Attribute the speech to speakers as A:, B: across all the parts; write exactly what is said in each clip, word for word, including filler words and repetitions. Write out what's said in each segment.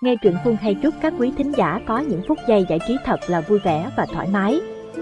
A: Nghe truyện Phương hay chúc các quý thính giả có những phút giây giải trí thật là vui vẻ và thoải mái.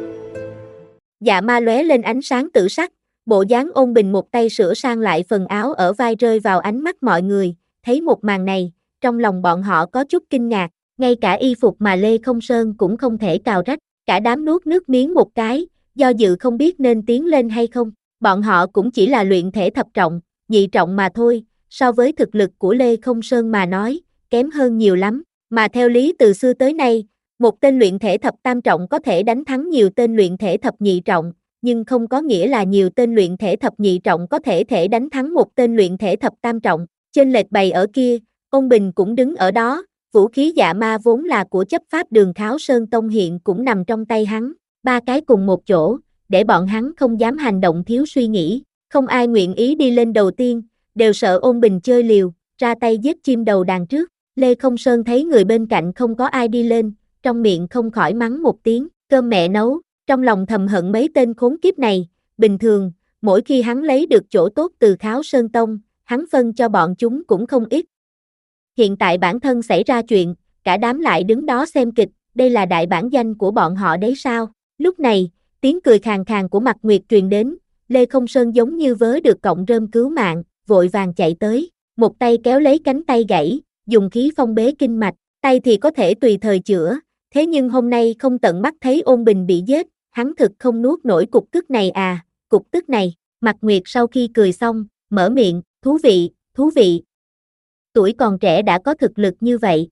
B: Dạ ma lóe lên ánh sáng tử sắc, bộ dáng ôn bình một tay sửa sang lại phần áo ở vai rơi vào ánh mắt mọi người, thấy một màn này, trong lòng bọn họ có chút kinh ngạc, ngay cả y phục mà Lê Không Sơn cũng không thể cào rách, cả đám nuốt nước miếng một cái, do dự không biết nên tiến lên hay không, bọn họ cũng chỉ là luyện thể thập trọng, nhị trọng mà thôi, so với thực lực của Lê Không Sơn mà nói, kém hơn nhiều lắm, mà theo lý từ xưa tới nay, một tên luyện thể thập tam trọng có thể đánh thắng nhiều tên luyện thể thập nhị trọng, nhưng không có nghĩa là nhiều tên luyện thể thập nhị trọng có thể thể đánh thắng một tên luyện thể thập tam trọng, chênh lệch bày ở kia, Ôn Bình cũng đứng ở đó, vũ khí dạ ma vốn là của chấp pháp đường Kháo Sơn Tông hiện cũng nằm trong tay hắn, ba cái cùng một chỗ, để bọn hắn không dám hành động thiếu suy nghĩ, không ai nguyện ý đi lên đầu tiên, đều sợ Ôn Bình chơi liều, ra tay giết chim đầu đàn trước. Lê Không Sơn thấy người bên cạnh không có ai đi lên, trong miệng không khỏi mắng một tiếng, cơm mẹ nấu, trong lòng thầm hận mấy tên khốn kiếp này, bình thường, mỗi khi hắn lấy được chỗ tốt từ Kháo Sơn Tông, hắn phân cho bọn chúng cũng không ít. Hiện tại bản thân xảy ra chuyện, cả đám lại đứng đó xem kịch, đây là đại bản danh của bọn họ đấy sao? Lúc này, tiếng cười khàn khàn của Mạc Nguyệt truyền đến, Lê Không Sơn giống như vớ được cọng rơm cứu mạng, vội vàng chạy tới, một tay kéo lấy cánh tay gãy, dùng khí phong bế kinh mạch, tay thì có thể tùy thời chữa, thế nhưng hôm nay không tận mắt thấy Ôn Bình bị giết, hắn thực không nuốt nổi cục tức này à, cục tức này, Mạc Nguyệt sau khi cười xong, mở miệng, thú vị, thú vị. Tuổi còn trẻ đã có thực lực như vậy.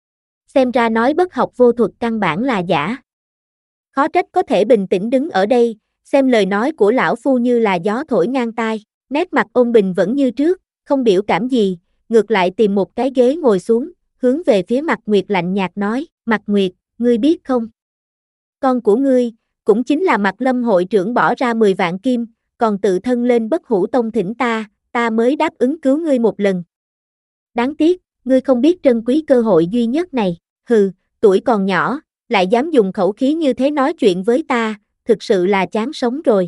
B: Xem ra nói bất học vô thuật căn bản là giả. Khó trách có thể bình tĩnh đứng ở đây, xem lời nói của lão phu như là gió thổi ngang tai, nét mặt Ôn Bình vẫn như trước, không biểu cảm gì, ngược lại tìm một cái ghế ngồi xuống, hướng về phía Mạc Nguyệt lạnh nhạt nói, Mạc Nguyệt, ngươi biết không? Con của ngươi, cũng chính là Mạc Lâm hội trưởng bỏ ra mười vạn kim, còn tự thân lên Bất Hủ Tông thỉnh ta, ta mới đáp ứng cứu ngươi một lần. Đáng tiếc, ngươi không biết trân quý cơ hội duy nhất này, hừ, tuổi còn nhỏ, lại dám dùng khẩu khí như thế nói chuyện với ta, thực sự là chán sống rồi.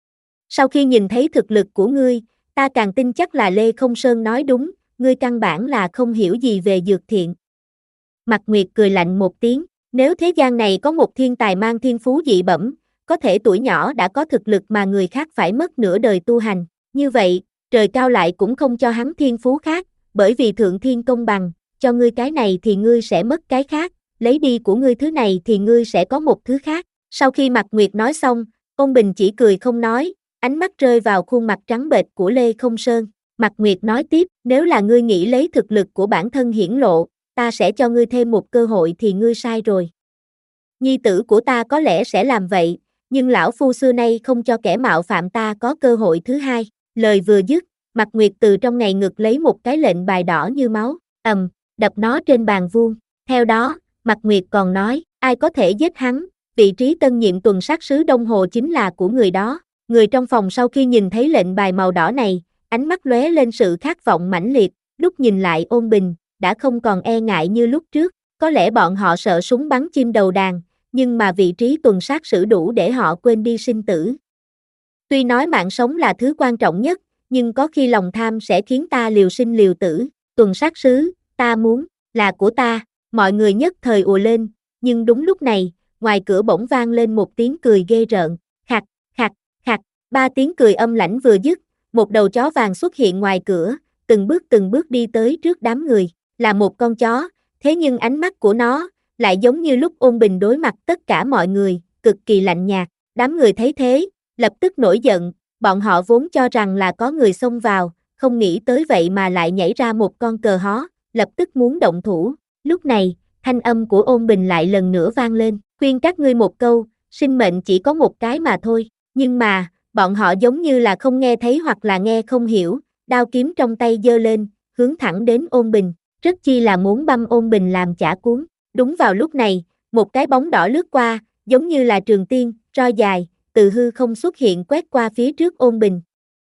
B: Sau khi nhìn thấy thực lực của ngươi, ta càng tin chắc là Lê Không Sơn nói đúng, ngươi căn bản là không hiểu gì về dược thiện. Mạc Nguyệt cười lạnh một tiếng, nếu thế gian này có một thiên tài mang thiên phú dị bẩm, có thể tuổi nhỏ đã có thực lực mà người khác phải mất nửa đời tu hành, như vậy, trời cao lại cũng không cho hắn thiên phú khác, bởi vì thượng thiên công bằng, cho ngươi cái này thì ngươi sẽ mất cái khác, lấy đi của ngươi thứ này thì ngươi sẽ có một thứ khác. Sau khi Mạc Nguyệt nói xong, Ôn Bình chỉ cười không nói, ánh mắt rơi vào khuôn mặt trắng bệch của Lê Không Sơn. Mạc Nguyệt nói tiếp, nếu là ngươi nghĩ lấy thực lực của bản thân hiển lộ, ta sẽ cho ngươi thêm một cơ hội thì ngươi sai rồi. Nhi tử của ta có lẽ sẽ làm vậy, nhưng lão phu xưa nay không cho kẻ mạo phạm ta có cơ hội thứ hai. Lời vừa dứt, Mạc Nguyệt từ trong ngày ngực lấy một cái lệnh bài đỏ như máu, ầm, đập nó trên bàn vuông. Theo đó, Mạc Nguyệt còn nói, ai có thể giết hắn, vị trí tân nhiệm tuần sát sứ Đông Hồ chính là của người đó. Người trong phòng sau khi nhìn thấy lệnh bài màu đỏ này, ánh mắt lóe lên sự khát vọng mãnh liệt, lúc nhìn lại Ôn Bình, đã không còn e ngại như lúc trước, có lẽ bọn họ sợ súng bắn chim đầu đàn, nhưng mà vị trí tuần sát sử đủ để họ quên đi sinh tử. Tuy nói mạng sống là thứ quan trọng nhất, nhưng có khi lòng tham sẽ khiến ta liều sinh liều tử, tuần sát sứ, ta muốn, là của ta, mọi người nhất thời ùa lên, nhưng đúng lúc này, ngoài cửa bỗng vang lên một tiếng cười ghê rợn, khạc, khạc, khạc, ba tiếng cười âm lãnh vừa dứt, một đầu chó vàng xuất hiện ngoài cửa, từng bước từng bước đi tới trước đám người, là một con chó, thế nhưng ánh mắt của nó, lại giống như lúc Ôn Bình đối mặt tất cả mọi người, cực kỳ lạnh nhạt, đám người thấy thế, lập tức nổi giận, bọn họ vốn cho rằng là có người xông vào, không nghĩ tới vậy mà lại nhảy ra một con cờ hó, lập tức muốn động thủ, lúc này, thanh âm của Ôn Bình lại lần nữa vang lên, khuyên các ngươi một câu, sinh mệnh chỉ có một cái mà thôi, nhưng mà, bọn họ giống như là không nghe thấy hoặc là nghe không hiểu, đao kiếm trong tay giơ lên, hướng thẳng đến Ôn Bình, rất chi là muốn băm Ôn Bình làm chả cuốn. Đúng vào lúc này, một cái bóng đỏ lướt qua, giống như là trường tiên, roi dài, từ hư không xuất hiện quét qua phía trước Ôn Bình.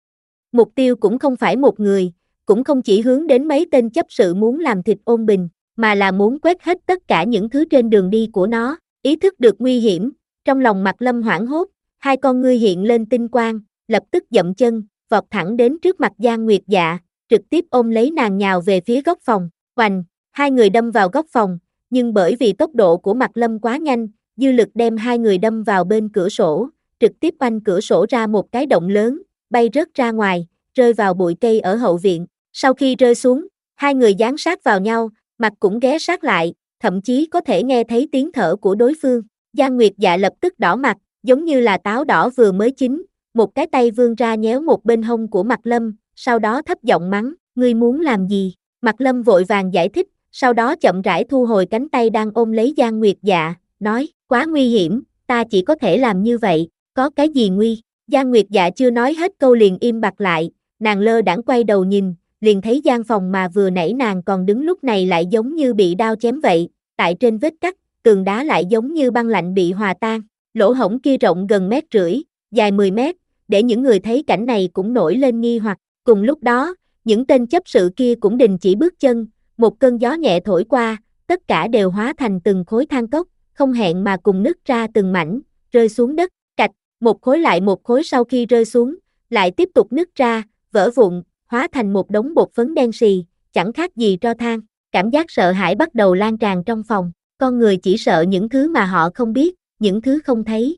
B: Mục tiêu cũng không phải một người, cũng không chỉ hướng đến mấy tên chấp sự muốn làm thịt Ôn Bình, mà là muốn quét hết tất cả những thứ trên đường đi của nó, ý thức được nguy hiểm, trong lòng Mạc Lâm hoảng hốt, hai con ngươi hiện lên tinh quang, lập tức dậm chân, vọt thẳng đến trước mặt Giang Nguyệt Dạ, trực tiếp ôm lấy nàng nhào về phía góc phòng, oành, Hai người đâm vào góc phòng, nhưng bởi vì tốc độ của Mạc Lâm quá nhanh, dư lực đem hai người đâm vào bên cửa sổ, trực tiếp oanh cửa sổ ra một cái động lớn, bay rớt ra ngoài, rơi vào bụi cây ở hậu viện. Sau khi rơi xuống, hai người dán sát vào nhau, mặt cũng ghé sát lại, thậm chí có thể nghe thấy tiếng thở của đối phương. Giang Nguyệt Dạ lập tức đỏ mặt, giống như là táo đỏ vừa mới chín, một cái tay vươn ra nhéo một bên hông của Mạc Lâm, sau đó thấp giọng mắng, ngươi muốn làm gì? Mạc Lâm vội vàng giải thích, sau đó chậm rãi thu hồi cánh tay đang ôm lấy Giang Nguyệt Dạ, nói, quá nguy hiểm, ta chỉ có thể làm như vậy, có cái gì nguy? Giang Nguyệt Dạ chưa nói hết câu liền im bặt lại, nàng lơ đãng quay đầu nhìn, liền thấy gian phòng mà vừa nãy nàng còn đứng lúc này lại giống như bị đao chém vậy, tại trên vết cắt, tường đá lại giống như băng lạnh bị hòa tan, lỗ hổng kia rộng gần mét rưỡi, dài mười mét, để những người thấy cảnh này cũng nổi lên nghi hoặc. Cùng lúc đó, những tên chấp sự kia cũng đình chỉ bước chân, một cơn gió nhẹ thổi qua, tất cả đều hóa thành từng khối than cốc, không hẹn mà cùng nứt ra từng mảnh, rơi xuống đất, cạch, một khối lại một khối sau khi rơi xuống, lại tiếp tục nứt ra, vỡ vụn, hóa thành một đống bột phấn đen xì, chẳng khác gì tro than. Cảm giác sợ hãi bắt đầu lan tràn trong phòng, con người chỉ sợ những thứ mà họ không biết, những thứ không thấy.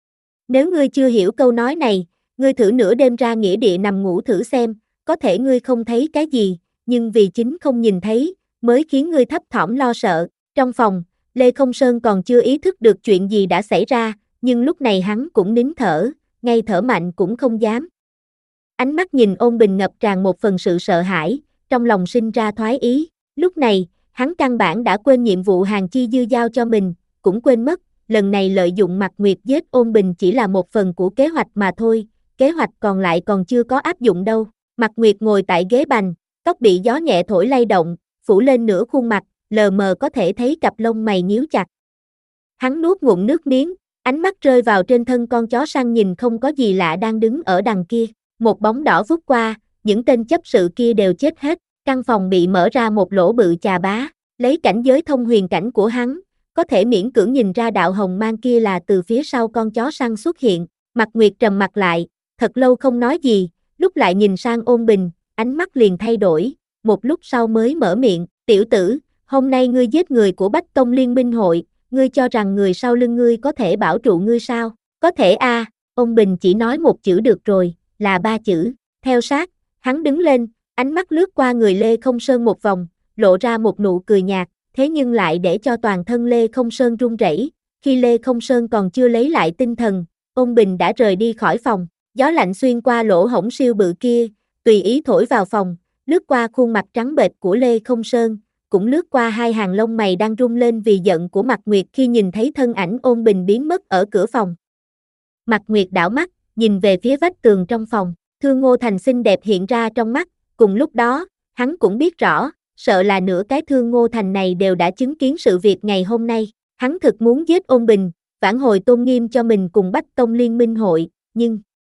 B: Nếu ngươi chưa hiểu câu nói này, ngươi thử nửa đêm ra nghĩa địa nằm ngủ thử xem, có thể ngươi không thấy cái gì, nhưng vì chính không nhìn thấy, mới khiến ngươi thấp thỏm lo sợ. Trong phòng, Lê Không Sơn còn chưa ý thức được chuyện gì đã xảy ra, nhưng lúc này hắn cũng nín thở, ngay thở mạnh cũng không dám. Ánh mắt nhìn Ôn Bình ngập tràn một phần sự sợ hãi, trong lòng sinh ra thoái ý. Lúc này, hắn căn bản đã quên nhiệm vụ Hàn Chi Dư giao cho mình, cũng quên mất, lần này lợi dụng Mạc Nguyệt giết Ôn Bình chỉ là một phần của kế hoạch mà thôi, kế hoạch còn lại còn chưa có áp dụng đâu. Mạc Nguyệt ngồi tại ghế bành, tóc bị gió nhẹ thổi lay động, phủ lên nửa khuôn mặt, lờ mờ có thể thấy cặp lông mày nhíu chặt. Hắn nuốt ngụm nước miếng, ánh mắt rơi vào trên thân con chó săn nhìn không có gì lạ đang đứng ở đằng kia. Một bóng đỏ vút qua, những tên chấp sự kia đều chết hết, căn phòng bị mở ra một lỗ bự chà bá, lấy cảnh giới thông huyền cảnh của hắn, có thể miễn cưỡng nhìn ra đạo hồng mang kia là từ phía sau con chó săn xuất hiện. Mạc Nguyệt trầm mặt lại, thật lâu không nói gì, lúc lại nhìn sang Ôn Bình, ánh mắt liền thay đổi, một lúc sau mới mở miệng, tiểu tử, hôm nay ngươi giết người của Bách Tông Liên minh hội, ngươi cho rằng người sau lưng ngươi có thể bảo trụ ngươi sao? Có thể a, à, Ôn Bình chỉ nói một chữ được rồi, là ba chữ. Theo sát, hắn đứng lên, ánh mắt lướt qua người Lê Không Sơn một vòng, lộ ra một nụ cười nhạt, thế nhưng lại để cho toàn thân Lê Không Sơn run rẩy. Khi Lê Không Sơn còn chưa lấy lại tinh thần, Ôn Bình đã rời đi khỏi phòng, gió lạnh xuyên qua lỗ hổng siêu bự kia, tùy ý thổi vào phòng, lướt qua khuôn mặt trắng bệch của Lê Không Sơn, cũng lướt qua hai hàng lông mày đang rung lên vì giận của Mạc Nguyệt khi nhìn thấy thân ảnh Ôn Bình biến mất ở cửa phòng. Mạc Nguyệt đảo mắt, nhìn về phía vách tường trong phòng, Thương Ngô Thành xinh đẹp hiện ra trong mắt, cùng lúc đó, hắn cũng biết rõ, sợ là nửa cái Thương Ngô Thành này đều đã chứng kiến sự việc ngày hôm nay, hắn thực muốn giết Ôn Bình, vãn hồi tôn nghiêm cho mình cùng Bách Tông Liên minh hội, nhưng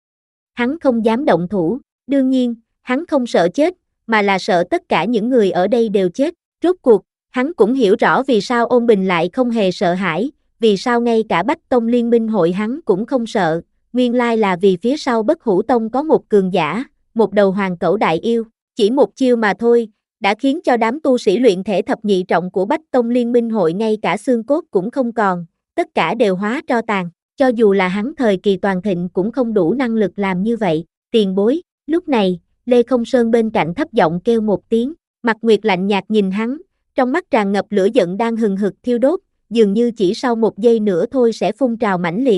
B: hắn không dám động thủ, đương nhiên, hắn không sợ chết, mà là sợ tất cả những người ở đây đều chết. Rốt cuộc, hắn cũng hiểu rõ vì sao Ôn Bình lại không hề sợ hãi, vì sao ngay cả Bách Tông Liên minh hội hắn cũng không sợ, nguyên lai là vì phía sau Bất Hủ Tông có một cường giả, một đầu hoàng cẩu đại yêu, chỉ một chiêu mà thôi, đã khiến cho đám tu sĩ luyện thể thập nhị trọng của Bách Tông Liên minh hội ngay cả xương cốt cũng không còn, tất cả đều hóa tro tàn, cho dù là hắn thời kỳ toàn thịnh cũng không đủ năng lực làm như vậy. Tiền bối. Lúc này, Lê Không Sơn bên cạnh thấp giọng kêu một tiếng, Mạc Nguyệt lạnh nhạt nhìn hắn, trong mắt tràn ngập lửa giận đang hừng hực thiêu đốt, dường như chỉ sau một giây nữa thôi sẽ phun trào mãnh liệt.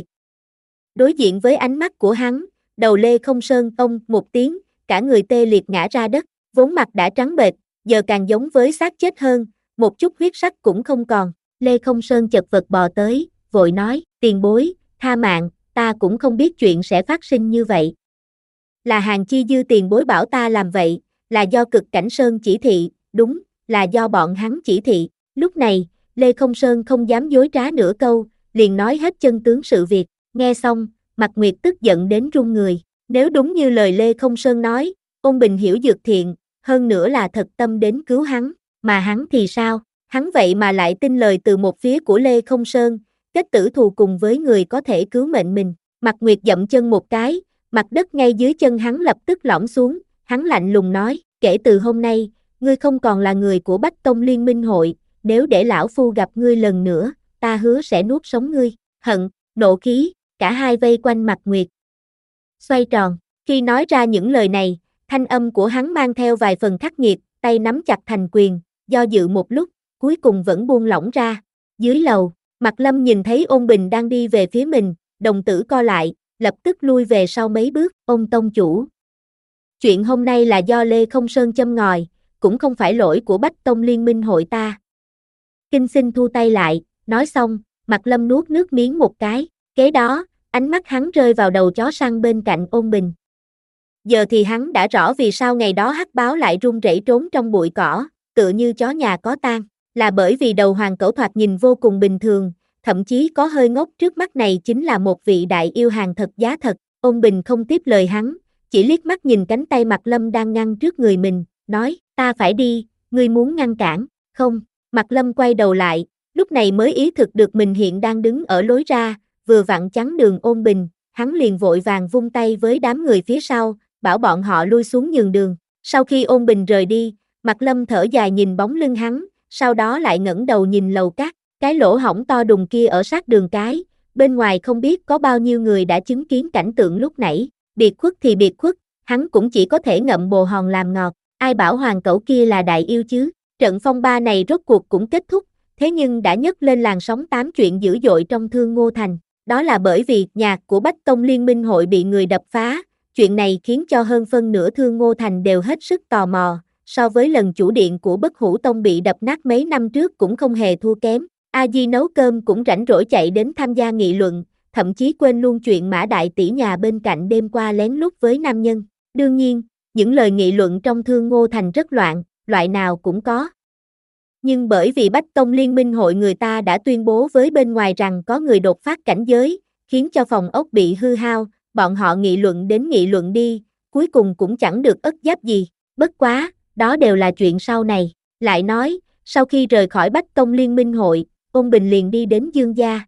B: Đối diện với ánh mắt của hắn, đầu Lê Không Sơn ông một tiếng, cả người tê liệt ngã ra đất, vốn mặt đã trắng bệch, giờ càng giống với xác chết hơn, một chút huyết sắc cũng không còn. Lê Không Sơn chật vật bò tới, vội nói, tiền bối, tha mạng, ta cũng không biết chuyện sẽ phát sinh như vậy. Là Hàn Chi Dư tiền bối bảo ta làm vậy, là do Cực Cảnh Sơn chỉ thị, đúng, là do bọn hắn chỉ thị. Lúc này, Lê Không Sơn không dám dối trá nửa câu, liền nói hết chân tướng sự việc. Nghe xong, Mạc Nguyệt tức giận đến run người. Nếu đúng như lời Lê Không Sơn nói, Ôn Bình hiểu dược thiện, hơn nữa là thật tâm đến cứu hắn, mà hắn thì sao? Hắn vậy mà lại tin lời từ một phía của Lê Không Sơn, kết tử thù cùng với người có thể cứu mệnh mình. Mạc Nguyệt dậm chân một cái, mặt đất ngay dưới chân hắn lập tức lõm xuống, hắn lạnh lùng nói, kể từ hôm nay, ngươi không còn là người của Bách Tông Liên Minh hội, nếu để lão phu gặp ngươi lần nữa, ta hứa sẽ nuốt sống ngươi. Hận, nộ khí, cả hai vây quanh Mạc Nguyệt. Xoay tròn, khi nói ra những lời này, thanh âm của hắn mang theo vài phần khắc nghiệt, tay nắm chặt thành quyền, do dự một lúc, cuối cùng vẫn buông lỏng ra. Dưới lầu, Mạc Lâm nhìn thấy Ôn Bình đang đi về phía mình, đồng tử co lại, lập tức lui về sau mấy bước. Ôn tông chủ, chuyện hôm nay là do Lê Không Sơn châm ngòi, cũng không phải lỗi của Bách Tông Liên Minh hội ta. Kinh Sinh thu tay lại, nói xong, Mạc Lâm nuốt nước miếng một cái, kế đó, ánh mắt hắn rơi vào đầu chó săn bên cạnh Ôn Bình. Giờ thì hắn đã rõ vì sao ngày đó hắc báo lại run rẩy trốn trong bụi cỏ, tựa như chó nhà có tang, là bởi vì đầu hoàng cẩu thoạt nhìn vô cùng bình thường, thậm chí có hơi ngốc, trước mắt này chính là một vị đại yêu hàng thật giá thật. Ôn Bình không tiếp lời hắn, chỉ liếc mắt nhìn cánh tay Mạc Lâm đang ngăn trước người mình, nói, ta phải đi, ngươi muốn ngăn cản, không? Mạc Lâm quay đầu lại, lúc này mới ý thực được mình hiện đang đứng ở lối ra, vừa vặn chắn đường Ôn Bình, hắn liền vội vàng vung tay với đám người phía sau, bảo bọn họ lui xuống nhường đường. Sau khi Ôn Bình rời đi, Mạc Lâm thở dài nhìn bóng lưng hắn, sau đó lại ngẩng đầu nhìn lầu cát, cái lỗ hổng to đùng kia ở sát đường cái, bên ngoài không biết có bao nhiêu người đã chứng kiến cảnh tượng lúc nãy, biệt khuất thì biệt khuất, hắn cũng chỉ có thể ngậm bồ hòn làm ngọt, ai bảo hoàng cẩu kia là đại yêu chứ. Trận phong ba này rốt cuộc cũng kết thúc, thế nhưng đã nhấc lên làn sóng tám chuyện dữ dội trong Thương Ngô Thành, đó là bởi vì nhạc của Bách Tông Liên Minh hội bị người đập phá, chuyện này khiến cho hơn phân nửa Thương Ngô Thành đều hết sức tò mò, so với lần chủ điện của Bất Hủ Tông bị đập nát mấy năm trước cũng không hề thua kém. A Di nấu cơm cũng rảnh rỗi chạy đến tham gia nghị luận, thậm chí quên luôn chuyện Mã đại tỷ nhà bên cạnh đêm qua lén lút với nam nhân. Đương nhiên, những lời nghị luận trong Thương Ngô Thành rất loạn, loại nào cũng có. Nhưng bởi vì Bách Tông Liên Minh hội người ta đã tuyên bố với bên ngoài rằng có người đột phát cảnh giới, khiến cho phòng ốc bị hư hao, bọn họ nghị luận đến nghị luận đi, cuối cùng cũng chẳng được ất giáp gì. Bất quá, đó đều là chuyện sau này. Lại nói, sau khi rời khỏi Bách Tông Liên Minh hội, Ôn Bình liền đi đến Dương gia.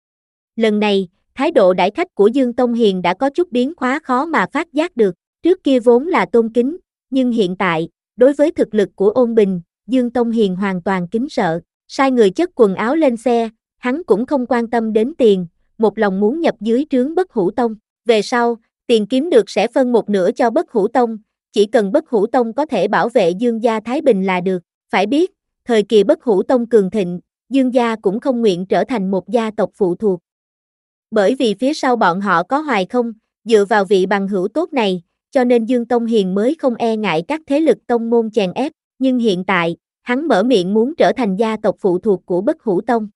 B: Lần này, thái độ đãi khách của Dương Tông Hiền đã có chút biến hóa khó mà phát giác được, trước kia vốn là tôn kính, nhưng hiện tại, đối với thực lực của Ôn Bình, Dương Tông Hiền hoàn toàn kính sợ, sai người chất quần áo lên xe, hắn cũng không quan tâm đến tiền, một lòng muốn nhập dưới trướng Bất Hủ Tông, về sau, tiền kiếm được sẽ phân một nửa cho Bất Hủ Tông, chỉ cần Bất Hủ Tông có thể bảo vệ Dương gia thái bình là được, phải biết, thời kỳ Bất Hủ Tông cường thịnh, Dương gia cũng không nguyện trở thành một gia tộc phụ thuộc. Bởi vì phía sau bọn họ có Hoài Không, dựa vào vị bằng hữu tốt này, cho nên Dương Tông Hiền mới không e ngại các thế lực tông môn chèn ép, nhưng hiện tại, hắn mở miệng muốn trở thành gia tộc phụ thuộc của Bất Hủ Tông.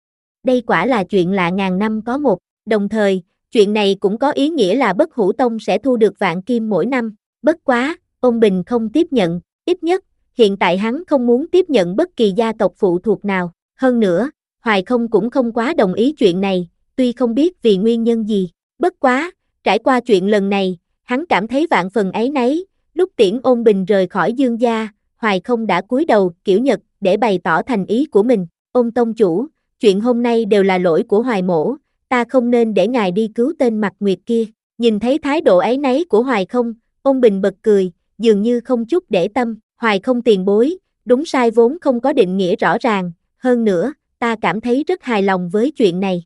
B: Đây quả là chuyện lạ ngàn năm có một, đồng thời, chuyện này cũng có ý nghĩa là Bất Hủ Tông sẽ thu được vạn kim mỗi năm, bất quá, Ôn Bình không tiếp nhận, ít nhất, hiện tại hắn không muốn tiếp nhận bất kỳ gia tộc phụ thuộc nào, hơn nữa, Hoài Không cũng không quá đồng ý chuyện này, tuy không biết vì nguyên nhân gì, bất quá, trải qua chuyện lần này, hắn cảm thấy vạn phần áy náy, lúc tiễn Ôn Bình rời khỏi Dương gia, Hoài Không đã cúi đầu kiểu nhật để bày tỏ thành ý của mình, Ôn tông chủ, chuyện hôm nay đều là lỗi của Hoài mỗ, ta không nên để ngài đi cứu tên Mạc Nguyệt kia, nhìn thấy thái độ áy náy của Hoài Không, Ôn Bình bật cười, dường như không chút để tâm, Hoài Không tiền bối, đúng sai vốn không có định nghĩa rõ ràng, hơn nữa, ta cảm thấy rất hài lòng với chuyện này.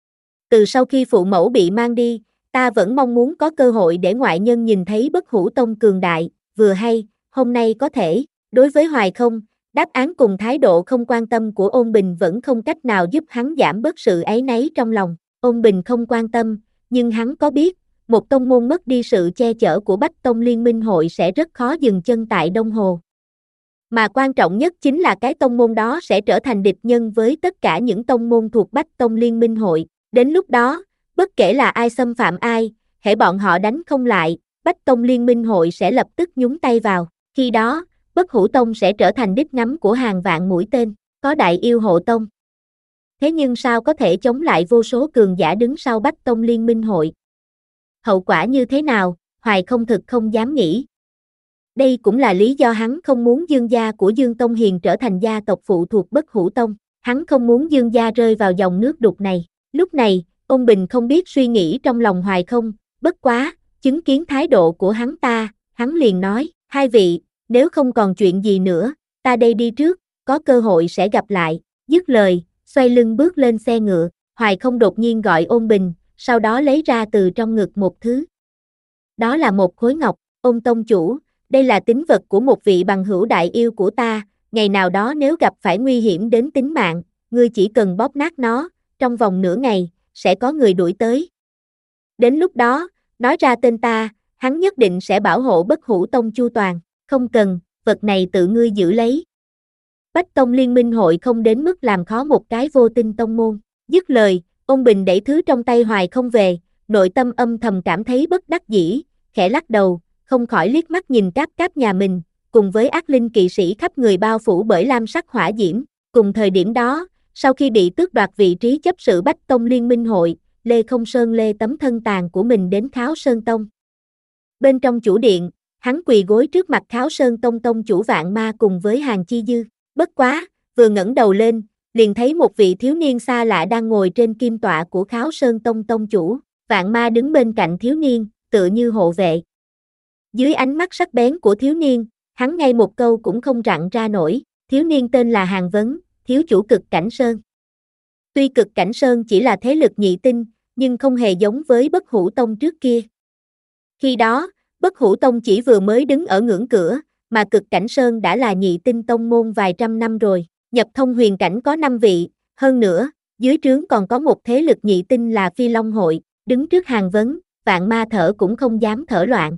B: Từ sau khi phụ mẫu bị mang đi, ta vẫn mong muốn có cơ hội để ngoại nhân nhìn thấy Bất Hủ Tông cường đại, vừa hay, hôm nay có thể, đối với Hoài Không, đáp án cùng thái độ không quan tâm của Ôn Bình vẫn không cách nào giúp hắn giảm bớt sự áy náy trong lòng, Ôn Bình không quan tâm, nhưng hắn có biết, một tông môn mất đi sự che chở của Bách Tông Liên Minh hội sẽ rất khó dừng chân tại Đông Hồ. Mà quan trọng nhất chính là cái tông môn đó sẽ trở thành địch nhân với tất cả những tông môn thuộc Bách Tông Liên Minh hội. Đến lúc đó, bất kể là ai xâm phạm ai, hễ bọn họ đánh không lại, Bách Tông Liên Minh hội sẽ lập tức nhúng tay vào. Khi đó, Bất Hủ Tông sẽ trở thành đích ngắm của hàng vạn mũi tên, có đại yêu hộ tông. Thế nhưng sao có thể chống lại vô số cường giả đứng sau Bách Tông Liên Minh hội? Hậu quả như thế nào, Hoài không thực không dám nghĩ. Đây cũng là lý do hắn không muốn Dương gia của Dương Tông Hiền trở thành gia tộc phụ thuộc Bất Hủ Tông, hắn không muốn Dương gia rơi vào dòng nước đục này. Lúc này, Ôn Bình không biết suy nghĩ trong lòng Hoài không, bất quá, chứng kiến thái độ của hắn ta, hắn liền nói, hai vị, nếu không còn chuyện gì nữa, ta đây đi trước, có cơ hội sẽ gặp lại, dứt lời, xoay lưng bước lên xe ngựa, Hoài Không đột nhiên gọi Ôn Bình, sau đó lấy ra từ trong ngực một thứ. Đó là một khối ngọc, Ôn tông chủ, đây là tín vật của một vị bằng hữu đại yêu của ta, ngày nào đó nếu gặp phải nguy hiểm đến tính mạng, ngươi chỉ cần bóp nát nó, trong vòng nửa ngày, sẽ có người đuổi tới. Đến lúc đó, nói ra tên ta, hắn nhất định sẽ bảo hộ Bất Hủ Tông chu toàn, không cần, vật này tự ngươi giữ lấy. Bách Tông Liên minh hội không đến mức làm khó một cái vô tinh tông môn. Dứt lời, Ôn Bình đẩy thứ trong tay Hoài Không về, nội tâm âm thầm cảm thấy bất đắc dĩ, khẽ lắc đầu, không khỏi liếc mắt nhìn Cáp Cáp nhà mình, cùng với ác linh kỵ sĩ khắp người bao phủ bởi lam sắc hỏa diễm. Cùng thời điểm đó, sau khi bị tước đoạt vị trí chấp sự Bách Tông Liên minh hội, Lê Không Sơn lê tấm thân tàn của mình đến Kháo Sơn Tông. Bên trong chủ điện, hắn quỳ gối trước mặt Kháo Sơn Tông tông chủ Vạn Ma cùng với Hàn Chi Dư. Bất quá, vừa ngẩng đầu lên, liền thấy một vị thiếu niên xa lạ đang ngồi trên kim tọa của Kháo Sơn Tông tông chủ. Vạn Ma đứng bên cạnh thiếu niên, tựa như hộ vệ. Dưới ánh mắt sắc bén của thiếu niên, hắn ngay một câu cũng không rặn ra nổi. Thiếu niên tên là Hàn Vấn, thiếu chủ Cực Cảnh Sơn. Tuy Cực Cảnh Sơn chỉ là thế lực nhị tinh, nhưng không hề giống với Bất Hủ Tông trước kia. Khi đó, Bất Hủ Tông chỉ vừa mới đứng ở ngưỡng cửa, mà Cực Cảnh Sơn đã là nhị tinh tông môn vài trăm năm rồi. Nhập thông huyền cảnh có năm vị, hơn nữa, dưới trướng còn có một thế lực nhị tinh là Phi Long Hội, đứng trước Hàn Vấn, Vạn Ma thở cũng không dám thở loạn.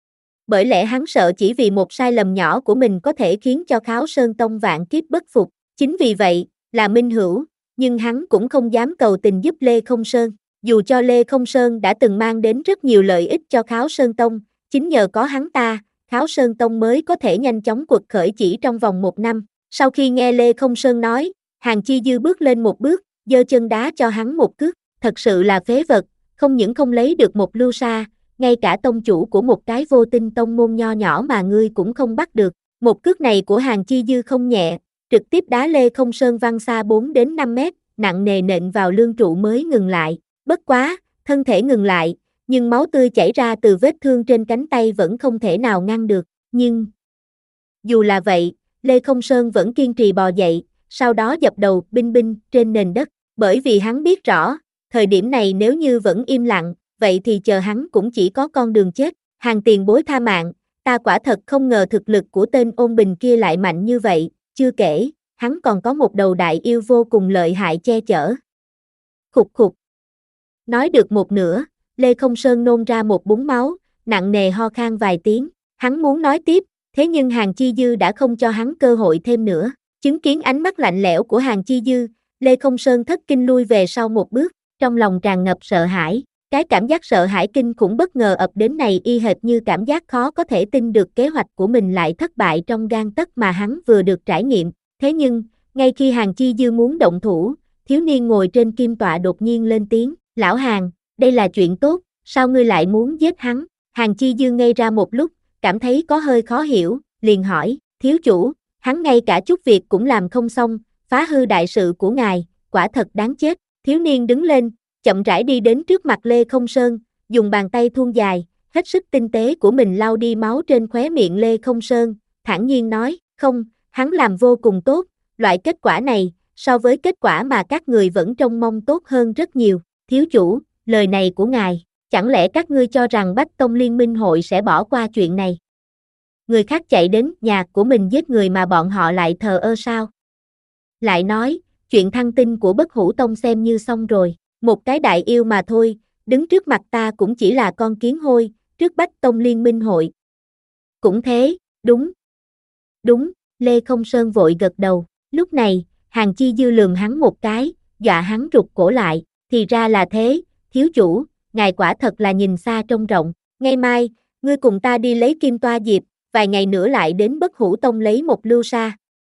B: Bởi lẽ hắn sợ chỉ vì một sai lầm nhỏ của mình có thể khiến cho Kháo Sơn Tông vạn kiếp bất phục. Chính vì vậy, là minh hữu, nhưng hắn cũng không dám cầu tình giúp Lê Không Sơn. Dù cho Lê Không Sơn đã từng mang đến rất nhiều lợi ích cho Kháo Sơn Tông, chính nhờ có hắn ta, Kháo Sơn Tông mới có thể nhanh chóng quật khởi chỉ trong vòng một năm. Sau khi nghe Lê Không Sơn nói, Hàn Chi Dư bước lên một bước, giơ chân đá cho hắn một cước, thật sự là phế vật, không những không lấy được một lưu sa, ngay cả tông chủ của một cái vô tinh tông môn nho nhỏ mà ngươi cũng không bắt được. Một cước này của Hàn Chi Dư không nhẹ, trực tiếp đá Lê Không Sơn văng xa bốn đến năm mét, nặng nề nện vào lương trụ mới ngừng lại. Bất quá, thân thể ngừng lại, nhưng máu tươi chảy ra từ vết thương trên cánh tay vẫn không thể nào ngăn được. Nhưng, dù là vậy, Lê Không Sơn vẫn kiên trì bò dậy, sau đó dập đầu binh binh trên nền đất, bởi vì hắn biết rõ, thời điểm này nếu như vẫn im lặng, vậy thì chờ hắn cũng chỉ có con đường chết. Hàn tiền bối tha mạng, ta quả thật không ngờ thực lực của tên Ôn Bình kia lại mạnh như vậy, chưa kể, hắn còn có một đầu đại yêu vô cùng lợi hại che chở. Khục khục. Nói được một nửa, Lê Không Sơn nôn ra một búng máu, nặng nề ho khan vài tiếng, hắn muốn nói tiếp, thế nhưng Hàn Chi Dư đã không cho hắn cơ hội thêm nữa. Chứng kiến ánh mắt lạnh lẽo của Hàn Chi Dư, Lê Không Sơn thất kinh lui về sau một bước, trong lòng tràn ngập sợ hãi. Cái cảm giác sợ hãi kinh khủng bất ngờ ập đến này y hệt như cảm giác khó có thể tin được kế hoạch của mình lại thất bại trong gang tấc mà hắn vừa được trải nghiệm. Thế nhưng, ngay khi Hàn Chi Dư muốn động thủ, thiếu niên ngồi trên kim tọa đột nhiên lên tiếng, lão Hàn, đây là chuyện tốt, sao ngươi lại muốn giết hắn? Hàn Chi Dư ngây ra một lúc, cảm thấy có hơi khó hiểu, liền hỏi, thiếu chủ, hắn ngay cả chút việc cũng làm không xong, phá hư đại sự của ngài, quả thật đáng chết. Thiếu niên đứng lên, chậm rãi đi đến trước mặt Lê Không Sơn, dùng bàn tay thuôn dài, hết sức tinh tế của mình lau đi máu trên khóe miệng Lê Không Sơn, thản nhiên nói, không, hắn làm vô cùng tốt, loại kết quả này, so với kết quả mà các người vẫn trông mong tốt hơn rất nhiều. Thiếu chủ, lời này của ngài, chẳng lẽ các ngươi cho rằng Bách Tông Liên minh hội sẽ bỏ qua chuyện này? Người khác chạy đến nhà của mình giết người mà bọn họ lại thờ ơ sao? Lại nói, chuyện thăng tinh của Bất Hủ Tông xem như xong rồi, một cái đại yêu mà thôi, đứng trước mặt ta cũng chỉ là con kiến hôi, trước Bách Tông Liên minh hội. Cũng thế, đúng. Đúng, Lê Không Sơn vội gật đầu, lúc này, Hàn Chi Dư lườm hắn một cái, dọa hắn rụt cổ lại, thì ra là thế, thiếu chủ, ngài quả thật là nhìn xa trông rộng, ngày mai, ngươi cùng ta đi lấy kim toa diệp, vài ngày nữa lại đến Bất Hủ Tông lấy một lưu sa.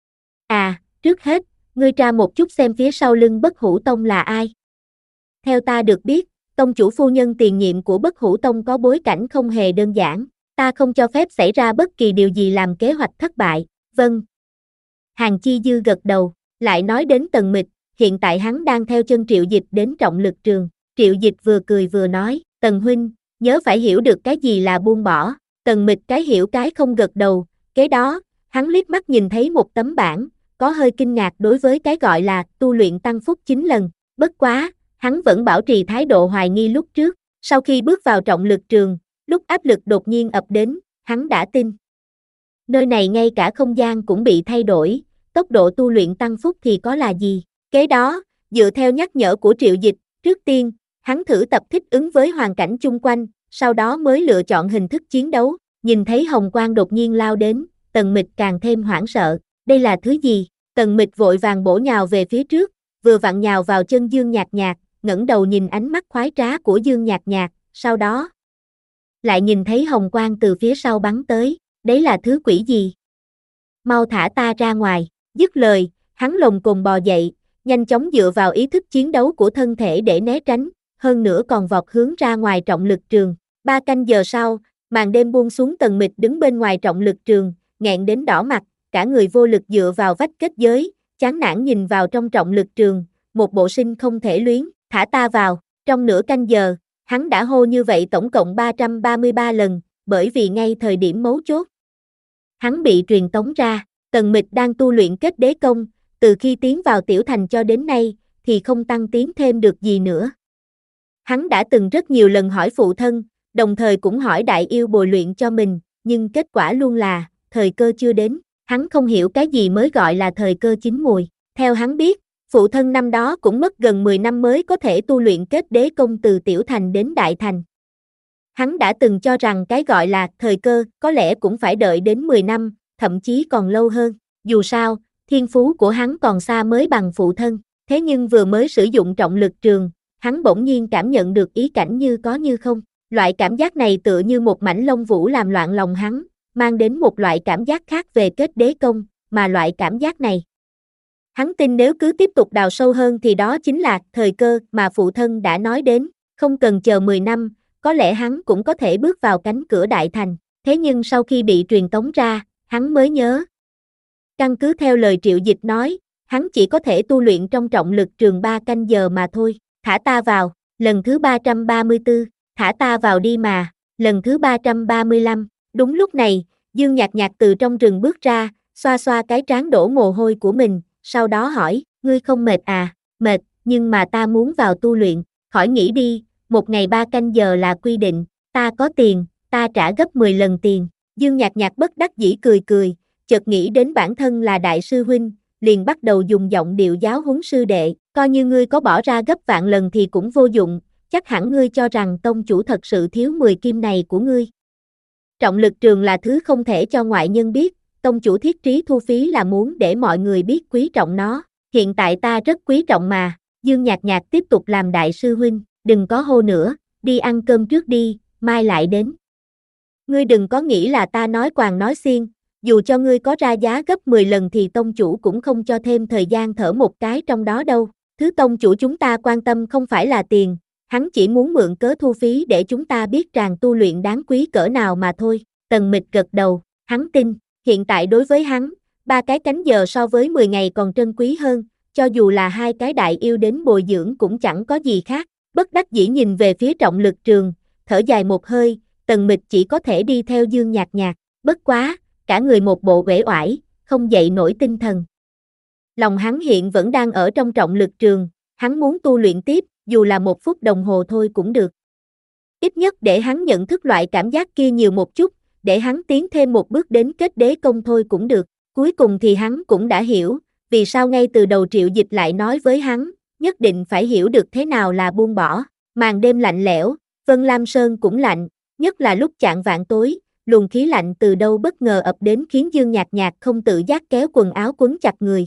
B: À, trước hết, ngươi tra một chút xem phía sau lưng Bất Hủ Tông là ai. Theo ta được biết, tông chủ phu nhân tiền nhiệm của Bất Hủ Tông có bối cảnh không hề đơn giản, ta không cho phép xảy ra bất kỳ điều gì làm kế hoạch thất bại. Vâng. Hàn Chi Dư gật đầu, lại nói đến Tần Mịch, hiện tại hắn đang theo chân Triệu Dịch đến trọng lực trường. Triệu Dịch vừa cười vừa nói, Tần huynh, nhớ phải hiểu được cái gì là buông bỏ. Tần Mịch cái hiểu cái không gật đầu, Kế đó, hắn liếc mắt nhìn thấy một tấm bảng, có hơi kinh ngạc đối với cái gọi là tu luyện tăng phúc chín lần, bất quá, hắn vẫn bảo trì thái độ hoài nghi lúc trước, sau khi bước vào trọng lực trường, lúc áp lực đột nhiên ập đến, hắn đã tin. Nơi này ngay cả không gian cũng bị thay đổi, tốc độ tu luyện tăng phúc thì có là gì? Kế đó, dựa theo nhắc nhở của Triệu Dịch, trước tiên, hắn thử tập thích ứng với hoàn cảnh chung quanh, sau đó mới lựa chọn hình thức chiến đấu, nhìn thấy hồng quang đột nhiên lao đến, Tần Mịch càng thêm hoảng sợ, đây là thứ gì? Tần Mịch vội vàng bổ nhào về phía trước, vừa vặn nhào vào chân Dương Nhạc Nhạc, ngẩng đầu nhìn ánh mắt khoái trá của Dương Nhạc Nhạc, sau đó lại nhìn thấy hồng quang từ phía sau bắn tới, đấy là thứ quỷ gì? Mau thả ta ra ngoài, dứt lời, hắn lồng cồn bò dậy, nhanh chóng dựa vào ý thức chiến đấu của thân thể để né tránh, hơn nữa còn vọt hướng ra ngoài trọng lực trường. Ba canh giờ sau, màn đêm buông xuống, Tần Mịch đứng bên ngoài trọng lực trường, nghẹn đến đỏ mặt, cả người vô lực dựa vào vách kết giới, chán nản nhìn vào trong trọng lực trường, một bộ sinh không thể luyến, thả ta vào. Trong nửa canh giờ, hắn đã hô như vậy tổng cộng ba trăm ba mươi ba lần, bởi vì ngay thời điểm mấu chốt, hắn bị truyền tống ra. Tần Mịch đang tu luyện kết đế công, từ khi tiến vào tiểu thành cho đến nay, thì không tăng tiến thêm được gì nữa. Hắn đã từng rất nhiều lần hỏi phụ thân, đồng thời cũng hỏi đại yêu bồi luyện cho mình, nhưng kết quả luôn là, thời cơ chưa đến, hắn không hiểu cái gì mới gọi là thời cơ chín mùi. Theo hắn biết, phụ thân năm đó cũng mất gần mười năm mới có thể tu luyện kết đế công từ tiểu thành đến đại thành. Hắn đã từng cho rằng cái gọi là thời cơ có lẽ cũng phải đợi đến mười năm, thậm chí còn lâu hơn. Dù sao, thiên phú của hắn còn xa mới bằng phụ thân. Thế nhưng vừa mới sử dụng trọng lực trường, hắn bỗng nhiên cảm nhận được ý cảnh như có như không. Loại cảm giác này tựa như một mảnh lông vũ làm loạn lòng hắn, mang đến một loại cảm giác khác về kết đế công, mà loại cảm giác này, hắn tin nếu cứ tiếp tục đào sâu hơn thì đó chính là thời cơ mà phụ thân đã nói đến, không cần chờ mười năm, có lẽ hắn cũng có thể bước vào cánh cửa đại thành. Thế nhưng sau khi bị truyền tống ra, hắn mới nhớ. Căn cứ theo lời Triệu Dịch nói, hắn chỉ có thể tu luyện trong trọng lực trường ba canh giờ mà thôi. Thả ta vào, lần thứ ba trăm ba mươi tư, thả ta vào đi mà, lần thứ ba trăm ba mươi lăm. Đúng lúc này, Dương Nhạc Nhạc từ trong rừng bước ra, xoa xoa cái trán đổ mồ hôi của mình, sau đó hỏi, ngươi không mệt à? Mệt, nhưng mà ta muốn vào tu luyện. Khỏi nghĩ đi, một ngày ba canh giờ là quy định, ta có tiền, ta trả gấp mười lần tiền. Dương Nhạc Nhạc bất đắc dĩ cười cười, chợt nghĩ đến bản thân là đại sư huynh, liền bắt đầu dùng giọng điệu giáo huấn sư đệ, coi như ngươi có bỏ ra gấp vạn lần thì cũng vô dụng, chắc hẳn ngươi cho rằng tông chủ thật sự thiếu mười kim này của ngươi. Trọng lực trường là thứ không thể cho ngoại nhân biết, tông chủ thiết trí thu phí là muốn để mọi người biết quý trọng nó, hiện tại ta rất quý trọng mà. Dương Nhạc Nhạc tiếp tục làm đại sư huynh, đừng có hô nữa, đi ăn cơm trước đi, mai lại đến. Ngươi đừng có nghĩ là ta nói quàng nói xiên, dù cho ngươi có ra giá gấp mười lần thì tông chủ cũng không cho thêm thời gian thở một cái trong đó đâu. Thứ tông chủ chúng ta quan tâm không phải là tiền, hắn chỉ muốn mượn cớ thu phí để chúng ta biết tràng tu luyện đáng quý cỡ nào mà thôi. Tần Mịch gật đầu, hắn tin, hiện tại đối với hắn, ba cái cánh giờ so với mười ngày còn trân quý hơn, cho dù là hai cái đại yêu đến bồi dưỡng cũng chẳng có gì khác. Bất đắc dĩ nhìn về phía trọng lực trường, thở dài một hơi, Tần Mịch chỉ có thể đi theo Dương Nhạc Nhạc, bất quá, cả người một bộ uể oải, không dậy nổi tinh thần. Lòng hắn hiện vẫn đang ở trong trọng lực trường, hắn muốn tu luyện tiếp, dù là một phút đồng hồ thôi cũng được. Ít nhất để hắn nhận thức loại cảm giác kia nhiều một chút, để hắn tiến thêm một bước đến kết đế công thôi cũng được. Cuối cùng thì hắn cũng đã hiểu, vì sao ngay từ đầu Triệu Dịch lại nói với hắn, nhất định phải hiểu được thế nào là buông bỏ. Màn đêm lạnh lẽo, Vân Lam Sơn cũng lạnh, nhất là lúc chạng vạng tối, luồng khí lạnh từ đâu bất ngờ ập đến khiến Dương Nhạc Nhạc không tự giác kéo quần áo quấn chặt người.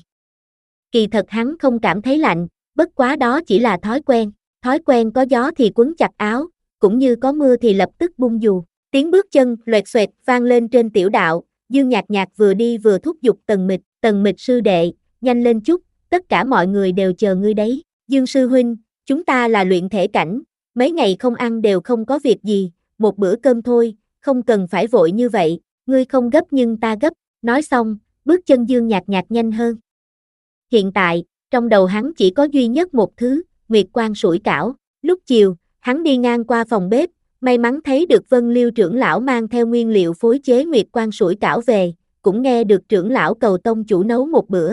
B: Kỳ thật hắn không cảm thấy lạnh, bất quá đó chỉ là thói quen, thói quen có gió thì quấn chặt áo, cũng như có mưa thì lập tức bung dù. Tiếng bước chân loẹt xoẹt vang lên trên tiểu đạo, Dương Nhạc Nhạc vừa đi vừa thúc giục Tần Mịch, Tần Mịch sư đệ, nhanh lên chút, tất cả mọi người đều chờ ngươi đấy. Dương sư huynh, chúng ta là luyện thể cảnh, mấy ngày không ăn đều không có việc gì, một bữa cơm thôi, không cần phải vội như vậy, ngươi không gấp nhưng ta gấp. Nói xong, bước chân Dương Nhạc Nhạc nhanh hơn. Hiện tại, trong đầu hắn chỉ có duy nhất một thứ, nguyệt quang sủi cảo. Lúc chiều, hắn đi ngang qua phòng bếp, may mắn thấy được Vân Liêu trưởng lão mang theo nguyên liệu phối chế nguyệt quang sủi cảo về, cũng nghe được trưởng lão cầu tông chủ nấu một bữa.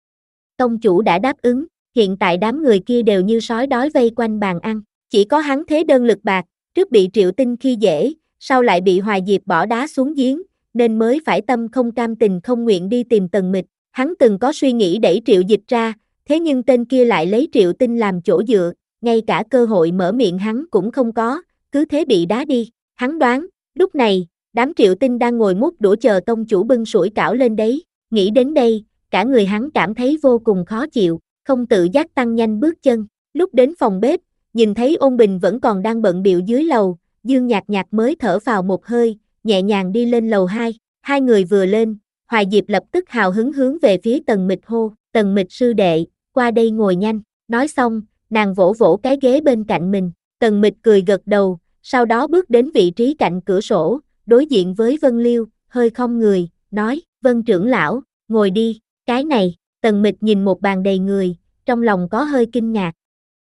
B: Tông chủ đã đáp ứng, hiện tại đám người kia đều như sói đói vây quanh bàn ăn, chỉ có hắn thế đơn lực bạc, trước bị Triệu Tinh khi dễ, sau lại bị Hoài Diệp bỏ đá xuống giếng, nên mới phải tâm không cam tình không nguyện đi tìm Tần Mịch. Hắn từng có suy nghĩ đẩy Triệu Dịch ra, thế nhưng tên kia lại lấy Triệu Tinh làm chỗ dựa, ngay cả cơ hội mở miệng hắn cũng không có, cứ thế bị đá đi. Hắn đoán, lúc này, đám Triệu Tinh đang ngồi mút đũa chờ tông chủ bưng sủi cảo lên đấy. Nghĩ đến đây, cả người hắn cảm thấy vô cùng khó chịu, không tự giác tăng nhanh bước chân. Lúc đến phòng bếp, nhìn thấy Ôn Bình vẫn còn đang bận bịu dưới lầu, Dương Nhạc Nhạc mới thở vào một hơi, nhẹ nhàng đi lên lầu hai. Hai người vừa lên, Hoài Diệp lập tức hào hứng hướng về phía Tần Mịch hô, Tần Mịch sư đệ, qua đây ngồi nhanh. Nói xong, nàng vỗ vỗ cái ghế bên cạnh mình. Tần Mịch cười gật đầu, sau đó bước đến vị trí cạnh cửa sổ, đối diện với Vân Liêu, hơi khom người, nói, Vân trưởng lão, ngồi đi. Cái này, Tần Mịch nhìn một bàn đầy người, trong lòng có hơi kinh ngạc.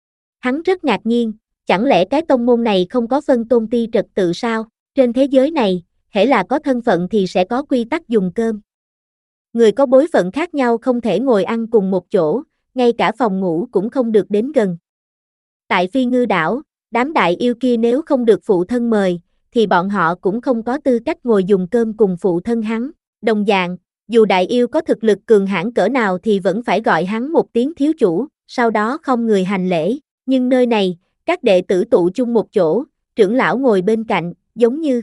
B: Hắn rất ngạc nhiên, chẳng lẽ cái tông môn này không có phân tôn ti trật tự sao? Trên thế giới này, hễ là có thân phận thì sẽ có quy tắc dùng cơm. Người có bối phận khác nhau không thể ngồi ăn cùng một chỗ, ngay cả phòng ngủ cũng không được đến gần. Tại Phi Ngư đảo, đám đại yêu kia nếu không được phụ thân mời, thì bọn họ cũng không có tư cách ngồi dùng cơm cùng phụ thân hắn. Đồng dạng, dù đại yêu có thực lực cường hãn cỡ nào thì vẫn phải gọi hắn một tiếng thiếu chủ, sau đó không người hành lễ. Nhưng nơi này, các đệ tử tụ chung một chỗ, trưởng lão ngồi bên cạnh, giống như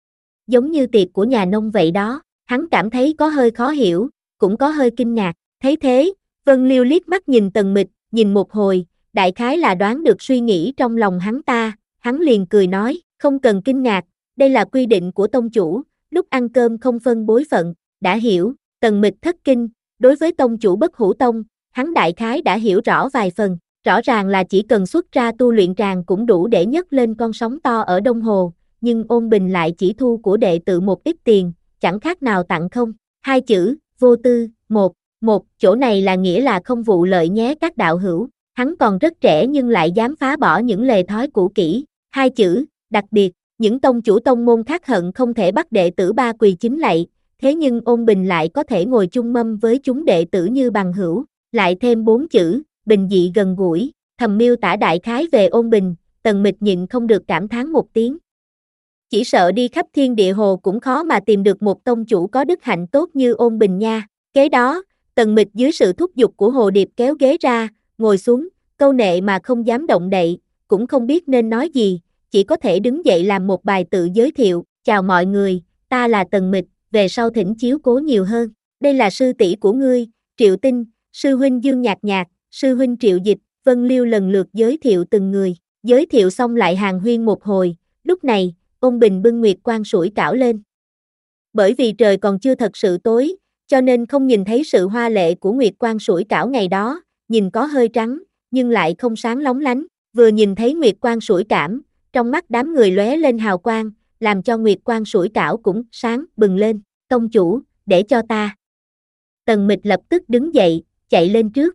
B: giống như tiệc của nhà nông vậy đó. Hắn cảm thấy có hơi khó hiểu, cũng có hơi kinh ngạc. Thấy thế, Vân Liêu liếc mắt nhìn Tần Mịch, nhìn một hồi, đại khái là đoán được suy nghĩ trong lòng hắn ta, hắn liền cười nói, không cần kinh ngạc, đây là quy định của tông chủ, lúc ăn cơm không phân bối phận. Đã hiểu. Tần Mịch thất kinh, đối với tông chủ Bất Hủ Tông, hắn đại khái đã hiểu rõ vài phần, rõ ràng là chỉ cần xuất ra tu luyện tràng cũng đủ để nhấc lên con sóng to ở Đông Hồ, nhưng Ôn Bình lại chỉ thu của đệ tử một ít tiền, chẳng khác nào tặng không. Hai chữ, vô tư, một, một, chỗ này là nghĩa là không vụ lợi nhé các đạo hữu, hắn còn rất trẻ nhưng lại dám phá bỏ những lề thói cũ kỹ. Hai chữ, đặc biệt, những tông chủ tông môn khác hận không thể bắt đệ tử ba quỳ chính lạy. Thế nhưng Ôn Bình lại có thể ngồi chung mâm với chúng đệ tử như bằng hữu, lại thêm bốn chữ, bình dị gần gũi, thầm miêu tả đại khái về Ôn Bình, Tần Mịch nhịn không được cảm thán một tiếng. Chỉ sợ đi khắp thiên địa hồ cũng khó mà tìm được một tông chủ có đức hạnh tốt như Ôn Bình nha. Kế đó, Tần Mịch dưới sự thúc giục của Hồ Điệp kéo ghế ra, ngồi xuống, câu nệ mà không dám động đậy, cũng không biết nên nói gì, chỉ có thể đứng dậy làm một bài tự giới thiệu, chào mọi người, ta là Tần Mịch. Về sau thỉnh chiếu cố nhiều hơn. Đây là sư tỷ của ngươi, Triệu Tinh, sư huynh Dương Nhạc Nhạc, sư huynh Triệu Dịch. Vân Liêu lần lượt giới thiệu từng người, giới thiệu xong lại hàn huyên một hồi. Lúc này, Ôn Bình bưng nguyệt quang sủi cảo lên. Bởi vì trời còn chưa thật sự tối, cho nên không nhìn thấy sự hoa lệ của nguyệt quang sủi cảo ngày đó, nhìn có hơi trắng, nhưng lại không sáng lóng lánh. Vừa nhìn thấy nguyệt quang sủi cảm, trong mắt đám người lóe lên hào quang, làm cho nguyệt quang sủi cảo cũng sáng bừng lên. Tông chủ, để cho ta. Tần Mịch lập tức đứng dậy, chạy lên trước.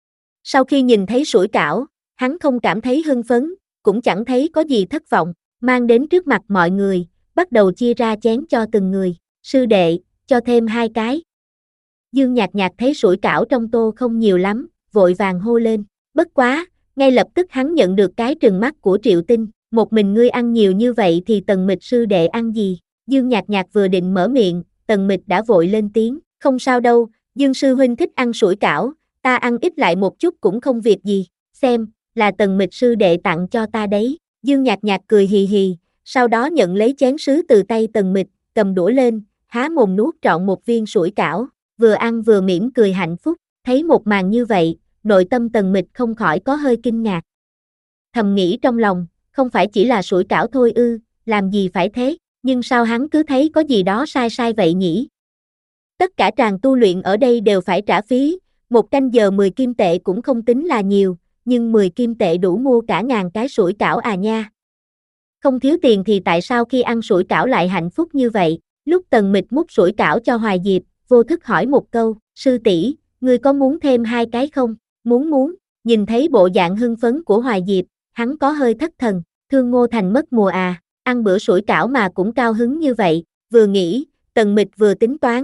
B: Sau khi nhìn thấy sủi cảo, hắn không cảm thấy hưng phấn, cũng chẳng thấy có gì thất vọng, mang đến trước mặt mọi người, bắt đầu chia ra chén cho từng người. Sư đệ, cho thêm hai cái. Dương Nhạc Nhạc thấy sủi cảo trong tô không nhiều lắm, vội vàng hô lên. Bất quá, ngay lập tức hắn nhận được cái trừng mắt của Triệu Tinh. Một mình ngươi ăn nhiều như vậy thì Tần Mịch sư đệ ăn gì? Dương Nhạc Nhạc vừa định mở miệng, Tần Mịch đã vội lên tiếng. Không sao đâu, Dương sư huynh thích ăn sủi cảo, ta ăn ít lại một chút cũng không việc gì. Xem, là Tần Mịch sư đệ tặng cho ta đấy. Dương Nhạc Nhạc cười hì hì, sau đó nhận lấy chén sứ từ tay Tần Mịch, cầm đũa lên, há mồm nuốt trọn một viên sủi cảo, vừa ăn vừa mỉm cười hạnh phúc. Thấy một màn như vậy, nội tâm Tần Mịch không khỏi có hơi kinh ngạc. Thầm nghĩ trong lòng, không phải chỉ là sủi cảo thôi ư, làm gì phải thế, nhưng sao hắn cứ thấy có gì đó sai sai vậy nhỉ? Tất cả tràng tu luyện ở đây đều phải trả phí, một canh giờ mười kim tệ cũng không tính là nhiều, nhưng mười kim tệ đủ mua cả ngàn cái sủi cảo à nha. Không thiếu tiền thì tại sao khi ăn sủi cảo lại hạnh phúc như vậy? Lúc Tần Mịch múc sủi cảo cho Hoài Diệp, vô thức hỏi một câu, sư tỷ, ngươi có muốn thêm hai cái không? Muốn muốn, nhìn thấy bộ dạng hưng phấn của Hoài Diệp, hắn có hơi thất thần, thương Ngô Thành mất mùa à, ăn bữa sủi cảo mà cũng cao hứng như vậy, vừa nghĩ, Tần Mịch vừa tính toán,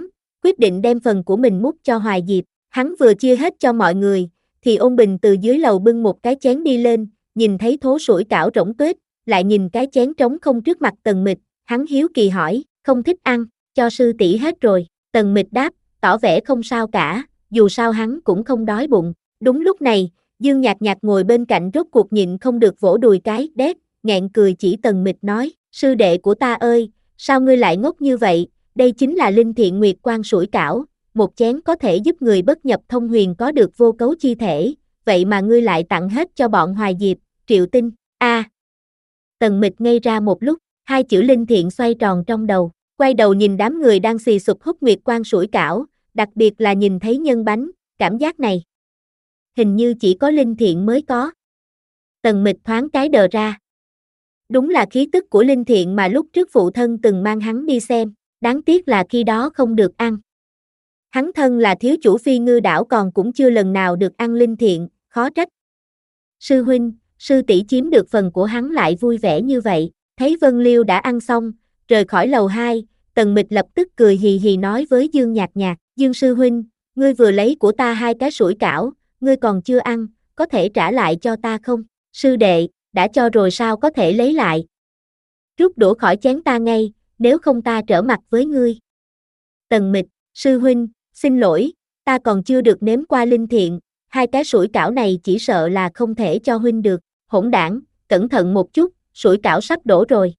B: quyết định đem phần của mình múc cho Hoài Diệp. Hắn vừa chia hết cho mọi người, thì Ôn Bình từ dưới lầu bưng một cái chén đi lên, nhìn thấy thố sủi cảo rỗng tuếch, lại nhìn cái chén trống không trước mặt Tần Mịch, hắn hiếu kỳ hỏi, không thích ăn, cho sư tỷ hết rồi. Tần Mịch đáp, tỏ vẻ không sao cả, dù sao hắn cũng không đói bụng. Đúng lúc này, Dương Nhạc Nhạc ngồi bên cạnh rốt cuộc nhịn không được vỗ đùi cái đét, nghẹn cười chỉ Tần Mịch nói, sư đệ của ta ơi, sao ngươi lại ngốc như vậy, đây chính là linh thiện nguyệt quan sủi cảo, một chén có thể giúp người bất nhập thông huyền có được vô cấu chi thể, vậy mà ngươi lại tặng hết cho bọn Hoài Diệp, Triệu Tinh, a. À. Tần Mịch ngây ra một lúc, hai chữ linh thiện xoay tròn trong đầu, quay đầu nhìn đám người đang xì xụp hút nguyệt quan sủi cảo, đặc biệt là nhìn thấy nhân bánh, cảm giác này hình như chỉ có linh thiện mới có. Tần Mịch thoáng cái đờ ra. Đúng là khí tức của linh thiện mà lúc trước phụ thân từng mang hắn đi xem, đáng tiếc là khi đó không được ăn. Hắn thân là thiếu chủ Phi Ngư đảo còn cũng chưa lần nào được ăn linh thiện, khó trách. Sư huynh, sư tỷ chiếm được phần của hắn lại vui vẻ như vậy, thấy Vân Liêu đã ăn xong, rời khỏi lầu hai, Tần Mịch lập tức cười hì hì nói với Dương Nhạc Nhạc, Dương sư huynh, ngươi vừa lấy của ta hai cái sủi cảo, ngươi còn chưa ăn, có thể trả lại cho ta không? Sư đệ, đã cho rồi sao có thể lấy lại? Rút đũa khỏi chén ta ngay, nếu không ta trở mặt với ngươi. Tần Mịch, sư huynh, xin lỗi, ta còn chưa được nếm qua linh thiện, hai cái sủi cảo này chỉ sợ là không thể cho huynh được. Hỗn đảng, cẩn thận một chút, sủi cảo sắp đổ rồi.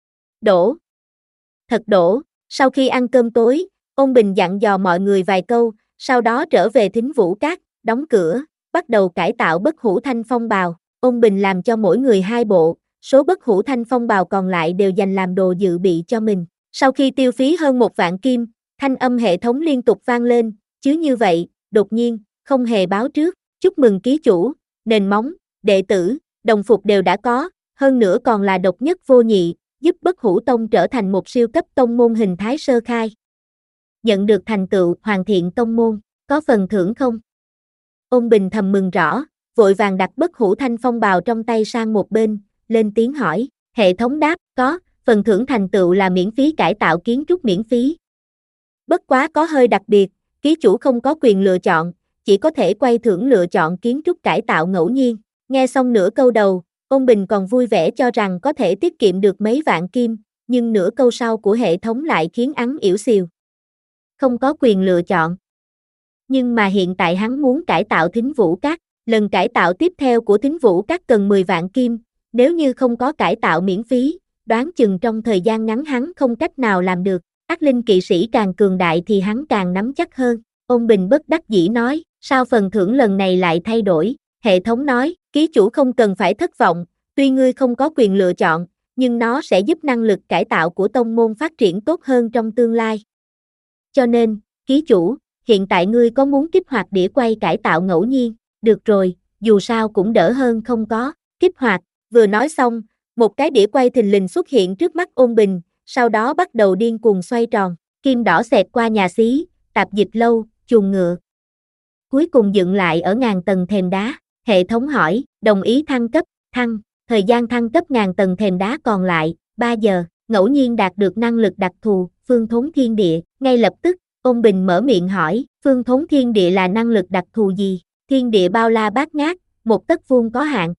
B: Đổ. Thật đổ. Sau khi ăn cơm tối, Ôn Bình dặn dò mọi người vài câu, sau đó trở về Thính Vũ Các, đóng cửa, bắt đầu cải tạo bất hủ thanh phong bào. Ôn Bình làm cho mỗi người hai bộ, số bất hủ thanh phong bào còn lại đều dành làm đồ dự bị cho mình. Sau khi tiêu phí hơn một vạn kim, thanh âm hệ thống liên tục vang lên, chứ như vậy, đột nhiên, không hề báo trước, chúc mừng ký chủ, nền móng, đệ tử, đồng phục đều đã có, hơn nữa còn là độc nhất vô nhị, giúp bất hủ tông trở thành một siêu cấp tông môn hình thái sơ khai. Nhận được thành tựu hoàn thiện tông môn, có phần thưởng không? Ôn Bình thầm mừng rõ, vội vàng đặt bất hủ thanh phong bào trong tay sang một bên, lên tiếng hỏi, hệ thống đáp, có, phần thưởng thành tựu là miễn phí cải tạo kiến trúc miễn phí. Bất quá có hơi đặc biệt, ký chủ không có quyền lựa chọn, chỉ có thể quay thưởng lựa chọn kiến trúc cải tạo ngẫu nhiên. Nghe xong nửa câu đầu, Ôn Bình còn vui vẻ cho rằng có thể tiết kiệm được mấy vạn kim, nhưng nửa câu sau của hệ thống lại khiến hắn ỉu xìu. Không có quyền lựa chọn. Nhưng mà hiện tại hắn muốn cải tạo Thính Vũ Các, lần cải tạo tiếp theo của Thính Vũ Các cần mười vạn kim, nếu như không có cải tạo miễn phí, đoán chừng trong thời gian ngắn hắn không cách nào làm được. Ác linh kỵ sĩ càng cường đại thì hắn càng nắm chắc hơn. Ôn Bình bất đắc dĩ nói, sao phần thưởng lần này lại thay đổi? Hệ thống nói, ký chủ không cần phải thất vọng, tuy ngươi không có quyền lựa chọn, nhưng nó sẽ giúp năng lực cải tạo của tông môn phát triển tốt hơn trong tương lai. Cho nên, ký chủ, hiện tại ngươi có muốn kích hoạt đĩa quay cải tạo ngẫu nhiên? Được rồi, dù sao cũng đỡ hơn không có. Kích hoạt, vừa nói xong, một cái đĩa quay thình lình xuất hiện trước mắt Ôn Bình, sau đó bắt đầu điên cuồng xoay tròn, kim đỏ xẹt qua nhà xí, tạp dịch lâu, chuồng ngựa. Cuối cùng dựng lại ở ngàn tầng thềm đá, hệ thống hỏi, đồng ý thăng cấp, thăng, thời gian thăng cấp ngàn tầng thềm đá còn lại, ba giờ, ngẫu nhiên đạt được năng lực đặc thù, phương thốn thiên địa, ngay lập tức, Ôn Bình mở miệng hỏi, phương thốn thiên địa là năng lực đặc thù gì? Thiên địa bao la bát ngát, một tấc vuông có hạn.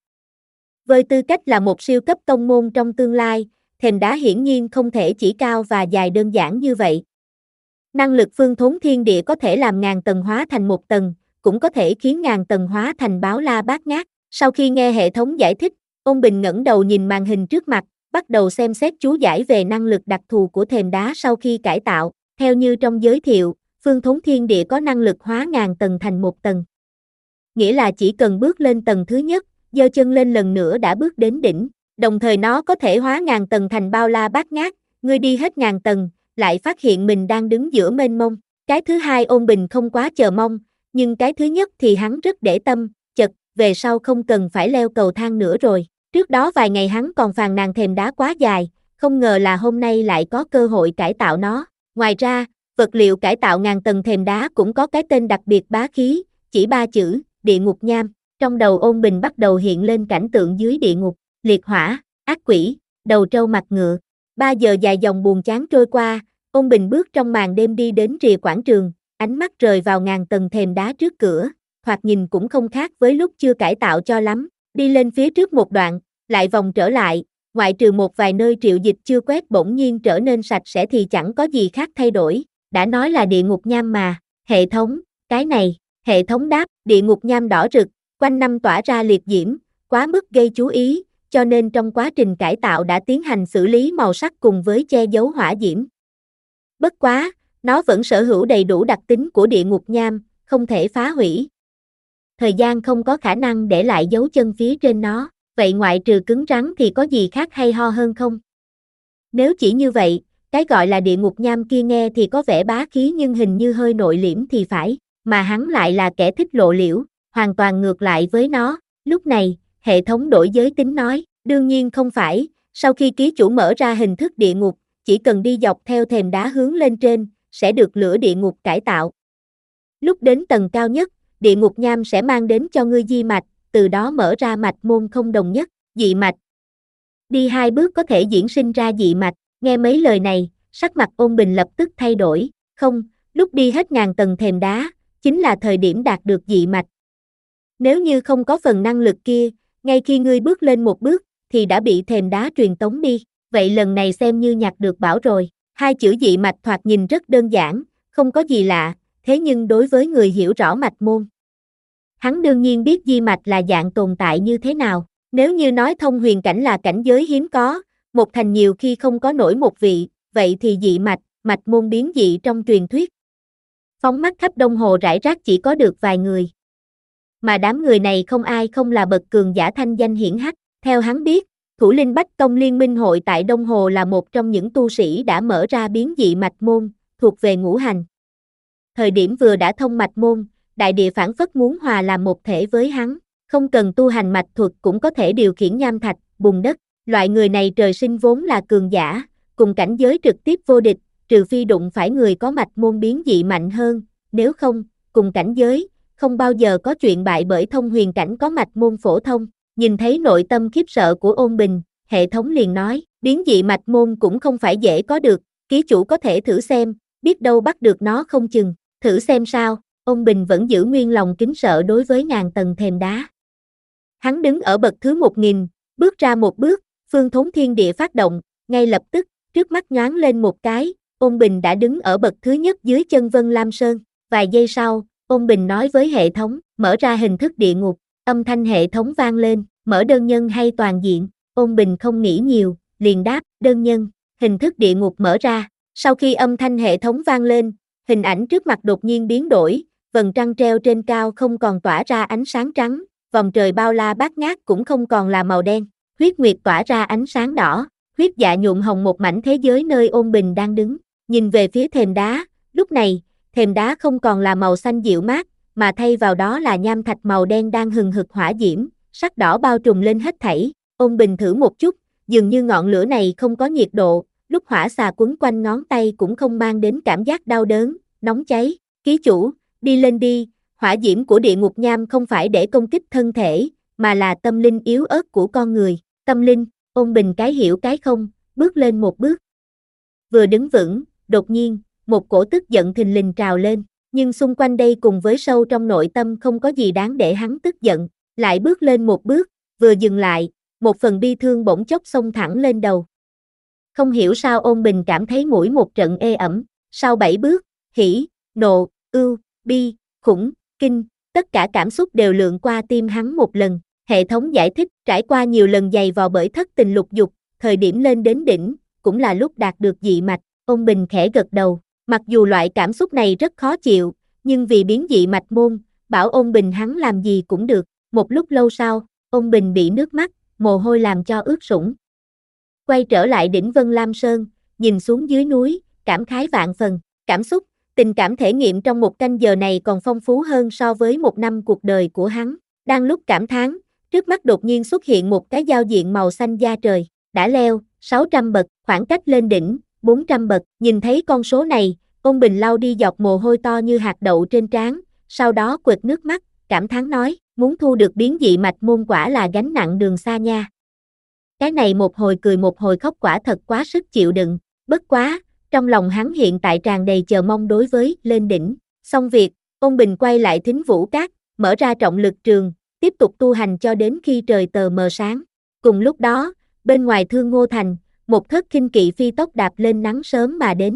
B: Với tư cách là một siêu cấp tông môn trong tương lai, thềm đá hiển nhiên không thể chỉ cao và dài đơn giản như vậy. Năng lực phương thốn thiên địa có thể làm ngàn tầng hóa thành một tầng, cũng có thể khiến ngàn tầng hóa thành báo la bát ngát. Sau khi nghe hệ thống giải thích, Ôn Bình ngẩng đầu nhìn màn hình trước mặt, bắt đầu xem xét chú giải về năng lực đặc thù của thềm đá sau khi cải tạo. Theo như trong giới thiệu, phương thốn thiên địa có năng lực hóa ngàn tầng thành một tầng. Nghĩa là chỉ cần bước lên tầng thứ nhất, giơ chân lên lần nữa đã bước đến đỉnh, đồng thời nó có thể hóa ngàn tầng thành bao la bát ngát, ngươi đi hết ngàn tầng, lại phát hiện mình đang đứng giữa mênh mông. Cái thứ hai Ôn Bình không quá chờ mong, nhưng cái thứ nhất thì hắn rất để tâm, chật, về sau không cần phải leo cầu thang nữa rồi. Trước đó vài ngày hắn còn phàn nàn thềm đá quá dài, không ngờ là hôm nay lại có cơ hội cải tạo nó. Ngoài ra, vật liệu cải tạo ngàn tầng thềm đá cũng có cái tên đặc biệt bá khí, chỉ ba chữ, địa ngục nham. Trong đầu Ôn Bình bắt đầu hiện lên cảnh tượng dưới địa ngục, liệt hỏa, ác quỷ, đầu trâu mặt ngựa. Ba giờ dài dòng buồn chán trôi qua, Ôn Bình bước trong màn đêm đi đến rìa quảng trường, ánh mắt rơi vào ngàn tầng thềm đá trước cửa, thoạt nhìn cũng không khác với lúc chưa cải tạo cho lắm, đi lên phía trước một đoạn, lại vòng trở lại, ngoại trừ một vài nơi Triệu Dịch chưa quét bỗng nhiên trở nên sạch sẽ thì chẳng có gì khác thay đổi, đã nói là địa ngục nham mà, hệ thống, cái này, hệ thống đáp, địa ngục nham đỏ rực, quanh năm tỏa ra liệt diễm, quá mức gây chú ý, cho nên trong quá trình cải tạo đã tiến hành xử lý màu sắc cùng với che giấu hỏa diễm. Bất quá, nó vẫn sở hữu đầy đủ đặc tính của địa ngục nham, không thể phá hủy. Thời gian không có khả năng để lại dấu chân phía trên nó, vậy ngoại trừ cứng rắn thì có gì khác hay ho hơn không? Nếu chỉ như vậy, cái gọi là địa ngục nham kia nghe thì có vẻ bá khí nhưng hình như hơi nội liễm thì phải, mà hắn lại là kẻ thích lộ liễu, hoàn toàn ngược lại với nó. Lúc này, hệ thống đổi giới tính nói, đương nhiên không phải, sau khi ký chủ mở ra hình thức địa ngục, chỉ cần đi dọc theo thềm đá hướng lên trên, sẽ được lửa địa ngục cải tạo. Lúc đến tầng cao nhất, địa ngục nham sẽ mang đến cho ngươi di mạch, từ đó mở ra mạch môn không đồng nhất, dị mạch. Đi hai bước có thể diễn sinh ra dị mạch, nghe mấy lời này, sắc mặt Ôn Bình lập tức thay đổi, không, lúc đi hết ngàn tầng thềm đá, chính là thời điểm đạt được dị mạch. Nếu như không có phần năng lực kia, ngay khi ngươi bước lên một bước, thì đã bị thềm đá truyền tống đi, vậy lần này xem như nhặt được bảo rồi. Hai chữ dị mạch thoạt nhìn rất đơn giản, không có gì lạ, thế nhưng đối với người hiểu rõ mạch môn, hắn đương nhiên biết di mạch là dạng tồn tại như thế nào. Nếu như nói thông huyền cảnh là cảnh giới hiếm có, một thành nhiều khi không có nổi một vị, vậy thì dị mạch, mạch môn biến dị trong truyền thuyết. Phóng mắt khắp Đông Hồ rải rác chỉ có được vài người. Mà đám người này không ai không là bậc cường giả thanh danh hiển hách. Theo hắn biết, Thủ Linh Bách Tông Liên minh hội tại Đông Hồ là một trong những tu sĩ đã mở ra biến dị mạch môn, thuộc về ngũ hành. Thời điểm vừa đã thông mạch môn, đại địa phản phất muốn hòa làm một thể với hắn, không cần tu hành mạch thuật cũng có thể điều khiển nham thạch, bùn đất. Loại người này trời sinh vốn là cường giả, cùng cảnh giới trực tiếp vô địch, trừ phi đụng phải người có mạch môn biến dị mạnh hơn, nếu không, cùng cảnh giới, không bao giờ có chuyện bại bởi thông huyền cảnh có mạch môn phổ thông. Nhìn thấy nội tâm khiếp sợ của Ôn Bình, hệ thống liền nói, biến dị mạch môn cũng không phải dễ có được, ký chủ có thể thử xem, biết đâu bắt được nó không chừng, thử xem sao. Ôn Bình vẫn giữ nguyên lòng kính sợ đối với ngàn tầng thềm đá. Hắn đứng ở bậc thứ một nghìn, bước ra một bước, phương thốn thiên địa phát động, ngay lập tức, trước mắt nhoáng lên một cái, Ôn Bình đã đứng ở bậc thứ nhất dưới chân Vân Lam Sơn. Vài giây sau, Ôn Bình nói với hệ thống, mở ra hình thức địa ngục, âm thanh hệ thống vang lên, mở đơn nhân hay toàn diện. Ôn Bình không nghĩ nhiều, liền đáp, đơn nhân, hình thức địa ngục mở ra. Sau khi âm thanh hệ thống vang lên, hình ảnh trước mặt đột nhiên biến đổi, vầng trăng treo trên cao không còn tỏa ra ánh sáng trắng, vòng trời bao la bát ngát cũng không còn là màu đen, huyết nguyệt tỏa ra ánh sáng đỏ, huyết dạ nhuộm hồng một mảnh thế giới nơi Ôn Bình đang đứng. Nhìn về phía thềm đá, lúc này, thềm đá không còn là màu xanh dịu mát, mà thay vào đó là nham thạch màu đen đang hừng hực hỏa diễm, sắc đỏ bao trùm lên hết thảy. Ôn Bình thử một chút, dường như ngọn lửa này không có nhiệt độ, lúc hỏa xà quấn quanh ngón tay cũng không mang đến cảm giác đau đớn, nóng cháy. Ký chủ, đi lên đi, hỏa diễm của địa ngục nham không phải để công kích thân thể, mà là tâm linh yếu ớt của con người. Tâm linh, Ôn Bình cái hiểu cái không, bước lên một bước. Vừa đứng vững, đột nhiên, một cổ tức giận thình lình trào lên, nhưng xung quanh đây cùng với sâu trong nội tâm không có gì đáng để hắn tức giận, lại bước lên một bước, vừa dừng lại, một phần bi thương bỗng chốc xông thẳng lên đầu. Không hiểu sao Ôn Bình cảm thấy mũi một trận ê ẩm, sau bảy bước, hỉ, nộ, ưu, bi, khủng, kinh, tất cả cảm xúc đều lượn qua tim hắn một lần. Hệ thống giải thích, trải qua nhiều lần giày vò bởi thất tình lục dục, thời điểm lên đến đỉnh, cũng là lúc đạt được dị mạch. Ôn Bình khẽ gật đầu, mặc dù loại cảm xúc này rất khó chịu, nhưng vì biến dị mạch môn, bảo Ôn Bình hắn làm gì cũng được. Một lúc lâu sau, Ôn Bình bị nước mắt, mồ hôi làm cho ướt sũng. Quay trở lại đỉnh Vân Lam Sơn, nhìn xuống dưới núi, cảm khái vạn phần, cảm xúc, tình cảm thể nghiệm trong một canh giờ này còn phong phú hơn so với một năm cuộc đời của hắn. Đang lúc cảm thán, trước mắt đột nhiên xuất hiện một cái giao diện màu xanh da trời, đã leo sáu trăm bậc, khoảng cách lên đỉnh bốn trăm bậc. Nhìn thấy con số này, Ôn Bình lau đi giọt mồ hôi to như hạt đậu trên trán, sau đó quệt nước mắt, cảm thán nói, muốn thu được biến dị mạch môn quả là gánh nặng đường xa nha. Cái này một hồi cười một hồi khóc quả thật quá sức chịu đựng, bất quá, Trong lòng hắn hiện tại tràn đầy chờ mong đối với lên đỉnh. Xong việc, Ôn Bình quay lại Thính Vũ Các, mở ra trọng lực trường, tiếp tục tu hành cho đến khi trời tờ mờ sáng. Cùng lúc đó, bên ngoài Thương Ngô Thành, một thất khinh kỵ phi tốc đạp lên nắng sớm mà đến.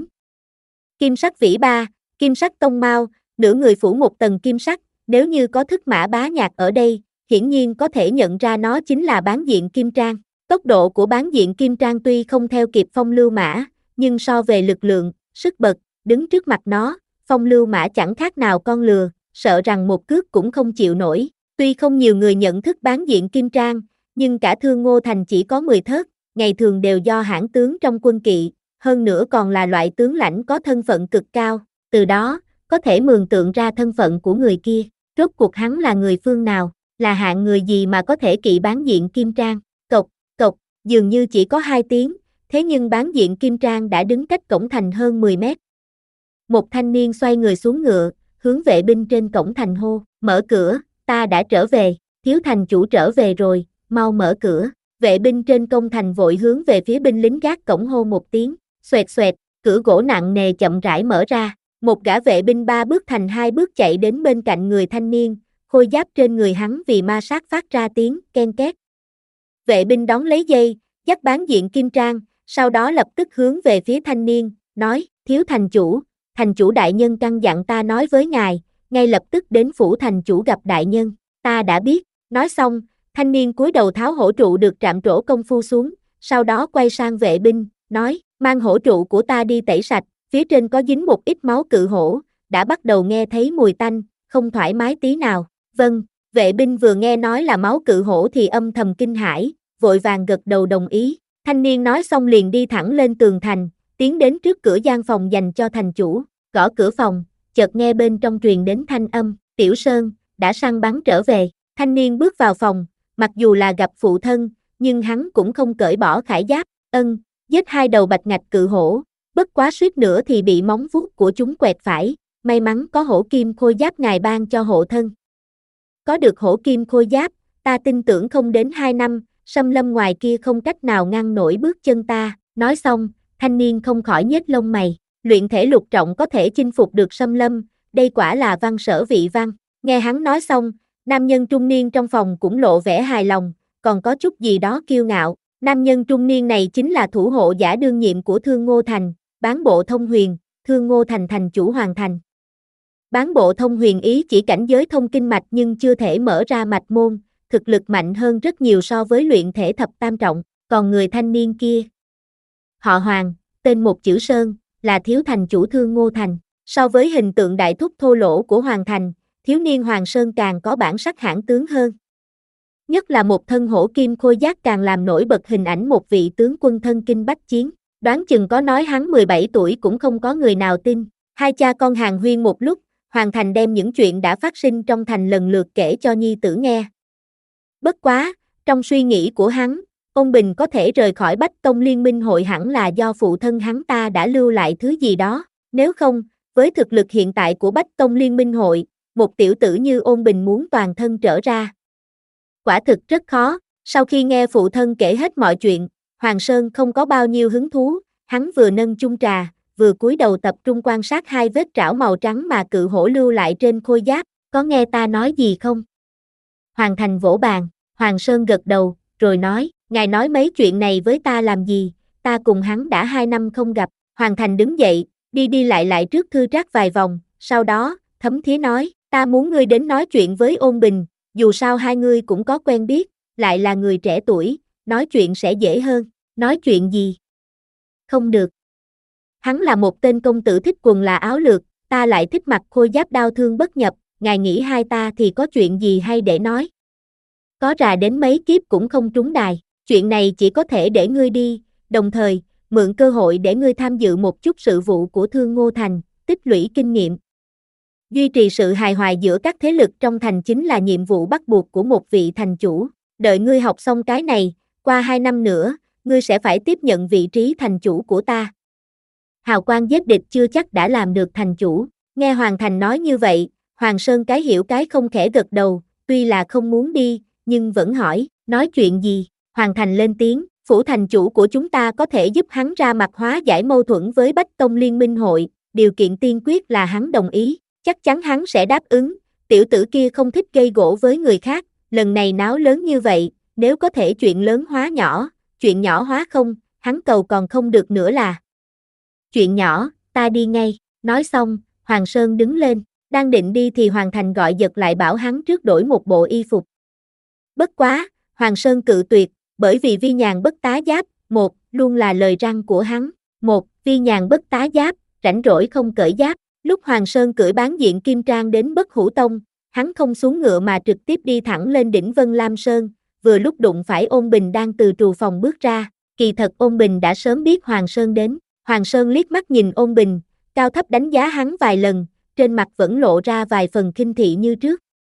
B: Kim sắc vĩ ba, kim sắc tông mao, nửa người phủ một tầng kim sắc, nếu như có thức mã bá nhạc ở đây, hiển nhiên có thể nhận ra nó chính là bán diện kim trang. Tốc độ của bán diện kim trang tuy không theo kịp phong lưu mã, nhưng so về lực lượng, sức bật, đứng trước mặt nó, phong lưu mã chẳng khác nào con lừa, sợ rằng một cước cũng không chịu nổi. Tuy không nhiều người nhận thức bán diện kim trang, nhưng cả Thương Ngô Thành chỉ có mười thớt, ngày thường đều do hãn tướng trong quân kỵ, hơn nữa còn là loại tướng lãnh có thân phận cực cao, từ đó, có thể mường tượng ra thân phận của người kia, rốt cuộc hắn là người phương nào, là hạng người gì mà có thể kỵ bán diện kim trang. Cộc, cộc, dường như chỉ có hai tiếng, thế nhưng bán diện kim trang đã đứng cách cổng thành hơn mười mét. Một thanh niên xoay người xuống ngựa, hướng vệ binh trên cổng thành hô, mở cửa, ta đã trở về, Thiếu thành chủ trở về rồi, mau mở cửa. Vệ binh trên công thành vội hướng về phía binh lính gác cổng hô một tiếng, xoẹt xoẹt, cửa gỗ nặng nề chậm rãi mở ra, một gã vệ binh ba bước thành hai bước chạy đến bên cạnh người thanh niên, khôi giáp trên người hắn vì ma sát phát ra tiếng ken két. Vệ binh đón lấy dây, dắt bán diện kim trang, sau đó lập tức hướng về phía thanh niên, nói, thiếu thành chủ, thành chủ đại nhân căn dặn ta nói với ngài, ngay lập tức đến phủ thành chủ gặp đại nhân, ta đã biết, nói xong, thanh niên cúi đầu tháo hổ trụ được trạm trổ công phu xuống, sau đó quay sang vệ binh, nói, mang hổ trụ của ta đi tẩy sạch, phía trên có dính một ít máu cự hổ, đã bắt đầu nghe thấy mùi tanh, không thoải mái tí nào. Vâng, vệ binh vừa nghe nói là máu cự hổ thì âm thầm kinh hãi, vội vàng gật đầu đồng ý. Thanh niên nói xong liền đi thẳng lên tường thành, tiến đến trước cửa gian phòng dành cho thành chủ, gõ cửa phòng, chợt nghe bên trong truyền đến thanh âm, Tiểu Sơn, đã săn bắn trở về. Thanh niên bước vào phòng, mặc dù là gặp phụ thân, nhưng hắn cũng không cởi bỏ khải giáp, ân, giết hai đầu bạch ngạch cự hổ, bất quá suýt nữa thì bị móng vuốt của chúng quẹt phải, may mắn có hổ kim khôi giáp ngài ban cho hộ thân. Có được hổ kim khôi giáp, ta tin tưởng không đến hai năm, xâm lâm ngoài kia không cách nào ngăn nổi bước chân ta, nói xong, thanh niên không khỏi nhếch lông mày, luyện thể lục trọng có thể chinh phục được xâm lâm, đây quả là văn sở vị văn. Nghe hắn nói xong, nam nhân trung niên trong phòng cũng lộ vẻ hài lòng, còn có chút gì đó kiêu ngạo. Nam nhân trung niên này chính là thủ hộ giả đương nhiệm của Thương Ngô Thành, Bán Bộ Thông Huyền, Thương Ngô Thành thành chủ Hoàng Thành. Bán Bộ Thông Huyền ý chỉ cảnh giới thông kinh mạch nhưng chưa thể mở ra mạch môn, thực lực mạnh hơn rất nhiều so với luyện thể thập tam trọng, còn người thanh niên kia. Họ Hoàng, tên một chữ Sơn, là thiếu thành chủ Thương Ngô Thành, so với hình tượng đại thúc thô lỗ của Hoàng Thành, thiếu niên Hoàng Sơn càng có bản sắc hãn tướng hơn. Nhất là một thân hổ kim khôi giáp càng làm nổi bật hình ảnh một vị tướng quân thân kinh bách chiến, đoán chừng có nói hắn mười bảy tuổi cũng không có người nào tin. Hai cha con hàn huyên một lúc, Hoàng Thành đem những chuyện đã phát sinh trong thành lần lượt kể cho nhi tử nghe. Bất quá, trong suy nghĩ của hắn, Ôn Bình có thể rời khỏi Bách Tông Liên minh hội hẳn là do phụ thân hắn ta đã lưu lại thứ gì đó, nếu không, với thực lực hiện tại của Bách Tông Liên minh hội, một tiểu tử như Ôn Bình muốn toàn thân trở ra, quả thực rất khó. Sau khi nghe phụ thân kể hết mọi chuyện, Hoàng Sơn không có bao nhiêu hứng thú, hắn vừa nâng chung trà, vừa cúi đầu tập trung quan sát hai vết trảo màu trắng mà cự hổ lưu lại trên khôi giáp, có nghe ta nói gì không? Hoàng Thành vỗ bàn, Hoàng Sơn gật đầu, rồi nói, ngài nói mấy chuyện này với ta làm gì, ta cùng hắn đã hai năm không gặp. Hoàng Thành đứng dậy, đi đi lại lại trước thư trác vài vòng, sau đó, thấm thía nói, ta muốn ngươi đến nói chuyện với Ôn Bình, dù sao hai ngươi cũng có quen biết, lại là người trẻ tuổi, nói chuyện sẽ dễ hơn. Nói chuyện gì? Không được. Hắn là một tên công tử thích quần là áo lược, ta lại thích mặc khôi giáp đao thương bất nhập, ngài nghĩ hai ta thì có chuyện gì hay để nói? Có rà đến mấy kiếp cũng không trúng đài, chuyện này chỉ có thể để ngươi đi, đồng thời, mượn cơ hội để ngươi tham dự một chút sự vụ của Thương Ngô Thành, tích lũy kinh nghiệm. Duy trì sự hài hòa giữa các thế lực trong thành chính là nhiệm vụ bắt buộc của một vị thành chủ. Đợi ngươi học xong cái này, qua hai năm nữa, ngươi sẽ phải tiếp nhận vị trí thành chủ của ta. Hào quang giết địch chưa chắc đã làm được thành chủ. Nghe Hoàng Thành nói như vậy, Hoàng Sơn cái hiểu cái không khẽ gật đầu, tuy là không muốn đi, nhưng vẫn hỏi, nói chuyện gì? Hoàng Thành lên tiếng, Phủ thành chủ của chúng ta có thể giúp hắn ra mặt hóa giải mâu thuẫn với Bách Tông Liên minh hội, điều kiện tiên quyết là hắn đồng ý, chắc chắn hắn sẽ đáp ứng, tiểu tử kia không thích gây gổ với người khác, lần này náo lớn như vậy, nếu có thể chuyện lớn hóa nhỏ, chuyện nhỏ hóa không, hắn cầu còn không được nữa là. Chuyện nhỏ, ta đi ngay, nói xong, Hoàng Sơn đứng lên, đang định đi thì Hoàng Thành gọi giật lại bảo hắn trước đổi một bộ y phục. Bất quá, Hoàng Sơn cự tuyệt, bởi vì vi nhàn bất tá giáp, một, luôn là lời răn của hắn, một, vi nhàn bất tá giáp, rảnh rỗi không cởi giáp, lúc Hoàng Sơn cưỡi bán diện kim trang đến Bất Hủ Tông, hắn không xuống ngựa mà trực tiếp đi thẳng lên đỉnh Vân Lam Sơn, vừa lúc đụng phải Ôn Bình đang từ trù phòng bước ra, kỳ thật Ôn Bình đã sớm biết Hoàng Sơn đến, Hoàng Sơn liếc mắt nhìn Ôn Bình, cao thấp đánh giá hắn vài lần, trên mặt vẫn lộ ra vài phần khinh thị như trước.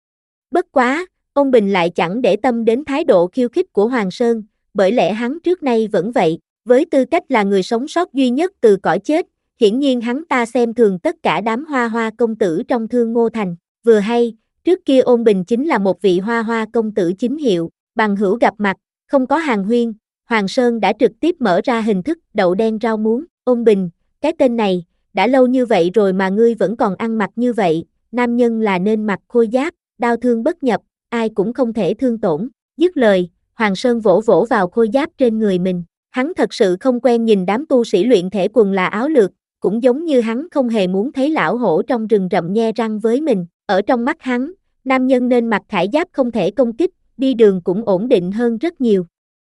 B: Bất quá, Ôn Bình lại chẳng để tâm đến thái độ khiêu khích của Hoàng Sơn, bởi lẽ hắn trước nay vẫn vậy, với tư cách là người sống sót duy nhất từ cõi chết, hiển nhiên hắn ta xem thường tất cả đám hoa hoa công tử trong Thương Ngô Thành, vừa hay, trước kia Ôn Bình chính là một vị hoa hoa công tử chính hiệu, bằng hữu gặp mặt, không có hàng huyên, Hoàng Sơn đã trực tiếp mở ra hình thức đậu đen rau muống, Ôn Bình, cái tên này, đã lâu như vậy rồi mà ngươi vẫn còn ăn mặc như vậy, nam nhân là nên mặc khôi giáp, đao thương bất nhập, ai cũng không thể thương tổn, dứt lời, Hoàng Sơn vỗ vỗ vào khôi giáp trên người mình, hắn thật sự không quen nhìn đám tu sĩ luyện thể quần là áo lược, cũng giống như hắn không hề muốn thấy lão hổ trong rừng rậm nhe răng với mình, ở trong mắt hắn, nam nhân nên mặc khải giáp không thể công kích, đi đường cũng ổn định hơn rất nhiều.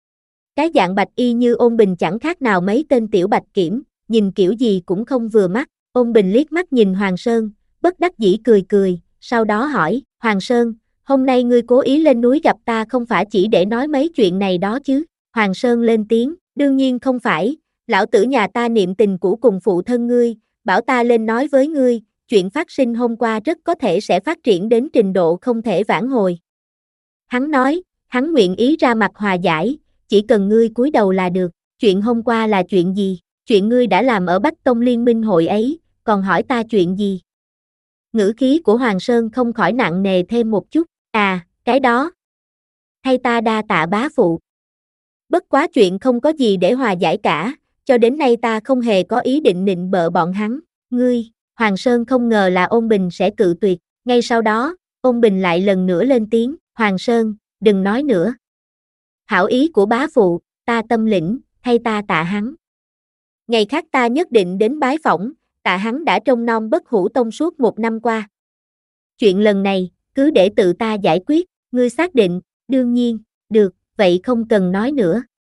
B: Cái dạng bạch y như Ôn Bình chẳng khác nào mấy tên tiểu bạch kiểm, nhìn kiểu gì cũng không vừa mắt, Ôn Bình liếc mắt nhìn Hoàng Sơn, bất đắc dĩ cười cười, sau đó hỏi, Hoàng Sơn, hôm nay ngươi cố ý lên núi gặp ta không phải chỉ để nói mấy chuyện này đó chứ, Hoàng Sơn lên tiếng, đương nhiên không phải, lão tử nhà ta niệm tình cũ cùng phụ thân ngươi, bảo ta lên nói với ngươi, chuyện phát sinh hôm qua rất có thể sẽ phát triển đến trình độ không thể vãn hồi. Hắn nói, hắn nguyện ý ra mặt hòa giải, chỉ cần ngươi cúi đầu là được, chuyện hôm qua là chuyện gì, chuyện ngươi đã làm ở Bách Tông Liên minh hội ấy, còn hỏi ta chuyện gì? Ngữ khí của Hoàng Sơn không khỏi nặng nề thêm một chút, à, cái đó. Hay ta đa tạ bá phụ. Bất quá chuyện không có gì để hòa giải cả, cho đến nay ta không hề có ý định nịnh bợ bọn hắn, ngươi, Hoàng Sơn không ngờ là Ôn Bình sẽ cự tuyệt, ngay sau đó, Ôn Bình lại lần nữa lên tiếng, Hoàng Sơn, đừng nói nữa. Hảo ý của bá phụ, ta tâm lĩnh, hay ta tạ hắn. Ngày khác ta nhất định đến bái phỏng, tạ hắn đã trông nom Bất Hủ Tông suốt một năm qua. Chuyện lần này, cứ để tự ta giải quyết, ngươi xác định, đương nhiên, được, vậy không cần nói nữa.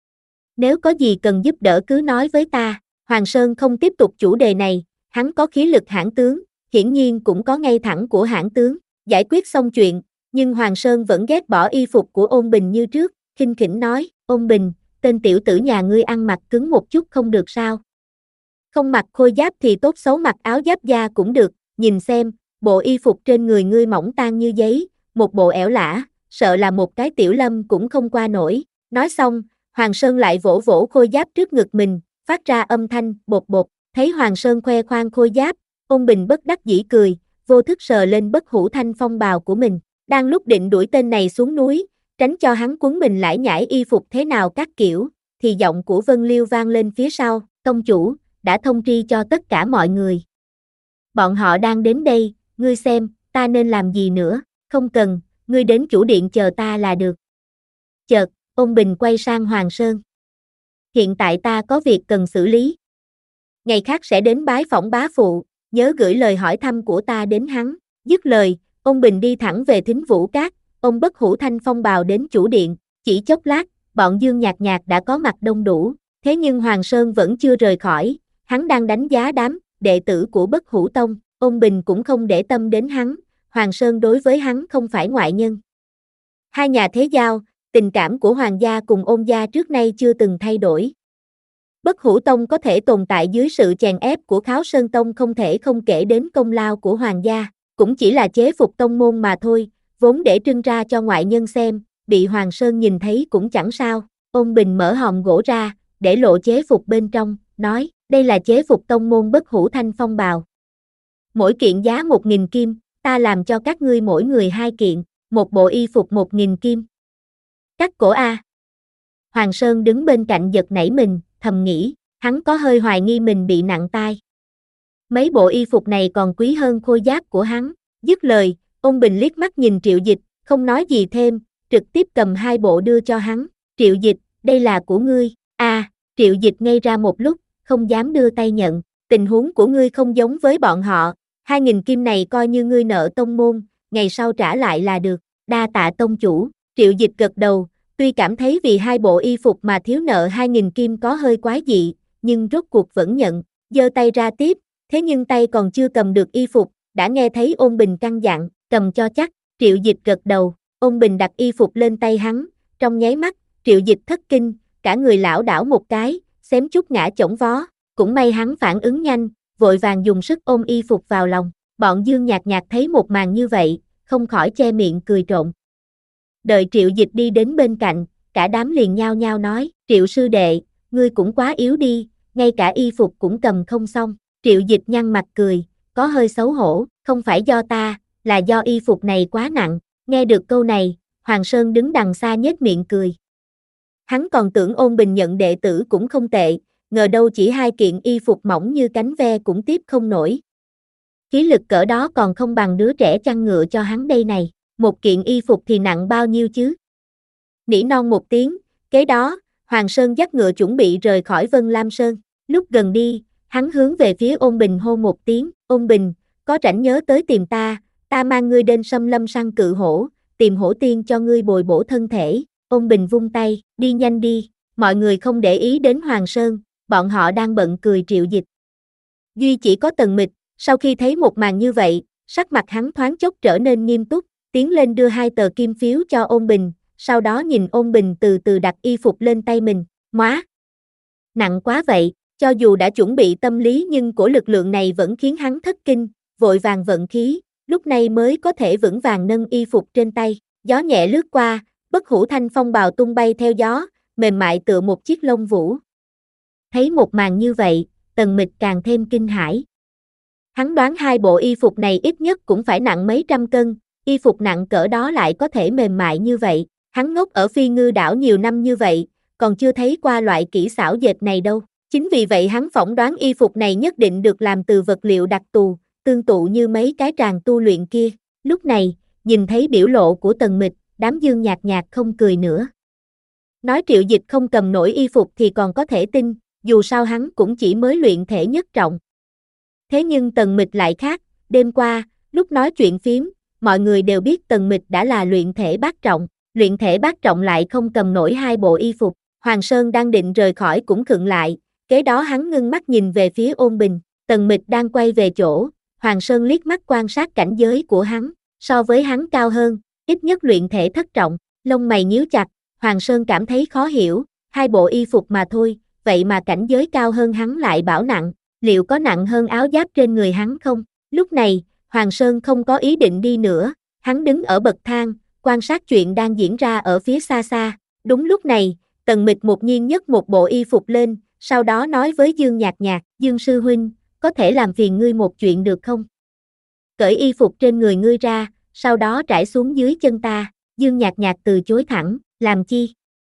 B: Nếu có gì cần giúp đỡ cứ nói với ta, Hoàng Sơn không tiếp tục chủ đề này, hắn có khí lực hãn tướng, hiển nhiên cũng có ngay thẳng của hãn tướng, giải quyết xong chuyện, nhưng Hoàng Sơn vẫn ghét bỏ y phục của Ôn Bình như trước, khinh khỉnh nói, Ôn Bình, tên tiểu tử nhà ngươi ăn mặc cứng một chút không được sao? Không mặc khôi giáp thì tốt xấu mặc áo giáp da cũng được, nhìn xem, bộ y phục trên người ngươi mỏng tan như giấy, một bộ ẻo lả, sợ là một cái tiểu lâm cũng không qua nổi. Nói xong, Hoàng Sơn lại vỗ vỗ khôi giáp trước ngực mình, phát ra âm thanh bột bột, thấy Hoàng Sơn khoe khoang khôi giáp, Ôn Bình bất đắc dĩ cười, vô thức sờ lên Bất Hủ Thanh phong bào của mình, đang lúc định đuổi tên này xuống núi, tránh cho hắn quấn mình lải nhải y phục thế nào các kiểu, thì giọng của Vân Liêu vang lên phía sau, tông chủ, đã thông tri cho tất cả mọi người. Bọn họ đang đến đây, ngươi xem, ta nên làm gì nữa, không cần, ngươi đến chủ điện chờ ta là được. Chợt, Ôn Bình quay sang Hoàng Sơn. Hiện tại ta có việc cần xử lý. Ngày khác sẽ đến bái phỏng bá phụ, nhớ gửi lời hỏi thăm của ta đến hắn. Dứt lời, Ôn Bình đi thẳng về Thính Vũ Cát, ông Bất Hủ Thanh phong bào đến chủ điện, chỉ chốc lát, bọn Dương Nhạc Nhạc đã có mặt đông đủ, thế nhưng Hoàng Sơn vẫn chưa rời khỏi, hắn đang đánh giá đám đệ tử của Bất Hủ Tông, Ôn Bình cũng không để tâm đến hắn, Hoàng Sơn đối với hắn không phải ngoại nhân. Hai nhà thế giao, tình cảm của Hoàng gia cùng Ôn gia trước nay chưa từng thay đổi. Bất Hủ Tông có thể tồn tại dưới sự chèn ép của Kháo Sơn Tông không thể không kể đến công lao của Hoàng gia, cũng chỉ là chế phục tông môn mà thôi, vốn để trưng ra cho ngoại nhân xem, bị Hoàng Sơn nhìn thấy cũng chẳng sao. Ôn Bình mở hòm gỗ ra, để lộ chế phục bên trong, nói, đây là chế phục tông môn Bất Hủ Thanh phong bào. Mỗi kiện giá một nghìn kim, ta làm cho các ngươi mỗi người hai kiện, một bộ y phục một nghìn kim. Cắt cổ a. Hoàng Sơn đứng bên cạnh giật nảy mình, thầm nghĩ, hắn có hơi hoài nghi mình bị nặng tai. Mấy bộ y phục này còn quý hơn khôi giáp của hắn. Dứt lời, Ôn Bình liếc mắt nhìn Triệu Dịch, không nói gì thêm, trực tiếp cầm hai bộ đưa cho hắn. Triệu Dịch, đây là của ngươi. À, Triệu Dịch ngây ra một lúc, không dám đưa tay nhận. Tình huống của ngươi không giống với bọn họ, hai nghìn kim này coi như ngươi nợ tông môn, ngày sau trả lại là được. Đa tạ tông chủ. Triệu Dịch gật đầu, tuy cảm thấy vì hai bộ y phục mà thiếu nợ hai nghìn kim có hơi quái dị, nhưng rốt cuộc vẫn nhận, giơ tay ra tiếp, thế nhưng tay còn chưa cầm được y phục, đã nghe thấy Ôn Bình căn dặn, cầm cho chắc. Triệu Dịch gật đầu, Ôn Bình đặt y phục lên tay hắn, trong nháy mắt, Triệu Dịch thất kinh, cả người lảo đảo một cái, xém chút ngã chổng vó, cũng may hắn phản ứng nhanh, vội vàng dùng sức ôm y phục vào lòng. Bọn Dương Nhạc Nhạc thấy một màn như vậy, không khỏi che miệng cười trộm. Đợi Triệu Dịch đi đến bên cạnh, cả đám liền nhao nhao nói, Triệu sư đệ, ngươi cũng quá yếu đi, ngay cả y phục cũng cầm không xong. Triệu Dịch nhăn mặt cười, có hơi xấu hổ, không phải do ta, là do y phục này quá nặng. Nghe được câu này, Hoàng Sơn đứng đằng xa nhếch miệng cười. Hắn còn tưởng Ôn Bình nhận đệ tử cũng không tệ, ngờ đâu chỉ hai kiện y phục mỏng như cánh ve cũng tiếp không nổi. Khí lực cỡ đó còn không bằng đứa trẻ chăn ngựa cho hắn đây này, một kiện y phục thì nặng bao nhiêu chứ? Nỉ non một tiếng, kế đó, Hoàng Sơn dắt ngựa chuẩn bị rời khỏi Vân Lam Sơn. Lúc gần đi, hắn hướng về phía Ôn Bình hô một tiếng, Ôn Bình, có rảnh nhớ tới tìm ta, ta mang ngươi đến Sâm Lâm săn cự hổ, tìm hổ tiên cho ngươi bồi bổ thân thể. Ôn Bình vung tay, đi nhanh đi, mọi người không để ý đến Hoàng Sơn, bọn họ đang bận cười Triệu Dịch. Duy chỉ có Tần Mịch, sau khi thấy một màn như vậy, sắc mặt hắn thoáng chốc trở nên nghiêm túc, tiến lên đưa hai tờ kim phiếu cho Ôn Bình, sau đó nhìn Ôn Bình từ từ đặt y phục lên tay mình, móa. Nặng quá vậy, cho dù đã chuẩn bị tâm lý nhưng của lực lượng này vẫn khiến hắn thất kinh, vội vàng vận khí, lúc này mới có thể vững vàng nâng y phục trên tay. Gió nhẹ lướt qua, bất hủ thanh phong bào tung bay theo gió, mềm mại tựa một chiếc lông vũ. Thấy một màn như vậy, Tần Mịch càng thêm kinh hãi. Hắn đoán hai bộ y phục này ít nhất cũng phải nặng mấy trăm cân, y phục nặng cỡ đó lại có thể mềm mại như vậy. Hắn ngốc ở Phi Ngư đảo nhiều năm như vậy, còn chưa thấy qua loại kỹ xảo dệt này đâu. Chính vì vậy hắn phỏng đoán y phục này nhất định được làm từ vật liệu đặc thù, tương tự như mấy cái tràng tu luyện kia. Lúc này, nhìn thấy biểu lộ của Tần Mịch, đám Dương Nhạc Nhạc không cười nữa. Nói Triệu Dịch không cầm nổi y phục thì còn có thể tin, dù sao hắn cũng chỉ mới luyện thể nhất trọng. Thế nhưng Tần Mịch lại khác, đêm qua, lúc nói chuyện phiếm, mọi người đều biết Tần Mịch đã là luyện thể bát trọng, luyện thể bát trọng lại không cầm nổi hai bộ y phục. Hoàng Sơn đang định rời khỏi cũng khựng lại, kế đó hắn ngưng mắt nhìn về phía Ôn Bình, Tần Mịch đang quay về chỗ, Hoàng Sơn liếc mắt quan sát cảnh giới của hắn, so với hắn cao hơn, ít nhất luyện thể thất trọng, lông mày nhíu chặt, Hoàng Sơn cảm thấy khó hiểu, hai bộ y phục mà thôi, vậy mà cảnh giới cao hơn hắn lại bảo nặng, liệu có nặng hơn áo giáp trên người hắn không? Lúc này, Hoàng Sơn không có ý định đi nữa, hắn đứng ở bậc thang, quan sát chuyện đang diễn ra ở phía xa xa. Đúng lúc này, Tần Mịch một nhiên nhấc một bộ y phục lên, sau đó nói với Dương Nhạc Nhạc, Dương sư huynh, có thể làm phiền ngươi một chuyện được không? Cởi y phục trên người ngươi ra, sau đó trải xuống dưới chân ta. Dương Nhạc Nhạc từ chối thẳng, làm chi?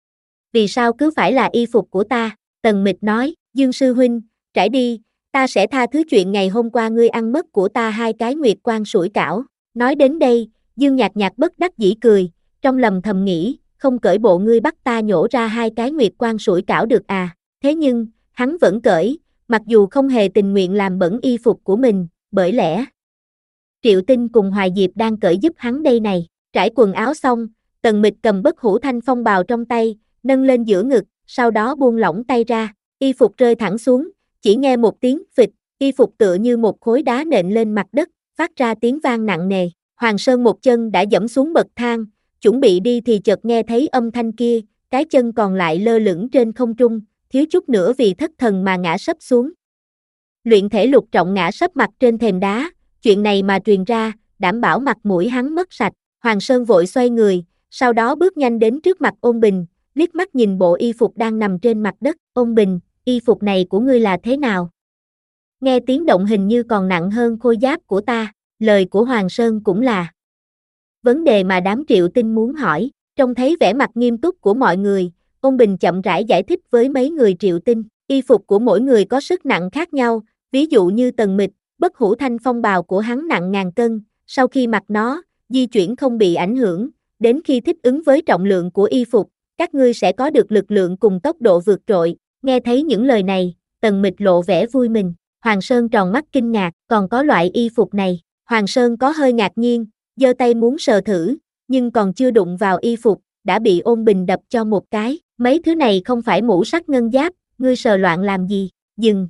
B: Vì sao cứ phải là y phục của ta? Tần Mịch nói, Dương sư huynh, trải đi, ta sẽ tha thứ chuyện ngày hôm qua ngươi ăn mất của ta hai cái nguyệt quan sủi cảo. Nói đến đây, Dương Nhạc Nhạc bất đắc dĩ cười, trong lòng thầm nghĩ, không cởi bộ ngươi bắt ta nhổ ra hai cái nguyệt quan sủi cảo được à? Thế nhưng, hắn vẫn cởi, mặc dù không hề tình nguyện làm bẩn y phục của mình, bởi lẽ Triệu Tinh cùng Hoài Diệp đang cởi giúp hắn đây này. Trải quần áo xong, Tần Mịch cầm bất hủ thanh phong bào trong tay, nâng lên giữa ngực, sau đó buông lỏng tay ra, y phục rơi thẳng xuống, chỉ nghe một tiếng phịch, y phục tựa như một khối đá nện lên mặt đất, phát ra tiếng vang nặng nề. Hoàng Sơn một chân đã dẫm xuống bậc thang, chuẩn bị đi thì chợt nghe thấy âm thanh kia, cái chân còn lại lơ lửng trên không trung, thiếu chút nữa vì thất thần mà ngã sấp xuống. Luyện thể lục trọng ngã sấp mặt trên thềm đá, chuyện này mà truyền ra, đảm bảo mặt mũi hắn mất sạch. Hoàng Sơn vội xoay người, sau đó bước nhanh đến trước mặt Ôn Bình, liếc mắt nhìn bộ y phục đang nằm trên mặt đất. Ôn Bình, y phục này của ngươi là thế nào? Nghe tiếng động hình như còn nặng hơn khôi giáp của ta, lời của Hoàng Sơn cũng là vấn đề mà đám Triệu Tinh muốn hỏi. Trông thấy vẻ mặt nghiêm túc của mọi người, Ôn Bình chậm rãi giải thích với mấy người Triệu Tinh, y phục của mỗi người có sức nặng khác nhau, ví dụ như Tần Mịch, Bất Hủ Thanh Phong bào của hắn nặng ngàn cân, sau khi mặc nó, di chuyển không bị ảnh hưởng, đến khi thích ứng với trọng lượng của y phục, các ngươi sẽ có được lực lượng cùng tốc độ vượt trội. Nghe thấy những lời này, Tần Mịch lộ vẻ vui mừng, Hoàng Sơn tròn mắt kinh ngạc, còn có loại y phục này, Hoàng Sơn có hơi ngạc nhiên, giơ tay muốn sờ thử, nhưng còn chưa đụng vào y phục, đã bị Ôn Bình đập cho một cái, mấy thứ này không phải mũ sắt ngân giáp, ngươi sờ loạn làm gì, dừng.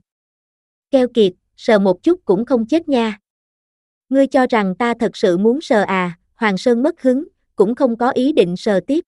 B: Keo kiệt, sờ một chút cũng không chết nha. Ngươi cho rằng ta thật sự muốn sờ à, Hoàng Sơn mất hứng, cũng không có ý định sờ tiếp.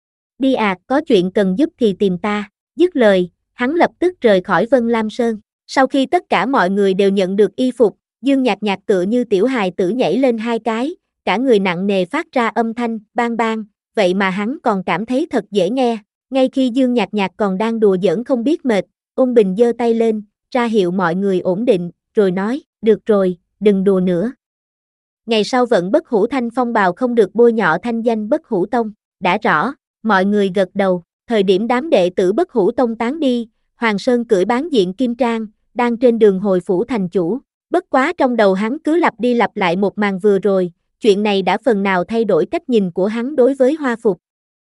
B: Đi à, có chuyện cần giúp thì tìm ta, dứt lời, hắn lập tức rời khỏi Vân Lam Sơn. Sau khi tất cả mọi người đều nhận được y phục, Dương Nhạc Nhạc tựa như tiểu hài tử nhảy lên hai cái, cả người nặng nề phát ra âm thanh, bang bang, vậy mà hắn còn cảm thấy thật dễ nghe. Ngay khi Dương Nhạc Nhạc còn đang đùa giỡn không biết mệt, Ôn Bình giơ tay lên, ra hiệu mọi người ổn định, rồi nói, được rồi, đừng đùa nữa. Ngày sau vận Bất Hủ Thanh Phong bào không được bôi nhọ thanh danh Bất Hủ Tông, đã rõ, mọi người gật đầu, thời điểm đám đệ tử Bất Hủ Tông tán đi, Hoàng Sơn cưỡi bán diện kim trang, đang trên đường hồi phủ thành chủ, bất quá trong đầu hắn cứ lặp đi lặp lại một màn vừa rồi, chuyện này đã phần nào thay đổi cách nhìn của hắn đối với hoa phục.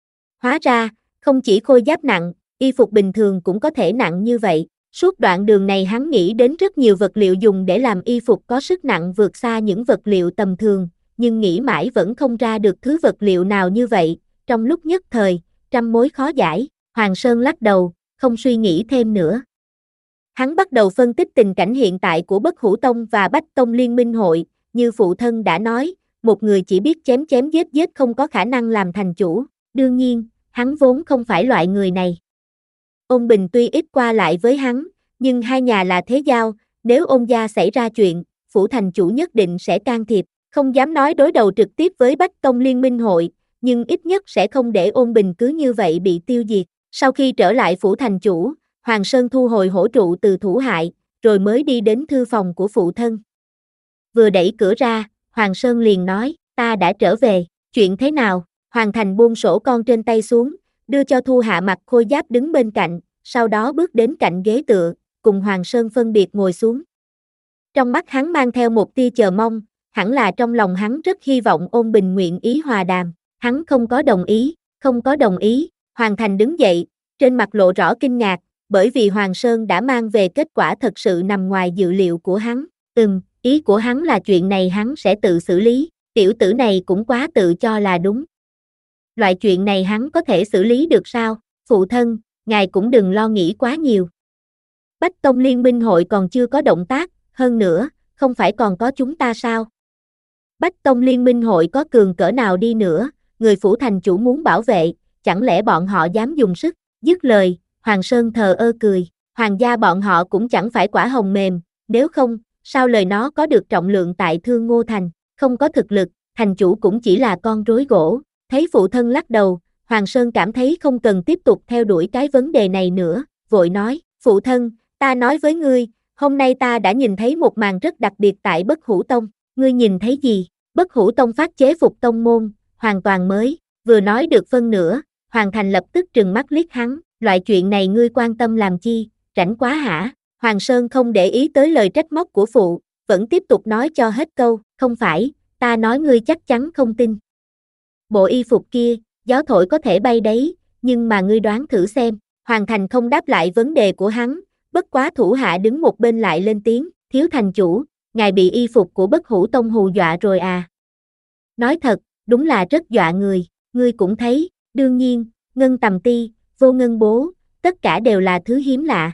B: Hóa ra, không chỉ khôi giáp nặng, y phục bình thường cũng có thể nặng như vậy. Suốt đoạn đường này hắn nghĩ đến rất nhiều vật liệu dùng để làm y phục có sức nặng vượt xa những vật liệu tầm thường, nhưng nghĩ mãi vẫn không ra được thứ vật liệu nào như vậy, trong lúc nhất thời, trăm mối khó giải, Hoàng Sơn lắc đầu, không suy nghĩ thêm nữa. Hắn bắt đầu phân tích tình cảnh hiện tại của Bất Hủ Tông và Bách Tông Liên Minh Hội, như phụ thân đã nói, một người chỉ biết chém chém giết giết không có khả năng làm thành chủ, đương nhiên, hắn vốn không phải loại người này. Ôn Bình tuy ít qua lại với hắn, nhưng hai nhà là thế giao, nếu Ôn gia xảy ra chuyện, phủ thành chủ nhất định sẽ can thiệp, không dám nói đối đầu trực tiếp với Bách Tông Liên Minh Hội, nhưng ít nhất sẽ không để Ôn Bình cứ như vậy bị tiêu diệt. Sau khi trở lại phủ thành chủ, Hoàng Sơn thu hồi hổ trụ từ thủ hại, rồi mới đi đến thư phòng của phụ thân. Vừa đẩy cửa ra, Hoàng Sơn liền nói, ta đã trở về, chuyện thế nào? Hoàng Thành buông sổ con trên tay xuống, đưa cho Thu Hạ mặc khôi giáp đứng bên cạnh, sau đó bước đến cạnh ghế tựa, cùng Hoàng Sơn phân biệt ngồi xuống. Trong mắt hắn mang theo một tia chờ mong, hẳn là trong lòng hắn rất hy vọng Ôn Bình nguyện ý hòa đàm, hắn không có đồng ý, không có đồng ý, Hoàng Thành đứng dậy, trên mặt lộ rõ kinh ngạc, bởi vì Hoàng Sơn đã mang về kết quả thật sự nằm ngoài dự liệu của hắn, ừm, ý của hắn là chuyện này hắn sẽ tự xử lý, tiểu tử này cũng quá tự cho là đúng. Loại chuyện này hắn có thể xử lý được sao, phụ thân, ngài cũng đừng lo nghĩ quá nhiều. Bách Tông Liên Minh Hội còn chưa có động tác, hơn nữa, không phải còn có chúng ta sao? Bách Tông Liên Minh Hội có cường cỡ nào đi nữa, người phủ thành chủ muốn bảo vệ, chẳng lẽ bọn họ dám dùng sức, dứt lời, Hoàng Sơn thờ ơ cười, hoàng gia bọn họ cũng chẳng phải quả hồng mềm, nếu không, sao lời nó có được trọng lượng tại Thương Ngô Thành, không có thực lực, thành chủ cũng chỉ là con rối gỗ, thấy phụ thân lắc đầu, Hoàng Sơn cảm thấy không cần tiếp tục theo đuổi cái vấn đề này nữa, vội nói, phụ thân, ta nói với ngươi, hôm nay ta đã nhìn thấy một màn rất đặc biệt tại Bất Hủ Tông, ngươi nhìn thấy gì? Bất Hủ Tông phát chế phục tông môn, hoàn toàn mới, vừa nói được phân nửa, Hoàng Thành lập tức trừng mắt liếc hắn, loại chuyện này ngươi quan tâm làm chi, rảnh quá hả? Hoàng Sơn không để ý tới lời trách móc của phụ, vẫn tiếp tục nói cho hết câu, không phải, ta nói ngươi chắc chắn không tin. Bộ y phục kia, gió thổi có thể bay đấy, nhưng mà ngươi đoán thử xem, Hoàng Thành không đáp lại vấn đề của hắn, bất quá thủ hạ đứng một bên lại lên tiếng, thiếu thành chủ, ngài bị y phục của Bất Hủ Tông hù dọa rồi à? Nói thật, đúng là rất dọa người, ngươi cũng thấy, đương nhiên, ngân tầm ti, vô ngân bố, tất cả đều là thứ hiếm lạ.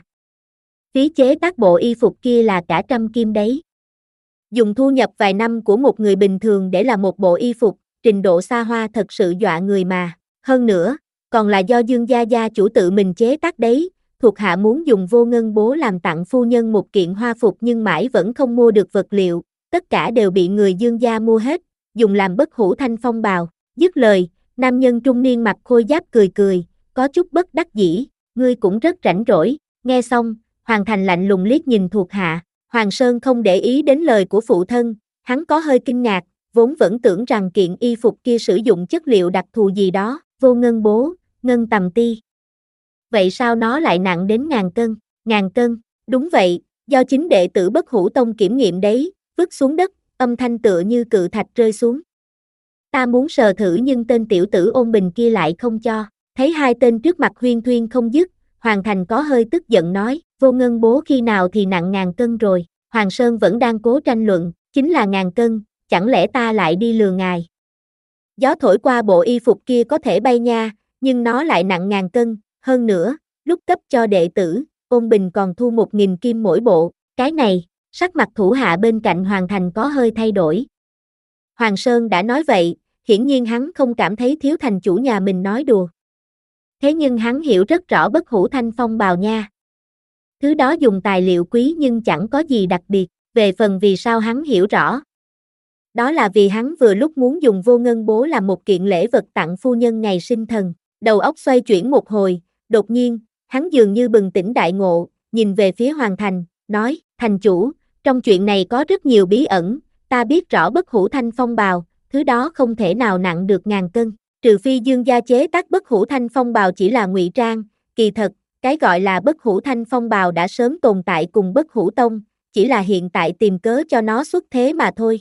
B: Phí chế tác bộ y phục kia là cả trăm kim đấy. Dùng thu nhập vài năm của một người bình thường để làm một bộ y phục, trình độ xa hoa thật sự dọa người mà. Hơn nữa, còn là do Dương gia gia chủ tự mình chế tác đấy, thuộc hạ muốn dùng vô ngân bố làm tặng phu nhân một kiện hoa phục nhưng mãi vẫn không mua được vật liệu, tất cả đều bị người Dương gia mua hết, dùng làm Bất Hủ Thanh Phong bào. Dứt lời, nam nhân trung niên mặc khôi giáp cười cười, có chút bất đắc dĩ, ngươi cũng rất rảnh rỗi. Nghe xong, Hoàng Thành lạnh lùng liếc nhìn thuộc hạ, Hoàng Sơn không để ý đến lời của phụ thân, hắn có hơi kinh ngạc, vốn vẫn tưởng rằng kiện y phục kia sử dụng chất liệu đặc thù gì đó, vô ngân bố, ngân tầm ti. Vậy sao nó lại nặng đến ngàn cân? Ngàn cân, đúng vậy, do chính đệ tử Bất Hủ Tông kiểm nghiệm đấy, vứt xuống đất, âm thanh tựa như cự thạch rơi xuống. Ta muốn sờ thử nhưng tên tiểu tử Ôn Bình kia lại không cho. Thấy hai tên trước mặt huyên thuyên không dứt, Hoàng Thành có hơi tức giận nói, Vô Ngân bố khi nào thì nặng ngàn cân rồi. Hoàng Sơn vẫn đang cố tranh luận, chính là ngàn cân, chẳng lẽ ta lại đi lừa ngài. Gió thổi qua bộ y phục kia có thể bay nha, nhưng nó lại nặng ngàn cân, hơn nữa, lúc cấp cho đệ tử, Ôn Bình còn thu một nghìn kim mỗi bộ, cái này, sắc mặt thủ hạ bên cạnh Hoàng Thành có hơi thay đổi. Hoàng Sơn đã nói vậy, hiển nhiên hắn không cảm thấy thiếu thành chủ nhà mình nói đùa. Thế nhưng hắn hiểu rất rõ Bất Hủ Thanh Phong bào nha. Thứ đó dùng tài liệu quý nhưng chẳng có gì đặc biệt, về phần vì sao hắn hiểu rõ. Đó là vì hắn vừa lúc muốn dùng Vô Ngân bố làm một kiện lễ vật tặng phu nhân ngày sinh thần, đầu óc xoay chuyển một hồi, đột nhiên, hắn dường như bừng tỉnh đại ngộ, nhìn về phía Hoàng Thành, nói, thành chủ, trong chuyện này có rất nhiều bí ẩn, ta biết rõ Bất Hủ Thanh Phong bào, thứ đó không thể nào nặng được ngàn cân, trừ phi Dương gia chế tác Bất Hủ Thanh Phong bào chỉ là ngụy trang, kỳ thật, cái gọi là Bất Hủ Thanh Phong bào đã sớm tồn tại cùng Bất Hủ Tông, chỉ là hiện tại tìm cớ cho nó xuất thế mà thôi.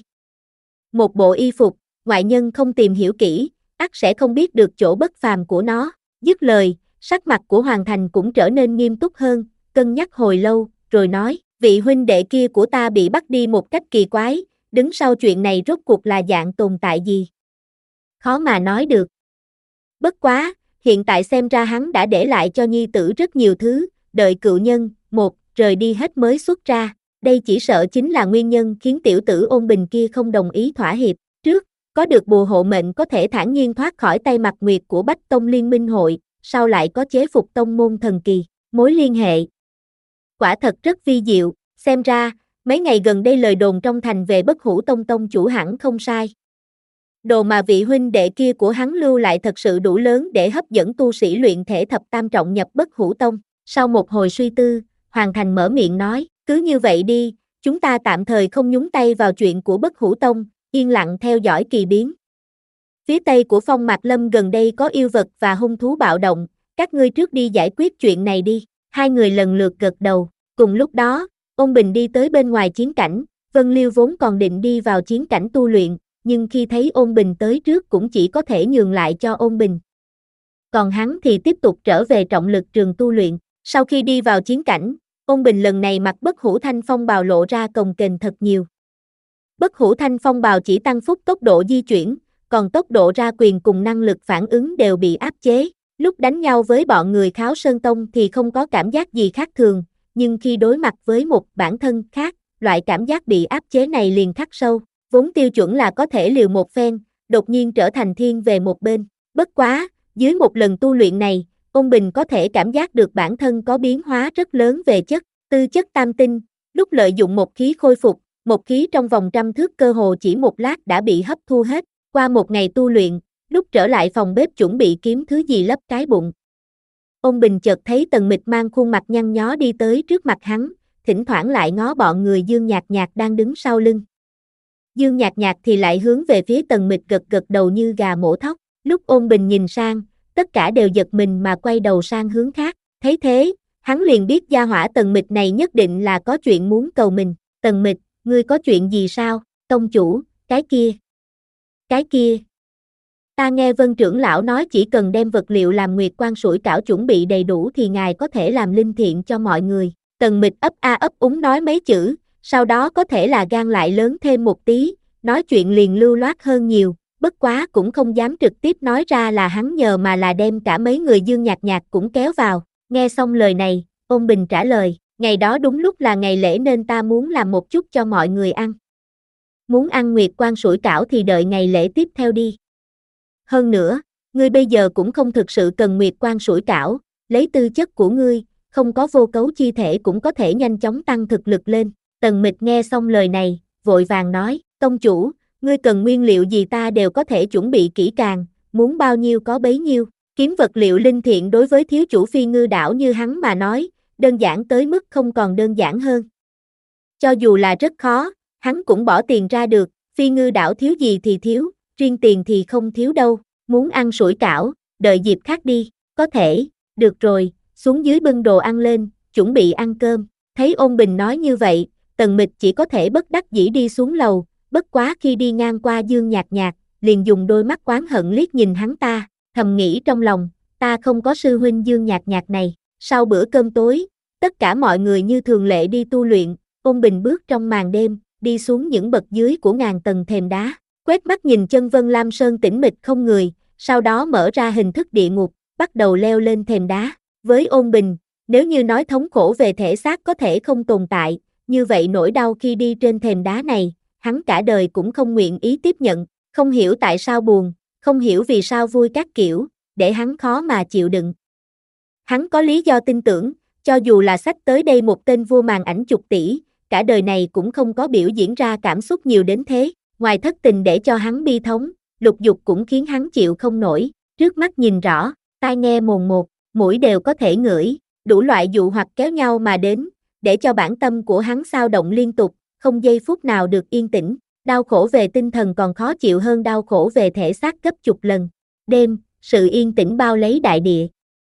B: Một bộ y phục, ngoại nhân không tìm hiểu kỹ, ắt sẽ không biết được chỗ bất phàm của nó. Dứt lời, sắc mặt của Hoàng Thành cũng trở nên nghiêm túc hơn, cân nhắc hồi lâu, rồi nói, vị huynh đệ kia của ta bị bắt đi một cách kỳ quái, đứng sau chuyện này rốt cuộc là dạng tồn tại gì? Khó mà nói được. Bất quá, hiện tại xem ra hắn đã để lại cho nhi tử rất nhiều thứ, đợi cựu nhân, một, rời đi hết mới xuất ra. Đây chỉ sợ chính là nguyên nhân khiến tiểu tử Ôn Bình kia không đồng ý thỏa hiệp. Trước, có được bùa hộ mệnh có thể thản nhiên thoát khỏi tay mặt nguyệt của Bách Tông Liên Minh hội, sau lại có chế phục tông môn thần kỳ, mối liên hệ. Quả thật rất vi diệu, xem ra, mấy ngày gần đây lời đồn trong thành về Bất Hủ Tông tông chủ hẳn không sai. Đồ mà vị huynh đệ kia của hắn lưu lại thật sự đủ lớn để hấp dẫn tu sĩ luyện thể thập tam trọng nhập Bất Hủ Tông. Sau một hồi suy tư, Hoàng Thành mở miệng nói, cứ như vậy đi, chúng ta tạm thời không nhúng tay vào chuyện của Bất Hủ Tông, yên lặng theo dõi kỳ biến. Phía tây của Phong Mạc Lâm gần đây có yêu vật và hung thú bạo động, các ngươi trước đi giải quyết chuyện này đi. Hai người lần lượt gật đầu, cùng lúc đó, Ôn Bình đi tới bên ngoài chiến cảnh, Vân Liêu vốn còn định đi vào chiến cảnh tu luyện, nhưng khi thấy Ôn Bình tới trước cũng chỉ có thể nhường lại cho Ôn Bình. Còn hắn thì tiếp tục trở về trọng lực trường tu luyện, sau khi đi vào chiến cảnh, Ôn Bình lần này mặc Bất Hủ Thanh Phong bào lộ ra cồng kềnh thật nhiều. Bất Hủ Thanh Phong bào chỉ tăng phúc tốc độ di chuyển, còn tốc độ ra quyền cùng năng lực phản ứng đều bị áp chế. Lúc đánh nhau với bọn người Kháo Sơn Tông thì không có cảm giác gì khác thường, nhưng khi đối mặt với một bản thân khác, loại cảm giác bị áp chế này liền khắc sâu. Vốn tiêu chuẩn là có thể liều một phen, đột nhiên trở thành thiên về một bên. Bất quá, dưới một lần tu luyện này, Ôn Bình có thể cảm giác được bản thân có biến hóa rất lớn về chất, tư chất tam tinh, lúc lợi dụng một khí khôi phục, một khí trong vòng trăm thước cơ hồ chỉ một lát đã bị hấp thu hết. Qua một ngày tu luyện, lúc trở lại phòng bếp chuẩn bị kiếm thứ gì lấp cái bụng. Ôn Bình chợt thấy Tần Mịch mang khuôn mặt nhăn nhó đi tới trước mặt hắn, thỉnh thoảng lại ngó bọn người Dương Nhạc Nhạc đang đứng sau lưng. Dương Nhạc Nhạc thì lại hướng về phía Tần Mịch gật gật đầu như gà mổ thóc. Lúc Ôn Bình nhìn sang, tất cả đều giật mình mà quay đầu sang hướng khác. Thấy thế, hắn liền biết gia hỏa Tần Mịch này nhất định là có chuyện muốn cầu mình. Tần Mịch, ngươi có chuyện gì sao? Tông chủ, cái kia. Cái kia. Ta nghe Vân trưởng lão nói chỉ cần đem vật liệu làm nguyệt quan sủi cảo chuẩn bị đầy đủ thì ngài có thể làm linh thiện cho mọi người. Tần Mịch ấp a ấp úng nói mấy chữ, sau đó có thể là gan lại lớn thêm một tí, nói chuyện liền lưu loát hơn nhiều, bất quá cũng không dám trực tiếp nói ra là hắn nhờ mà là đem cả mấy người Dương Nhạc Nhạc cũng kéo vào. Nghe xong lời này, Ôn Bình trả lời, ngày đó đúng lúc là ngày lễ nên ta muốn làm một chút cho mọi người ăn. Muốn ăn nguyệt quan sủi cảo thì đợi ngày lễ tiếp theo đi. Hơn nữa, ngươi bây giờ cũng không thực sự cần nguyệt quan sủi cảo, lấy tư chất của ngươi, không có vô cấu chi thể cũng có thể nhanh chóng tăng thực lực lên. Tần Mịch nghe xong lời này, vội vàng nói, tông chủ, ngươi cần nguyên liệu gì ta đều có thể chuẩn bị kỹ càng, muốn bao nhiêu có bấy nhiêu. Kiếm vật liệu linh thiện đối với thiếu chủ Phi Ngư đảo như hắn mà nói, đơn giản tới mức không còn đơn giản hơn. Cho dù là rất khó, hắn cũng bỏ tiền ra được, Phi Ngư đảo thiếu gì thì thiếu, riêng tiền thì không thiếu đâu, muốn ăn sủi cảo, đợi dịp khác đi, có thể, được rồi, xuống dưới bưng đồ ăn lên, chuẩn bị ăn cơm. Thấy Ôn Bình nói như vậy, Tần Mịch chỉ có thể bất đắc dĩ đi xuống lầu, bất quá khi đi ngang qua Dương Nhạc Nhạc, liền dùng đôi mắt oán hận liếc nhìn hắn ta, thầm nghĩ trong lòng, ta không có sư huynh Dương Nhạc Nhạc này. Sau bữa cơm tối, tất cả mọi người như thường lệ đi tu luyện, Ôn Bình bước trong màn đêm, đi xuống những bậc dưới của ngàn tầng thềm đá, quét mắt nhìn chân Vân Lam Sơn tĩnh mịch không người, sau đó mở ra hình thức địa ngục, bắt đầu leo lên thềm đá. Với Ôn Bình, nếu như nói thống khổ về thể xác có thể không tồn tại, như vậy nỗi đau khi đi trên thềm đá này, hắn cả đời cũng không nguyện ý tiếp nhận, không hiểu tại sao buồn, không hiểu vì sao vui các kiểu, để hắn khó mà chịu đựng. Hắn có lý do tin tưởng, cho dù là sách tới đây một tên vua màn ảnh chục tỷ, cả đời này cũng không có biểu diễn ra cảm xúc nhiều đến thế, ngoài thất tình để cho hắn bi thống, lục dục cũng khiến hắn chịu không nổi, trước mắt nhìn rõ, tai nghe mồn một, mũi đều có thể ngửi, đủ loại dụ hoặc kéo nhau mà đến, để cho bản tâm của hắn xao động liên tục, không giây phút nào được yên tĩnh, đau khổ về tinh thần còn khó chịu hơn đau khổ về thể xác gấp chục lần. Đêm, sự yên tĩnh bao lấy đại địa.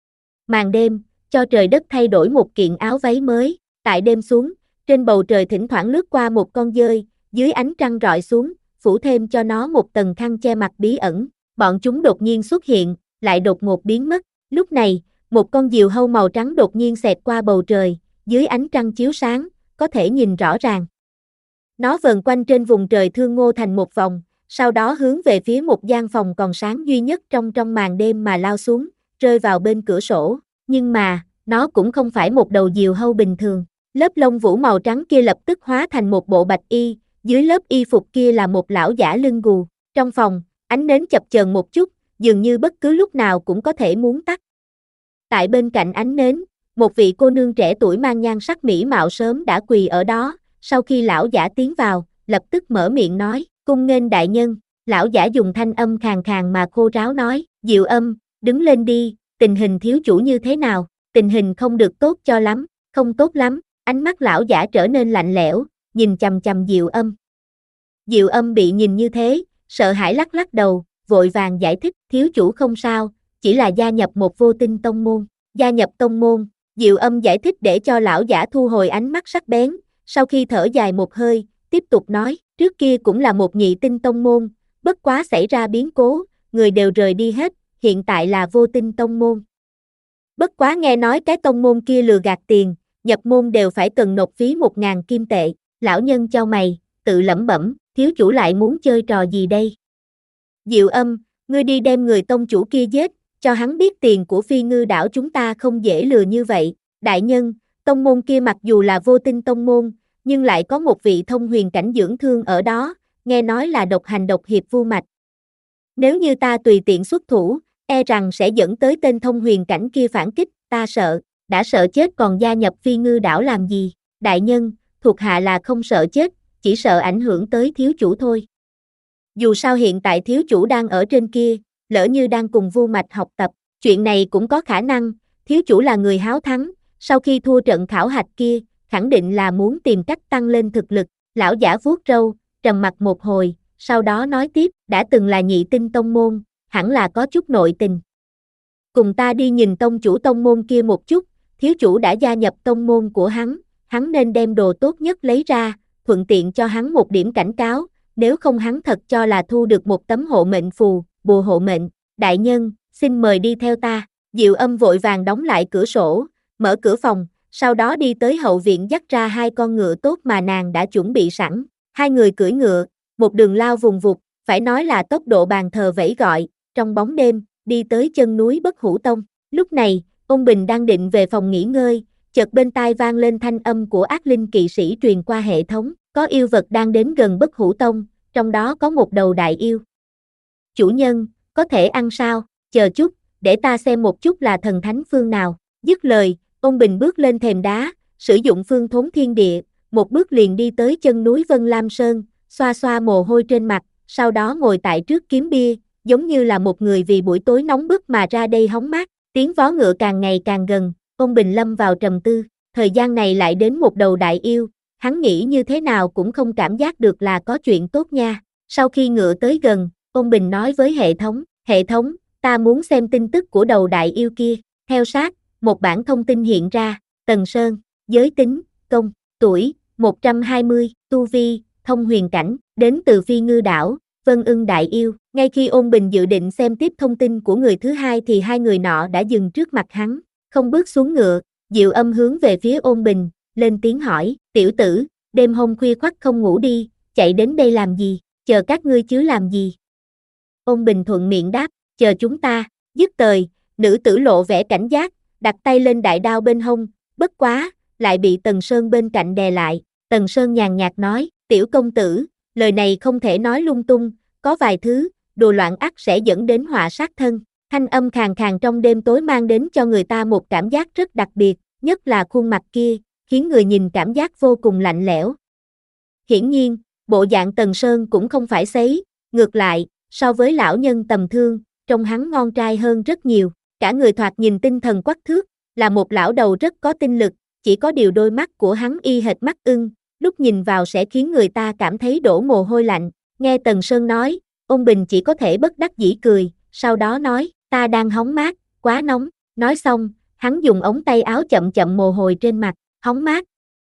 B: Màn đêm, cho trời đất thay đổi một kiện áo váy mới, tại đêm xuống, trên bầu trời thỉnh thoảng lướt qua một con dơi, dưới ánh trăng rọi xuống, phủ thêm cho nó một tầng khăn che mặt bí ẩn, bọn chúng đột nhiên xuất hiện, lại đột ngột biến mất, lúc này, một con diều hâu màu trắng đột nhiên xẹt qua bầu trời, dưới ánh trăng chiếu sáng, có thể nhìn rõ ràng. Nó vờn quanh trên vùng trời Thương Ngô thành một vòng, sau đó hướng về phía một gian phòng còn sáng duy nhất trong trong màn đêm mà lao xuống, rơi vào bên cửa sổ, nhưng mà, nó cũng không phải một đầu diều hâu bình thường, lớp lông vũ màu trắng kia lập tức hóa thành một bộ bạch y, dưới lớp y phục kia là một lão giả lưng gù, trong phòng, ánh nến chập chờn một chút, dường như bất cứ lúc nào cũng có thể muốn tắt. Tại bên cạnh ánh nến, một vị cô nương trẻ tuổi mang nhan sắc mỹ mạo sớm đã quỳ ở đó, sau khi lão giả tiến vào, lập tức mở miệng nói, cung nghênh đại nhân, lão giả dùng thanh âm khàn khàn mà khô ráo nói, Diệu Âm, đứng lên đi, tình hình thiếu chủ như thế nào, tình hình không được tốt cho lắm, không tốt lắm, ánh mắt lão giả trở nên lạnh lẽo, nhìn chằm chằm Diệu Âm. Diệu Âm bị nhìn như thế, sợ hãi lắc lắc đầu, vội vàng giải thích, thiếu chủ không sao, chỉ là gia nhập một vô tinh tông môn, gia nhập tông môn, Diệu Âm giải thích để cho lão giả thu hồi ánh mắt sắc bén, sau khi thở dài một hơi, tiếp tục nói, trước kia cũng là một nhị tinh tông môn, bất quá xảy ra biến cố, người đều rời đi hết, hiện tại là vô tinh tông môn. Bất quá nghe nói cái tông môn kia lừa gạt tiền, nhập môn đều phải cần nộp phí một ngàn kim tệ, lão nhân chau mày, tự lẩm bẩm, thiếu chủ lại muốn chơi trò gì đây? Diệu Âm, ngươi đi đem người tông chủ kia giết, cho hắn biết tiền của Phi Ngư đảo chúng ta không dễ lừa như vậy, đại nhân, tông môn kia mặc dù là vô tinh tông môn, nhưng lại có một vị thông huyền cảnh dưỡng thương ở đó, nghe nói là độc hành độc hiệp vu mạch. Nếu như ta tùy tiện xuất thủ, e rằng sẽ dẫn tới tên thông huyền cảnh kia phản kích, ta sợ, đã sợ chết còn gia nhập Phi Ngư đảo làm gì, đại nhân, thuộc hạ là không sợ chết, chỉ sợ ảnh hưởng tới thiếu chủ thôi. Dù sao hiện tại thiếu chủ đang ở trên kia, lỡ như đang cùng vu mạch học tập, chuyện này cũng có khả năng, thiếu chủ là người háo thắng, sau khi thua trận khảo hạch kia, khẳng định là muốn tìm cách tăng lên thực lực, lão giả vuốt râu, trầm mặt một hồi, sau đó nói tiếp, đã từng là nhị tinh tông môn, hẳn là có chút nội tình. Cùng ta đi nhìn tông chủ tông môn kia một chút, thiếu chủ đã gia nhập tông môn của hắn, hắn nên đem đồ tốt nhất lấy ra, thuận tiện cho hắn một điểm cảnh cáo, nếu không hắn thật cho là thu được một tấm hộ mệnh phù, bùa hộ mệnh, đại nhân, xin mời đi theo ta, Diệu Âm vội vàng đóng lại cửa sổ, mở cửa phòng, sau đó đi tới hậu viện dắt ra hai con ngựa tốt mà nàng đã chuẩn bị sẵn, hai người cưỡi ngựa, một đường lao vùng vụt, phải nói là tốc độ bàn thờ vẫy gọi, trong bóng đêm, đi tới chân núi Bất Hủ Tông, lúc này, Ôn Bình đang định về phòng nghỉ ngơi, chợt bên tai vang lên thanh âm của ác linh kỵ sĩ truyền qua hệ thống, có yêu vật đang đến gần Bất Hủ Tông, trong đó có một đầu đại yêu. Chủ nhân, có thể ăn sao, chờ chút, để ta xem một chút là thần thánh phương nào, dứt lời, Ôn Bình bước lên thềm đá, sử dụng phương thốn thiên địa, một bước liền đi tới chân núi Vân Lam Sơn, xoa xoa mồ hôi trên mặt, sau đó ngồi tại trước kiếm bia, giống như là một người vì buổi tối nóng bức mà ra đây hóng mát, tiếng vó ngựa càng ngày càng gần, Ôn Bình lâm vào trầm tư, thời gian này lại đến một đầu đại yêu, hắn nghĩ như thế nào cũng không cảm giác được là có chuyện tốt nha, sau khi ngựa tới gần, Ôn Bình nói với hệ thống, hệ thống, ta muốn xem tin tức của đầu đại yêu kia, theo sát, một bản thông tin hiện ra, Tần Sơn, giới tính, công, tuổi, một trăm hai mươi, tu vi, thông huyền cảnh, đến từ Phi Ngư đảo, Vân Ưng đại yêu. Ngay khi Ôn Bình dự định xem tiếp thông tin của người thứ hai thì hai người nọ đã dừng trước mặt hắn, không bước xuống ngựa, Diệu Âm hướng về phía Ôn Bình, lên tiếng hỏi, tiểu tử, đêm hôm khuya khoắt không ngủ đi, chạy đến đây làm gì, chờ các ngươi chứ làm gì. Ôn Bình thuận miệng đáp, chờ chúng ta, dứt lời, nữ tử lộ vẻ cảnh giác, đặt tay lên đại đao bên hông, bất quá, lại bị Tần Sơn bên cạnh đè lại. Tần Sơn nhàn nhạt nói, tiểu công tử, lời này không thể nói lung tung, có vài thứ, đùa loạn ắt sẽ dẫn đến họa sát thân. Thanh âm khàn khàn trong đêm tối mang đến cho người ta một cảm giác rất đặc biệt, nhất là khuôn mặt kia, khiến người nhìn cảm giác vô cùng lạnh lẽo. Hiển nhiên, bộ dạng Tần Sơn cũng không phải sấy, ngược lại, so với lão nhân tầm thương, trông hắn ngon trai hơn rất nhiều, cả người thoạt nhìn tinh thần quắc thước, là một lão đầu rất có tinh lực, chỉ có điều đôi mắt của hắn y hệt mắt ưng, lúc nhìn vào sẽ khiến người ta cảm thấy đổ mồ hôi lạnh. Nghe Tần Sơn nói, Ôn Bình chỉ có thể bất đắc dĩ cười, sau đó nói, ta đang hóng mát, quá nóng, nói xong, hắn dùng ống tay áo chậm chậm mồ hôi trên mặt, hóng mát.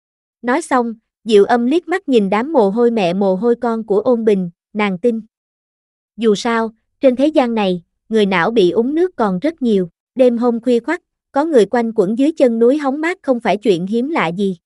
B: Nói xong, Diệu Âm liếc mắt nhìn đám mồ hôi mẹ mồ hôi con của Ôn Bình, nàng tin. Dù sao, trên thế gian này, người não bị uống nước còn rất nhiều, đêm hôm khuya khoắt, có người quanh quẩn dưới chân núi hóng mát không phải chuyện hiếm lạ gì.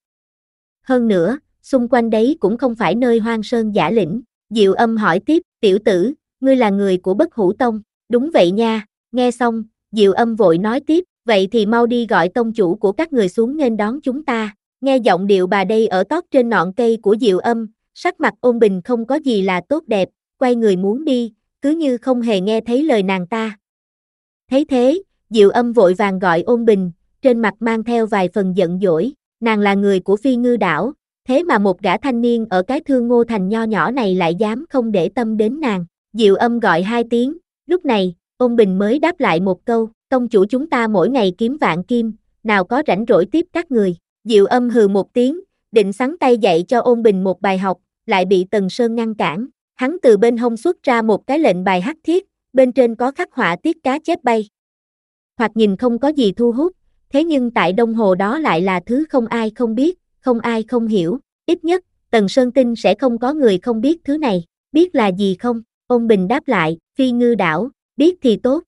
B: Hơn nữa, xung quanh đấy cũng không phải nơi hoang sơn dã lĩnh. Diệu Âm hỏi tiếp, tiểu tử, ngươi là người của Bất Hủ Tông, đúng vậy nha. Nghe xong, Diệu Âm vội nói tiếp, vậy thì mau đi gọi tông chủ của các người xuống nghênh đón chúng ta. Nghe giọng điệu bà đây ở tót trên ngọn cây của Diệu Âm, sắc mặt Ôn Bình không có gì là tốt đẹp, quay người muốn đi, cứ như không hề nghe thấy lời nàng ta. Thấy thế, Diệu Âm vội vàng gọi Ôn Bình, trên mặt mang theo vài phần giận dỗi, nàng là người của Phi Ngư đảo, thế mà một gã thanh niên ở cái Thương Ngô Thành nho nhỏ này lại dám không để tâm đến nàng. Diệu Âm gọi hai tiếng, lúc này, Ôn Bình mới đáp lại một câu, tông chủ chúng ta mỗi ngày kiếm vạn kim, nào có rảnh rỗi tiếp các người. Diệu Âm hừ một tiếng, định xắn tay dạy cho Ôn Bình một bài học, lại bị Tần Sơn ngăn cản. Hắn từ bên hông xuất ra một cái lệnh bài hắc thiết, bên trên có khắc họa tiết cá chép bay. Hoặc nhìn không có gì thu hút, thế nhưng tại Đông Hồ đó lại là thứ không ai không biết, không ai không hiểu, ít nhất, Tần Sơn tin sẽ không có người không biết thứ này. Biết là gì không? Ôn Bình đáp lại, Phi Ngư đảo, biết thì tốt.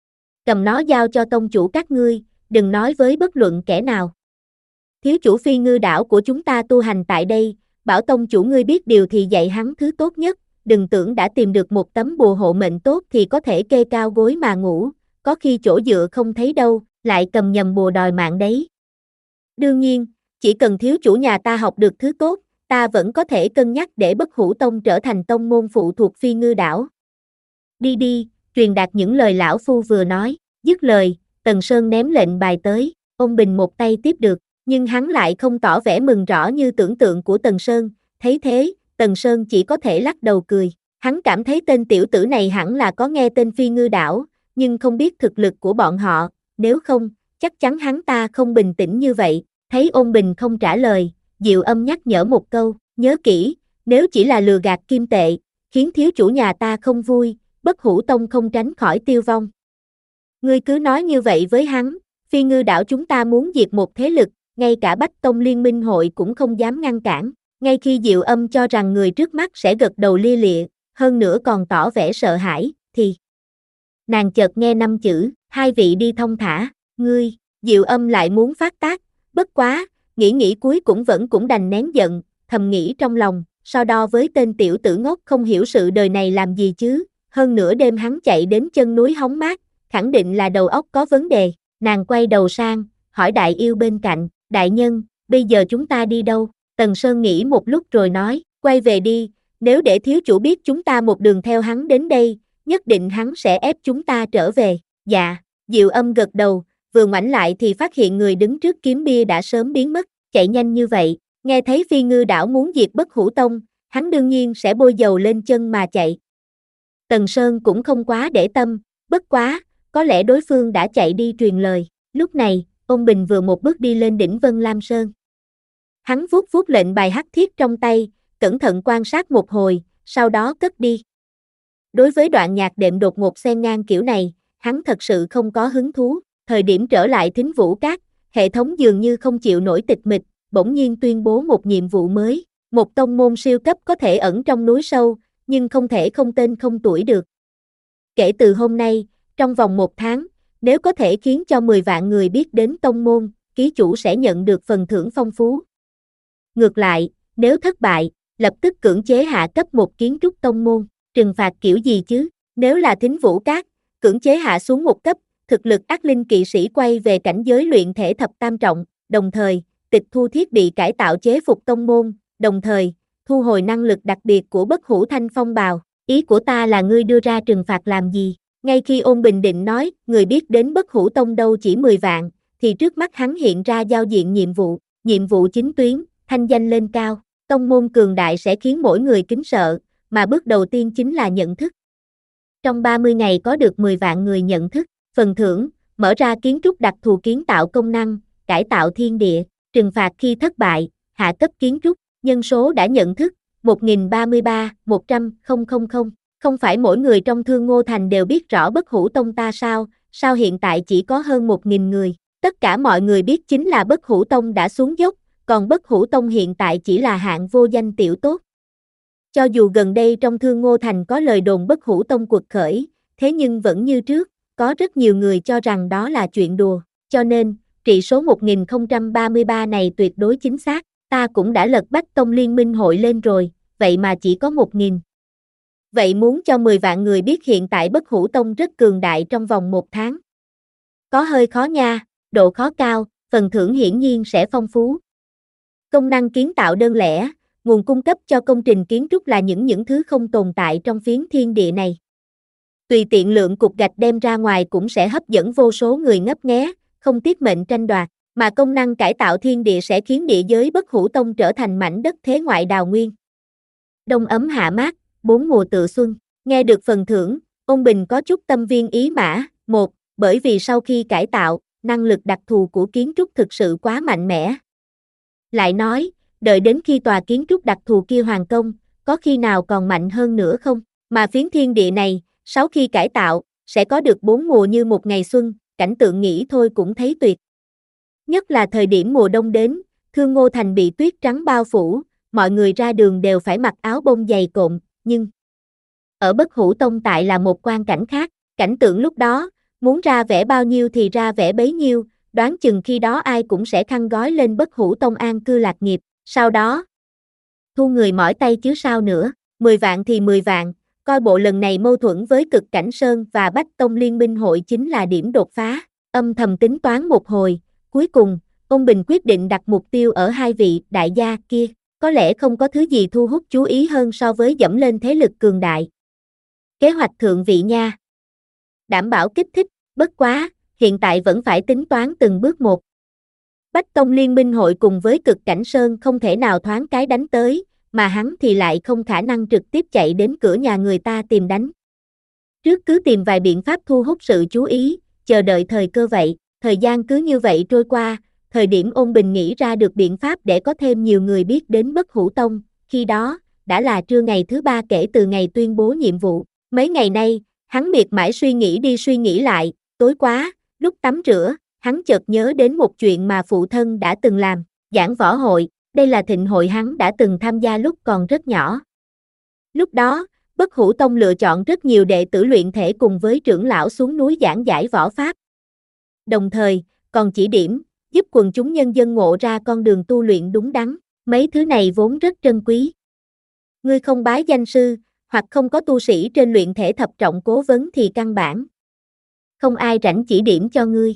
B: Cầm nó giao cho tông chủ các ngươi, đừng nói với bất luận kẻ nào. Thiếu chủ Phi Ngư đảo của chúng ta tu hành tại đây, bảo tông chủ ngươi biết điều thì dạy hắn thứ tốt nhất, đừng tưởng đã tìm được một tấm bùa hộ mệnh tốt thì có thể kê cao gối mà ngủ, có khi chỗ dựa không thấy đâu, lại cầm nhầm bùa đòi mạng đấy. Đương nhiên, chỉ cần thiếu chủ nhà ta học được thứ tốt, ta vẫn có thể cân nhắc để Bất Hủ Tông trở thành tông môn phụ thuộc Phi Ngư đảo. Đi đi, truyền đạt những lời lão phu vừa nói, dứt lời, Tần Sơn ném lệnh bài tới, Ôn Bình một tay tiếp được, nhưng hắn lại không tỏ vẻ mừng rõ như tưởng tượng của Tần Sơn, thấy thế, Tần Sơn chỉ có thể lắc đầu cười, hắn cảm thấy tên tiểu tử này hẳn là có nghe tên Phi Ngư đảo, nhưng không biết thực lực của bọn họ, nếu không, chắc chắn hắn ta không bình tĩnh như vậy. Thấy Ôn Bình không trả lời, Diệu Âm nhắc nhở một câu, nhớ kỹ, nếu chỉ là lừa gạt kim tệ, khiến thiếu chủ nhà ta không vui, Bất Hủ Tông không tránh khỏi tiêu vong. Ngươi cứ nói như vậy với hắn, Phi Ngư đảo chúng ta muốn diệt một thế lực, ngay cả Bách Tông Liên minh hội cũng không dám ngăn cản. Ngay khi Diệu Âm cho rằng người trước mắt sẽ gật đầu lia lịa, hơn nữa còn tỏ vẻ sợ hãi, thì nàng chợt nghe năm chữ, hai vị đi thông thả, ngươi, Diệu Âm lại muốn phát tác, bất quá, nghĩ nghĩ cuối cũng vẫn cũng đành nén giận, thầm nghĩ trong lòng, so đo với tên tiểu tử ngốc không hiểu sự đời này làm gì chứ, hơn nữa đêm hắn chạy đến chân núi hóng mát, khẳng định là đầu óc có vấn đề. Nàng quay đầu sang, hỏi đại yêu bên cạnh, đại nhân, bây giờ chúng ta đi đâu? Tần Sơn nghĩ một lúc rồi nói, quay về đi, nếu để thiếu chủ biết chúng ta một đường theo hắn đến đây, nhất định hắn sẽ ép chúng ta trở về. Dạ, Diệu Âm gật đầu, vừa ngoảnh lại thì phát hiện người đứng trước kiếm bia đã sớm biến mất, chạy nhanh như vậy, nghe thấy Phi Ngư đảo muốn diệt Bất Hủ Tông, hắn đương nhiên sẽ bôi dầu lên chân mà chạy. Tần Sơn cũng không quá để tâm, bất quá, có lẽ đối phương đã chạy đi truyền lời. Lúc này, Ôn Bình vừa một bước đi lên đỉnh Vân Lam Sơn. Hắn vuốt vuốt lệnh bài hắc thiết trong tay, cẩn thận quan sát một hồi, sau đó cất đi. Đối với đoạn nhạc đệm đột ngột xen ngang kiểu này, hắn thật sự không có hứng thú. Thời điểm trở lại Thính Vũ Các, hệ thống dường như không chịu nổi tịch mịch, bỗng nhiên tuyên bố một nhiệm vụ mới. Một tông môn siêu cấp có thể ẩn trong núi sâu, nhưng không thể không tên không tuổi được. Kể từ hôm nay, trong vòng một tháng, nếu có thể khiến cho mười vạn người biết đến tông môn, ký chủ sẽ nhận được phần thưởng phong phú. Ngược lại, nếu thất bại, lập tức cưỡng chế hạ cấp một kiến trúc tông môn. Trừng phạt kiểu gì chứ? Nếu là Thính Vũ Các, cưỡng chế hạ xuống một cấp, thực lực ác linh kỵ sĩ quay về cảnh giới luyện thể thập tam trọng, đồng thời, tịch thu thiết bị cải tạo chế phục tông môn, đồng thời, thu hồi năng lực đặc biệt của bất hủ thanh phong bào. Ý của ta là ngươi đưa ra trừng phạt làm gì? Ngay khi Ôn Bình định nói, người biết đến bất hủ tông đâu chỉ mười vạn, thì trước mắt hắn hiện ra giao diện nhiệm vụ, nhiệm vụ chính tuyến, thanh danh lên cao, tông môn cường đại sẽ khiến mỗi người kính sợ, mà bước đầu tiên chính là nhận thức. Trong ba mươi ngày có được mười vạn người nhận thức, phần thưởng, mở ra kiến trúc đặc thù kiến tạo công năng, cải tạo thiên địa, trừng phạt khi thất bại, hạ cấp kiến trúc, nhân số đã nhận thức, một nghìn ba mươi ba, một trăm, không không không. Không phải mỗi người trong Thương Ngô Thành đều biết rõ bất hủ tông ta sao, sao hiện tại chỉ có hơn một nghìn người. Tất cả mọi người biết chính là bất hủ tông đã xuống dốc, còn bất hủ tông hiện tại chỉ là hạng vô danh tiểu tốt. Cho dù gần đây trong Thương Ngô Thành có lời đồn bất hủ tông quật khởi, thế nhưng vẫn như trước, có rất nhiều người cho rằng đó là chuyện đùa, cho nên, trị số một nghìn không trăm ba mươi ba này tuyệt đối chính xác, ta cũng đã lật Bách Tông Liên minh hội lên rồi, vậy mà chỉ có một nghìn. Vậy muốn cho mười vạn người biết hiện tại bất hủ tông rất cường đại trong vòng một tháng. Có hơi khó nha, độ khó cao, phần thưởng hiển nhiên sẽ phong phú. Công năng kiến tạo đơn lẻ, nguồn cung cấp cho công trình kiến trúc là những những thứ không tồn tại trong phiến thiên địa này. Tùy tiện lượng cục gạch đem ra ngoài cũng sẽ hấp dẫn vô số người ngấp nghé, không tiếc mệnh tranh đoạt, mà công năng cải tạo thiên địa sẽ khiến địa giới bất hủ tông trở thành mảnh đất thế ngoại đào nguyên. Đông ấm hạ mát, bốn mùa tựa xuân, nghe được phần thưởng, Ôn Bình có chút tâm viên ý mã. Một, bởi vì sau khi cải tạo, năng lực đặc thù của kiến trúc thực sự quá mạnh mẽ. Lại nói, đợi đến khi tòa kiến trúc đặc thù kia hoàn công, có khi nào còn mạnh hơn nữa không? Mà phiến thiên địa này, sau khi cải tạo, sẽ có được bốn mùa như một ngày xuân, cảnh tượng nghĩ thôi cũng thấy tuyệt. Nhất là thời điểm mùa đông đến, Thương Ngô Thành bị tuyết trắng bao phủ, mọi người ra đường đều phải mặc áo bông dày cộm, nhưng ở bất hủ tông tại là một quan cảnh khác, cảnh tượng lúc đó, muốn ra vẽ bao nhiêu thì ra vẽ bấy nhiêu, đoán chừng khi đó ai cũng sẽ khăn gói lên bất hủ tông an cư lạc nghiệp, sau đó thu người mỏi tay chứ sao nữa, mười vạn thì mười vạn, coi bộ lần này mâu thuẫn với Cực Cảnh Sơn và Bách Tông Liên minh hội chính là điểm đột phá, âm thầm tính toán một hồi, cuối cùng, Ôn Bình quyết định đặt mục tiêu ở hai vị đại gia kia, có lẽ không có thứ gì thu hút chú ý hơn so với dẫm lên thế lực cường đại. Kế hoạch thượng vị nha. Đảm bảo kích thích, bất quá, hiện tại vẫn phải tính toán từng bước một. Bách Tông Liên minh hội cùng với Cực Cảnh Sơn không thể nào thoáng cái đánh tới, mà hắn thì lại không khả năng trực tiếp chạy đến cửa nhà người ta tìm đánh. Trước cứ tìm vài biện pháp thu hút sự chú ý, chờ đợi thời cơ vậy, thời gian cứ như vậy trôi qua, thời điểm Ôn Bình nghĩ ra được biện pháp để có thêm nhiều người biết đến bất hủ tông, khi đó, đã là trưa ngày thứ ba kể từ ngày tuyên bố nhiệm vụ. Mấy ngày nay, hắn miệt mải suy nghĩ đi suy nghĩ lại, tối quá, lúc tắm rửa, hắn chợt nhớ đến một chuyện mà phụ thân đã từng làm, giảng võ hội, đây là thịnh hội hắn đã từng tham gia lúc còn rất nhỏ. Lúc đó, bất hủ tông lựa chọn rất nhiều đệ tử luyện thể cùng với trưởng lão xuống núi giảng giải võ pháp. Đồng thời, còn chỉ điểm, giúp quần chúng nhân dân ngộ ra con đường tu luyện đúng đắn, mấy thứ này vốn rất trân quý. Ngươi không bái danh sư, hoặc không có tu sĩ trên luyện thể thập trọng cố vấn thì căn bản không ai rảnh chỉ điểm cho ngươi.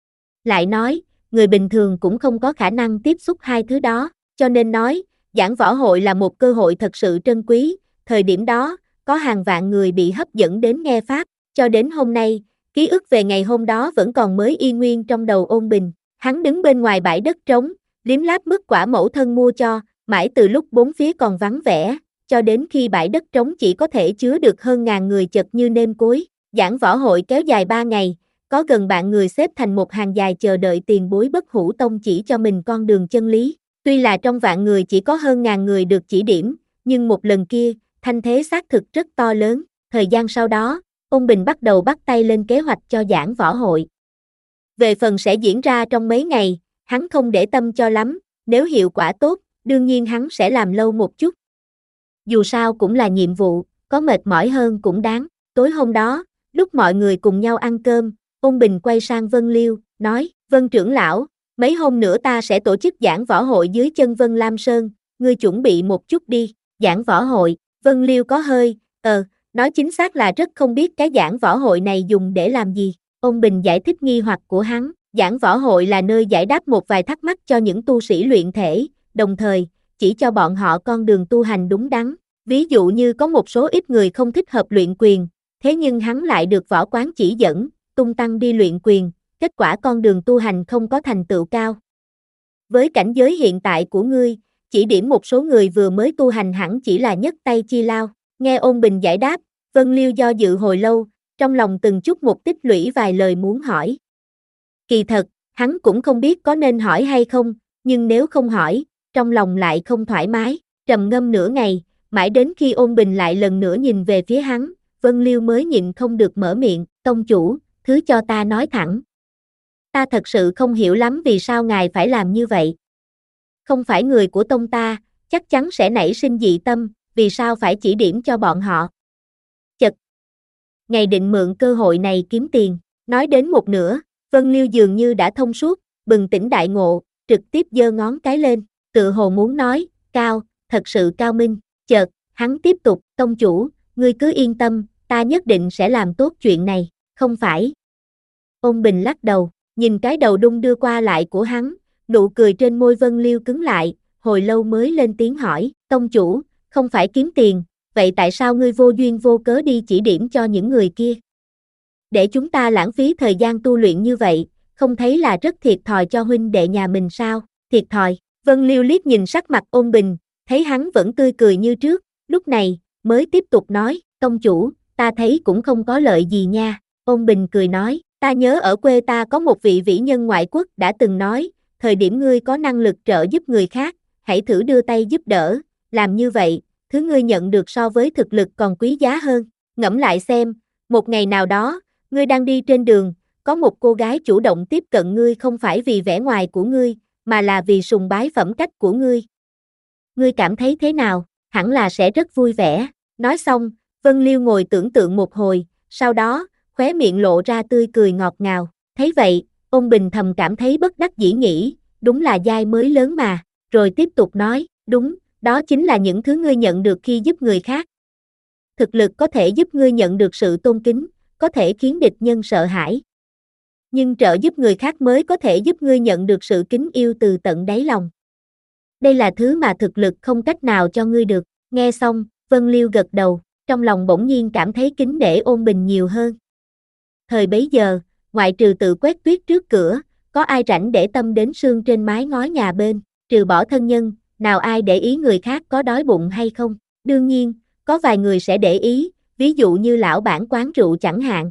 B: Lại nói, người bình thường cũng không có khả năng tiếp xúc hai thứ đó, cho nên nói, giảng võ hội là một cơ hội thật sự trân quý, thời điểm đó, có hàng vạn người bị hấp dẫn đến nghe pháp, cho đến hôm nay, ký ức về ngày hôm đó vẫn còn mới y nguyên trong đầu Ôn Bình, hắn đứng bên ngoài bãi đất trống, liếm láp mứt quả mẫu thân mua cho, mãi từ lúc bốn phía còn vắng vẻ, cho đến khi bãi đất trống chỉ có thể chứa được hơn ngàn người chật như nêm cối. Giảng võ hội kéo dài ba ngày, có gần bạn người xếp thành một hàng dài chờ đợi tiền bối bất hủ tông chỉ cho mình con đường chân lý. Tuy là trong vạn người chỉ có hơn ngàn người được chỉ điểm, nhưng một lần kia, thanh thế xác thực rất to lớn. Thời gian sau đó, Ôn Bình bắt đầu bắt tay lên kế hoạch cho giảng võ hội. Về phần sẽ diễn ra trong mấy ngày, hắn không để tâm cho lắm, nếu hiệu quả tốt, đương nhiên hắn sẽ làm lâu một chút. Dù sao cũng là nhiệm vụ, có mệt mỏi hơn cũng đáng. Tối hôm đó, lúc mọi người cùng nhau ăn cơm, Ôn Bình quay sang Vân Liêu, nói, Vân trưởng lão, mấy hôm nữa ta sẽ tổ chức giảng võ hội dưới chân Vân Lam Sơn, ngươi chuẩn bị một chút đi. Giảng võ hội, Vân Liêu có hơi, ờ, nói chính xác là rất không biết cái giảng võ hội này dùng để làm gì. Ôn Bình giải thích nghi hoặc của hắn, giảng võ hội là nơi giải đáp một vài thắc mắc cho những tu sĩ luyện thể, đồng thời, chỉ cho bọn họ con đường tu hành đúng đắn. Ví dụ như có một số ít người không thích hợp luyện quyền, thế nhưng hắn lại được võ quán chỉ dẫn, tung tăng đi luyện quyền, kết quả con đường tu hành không có thành tựu cao. Với cảnh giới hiện tại của ngươi, chỉ điểm một số người vừa mới tu hành hẳn chỉ là nhất tay chi lao. Nghe Ôn Bình giải đáp, Vân Liêu do dự hồi lâu, trong lòng từng chút một tích lũy vài lời muốn hỏi. Kỳ thật, hắn cũng không biết có nên hỏi hay không, nhưng nếu không hỏi, trong lòng lại không thoải mái, trầm ngâm nửa ngày, mãi đến khi Ôn Bình lại lần nữa nhìn về phía hắn, Vân Liêu mới nhịn không được mở miệng, tông chủ, thứ cho ta nói thẳng. Ta thật sự không hiểu lắm vì sao ngài phải làm như vậy. Không phải người của tông ta, chắc chắn sẽ nảy sinh dị tâm, vì sao phải chỉ điểm cho bọn họ. Chật. Ngài định mượn cơ hội này kiếm tiền, nói đến một nửa, Vân Liêu dường như đã thông suốt, bừng tỉnh đại ngộ, trực tiếp giơ ngón cái lên, tự hồ muốn nói, cao, thật sự cao minh. Chợt, hắn tiếp tục, tông chủ, ngươi cứ yên tâm, ta nhất định sẽ làm tốt chuyện này, không phải. Ôn Bình lắc đầu, nhìn cái đầu đung đưa qua lại của hắn, nụ cười trên môi Vân Liêu cứng lại, hồi lâu mới lên tiếng hỏi, tông chủ, không phải kiếm tiền, vậy tại sao ngươi vô duyên vô cớ đi chỉ điểm cho những người kia? Để chúng ta lãng phí thời gian tu luyện như vậy, không thấy là rất thiệt thòi cho huynh đệ nhà mình sao? Thiệt thòi, Vân Liêu liếc nhìn sắc mặt Ôn Bình, thấy hắn vẫn tươi cười như trước, lúc này, mới tiếp tục nói, tông chủ, ta thấy cũng không có lợi gì nha. Ôn Bình cười nói, ta nhớ ở quê ta có một vị vĩ nhân ngoại quốc đã từng nói, thời điểm ngươi có năng lực trợ giúp người khác, hãy thử đưa tay giúp đỡ, làm như vậy, thứ ngươi nhận được so với thực lực còn quý giá hơn. Ngẫm lại xem, một ngày nào đó, ngươi đang đi trên đường, có một cô gái chủ động tiếp cận ngươi không phải vì vẻ ngoài của ngươi, mà là vì sùng bái phẩm cách của ngươi. Ngươi cảm thấy thế nào? Hẳn là sẽ rất vui vẻ. Nói xong, Vân Liêu ngồi tưởng tượng một hồi, sau đó, khóe miệng lộ ra tươi cười ngọt ngào. Thấy vậy, Ôn Bình thầm cảm thấy bất đắc dĩ nghĩ, đúng là giai mới lớn mà, rồi tiếp tục nói, đúng, đó chính là những thứ ngươi nhận được khi giúp người khác. Thực lực có thể giúp ngươi nhận được sự tôn kính, có thể khiến địch nhân sợ hãi. Nhưng trợ giúp người khác mới có thể giúp ngươi nhận được sự kính yêu từ tận đáy lòng. Đây là thứ mà thực lực không cách nào cho ngươi được. Nghe xong, Vân Liêu gật đầu, trong lòng bỗng nhiên cảm thấy kính nể Ôn Bình nhiều hơn. Thời bấy giờ, ngoại trừ tự quét tuyết trước cửa, có ai rảnh để tâm đến sương trên mái ngói nhà bên, trừ bỏ thân nhân, nào ai để ý người khác có đói bụng hay không? Đương nhiên, có vài người sẽ để ý, ví dụ như lão bản quán rượu chẳng hạn.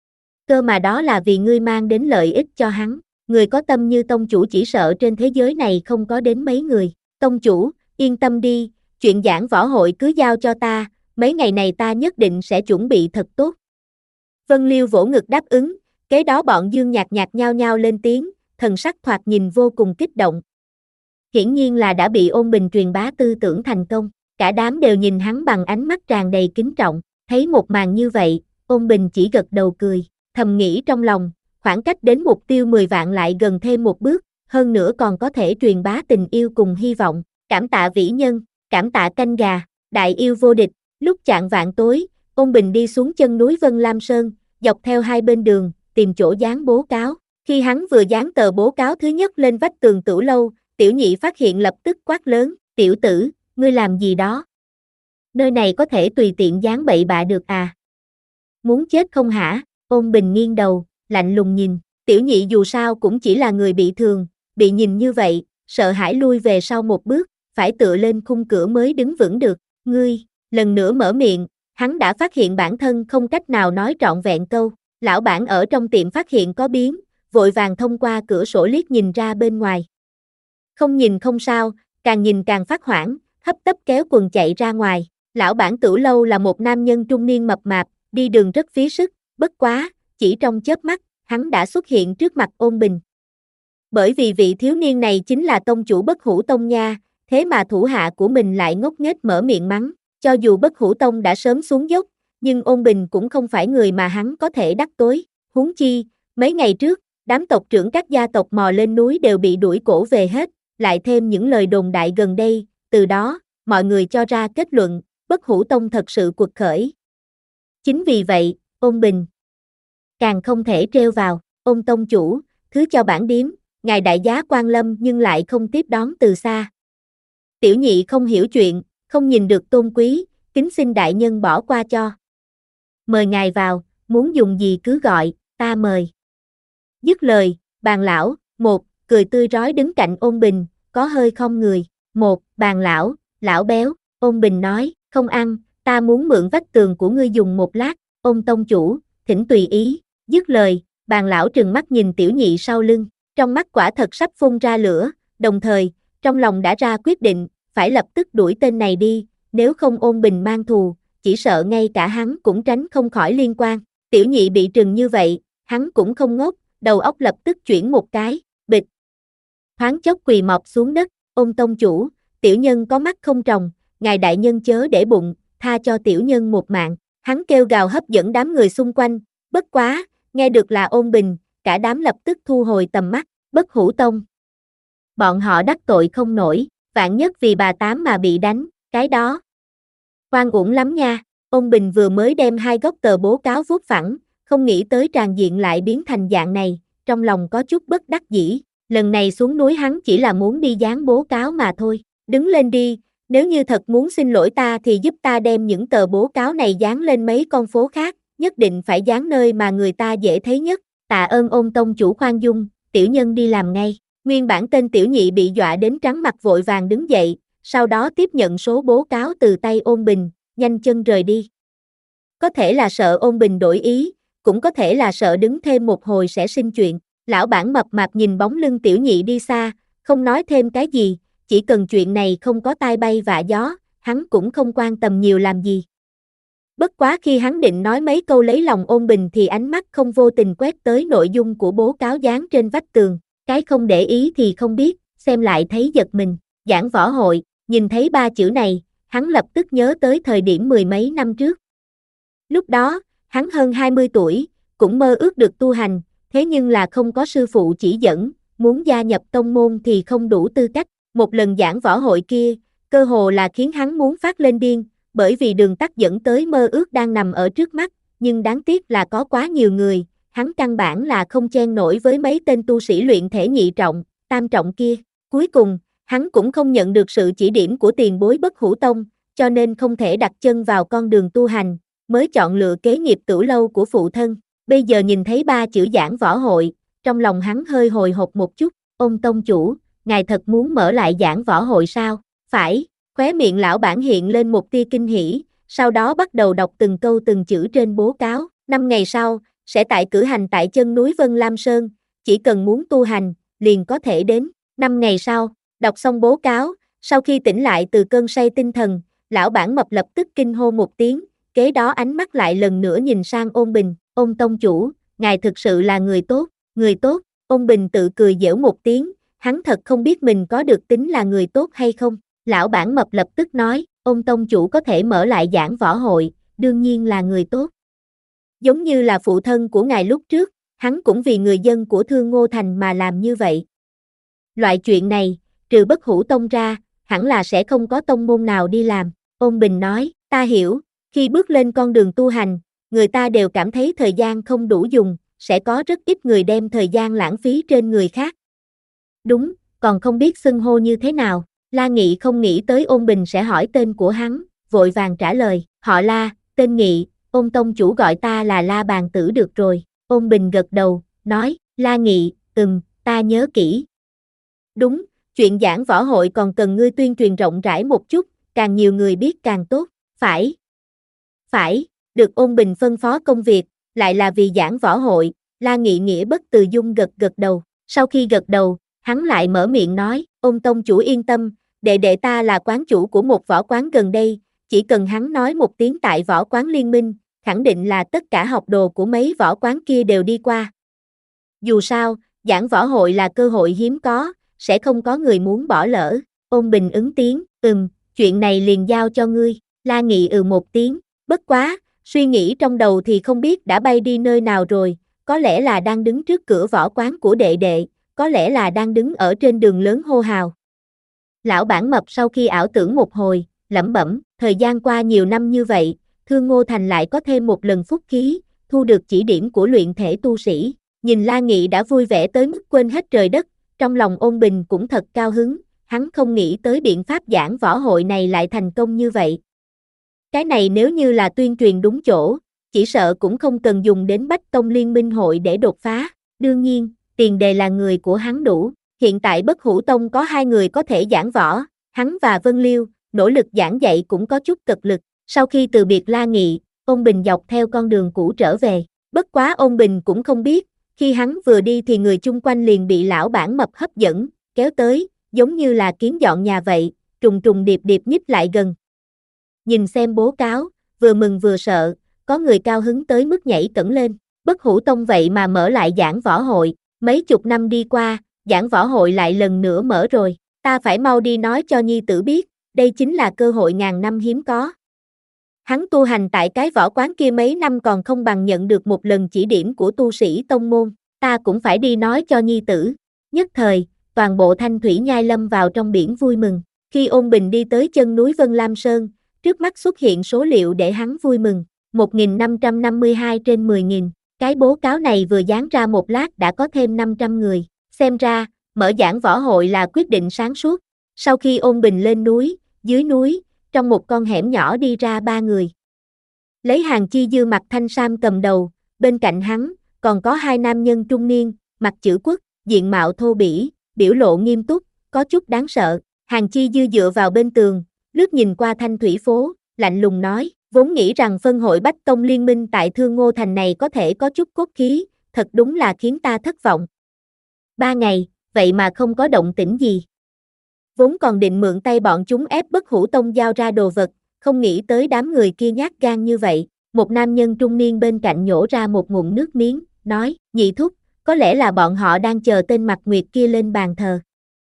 B: Cơ mà đó là vì ngươi mang đến lợi ích cho hắn, người có tâm như tông chủ chỉ sợ trên thế giới này không có đến mấy người. Tông chủ, yên tâm đi, chuyện giảng võ hội cứ giao cho ta, mấy ngày này ta nhất định sẽ chuẩn bị thật tốt. Vân Liêu vỗ ngực đáp ứng, kế đó bọn Dương Nhạc Nhạc nhao nhao lên tiếng, thần sắc thoạt nhìn vô cùng kích động. Hiển nhiên là đã bị Ôn Bình truyền bá tư tưởng thành công, cả đám đều nhìn hắn bằng ánh mắt tràn đầy kính trọng, thấy một màn như vậy, Ôn Bình chỉ gật đầu cười, thầm nghĩ trong lòng, khoảng cách đến mục tiêu mười vạn lại gần thêm một bước, hơn nữa còn có thể truyền bá tình yêu cùng hy vọng, cảm tạ vĩ nhân, cảm tạ canh gà, đại yêu vô địch. Lúc chạng vạn tối, Ôn Bình đi xuống chân núi Vân Lam Sơn, dọc theo hai bên đường, tìm chỗ dán bố cáo. Khi hắn vừa dán tờ bố cáo thứ nhất lên vách tường Tửu lâu, Tiểu Nhị phát hiện lập tức quát lớn, tiểu tử, ngươi làm gì đó? Nơi này có thể tùy tiện dán bậy bạ được à? Muốn chết không hả? Ôn Bình nghiêng đầu, lạnh lùng nhìn, Tiểu Nhị dù sao cũng chỉ là người bị thương, bị nhìn như vậy, sợ hãi lui về sau một bước, phải tựa lên khung cửa mới đứng vững được. Ngươi, lần nữa mở miệng, hắn đã phát hiện bản thân không cách nào nói trọn vẹn câu. Lão bản ở trong tiệm phát hiện có biến, vội vàng thông qua cửa sổ liếc nhìn ra bên ngoài. Không nhìn không sao, càng nhìn càng phát hoảng, hấp tấp kéo quần chạy ra ngoài. Lão bản Tửu lâu là một nam nhân trung niên mập mạp, đi đường rất phí sức, bất quá, chỉ trong chớp mắt, hắn hắn đã xuất hiện trước mặt Ôn Bình. Bởi vì vị thiếu niên này chính là tông chủ Bất Hủ Tông nha, thế mà thủ hạ của mình lại ngốc nghếch mở miệng mắng, cho dù Bất Hủ Tông đã sớm xuống dốc, nhưng Ôn Bình cũng không phải người mà hắn có thể đắc tội, huống chi, mấy ngày trước, đám tộc trưởng các gia tộc mò lên núi đều bị đuổi cổ về hết, lại thêm những lời đồn đại gần đây, từ đó, mọi người cho ra kết luận, Bất Hủ Tông thật sự quật khởi. Chính vì vậy, Ôn Bình càng không thể trêu vào, Ôn tông chủ, thứ cho bản điếm, ngài đại giá quan lâm nhưng lại không tiếp đón từ xa. Tiểu nhị không hiểu chuyện, không nhìn được tôn quý, kính xin đại nhân bỏ qua cho. Mời ngài vào, muốn dùng gì cứ gọi, ta mời. Dứt lời, bàn lão, một, cười tươi rói đứng cạnh Ôn Bình, có hơi không người, một, bàn lão, lão béo, Ôn Bình nói, không ăn, ta muốn mượn vách tường của ngươi dùng một lát, Ôn tông chủ, thỉnh tùy ý, dứt lời, bàn lão trừng mắt nhìn tiểu nhị sau lưng, trong mắt quả thật sắp phun ra lửa, đồng thời, trong lòng đã ra quyết định, phải lập tức đuổi tên này đi, nếu không Ôn Bình mang thù, chỉ sợ ngay cả hắn cũng tránh không khỏi liên quan, tiểu nhị bị trừng như vậy, hắn cũng không ngốc, đầu óc lập tức chuyển một cái, bịch. Thoáng chốc quỳ mọp xuống đất, Ôn tông chủ, tiểu nhân có mắt không tròng, ngài đại nhân chớ để bụng, tha cho tiểu nhân một mạng, hắn kêu gào hấp dẫn đám người xung quanh, bất quá, nghe được là Ôn Bình, cả đám lập tức thu hồi tầm mắt, Bất Hủ Tông. Bọn họ đắc tội không nổi, vạn nhất vì bà tám mà bị đánh, cái đó. Oan uổng lắm nha, Ôn Bình vừa mới đem hai góc tờ bố cáo vuốt phẳng, không nghĩ tới tràn diện lại biến thành dạng này, trong lòng có chút bất đắc dĩ, lần này xuống núi hắn chỉ là muốn đi dán bố cáo mà thôi, đứng lên đi, nếu như thật muốn xin lỗi ta thì giúp ta đem những tờ bố cáo này dán lên mấy con phố khác, nhất định phải dán nơi mà người ta dễ thấy nhất, tạ ơn Ôn tông chủ khoan dung, tiểu nhân đi làm ngay, nguyên bản tên tiểu nhị bị dọa đến trắng mặt vội vàng đứng dậy, sau đó tiếp nhận số bố cáo từ tay Ôn Bình, nhanh chân rời đi. Có thể là sợ Ôn Bình đổi ý, cũng có thể là sợ đứng thêm một hồi sẽ sinh chuyện, lão bản mập mạp nhìn bóng lưng tiểu nhị đi xa, không nói thêm cái gì, chỉ cần chuyện này không có tai bay vạ gió, hắn cũng không quan tâm nhiều làm gì. Bất quá khi hắn định nói mấy câu lấy lòng Ôn Bình thì ánh mắt không vô tình quét tới nội dung của bố cáo dán trên vách tường, cái không để ý thì không biết, xem lại thấy giật mình, giảng võ hội, nhìn thấy ba chữ này, hắn lập tức nhớ tới thời điểm mười mấy năm trước. Lúc đó, hắn hơn hai mươi tuổi, cũng mơ ước được tu hành, thế nhưng là không có sư phụ chỉ dẫn, muốn gia nhập tông môn thì không đủ tư cách, một lần giảng võ hội kia, cơ hồ là khiến hắn muốn phát lên điên, bởi vì đường tắt dẫn tới mơ ước đang nằm ở trước mắt, nhưng đáng tiếc là có quá nhiều người, hắn căn bản là không chen nổi với mấy tên tu sĩ luyện thể nhị trọng, tam trọng kia. Cuối cùng, hắn cũng không nhận được sự chỉ điểm của tiền bối Bất Hủ Tông, cho nên không thể đặt chân vào con đường tu hành, mới chọn lựa kế nghiệp Tửu Lâu của phụ thân. Bây giờ nhìn thấy ba chữ giảng võ hội, trong lòng hắn hơi hồi hộp một chút, Ôn tông chủ, ngài thật muốn mở lại giảng võ hội sao? Phải, khóe miệng lão bản hiện lên một tia kinh hỉ, sau đó bắt đầu đọc từng câu từng chữ trên bố cáo, năm ngày sau, sẽ tại cử hành tại chân núi Vân Lam Sơn, chỉ cần muốn tu hành, liền có thể đến, năm ngày sau, đọc xong bố cáo, sau khi tỉnh lại từ cơn say tinh thần, lão bản mập lập tức kinh hô một tiếng, kế đó ánh mắt lại lần nữa nhìn sang Ôn Bình, Ôn tông chủ, ngài thực sự là người tốt, người tốt, Ôn Bình tự cười giễu một tiếng, hắn thật không biết mình có được tính là người tốt hay không, lão bản mập lập tức nói, Ôn tông chủ có thể mở lại giảng võ hội, đương nhiên là người tốt. Giống như là phụ thân của ngài lúc trước, hắn cũng vì người dân của Thương Ngô Thành mà làm như vậy. Loại chuyện này, trừ Bất Hủ Tông ra, hẳn là sẽ không có tông môn nào đi làm, Ôn Bình nói, ta hiểu, khi bước lên con đường tu hành, người ta đều cảm thấy thời gian không đủ dùng, sẽ có rất ít người đem thời gian lãng phí trên người khác. Đúng, còn không biết xưng hô như thế nào, La Nghị không nghĩ tới Ôn Bình sẽ hỏi tên của hắn, vội vàng trả lời, họ La, tên Nghị, Ôn tông chủ gọi ta là La Bàn Tử được rồi, Ôn Bình gật đầu, nói, La Nghị, ừm, ta nhớ kỹ. Đúng, chuyện giảng võ hội còn cần ngươi tuyên truyền rộng rãi một chút, càng nhiều người biết càng tốt, phải. Phải, được Ôn Bình phân phó công việc, lại là vì giảng võ hội, La Nghị nghĩa bất từ dung gật gật đầu, sau khi gật đầu, hắn lại mở miệng nói, Ôn tông chủ yên tâm, đệ đệ ta là quán chủ của một võ quán gần đây, chỉ cần hắn nói một tiếng tại võ quán liên minh, khẳng định là tất cả học đồ của mấy võ quán kia đều đi qua. Dù sao, giảng võ hội là cơ hội hiếm có, sẽ không có người muốn bỏ lỡ. Ôn Bình ứng tiếng, ừm, chuyện này liền giao cho ngươi. La Nghị ừ một tiếng, bất quá, suy nghĩ trong đầu thì không biết đã bay đi nơi nào rồi, có lẽ là đang đứng trước cửa võ quán của đệ đệ, có lẽ là đang đứng ở trên đường lớn hô hào. Lão bản mập sau khi ảo tưởng một hồi, lẩm bẩm, thời gian qua nhiều năm như vậy, Thương Ngô Thành lại có thêm một lần phúc khí, thu được chỉ điểm của luyện thể tu sĩ. Nhìn La Nghị đã vui vẻ tới mức quên hết trời đất, trong lòng Ôn Bình cũng thật cao hứng, hắn không nghĩ tới biện pháp giảng võ hội này lại thành công như vậy. Cái này nếu như là tuyên truyền đúng chỗ, chỉ sợ cũng không cần dùng đến Bách Tông Liên minh hội để đột phá. Đương nhiên, tiền đề là người của hắn đủ. Hiện tại Bất Hủ Tông có hai người có thể giảng võ, hắn và Vân Liêu, nỗ lực giảng dạy cũng có chút cật lực. Sau khi từ biệt La Nghị, Ôn Bình dọc theo con đường cũ trở về. Bất quá Ôn Bình cũng không biết, khi hắn vừa đi thì người chung quanh liền bị lão bản mập hấp dẫn, kéo tới, giống như là kiến dọn nhà vậy, trùng trùng điệp điệp nhích lại gần. Nhìn xem bố cáo, vừa mừng vừa sợ, có người cao hứng tới mức nhảy cẫng lên. Bất Hủ Tông vậy mà mở lại giảng võ hội, mấy chục năm đi qua, giảng võ hội lại lần nữa mở rồi, ta phải mau đi nói cho nhi tử biết, đây chính là cơ hội ngàn năm hiếm có. Hắn tu hành tại cái võ quán kia mấy năm còn không bằng nhận được một lần chỉ điểm của tu sĩ tông môn, ta cũng phải đi nói cho nhi tử. Nhất thời, toàn bộ Thanh Thủy Nhai lâm vào trong biển vui mừng. Khi Ôn Bình đi tới chân núi Vân Lam Sơn, trước mắt xuất hiện số liệu để hắn vui mừng, một nghìn năm trăm năm mươi hai trên mười nghìn. Cái bố cáo này vừa dán ra một lát đã có thêm năm trăm người. Xem ra, mở giảng võ hội là quyết định sáng suốt. Sau khi Ôn Bình lên núi, dưới núi, trong một con hẻm nhỏ đi ra ba người. Lấy Hàn Chi Dư mặc thanh sam cầm đầu, bên cạnh hắn, còn có hai nam nhân trung niên, mặt chữ quốc, diện mạo thô bỉ, biểu lộ nghiêm túc, có chút đáng sợ. Hàn Chi Dư dựa vào bên tường, lướt nhìn qua Thanh Thủy phố, lạnh lùng nói, vốn nghĩ rằng phân hội Bách Tông Liên minh tại Thương Ngô Thành này có thể có chút cốt khí, thật đúng là khiến ta thất vọng. Ba ngày, vậy mà không có động tĩnh gì. Vốn còn định mượn tay bọn chúng ép Bất Hủ Tông giao ra đồ vật, không nghĩ tới đám người kia nhát gan như vậy. Một nam nhân trung niên bên cạnh nhổ ra một ngụm nước miếng, nói, nhị thúc, có lẽ là bọn họ đang chờ tên Mặt Nguyệt kia lên bàn thờ.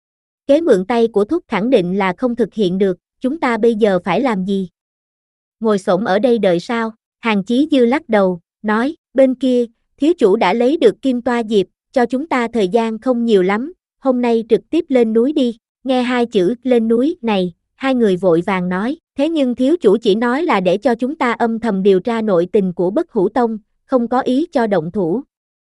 B: Kế mượn tay của thúc khẳng định là không thực hiện được, chúng ta bây giờ phải làm gì? Ngồi xổm ở đây đợi sao? Hàn Chí Dư lắc đầu, nói, bên kia, thiếu chủ đã lấy được Kim Toa Diệp, cho chúng ta thời gian không nhiều lắm, hôm nay trực tiếp lên núi đi. Nghe hai chữ lên núi này, hai người vội vàng nói, thế nhưng thiếu chủ chỉ nói là để cho chúng ta âm thầm điều tra nội tình của Bất Hủ Tông, không có ý cho động thủ.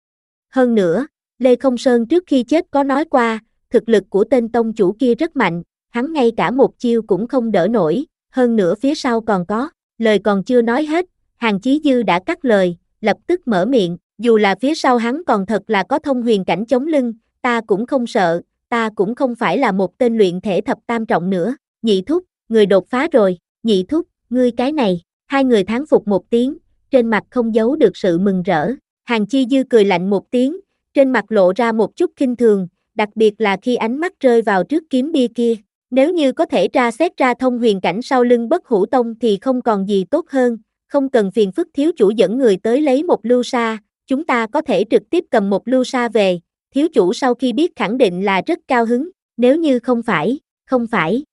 B: Hơn nữa, Lê Không Sơn trước khi chết có nói qua, thực lực của tên tông chủ kia rất mạnh, hắn ngay cả một chiêu cũng không đỡ nổi, hơn nữa phía sau còn có, lời còn chưa nói hết, Hàn Chí Dư đã cắt lời, lập tức mở miệng, dù là phía sau hắn còn thật là có thông huyền cảnh chống lưng, ta cũng không sợ, ta cũng không phải là một tên luyện thể thập tam trọng nữa. Nhị thúc, người đột phá rồi. Nhị thúc, ngươi cái này. Hai người thán phục một tiếng, trên mặt không giấu được sự mừng rỡ. Hàn Chi Dư cười lạnh một tiếng, trên mặt lộ ra một chút khinh thường, đặc biệt là khi ánh mắt rơi vào trước kiếm bia kia. Nếu như có thể tra xét ra thông huyền cảnh sau lưng Bất Hủ Tông thì không còn gì tốt hơn, không cần phiền phức thiếu chủ dẫn người tới lấy một lưu sa, chúng ta có thể trực tiếp cầm một lưu sa về. Thiếu chủ sau khi biết khẳng định là rất cao hứng, nếu như không phải, không phải.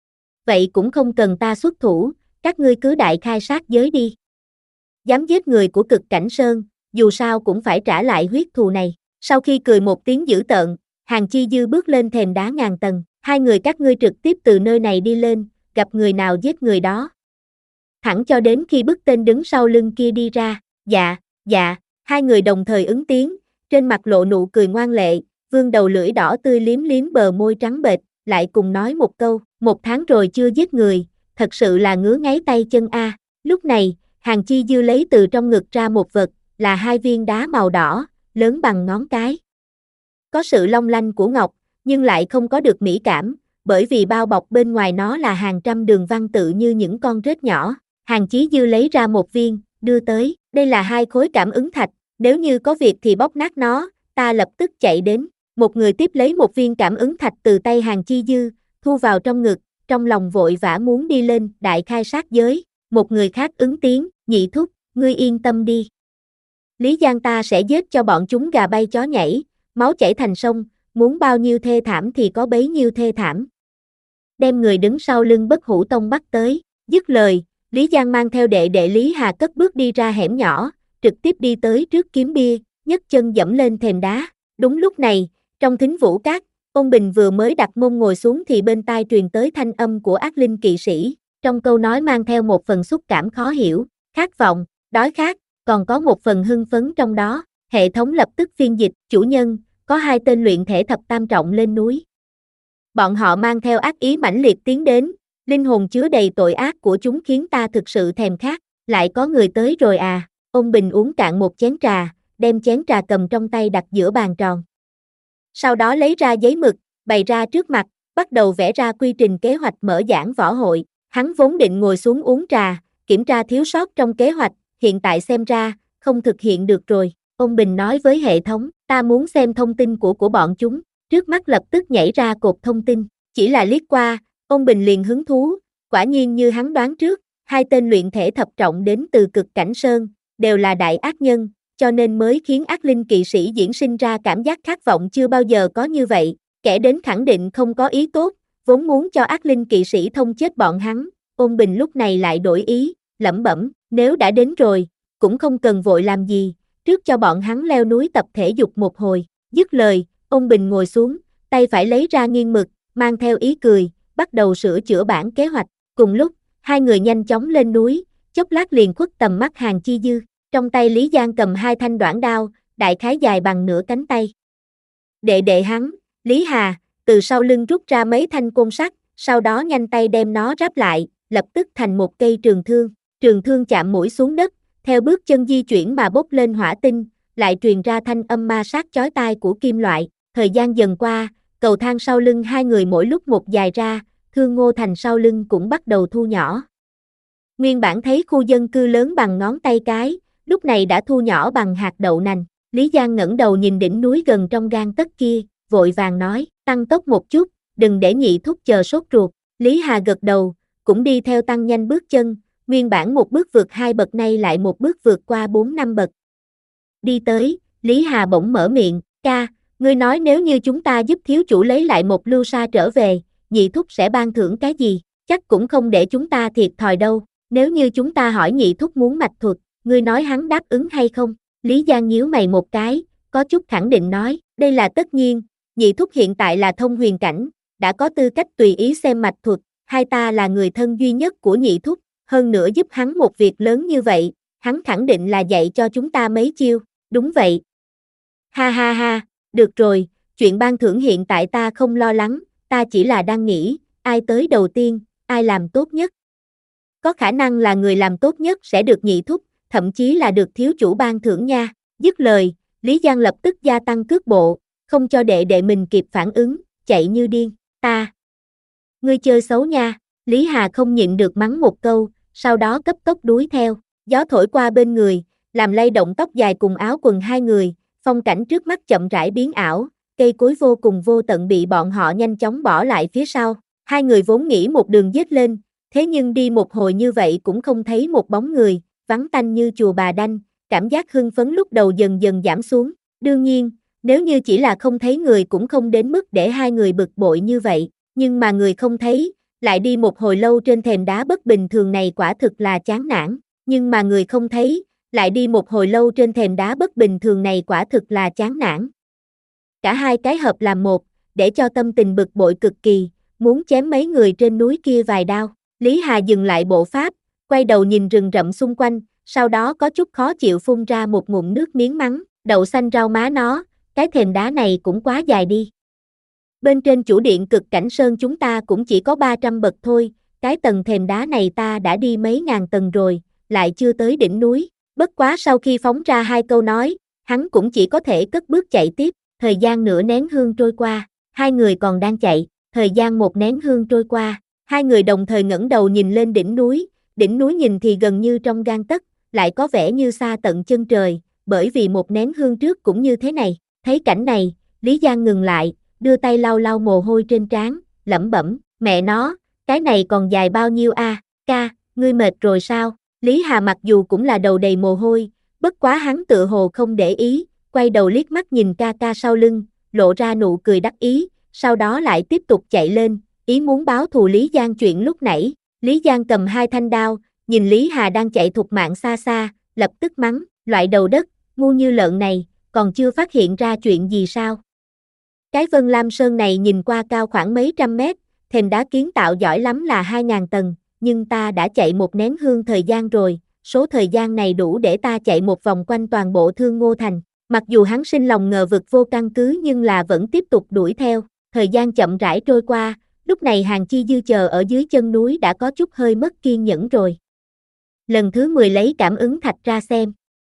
B: Vậy cũng không cần ta xuất thủ, các ngươi cứ đại khai sát giới đi. Dám giết người của Cực Cảnh Sơn, dù sao cũng phải trả lại huyết thù này. Sau khi cười một tiếng dữ tợn, Hàn Chi Dư bước lên thềm đá ngàn tầng, hai người các ngươi trực tiếp từ nơi này đi lên, gặp người nào giết người đó. Thẳng cho đến khi bức tên đứng sau lưng kia đi ra, dạ, dạ, hai người đồng thời ứng tiếng. Trên mặt lộ nụ cười ngoan lệ, vương đầu lưỡi đỏ tươi liếm liếm bờ môi trắng bệch, lại cùng nói một câu, một tháng rồi chưa giết người, thật sự là ngứa ngáy tay chân a. Lúc này, Hàn Chi Dư lấy từ trong ngực ra một vật, là hai viên đá màu đỏ, lớn bằng ngón cái. Có sự long lanh của ngọc, nhưng lại không có được mỹ cảm, bởi vì bao bọc bên ngoài nó là hàng trăm đường văn tự như những con rết nhỏ. Hàn Chí Dư lấy ra một viên, đưa tới, đây là hai khối cảm ứng thạch. Nếu như có việc thì bóc nát nó, ta lập tức chạy đến. Một người tiếp lấy một viên cảm ứng thạch từ tay Hàn Chi Dư, thu vào trong ngực, trong lòng vội vã muốn đi lên, đại khai sát giới. Một người khác ứng tiếng, nhị thúc, ngươi yên tâm đi. Lý Giang ta sẽ giết cho bọn chúng gà bay chó nhảy, máu chảy thành sông, muốn bao nhiêu thê thảm thì có bấy nhiêu thê thảm. Đem người đứng sau lưng Bất Hủ Tông bắt tới, dứt lời, Lý Giang mang theo đệ đệ Lý Hà cất bước đi ra hẻm nhỏ, trực tiếp đi tới trước kiếm bia, nhấc chân dẫm lên thềm đá. Đúng lúc này, trong thính vũ các, Ôn Bình vừa mới đặt mông ngồi xuống thì bên tai truyền tới thanh âm của Ác Linh kỵ sĩ, trong câu nói mang theo một phần xúc cảm khó hiểu, khát vọng, đói khát, còn có một phần hưng phấn trong đó. Hệ thống lập tức phiên dịch, chủ nhân, có hai tên luyện thể thập tam trọng lên núi. Bọn họ mang theo ác ý mãnh liệt tiến đến, linh hồn chứa đầy tội ác của chúng khiến ta thực sự thèm khát, lại có người tới rồi à. Ôn Bình uống cạn một chén trà, đem chén trà cầm trong tay đặt giữa bàn tròn. Sau đó lấy ra giấy mực, bày ra trước mặt, bắt đầu vẽ ra quy trình kế hoạch mở giảng võ hội. Hắn vốn định ngồi xuống uống trà, kiểm tra thiếu sót trong kế hoạch, hiện tại xem ra, không thực hiện được rồi. Ôn Bình nói với hệ thống, ta muốn xem thông tin của của bọn chúng, trước mắt lập tức nhảy ra cột thông tin, chỉ là liếc qua, Ôn Bình liền hứng thú, quả nhiên như hắn đoán trước, hai tên luyện thể thập trọng đến từ Cực Cảnh Sơn, đều là đại ác nhân, cho nên mới khiến Ác Linh kỵ sĩ diễn sinh ra cảm giác khát vọng chưa bao giờ có như vậy, kẻ đến khẳng định không có ý tốt, vốn muốn cho Ác Linh kỵ sĩ thông chết bọn hắn. Ôn Bình lúc này lại đổi ý, lẩm bẩm, nếu đã đến rồi, cũng không cần vội làm gì, trước cho bọn hắn leo núi tập thể dục một hồi. Dứt lời, Ôn Bình ngồi xuống, tay phải lấy ra nghiêng mực, mang theo ý cười, bắt đầu sửa chữa bản kế hoạch. Cùng lúc, hai người nhanh chóng lên núi, chốc lát liền khuất tầm mắt Hàng Chi Dư. Trong tay Lý Giang cầm hai thanh đoạn đao, đại khái dài bằng nửa cánh tay. Đệ đệ hắn, Lý Hà, từ sau lưng rút ra mấy thanh côn sắt, sau đó nhanh tay đem nó ráp lại, lập tức thành một cây trường thương. Trường thương chạm mũi xuống đất, theo bước chân di chuyển mà bốc lên hỏa tinh, lại truyền ra thanh âm ma sát chói tai của kim loại. Thời gian dần qua, cầu thang sau lưng hai người mỗi lúc một dài ra, thương Ngô Thành sau lưng cũng bắt đầu thu nhỏ. Nguyên bản thấy khu dân cư lớn bằng ngón tay cái, lúc này đã thu nhỏ bằng hạt đậu nành. Lý Giang ngẩng đầu nhìn đỉnh núi gần trong gang tấc kia, vội vàng nói, tăng tốc một chút, đừng để nhị thúc chờ sốt ruột. Lý Hà gật đầu, cũng đi theo tăng nhanh bước chân, nguyên bản một bước vượt hai bậc nay lại một bước vượt qua bốn năm bậc. Đi tới, Lý Hà bỗng mở miệng, ca, ngươi nói nếu như chúng ta giúp thiếu chủ lấy lại một lưu sa trở về, nhị thúc sẽ ban thưởng cái gì, chắc cũng không để chúng ta thiệt thòi đâu. Nếu như chúng ta hỏi nhị thúc muốn mạch thuật, ngươi nói hắn đáp ứng hay không? Lý Giang nhíu mày một cái, có chút khẳng định nói, đây là tất nhiên, nhị thúc hiện tại là thông huyền cảnh, đã có tư cách tùy ý xem mạch thuật, hai ta là người thân duy nhất của nhị thúc, hơn nữa giúp hắn một việc lớn như vậy, hắn khẳng định là dạy cho chúng ta mấy chiêu. Đúng vậy. Ha ha ha, được rồi, chuyện ban thưởng hiện tại ta không lo lắng, ta chỉ là đang nghĩ, ai tới đầu tiên, ai làm tốt nhất. Có khả năng là người làm tốt nhất sẽ được nhị thúc, thậm chí là được thiếu chủ ban thưởng nha. Dứt lời, Lý Giang lập tức gia tăng cước bộ, không cho đệ đệ mình kịp phản ứng, chạy như điên. Ta, ngươi chơi xấu nha. Lý Hà không nhịn được mắng một câu, sau đó cấp tốc đuổi theo. Gió thổi qua bên người, làm lay động tóc dài cùng áo quần hai người, phong cảnh trước mắt chậm rãi biến ảo, cây cối vô cùng vô tận bị bọn họ nhanh chóng bỏ lại phía sau. Hai người vốn nghĩ một đường giết lên, thế nhưng đi một hồi như vậy cũng không thấy một bóng người, vắng tanh như chùa Bà Đanh, cảm giác hưng phấn lúc đầu dần dần giảm xuống. Đương nhiên, nếu như chỉ là không thấy người cũng không đến mức để hai người bực bội như vậy, nhưng mà người không thấy, lại đi một hồi lâu trên thềm đá bất bình thường này quả thực là chán nản, nhưng mà người không thấy, lại đi một hồi lâu trên thềm đá bất bình thường này quả thực là chán nản. Cả hai cái hợp làm một, để cho tâm tình bực bội cực kỳ, muốn chém mấy người trên núi kia vài đao. Lý Hà dừng lại bộ pháp, quay đầu nhìn rừng rậm xung quanh, sau đó có chút khó chịu phun ra một ngụm nước miếng mắng, đậu xanh rau má nó, cái thềm đá này cũng quá dài đi. Bên trên chủ điện Cực Cảnh Sơn chúng ta cũng chỉ có ba trăm bậc thôi, cái tầng thềm đá này ta đã đi mấy ngàn tầng rồi, lại chưa tới đỉnh núi. Bất quá sau khi phóng ra hai câu nói, hắn cũng chỉ có thể cất bước chạy tiếp. Thời gian nửa nén hương trôi qua, hai người còn đang chạy, thời gian một nén hương trôi qua, hai người đồng thời ngẩng đầu nhìn lên đỉnh núi, đỉnh núi nhìn thì gần như trong gang tấc, lại có vẻ như xa tận chân trời, bởi vì một nén hương trước cũng như thế này. Thấy cảnh này, Lý Giang ngừng lại, đưa tay lau lau mồ hôi trên trán, lẩm bẩm, mẹ nó, cái này còn dài bao nhiêu a? À? Ca, ngươi mệt rồi sao? Lý Hà mặc dù cũng là đầu đầy mồ hôi, bất quá hắn tự hồ không để ý, quay đầu liếc mắt nhìn ca ca sau lưng, lộ ra nụ cười đắc ý, sau đó lại tiếp tục chạy lên, ý muốn báo thù Lý Giang chuyện lúc nãy. Lý Giang cầm hai thanh đao, nhìn Lý Hà đang chạy thục mạng xa xa, lập tức mắng, loại đầu đất, ngu như lợn này, còn chưa phát hiện ra chuyện gì sao? Cái Vân Lam Sơn này nhìn qua cao khoảng mấy trăm mét, thềm đá kiến tạo giỏi lắm là hai ngàn tầng, nhưng ta đã chạy một nén hương thời gian rồi, số thời gian này đủ để ta chạy một vòng quanh toàn bộ Thương Ngô Thành. Mặc dù hắn sinh lòng ngờ vực vô căn cứ nhưng là vẫn tiếp tục đuổi theo, thời gian chậm rãi trôi qua, lúc này Hàn Chi Dư chờ ở dưới chân núi đã có chút hơi mất kiên nhẫn rồi. Lần thứ mười lấy cảm ứng thạch ra xem.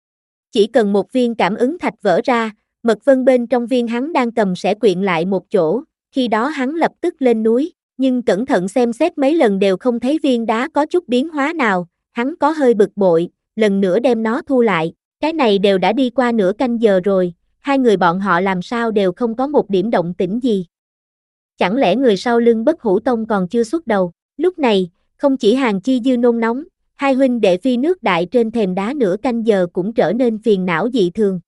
B: Chỉ cần một viên cảm ứng thạch vỡ ra, mật vân bên trong viên hắn đang cầm sẽ quyện lại một chỗ, khi đó hắn lập tức lên núi, nhưng cẩn thận xem xét mấy lần đều không thấy viên đá có chút biến hóa nào, hắn có hơi bực bội, lần nữa đem nó thu lại, cái này đều đã đi qua nửa canh giờ rồi, hai người bọn họ làm sao đều không có một điểm động tĩnh gì. Chẳng lẽ người sau lưng Bất Hủ Tông còn chưa xuất đầu? Lúc này, không chỉ Hàn Chi Dư nôn nóng, hai huynh đệ phi nước đại trên thềm đá nửa canh giờ cũng trở nên phiền não dị thường.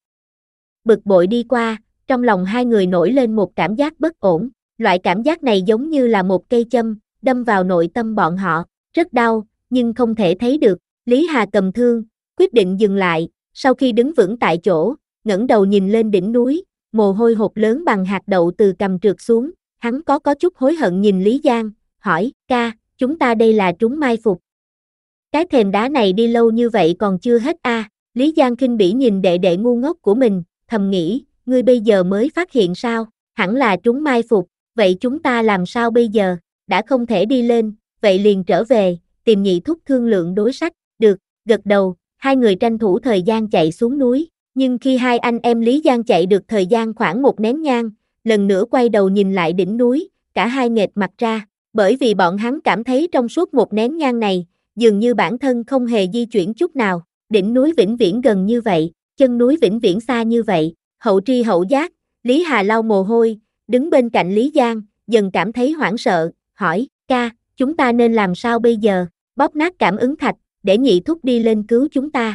B: Bực bội đi qua, trong lòng hai người nổi lên một cảm giác bất ổn, loại cảm giác này giống như là một cây châm, đâm vào nội tâm bọn họ, rất đau, nhưng không thể thấy được. Lý Hà cầm thương, quyết định dừng lại, sau khi đứng vững tại chỗ, ngẩng đầu nhìn lên đỉnh núi, mồ hôi hột lớn bằng hạt đậu từ cằm trượt xuống, hắn có có chút hối hận nhìn Lý Giang, hỏi, ca, chúng ta đây là trúng mai phục. Cái thềm đá này đi lâu như vậy còn chưa hết a. À? Lý Giang khinh bỉ nhìn đệ đệ ngu ngốc của mình, thầm nghĩ, ngươi bây giờ mới phát hiện sao, hẳn là trúng mai phục, vậy chúng ta làm sao bây giờ, đã không thể đi lên, vậy liền trở về, tìm Nhị Thúc thương lượng đối sách, được, gật đầu, hai người tranh thủ thời gian chạy xuống núi, nhưng khi hai anh em Lý Giang chạy được thời gian khoảng một nén nhang, lần nữa quay đầu nhìn lại đỉnh núi, cả hai nghệt mặt ra, bởi vì bọn hắn cảm thấy trong suốt một nén nhang này, dường như bản thân không hề di chuyển chút nào, đỉnh núi vĩnh viễn gần như vậy, chân núi vĩnh viễn xa như vậy, hậu tri hậu giác, Lý Hà lau mồ hôi, đứng bên cạnh Lý Giang, dần cảm thấy hoảng sợ, hỏi, ca, chúng ta nên làm sao bây giờ, bóp nát cảm ứng thạch, để Nhị Thúc đi lên cứu chúng ta.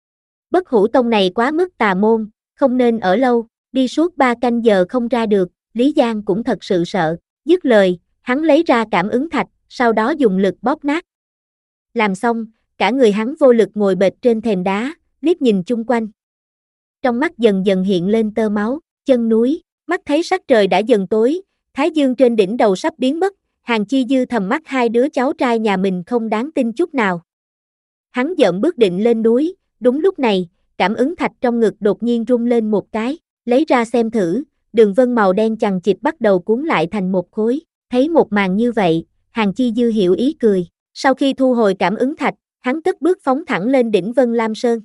B: Bất Hủ Tông này quá mức tà môn, không nên ở lâu, đi suốt ba canh giờ không ra được, Lý Giang cũng thật sự sợ, dứt lời, hắn lấy ra cảm ứng thạch, sau đó dùng lực bóp nát. Làm xong, cả người hắn vô lực ngồi bệt trên thềm đá, liếc nhìn chung quanh. Trong mắt dần dần hiện lên tơ máu, chân núi, mắt thấy sắc trời đã dần tối, thái dương trên đỉnh đầu sắp biến mất, Hàn Chi Dư thầm mắt hai đứa cháu trai nhà mình không đáng tin chút nào. Hắn dợm bước định lên núi, đúng lúc này, cảm ứng thạch trong ngực đột nhiên rung lên một cái, lấy ra xem thử, đường vân màu đen chằng chịt bắt đầu cuốn lại thành một khối, thấy một màn như vậy, Hàn Chi Dư hiểu ý cười, sau khi thu hồi cảm ứng thạch, hắn cất bước phóng thẳng lên đỉnh Vân Lam Sơn.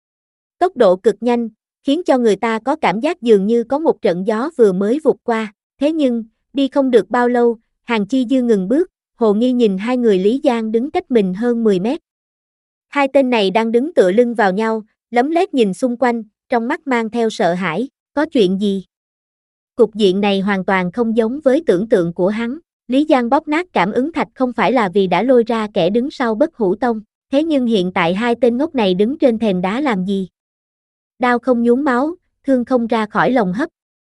B: Tốc độ cực nhanh, khiến cho người ta có cảm giác dường như có một trận gió vừa mới vụt qua, thế nhưng, đi không được bao lâu, Hàn Chi Dư ngừng bước, hồ nghi nhìn hai người Lý Giang đứng cách mình hơn mười mét. Hai tên này đang đứng tựa lưng vào nhau, lấm lét nhìn xung quanh, trong mắt mang theo sợ hãi, có chuyện gì? Cục diện này hoàn toàn không giống với tưởng tượng của hắn, Lý Giang bóp nát cảm ứng thạch không phải là vì đã lôi ra kẻ đứng sau Bất Hủ Tông, thế nhưng hiện tại hai tên ngốc này đứng trên thềm đá làm gì? Đao không nhuốm máu, thương không ra khỏi lồng hấp.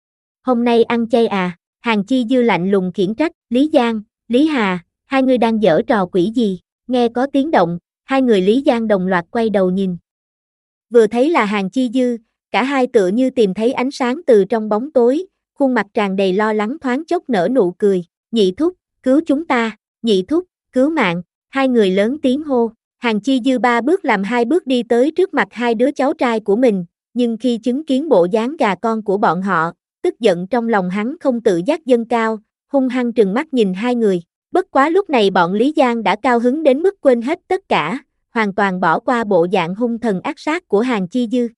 B: Hôm nay ăn chay à? Hàn Chi Dư lạnh lùng khiển trách, Lý Giang, Lý Hà, hai người đang giở trò quỷ gì? Nghe có tiếng động, hai người Lý Giang đồng loạt quay đầu nhìn. Vừa thấy là Hàn Chi Dư, cả hai tựa như tìm thấy ánh sáng từ trong bóng tối, khuôn mặt tràn đầy lo lắng thoáng chốc nở nụ cười, Nhị Thúc, cứu chúng ta, Nhị Thúc, cứu mạng, hai người lớn tiếng hô. Hàn Chi Dư ba bước làm hai bước đi tới trước mặt hai đứa cháu trai của mình, nhưng khi chứng kiến bộ dáng gà con của bọn họ, tức giận trong lòng hắn không tự giác dâng cao, hung hăng trừng mắt nhìn hai người. Bất quá lúc này bọn Lý Giang đã cao hứng đến mức quên hết tất cả, hoàn toàn bỏ qua bộ dạng hung thần ác sát của Hàn Chi Dư.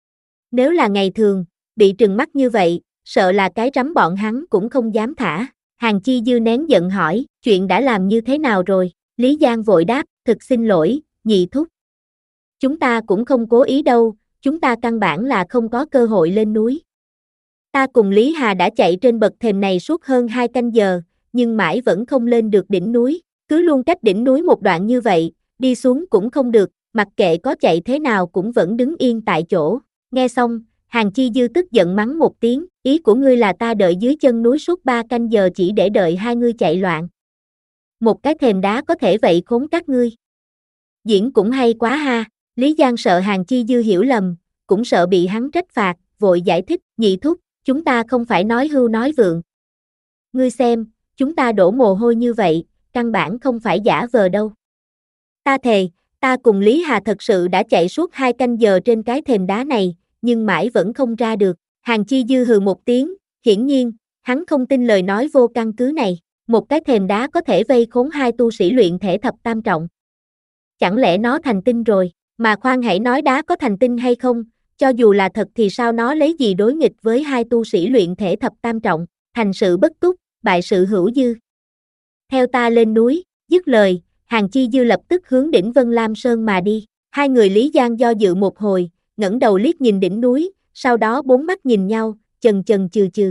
B: Nếu là ngày thường, bị trừng mắt như vậy, sợ là cái rắm bọn hắn cũng không dám thả. Hàn Chi Dư nén giận hỏi, chuyện đã làm như thế nào rồi? Lý Giang vội đáp, thực xin lỗi, Nhị Thúc. Chúng ta cũng không cố ý đâu, chúng ta căn bản là không có cơ hội lên núi. Ta cùng Lý Hà đã chạy trên bậc thềm này suốt hơn hai canh giờ, nhưng mãi vẫn không lên được đỉnh núi, cứ luôn cách đỉnh núi một đoạn như vậy, đi xuống cũng không được, mặc kệ có chạy thế nào cũng vẫn đứng yên tại chỗ. Nghe xong, Hàng Chi Dư tức giận mắng một tiếng, ý của ngươi là ta đợi dưới chân núi suốt ba canh giờ chỉ để đợi hai ngươi chạy loạn. Một cái thềm đá có thể vậy khốn các ngươi. Diễn cũng hay quá ha, Lý Giang sợ Hàng Chi Dư hiểu lầm, cũng sợ bị hắn trách phạt, vội giải thích, nhị thúc, chúng ta không phải nói hưu nói vượng. Ngươi xem, chúng ta đổ mồ hôi như vậy, căn bản không phải giả vờ đâu. Ta thề, ta cùng Lý Hà thật sự đã chạy suốt hai canh giờ trên cái thềm đá này, nhưng mãi vẫn không ra được. Hàng Chi Dư hừ một tiếng, hiển nhiên, hắn không tin lời nói vô căn cứ này. Một cái thềm đá có thể vây khốn hai tu sĩ luyện thể thập tam trọng. Chẳng lẽ nó thành tinh rồi, mà khoan hãy nói đá có thành tinh hay không, cho dù là thật thì sao nó lấy gì đối nghịch với hai tu sĩ luyện thể thập tam trọng, thành sự bất túc, bại sự hữu dư. Theo ta lên núi, dứt lời, Hàng Chi Dư lập tức hướng đỉnh Vân Lam Sơn mà đi. Hai người Lý Giang do dự một hồi, ngẩng đầu liếc nhìn đỉnh núi, sau đó bốn mắt nhìn nhau, chần chần chừ chừ.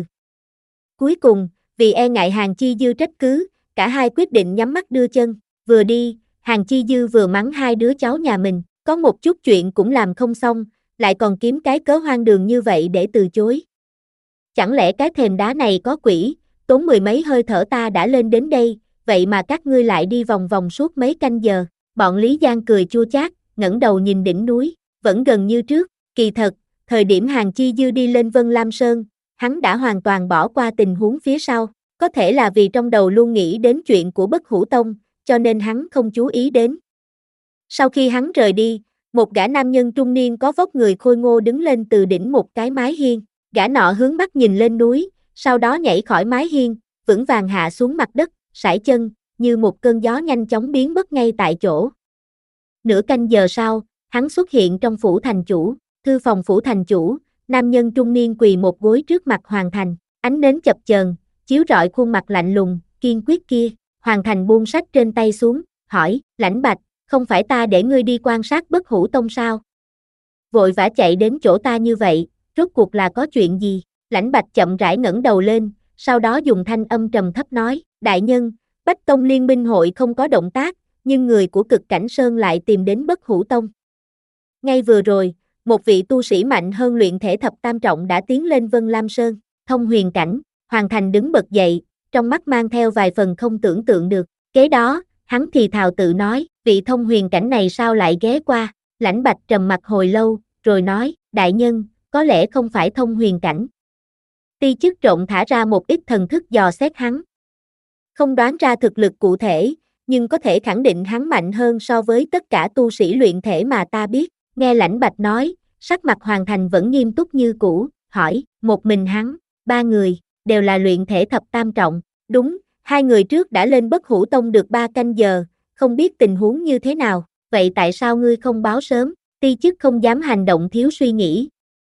B: Cuối cùng, vì e ngại Hàng Chi Dư trách cứ, cả hai quyết định nhắm mắt đưa chân. Vừa đi, Hàng Chi Dư vừa mắng hai đứa cháu nhà mình, có một chút chuyện cũng làm không xong, lại còn kiếm cái cớ hoang đường như vậy để từ chối. Chẳng lẽ cái thềm đá này có quỷ, tốn mười mấy hơi thở ta đã lên đến đây, vậy mà các ngươi lại đi vòng vòng suốt mấy canh giờ. Bọn Lý Giang cười chua chát, ngẩng đầu nhìn đỉnh núi, vẫn gần như trước. Kỳ thật, thời điểm Hàng Chi Dư đi lên Vân Lam Sơn, hắn đã hoàn toàn bỏ qua tình huống phía sau. Có thể là vì trong đầu luôn nghĩ đến chuyện của Bất Hủ Tông, cho nên hắn không chú ý đến. Sau khi hắn rời đi, một gã nam nhân trung niên có vóc người khôi ngô đứng lên từ đỉnh một cái mái hiên. Gã nọ hướng mắt nhìn lên núi, sau đó nhảy khỏi mái hiên, vững vàng hạ xuống mặt đất, sải chân, như một cơn gió nhanh chóng biến mất ngay tại chỗ. Nửa canh giờ sau, hắn xuất hiện trong phủ thành chủ, thư phòng phủ thành chủ, nam nhân trung niên quỳ một gối trước mặt Hoàng Thành, ánh nến chập chờn, chiếu rọi khuôn mặt lạnh lùng, kiên quyết kia. Hoàng Thành buông sách trên tay xuống, hỏi, Lãnh Bạch, không phải ta để ngươi đi quan sát Bất Hủ Tông sao? Vội vã chạy đến chỗ ta như vậy, rốt cuộc là có chuyện gì? Lãnh Bạch chậm rãi ngẩng đầu lên, sau đó dùng thanh âm trầm thấp nói, đại nhân, Bách Tông Liên minh hội không có động tác, nhưng người của Cực Cảnh Sơn lại tìm đến Bất Hủ Tông. Ngay vừa rồi, một vị tu sĩ mạnh hơn luyện thể thập tam trọng đã tiến lên Vân Lam Sơn, thông huyền cảnh. Hoàng Thành đứng bật dậy, trong mắt mang theo vài phần không tưởng tượng được. Kế đó, hắn thì thào tự nói, vị thông huyền cảnh này sao lại ghé qua? Lãnh Bạch trầm mặt hồi lâu, rồi nói, đại nhân, có lẽ không phải thông huyền cảnh. Ti chức trộn thả ra một ít thần thức dò xét hắn. Không đoán ra thực lực cụ thể, nhưng có thể khẳng định hắn mạnh hơn so với tất cả tu sĩ luyện thể mà ta biết. Nghe Lãnh Bạch nói, sắc mặt Hoàng Thành vẫn nghiêm túc như cũ, hỏi, một mình hắn, ba người, đều là luyện thể thập tam trọng. Đúng, hai người trước đã lên Bất Hủ Tông được ba canh giờ, không biết tình huống như thế nào, vậy tại sao ngươi không báo sớm? Ti chức không dám hành động thiếu suy nghĩ.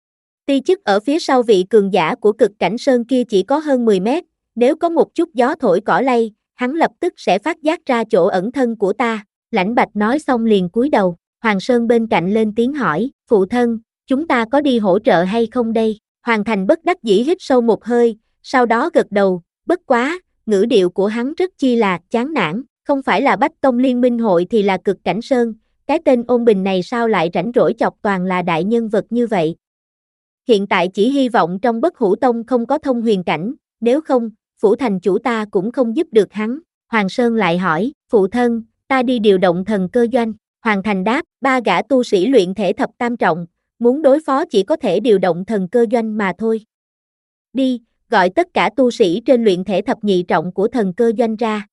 B: Ti chức ở phía sau vị cường giả của Cực Cảnh Sơn kia chỉ có hơn mười mét, nếu có một chút gió thổi cỏ lay, hắn lập tức sẽ phát giác ra chỗ ẩn thân của ta. Lãnh Bạch nói xong liền cúi đầu, Hoàng Sơn bên cạnh lên tiếng hỏi, phụ thân, chúng ta có đi hỗ trợ hay không đây? Hoàng Thành bất đắc dĩ hít sâu một hơi, sau đó gật đầu, bất quá, ngữ điệu của hắn rất chi là chán nản, không phải là Bách Tông Liên minh hội thì là Cực Cảnh Sơn, cái tên ôn bình này sao lại rảnh rỗi chọc toàn là đại nhân vật như vậy. Hiện tại chỉ hy vọng trong Bất Hủ Tông không có thông huyền cảnh, nếu không, phủ thành chủ ta cũng không giúp được hắn. Hoàng Sơn lại hỏi, phụ thân, ta đi điều động thần cơ doanh. Hoàng Thành đáp, ba gã tu sĩ luyện thể thập tam trọng, muốn đối phó chỉ có thể điều động thần cơ doanh mà thôi. Đi, gọi tất cả tu sĩ trên luyện thể thập nhị trọng của thần cơ doanh ra.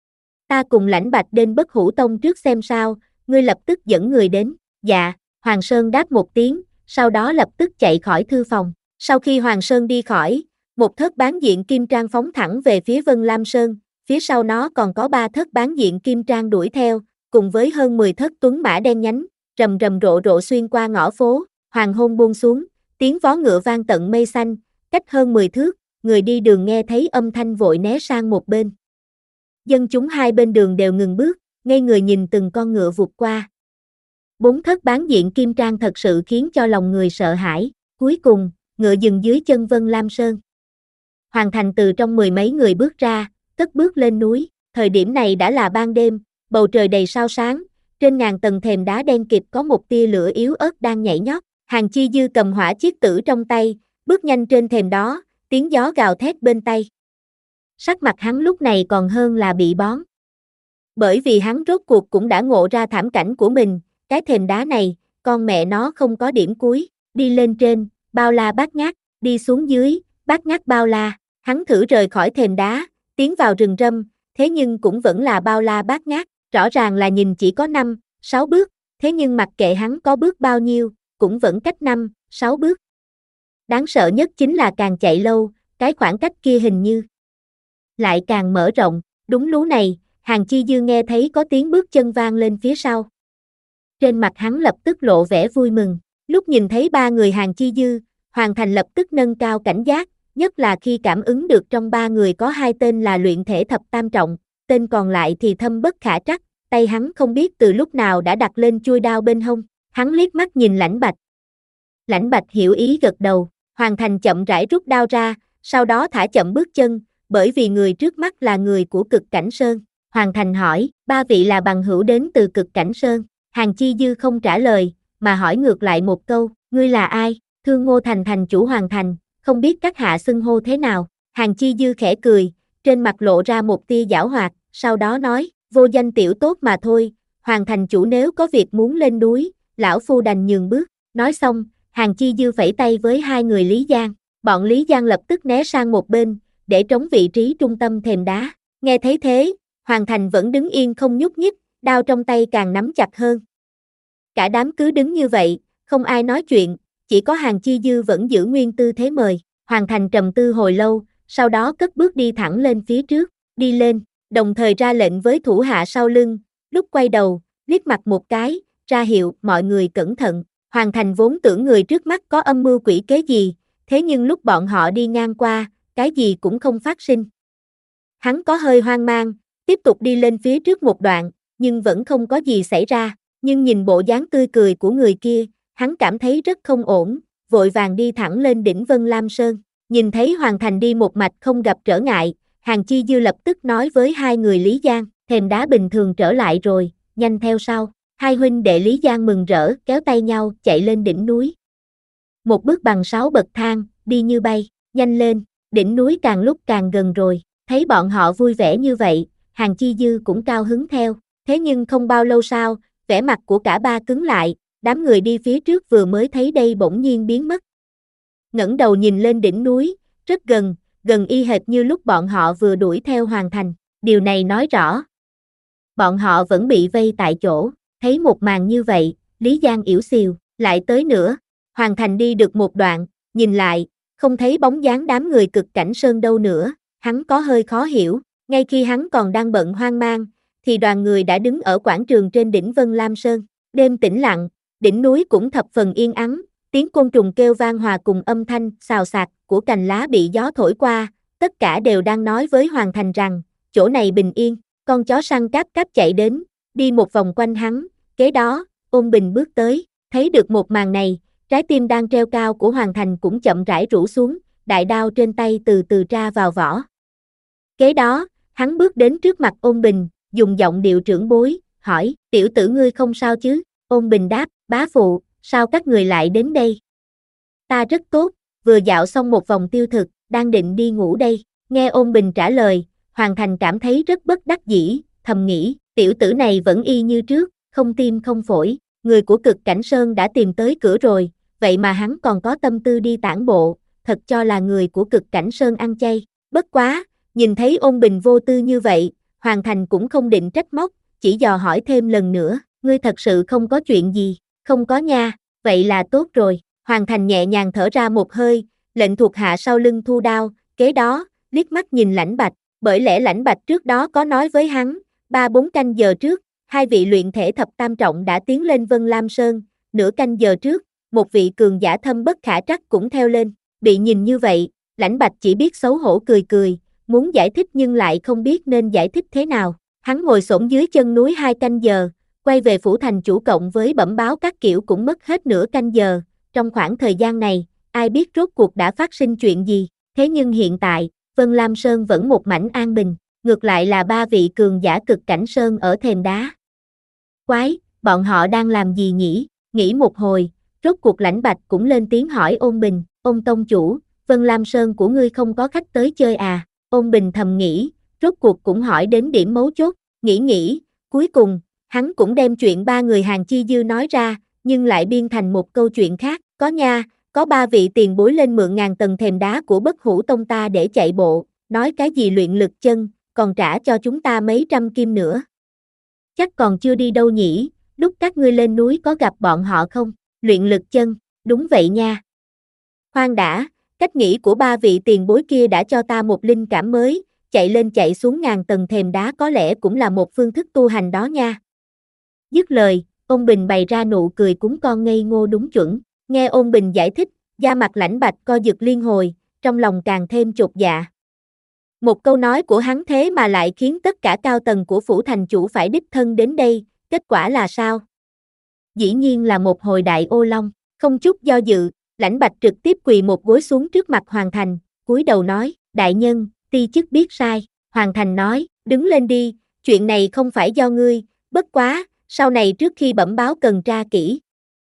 B: Ta cùng Lãnh Bạch đến Bất Hủ Tông trước xem sao, ngươi lập tức dẫn người đến. Dạ, Hoàng Sơn đáp một tiếng, sau đó lập tức chạy khỏi thư phòng. Sau khi Hoàng Sơn đi khỏi, một thất bán diện kim trang phóng thẳng về phía Vân Lam Sơn, phía sau nó còn có ba thất bán diện kim trang đuổi theo, cùng với hơn mười thất tuấn mã đen nhánh, rầm rầm rộ rộ xuyên qua ngõ phố. Hoàng hôn buông xuống, tiếng vó ngựa vang tận mây xanh, cách hơn mười thước, người đi đường nghe thấy âm thanh vội né sang một bên. Dân chúng hai bên đường đều ngừng bước, ngây người nhìn từng con ngựa vụt qua. Bốn thất bán diện kim trang thật sự khiến cho lòng người sợ hãi, cuối cùng, ngựa dừng dưới chân Vân Lam Sơn. Hoàng Thành từ trong mười mấy người bước ra, cất bước lên núi, thời điểm này đã là ban đêm, bầu trời đầy sao sáng, trên ngàn tầng thềm đá đen kịt có một tia lửa yếu ớt đang nhảy nhót. Hàng Chi Dư cầm hỏa chiếc tử trong tay, bước nhanh trên thềm đó, tiếng gió gào thét bên tay. Sắc mặt hắn lúc này còn hơn là bị bón. Bởi vì hắn rốt cuộc cũng đã ngộ ra thảm cảnh của mình, cái thềm đá này, con mẹ nó không có điểm cuối, đi lên trên, bao la bát ngát, đi xuống dưới, bát ngát bao la, hắn thử rời khỏi thềm đá, tiến vào rừng râm, thế nhưng cũng vẫn là bao la bát ngát, rõ ràng là nhìn chỉ có năm, sáu bước, thế nhưng mặc kệ hắn có bước bao nhiêu, cũng vẫn cách năm, sáu bước. Đáng sợ nhất chính là càng chạy lâu, cái khoảng cách kia hình như lại càng mở rộng, đúng lúc này, Hàng Chi Dư nghe thấy có tiếng bước chân vang lên phía sau. Trên mặt hắn lập tức lộ vẻ vui mừng, lúc nhìn thấy ba người Hàng Chi Dư, Hoàng Thành lập tức nâng cao cảnh giác, nhất là khi cảm ứng được trong ba người có hai tên là luyện thể thập tam trọng, tên còn lại thì thâm bất khả trắc, tay hắn không biết từ lúc nào đã đặt lên chuôi đao bên hông, hắn liếc mắt nhìn Lãnh Bạch. Lãnh Bạch hiểu ý gật đầu, Hoàng Thành chậm rãi rút đao ra, sau đó thả chậm bước chân, bởi vì người trước mắt là người của Cực Cảnh Sơn. Hoàng Thành hỏi, ba vị là bằng hữu đến từ Cực Cảnh Sơn. Hàng Chi Dư không trả lời, mà hỏi ngược lại một câu, ngươi là ai? Thương Ngô Thành thành chủ Hoàng Thành, không biết các hạ xưng hô thế nào? Hàng Chi Dư khẽ cười, trên mặt lộ ra một tia giảo hoạt, sau đó nói, vô danh tiểu tốt mà thôi, Hoàng Thành chủ nếu có việc muốn lên núi, lão phu đành nhường bước. Nói xong, Hàng Chi Dư phẩy tay với hai người Lý Giang, bọn Lý Giang lập tức né sang một bên, để trống vị trí trung tâm thềm đá. Nghe thấy thế, Hoàng Thành vẫn đứng yên không nhúc nhích, đao trong tay càng nắm chặt hơn. Cả đám cứ đứng như vậy, không ai nói chuyện, chỉ có Hàng Chi Dư vẫn giữ nguyên tư thế mời. Hoàng Thành trầm tư hồi lâu, sau đó cất bước đi thẳng lên phía trước, đi lên, đồng thời ra lệnh với thủ hạ sau lưng, lúc quay đầu, liếc mặt một cái, ra hiệu mọi người cẩn thận. Hoàng Thành vốn tưởng người trước mắt có âm mưu quỷ kế gì, thế nhưng lúc bọn họ đi ngang qua, cái gì cũng không phát sinh. Hắn có hơi hoang mang, tiếp tục đi lên phía trước một đoạn, nhưng vẫn không có gì xảy ra, nhưng nhìn bộ dáng tươi cười của người kia, hắn cảm thấy rất không ổn, vội vàng đi thẳng lên đỉnh Vân Lam Sơn. Nhìn thấy Hoàng Thành đi một mạch không gặp trở ngại, Hàng Chi Dư lập tức nói với hai người Lý Giang, thềm đá bình thường trở lại rồi, nhanh theo sau. Hai huynh đệ Lý Giang mừng rỡ, kéo tay nhau, chạy lên đỉnh núi. Một bước bằng sáu bậc thang, đi như bay, nhanh lên, đỉnh núi càng lúc càng gần rồi. Thấy bọn họ vui vẻ như vậy, Hàng Chi Dư cũng cao hứng theo. Thế nhưng không bao lâu sau, vẻ mặt của cả ba cứng lại, đám người đi phía trước vừa mới thấy đây bỗng nhiên biến mất. Ngẩng đầu nhìn lên đỉnh núi, rất gần, gần y hệt như lúc bọn họ vừa đuổi theo Hoàng Thành. Điều này nói rõ, bọn họ vẫn bị vây tại chỗ. Thấy một màn như vậy, Lý Giang ỉu xìu, lại tới nữa. Hoàng Thành đi được một đoạn, nhìn lại, không thấy bóng dáng đám người Cực Cảnh Sơn đâu nữa, hắn có hơi khó hiểu. Ngay khi hắn còn đang bận hoang mang, thì đoàn người đã đứng ở quảng trường trên đỉnh Vân Lam Sơn. Đêm tĩnh lặng, đỉnh núi cũng thập phần yên ắng, tiếng côn trùng kêu vang hòa cùng âm thanh xào xạc của cành lá bị gió thổi qua, tất cả đều đang nói với Hoàng Thành rằng, chỗ này bình yên. Con chó săn cáp cáp chạy đến, đi một vòng quanh hắn, kế đó, Ôn Bình bước tới, thấy được một màn này, trái tim đang treo cao của Hoàng Thành cũng chậm rãi rũ xuống, đại đao trên tay từ từ ra vào vỏ. Kế đó, hắn bước đến trước mặt Ôn Bình, dùng giọng điệu trưởng bối, hỏi, tiểu tử ngươi không sao chứ? Ôn Bình đáp, bá phụ, sao các người lại đến đây? Ta rất tốt, vừa dạo xong một vòng tiêu thực, đang định đi ngủ đây. Nghe Ôn Bình trả lời, Hoàng Thành cảm thấy rất bất đắc dĩ, thầm nghĩ, tiểu tử này vẫn y như trước, không tim không phổi, người của Cực Cảnh Sơn đã tìm tới cửa rồi, vậy mà hắn còn có tâm tư đi tản bộ, thật cho là người của Cực Cảnh Sơn ăn chay. Bất quá, nhìn thấy Ôn Bình vô tư như vậy, Hoàng Thành cũng không định trách móc, chỉ dò hỏi thêm lần nữa, ngươi thật sự không có chuyện gì? Không có nha, vậy là tốt rồi. Hoàng Thành nhẹ nhàng thở ra một hơi, lệnh thuộc hạ sau lưng thu đao, kế đó, liếc mắt nhìn Lãnh Bạch, bởi lẽ Lãnh Bạch trước đó có nói với hắn, ba bốn canh giờ trước, hai vị luyện thể thập tam trọng đã tiến lên Vân Lam Sơn, nửa canh giờ trước, một vị cường giả thâm bất khả trắc cũng theo lên. Bị nhìn như vậy, Lãnh Bạch chỉ biết xấu hổ cười cười, muốn giải thích nhưng lại không biết nên giải thích thế nào. Hắn ngồi xổm dưới chân núi hai canh giờ, quay về phủ thành chủ cộng với bẩm báo các kiểu cũng mất hết nửa canh giờ. Trong khoảng thời gian này, ai biết rốt cuộc đã phát sinh chuyện gì, thế nhưng hiện tại, Vân Lam Sơn vẫn một mảnh an bình, ngược lại là ba vị cường giả Cực Cảnh Sơn ở thềm đá. Quái, bọn họ đang làm gì nhỉ? Nghĩ một hồi, Rốt cuộc Lãnh Bạch cũng lên tiếng hỏi Ôn Bình, Ôn tông chủ, Vân Lam Sơn của ngươi không có khách tới chơi à? Ôn Bình thầm nghĩ, rốt cuộc cũng hỏi đến điểm mấu chốt, nghĩ nghĩ, cuối cùng, hắn cũng đem chuyện ba người Hàn Chi Dư nói ra, nhưng lại biên thành một câu chuyện khác, có nha, có ba vị tiền bối lên mượn ngàn tầng thềm đá của Bất Hủ Tông ta để chạy bộ, nói cái gì luyện lực chân, còn trả cho chúng ta mấy trăm kim nữa. Chắc còn chưa đi đâu nhỉ, lúc các ngươi lên núi có gặp bọn họ không? Luyện lực chân, đúng vậy nha. Khoan đã, cách nghĩ của ba vị tiền bối kia đã cho ta một linh cảm mới, chạy lên chạy xuống ngàn tầng thềm đá có lẽ cũng là một phương thức tu hành đó nha. Dứt lời, Ôn Bình bày ra nụ cười cúng con ngây ngô đúng chuẩn, nghe Ôn Bình giải thích, da mặt Lãnh Bạch co giật liên hồi, trong lòng càng thêm chột dạ. Một câu nói của hắn thế mà lại khiến tất cả cao tầng của phủ thành chủ phải đích thân đến đây, kết quả là sao? Dĩ nhiên là một hồi đại ô long, không chút do dự, Lãnh Bạch trực tiếp quỳ một gối xuống trước mặt Hoàng Thành, cúi đầu nói, đại nhân, ti chức biết sai. Hoàng Thành nói, đứng lên đi, chuyện này không phải do ngươi, bất quá, sau này trước khi bẩm báo cần tra kỹ.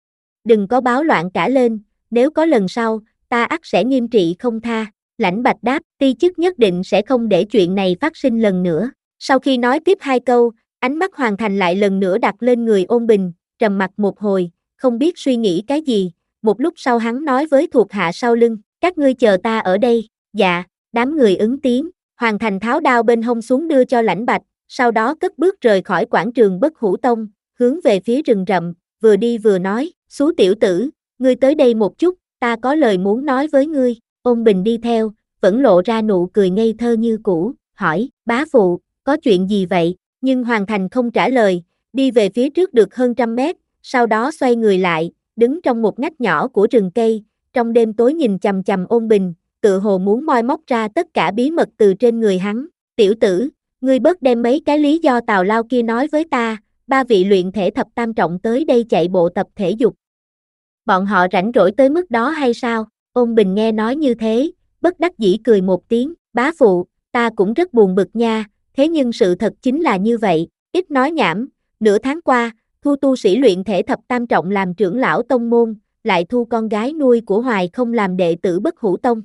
B: Đừng có báo loạn cả lên, nếu có lần sau, ta ắt sẽ nghiêm trị không tha. Lãnh Bạch đáp, ti chức nhất định sẽ không để chuyện này phát sinh lần nữa. Sau khi nói tiếp hai câu, ánh mắt Hoàng Thành lại lần nữa đặt lên người Ôn Bình, trầm mặt một hồi, không biết suy nghĩ cái gì. Một lúc sau hắn nói với thuộc hạ sau lưng, các ngươi chờ ta ở đây. Dạ, đám người ứng tiếng. Hoàng Thành tháo đao bên hông xuống đưa cho Lãnh Bạch, sau đó cất bước rời khỏi quảng trường Bất Hủ Tông, hướng về phía rừng rậm, vừa đi vừa nói, Xú tiểu tử, ngươi tới đây một chút, ta có lời muốn nói với ngươi. Ôn Bình đi theo, vẫn lộ ra nụ cười ngây thơ như cũ, hỏi, bá phụ, có chuyện gì vậy? Nhưng Hoàng Thành không trả lời, đi về phía trước được hơn trăm mét, sau đó xoay người lại, đứng trong một ngách nhỏ của rừng cây, trong đêm tối nhìn chằm chằm Ôn Bình, tự hồ muốn moi móc ra tất cả bí mật từ trên người hắn. Tiểu tử, ngươi bớt đem mấy cái lý do tào lao kia nói với ta, ba vị luyện thể thập tam trọng tới đây chạy bộ tập thể dục. Bọn họ rảnh rỗi tới mức đó hay sao? Ôn Bình nghe nói như thế, bất đắc dĩ cười một tiếng, bá phụ, ta cũng rất buồn bực nha, thế nhưng sự thật chính là như vậy, ít nói nhảm, nửa tháng qua, thu tu sĩ luyện thể thập tam trọng làm trưởng lão tông môn, lại thu con gái nuôi của Hoài không làm đệ tử Bất Hủ Tông.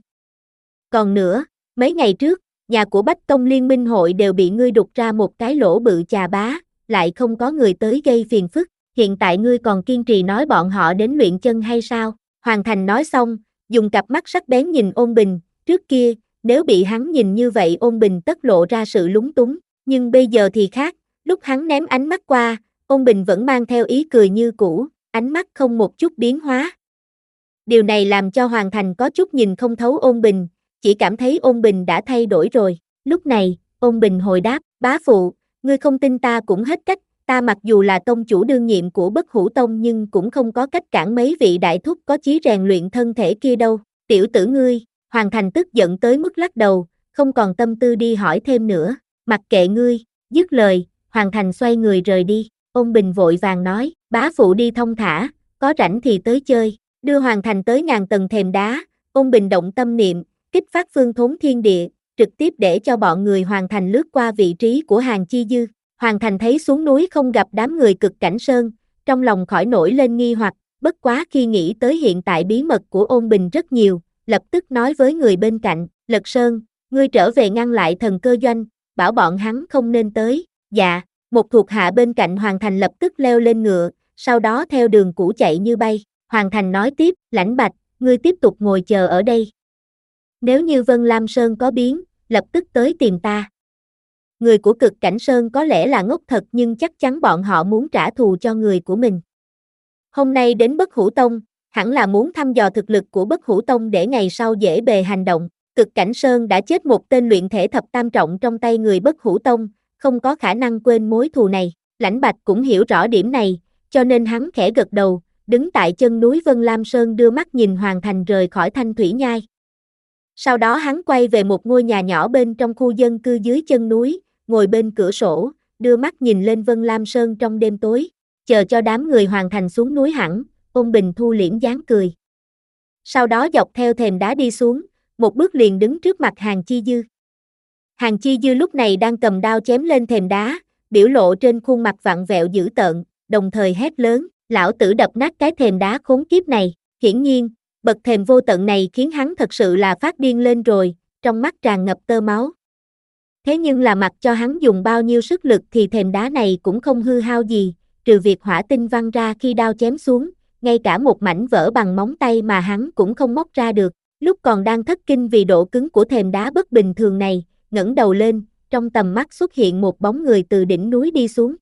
B: Còn nữa, mấy ngày trước, nhà của Bách Tông Liên minh hội đều bị ngươi đục ra một cái lỗ bự chà bá, lại không có người tới gây phiền phức, hiện tại ngươi còn kiên trì nói bọn họ đến luyện chân hay sao? Hoàng Thành nói xong, dùng cặp mắt sắc bén nhìn Ôn Bình, trước kia, nếu bị hắn nhìn như vậy Ôn Bình tất lộ ra sự lúng túng, nhưng bây giờ thì khác, lúc hắn ném ánh mắt qua, Ôn Bình vẫn mang theo ý cười như cũ, ánh mắt không một chút biến hóa. Điều này làm cho Hoàng Thành có chút nhìn không thấu Ôn Bình, chỉ cảm thấy Ôn Bình đã thay đổi rồi. Lúc này, Ôn Bình hồi đáp, bá phụ, ngươi không tin ta cũng hết cách, ta mặc dù là tông chủ đương nhiệm của Bất Hủ Tông nhưng cũng không có cách cản mấy vị đại thúc có chí rèn luyện thân thể kia đâu. Tiểu tử ngươi, Hoàng Thành tức giận tới mức lắc đầu, không còn tâm tư đi hỏi thêm nữa, mặc kệ ngươi. Dứt lời, Hoàng Thành xoay người rời đi. Ôn Bình vội vàng nói, bá phụ đi thông thả, có rảnh thì tới chơi. Đưa Hoàng Thành tới ngàn tầng thềm đá, Ôn Bình động tâm niệm, kích phát phương thốn thiên địa, trực tiếp để cho bọn người Hoàng Thành lướt qua vị trí của Hàn Chi Dư. Hoàng Thành thấy xuống núi không gặp đám người Cực Cảnh Sơn, trong lòng khỏi nổi lên nghi hoặc, bất quá khi nghĩ tới hiện tại bí mật của Ôn Bình rất nhiều, lập tức nói với người bên cạnh, Lật Sơn, ngươi trở về ngăn lại Thần Cơ Doanh, bảo bọn hắn không nên tới. Dạ, một thuộc hạ bên cạnh Hoàng Thành lập tức leo lên ngựa, sau đó theo đường cũ chạy như bay. Hoàng Thành nói tiếp, Lãnh Bạch, ngươi tiếp tục ngồi chờ ở đây. Nếu như Vân Lam Sơn có biến, lập tức tới tìm ta. Người của Cực Cảnh Sơn có lẽ là ngốc thật nhưng chắc chắn bọn họ muốn trả thù cho người của mình. Hôm nay đến Bất Hủ Tông, hẳn là muốn thăm dò thực lực của Bất Hủ Tông để ngày sau dễ bề hành động. Cực Cảnh Sơn đã chết một tên luyện thể thập tam trọng trong tay người Bất Hủ Tông, không có khả năng quên mối thù này. Lãnh Bạch cũng hiểu rõ điểm này, cho nên hắn khẽ gật đầu, đứng tại chân núi Vân Lam Sơn đưa mắt nhìn Hoàng Thành rời khỏi Thanh Thủy Nhai. Sau đó hắn quay về một ngôi nhà nhỏ bên trong khu dân cư dưới chân núi, ngồi bên cửa sổ, đưa mắt nhìn lên Vân Lam Sơn trong đêm tối, chờ cho đám người Hoàng Thành xuống núi hẳn, Ôn Bình thu liễm dáng cười. Sau đó dọc theo thềm đá đi xuống, một bước liền đứng trước mặt Hàn Chi Dư. Hàn Chi Dư lúc này đang cầm đao chém lên thềm đá, biểu lộ trên khuôn mặt vặn vẹo dữ tợn, đồng thời hét lớn, lão tử đập nát cái thềm đá khốn kiếp này. Hiển nhiên, bậc thềm vô tận này khiến hắn thật sự là phát điên lên rồi, trong mắt tràn ngập tơ máu. Thế nhưng là mặc cho hắn dùng bao nhiêu sức lực thì thềm đá này cũng không hư hao gì, trừ việc hỏa tinh văng ra khi đao chém xuống, ngay cả một mảnh vỡ bằng móng tay mà hắn cũng không móc ra được. Lúc còn đang thất kinh vì độ cứng của thềm đá bất bình thường này, ngẩng đầu lên, trong tầm mắt xuất hiện một bóng người từ đỉnh núi đi xuống.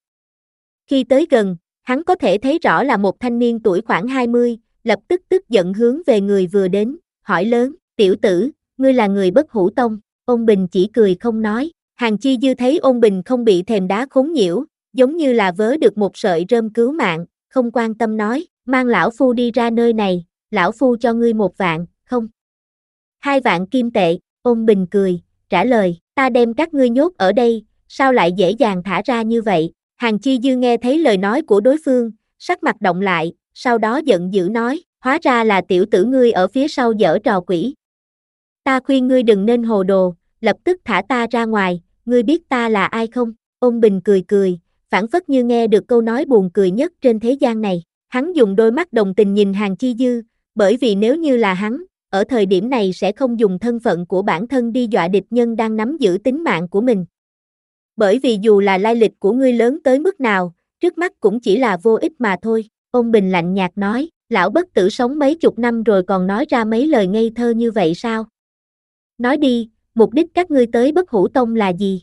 B: Khi tới gần, hắn có thể thấy rõ là một thanh niên tuổi khoảng hai mươi, lập tức tức giận hướng về người vừa đến, hỏi lớn, tiểu tử, ngươi là người Bất Hủ Tông. Ôn Bình chỉ cười không nói. Hàn Chi Dư thấy Ôn Bình không bị thềm đá khốn nhiễu, giống như là vớ được một sợi rơm cứu mạng, không quan tâm nói, mang lão phu đi ra nơi này, lão phu cho ngươi một vạn, không. Hai vạn kim tệ. Ôn Bình cười, trả lời, ta đem các ngươi nhốt ở đây, sao lại dễ dàng thả ra như vậy? Hàn Chi Dư nghe thấy lời nói của đối phương, sắc mặt động lại, sau đó giận dữ nói, hóa ra là tiểu tử ngươi ở phía sau giở trò quỷ. Ta khuyên ngươi đừng nên hồ đồ, lập tức thả ta ra ngoài, ngươi biết ta là ai không? Ôn Bình cười cười, phảng phất như nghe được câu nói buồn cười nhất trên thế gian này. Hắn dùng đôi mắt đồng tình nhìn Hàn Chi Dư, bởi vì nếu như là hắn, ở thời điểm này sẽ không dùng thân phận của bản thân đi dọa địch nhân đang nắm giữ tính mạng của mình. Bởi vì dù là lai lịch của ngươi lớn tới mức nào, trước mắt cũng chỉ là vô ích mà thôi. Ôn Bình lạnh nhạt nói, lão bất tử sống mấy chục năm rồi còn nói ra mấy lời ngây thơ như vậy sao? Nói đi, mục đích các ngươi tới Bất Hủ Tông là gì?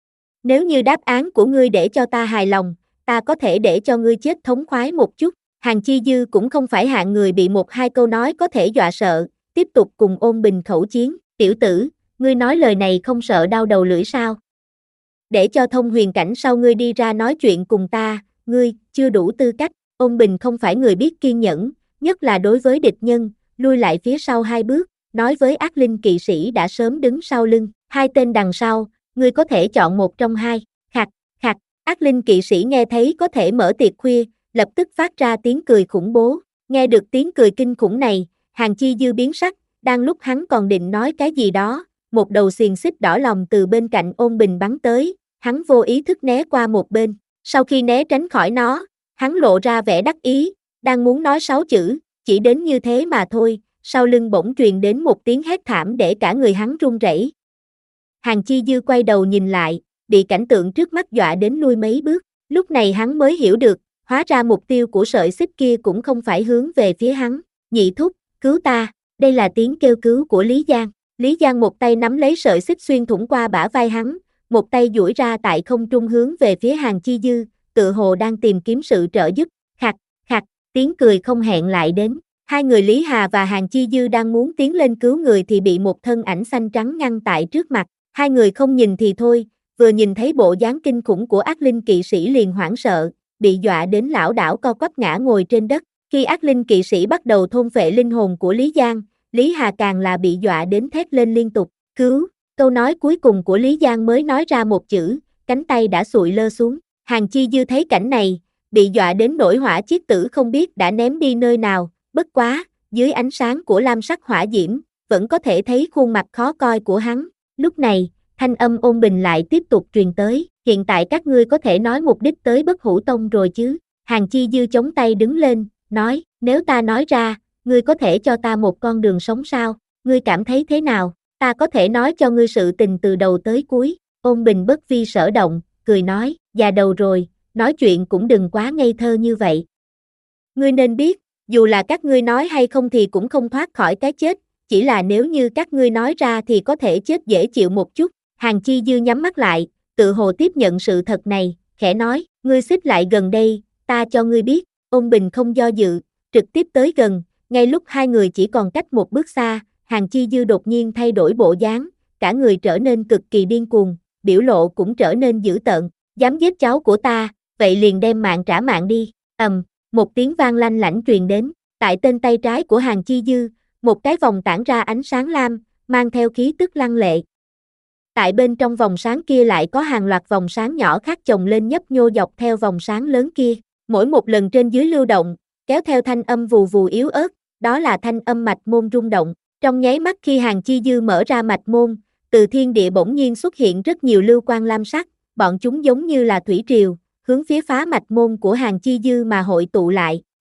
B: Nếu như đáp án của ngươi để cho ta hài lòng, ta có thể để cho ngươi chết thống khoái một chút. Hàn Chi Dư cũng không phải hạng người bị một hai câu nói có thể dọa sợ, tiếp tục cùng Ôn Bình khẩu chiến, tiểu tử, ngươi nói lời này không sợ đau đầu lưỡi sao? Để cho thông huyền cảnh sau ngươi đi ra nói chuyện cùng ta, ngươi, chưa đủ tư cách. Ôn Bình không phải người biết kiên nhẫn, nhất là đối với địch nhân, lui lại phía sau hai bước, nói với ác linh kỵ sĩ đã sớm đứng sau lưng, hai tên đằng sau, ngươi có thể chọn một trong hai. Khạc, khạc, ác linh kỵ sĩ nghe thấy có thể mở tiệc khuya, lập tức phát ra tiếng cười khủng bố. Nghe được tiếng cười kinh khủng này, Hàn Chi Dư biến sắc, đang lúc hắn còn định nói cái gì đó, một đầu xiềng xích đỏ lòng từ bên cạnh Ôn Bình bắn tới, hắn vô ý thức né qua một bên. Sau khi né tránh khỏi nó, hắn lộ ra vẻ đắc ý, đang muốn nói sáu chữ, chỉ đến như thế mà thôi, sau lưng bỗng truyền đến một tiếng hét thảm để cả người hắn run rẩy. Hàn Chi Dư quay đầu nhìn lại, bị cảnh tượng trước mắt dọa đến lui mấy bước, lúc này hắn mới hiểu được, hóa ra mục tiêu của sợi xích kia cũng không phải hướng về phía hắn. Nhị thúc, cứu ta, đây là tiếng kêu cứu của Lý Giang. Lý Giang một tay nắm lấy sợi xích xuyên thủng qua bả vai hắn, một tay duỗi ra tại không trung hướng về phía Hàn Chi Dư, tự hồ đang tìm kiếm sự trợ giúp. Khạc, khạc, tiếng cười không hẹn lại đến. Hai người Lý Hà và Hàn Chi Dư đang muốn tiến lên cứu người thì bị một thân ảnh xanh trắng ngăn tại trước mặt. Hai người không nhìn thì thôi, vừa nhìn thấy bộ dáng kinh khủng của ác linh kỵ sĩ liền hoảng sợ, bị dọa đến lảo đảo co quắp ngã ngồi trên đất. Khi ác linh kỵ sĩ bắt đầu thôn phệ linh hồn của Lý Giang, Lý Hà càng là bị dọa đến thét lên liên tục, cứu. Câu nói cuối cùng của Lý Giang mới nói ra một chữ, cánh tay đã sụi lơ xuống. Hàn Chi Dư thấy cảnh này, bị dọa đến nổi hỏa chiếc tử không biết đã ném đi nơi nào, bất quá, dưới ánh sáng của lam sắc hỏa diễm, vẫn có thể thấy khuôn mặt khó coi của hắn. Lúc này, thanh âm Ôn Bình lại tiếp tục truyền tới, hiện tại các ngươi có thể nói mục đích tới Bất Hủ Tông rồi chứ? Hàn Chi Dư chống tay đứng lên, nói, nếu ta nói ra, ngươi có thể cho ta một con đường sống sao? Ngươi cảm thấy thế nào? Ta có thể nói cho ngươi sự tình từ đầu tới cuối. Ôn Bình bất vi sở động, cười nói, già đầu rồi, nói chuyện cũng đừng quá ngây thơ như vậy. Ngươi nên biết, dù là các ngươi nói hay không thì cũng không thoát khỏi cái chết, chỉ là nếu như các ngươi nói ra thì có thể chết dễ chịu một chút. Hàn Chi Dư nhắm mắt lại, tự hồ tiếp nhận sự thật này, khẽ nói, ngươi xích lại gần đây, ta cho ngươi biết. Ôn Bình không do dự, trực tiếp tới gần, ngay lúc hai người chỉ còn cách một bước xa, Hàn Chi Dư đột nhiên thay đổi bộ dáng, cả người trở nên cực kỳ điên cuồng, biểu lộ cũng trở nên dữ tợn, dám giết cháu của ta, vậy liền đem mạng trả mạng đi. Ầm, một tiếng vang lanh lảnh truyền đến, tại tên tay trái của Hàn Chi Dư, một cái vòng tản ra ánh sáng lam, mang theo khí tức lăng lệ. Tại bên trong vòng sáng kia lại có hàng loạt vòng sáng nhỏ khác chồng lên nhấp nhô dọc theo vòng sáng lớn kia, mỗi một lần trên dưới lưu động, kéo theo thanh âm vù vù yếu ớt, đó là thanh âm mạch môn rung động. Trong nháy mắt khi Hàn Chi Dư mở ra mạch môn, từ thiên địa bỗng nhiên xuất hiện rất nhiều lưu quang lam sắc, bọn chúng giống như là thủy triều, hướng phía phá mạch môn của Hàn Chi Dư mà hội tụ lại.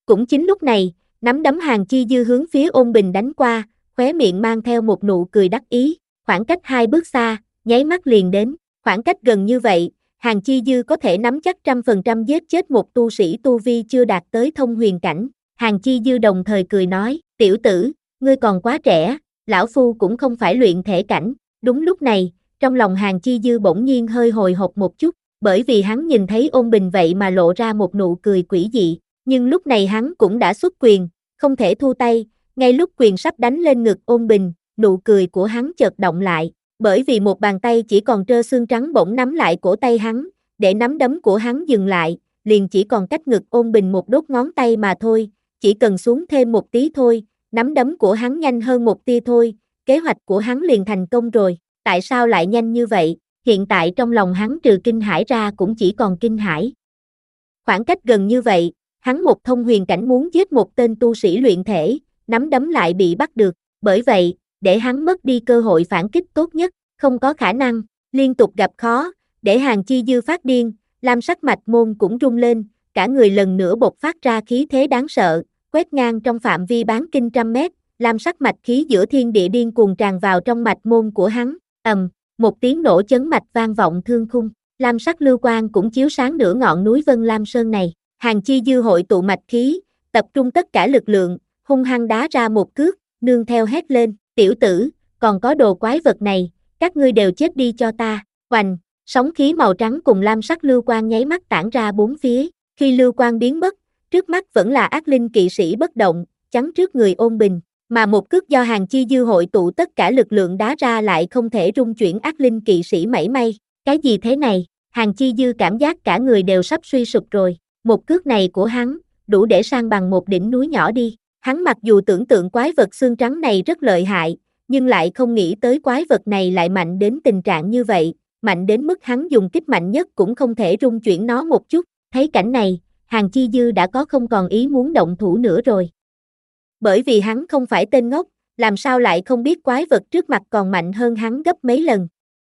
B: Cũng chính lúc này, nắm đấm Hàn Chi Dư hướng phía Ôn Bình đánh qua, khóe miệng mang theo một nụ cười đắc ý, khoảng cách hai bước xa, nháy mắt liền đến, khoảng cách gần như vậy, Hàn Chi Dư có thể nắm chắc trăm phần trăm giết chết một tu sĩ tu vi chưa đạt tới thông huyền cảnh. Hàn Chi Dư đồng thời cười nói, tiểu tử, ngươi còn quá trẻ, lão phu cũng không phải luyện thể cảnh. Đúng lúc này, trong lòng Hàn Chi Dư bỗng nhiên hơi hồi hộp một chút, bởi vì hắn nhìn thấy Ôn Bình vậy mà lộ ra một nụ cười quỷ dị, nhưng lúc này hắn cũng đã xuất quyền, không thể thu tay, ngay lúc quyền sắp đánh lên ngực Ôn Bình, nụ cười của hắn chợt động lại, bởi vì một bàn tay chỉ còn trơ xương trắng bỗng nắm lại cổ tay hắn, để nắm đấm của hắn dừng lại, liền chỉ còn cách ngực Ôn Bình một đốt ngón tay mà thôi, chỉ cần xuống thêm một tí thôi, nắm đấm của hắn nhanh hơn một tia thôi, kế hoạch của hắn liền thành công rồi. Tại sao lại nhanh như vậy? Hiện tại trong lòng hắn trừ kinh hãi ra cũng chỉ còn kinh hãi. Khoảng cách gần như vậy, hắn một thông huyền cảnh muốn giết một tên tu sĩ luyện thể, nắm đấm lại bị bắt được, bởi vậy, để hắn mất đi cơ hội phản kích tốt nhất, không có khả năng, liên tục gặp khó, để Hàn Chi Dư phát điên, Lam sắc mạch môn cũng rung lên, cả người lần nữa bộc phát ra khí thế đáng sợ, quét ngang trong phạm vi bán kinh trăm mét, Lam sắc mạch khí giữa thiên địa điên cuồng tràn vào trong mạch môn của hắn, ầm, một tiếng nổ chấn mạch vang vọng thương khung, lam sắc lưu quang cũng chiếu sáng nửa ngọn núi Vân Lam Sơn này, Hàn Chi Dư hội tụ mạch khí, tập trung tất cả lực lượng, hung hăng đá ra một cước, nương theo hét lên, tiểu tử, còn có đồ quái vật này, các ngươi đều chết đi cho ta, oành, sóng khí màu trắng cùng lam sắc lưu quang nháy mắt tản ra bốn phía, khi lưu quang biến mất, trước mắt vẫn là ác linh kỵ sĩ bất động, chắn trước người Ôn Bình. Mà một cước do Hàn Chi Dư hội tụ tất cả lực lượng đá ra lại không thể rung chuyển ác linh kỵ sĩ mảy may. Cái gì thế này? Hàn Chi Dư cảm giác cả người đều sắp suy sụp rồi. Một cước này của hắn, đủ để san bằng một đỉnh núi nhỏ đi. Hắn mặc dù tưởng tượng quái vật xương trắng này rất lợi hại, nhưng lại không nghĩ tới quái vật này lại mạnh đến tình trạng như vậy, mạnh đến mức hắn dùng kích mạnh nhất cũng không thể rung chuyển nó một chút. Thấy cảnh này, Hàn Chi Dư đã có không còn ý muốn động thủ nữa rồi. Bởi vì hắn không phải tên ngốc, làm sao lại không biết quái vật trước mặt còn mạnh hơn hắn gấp mấy lần.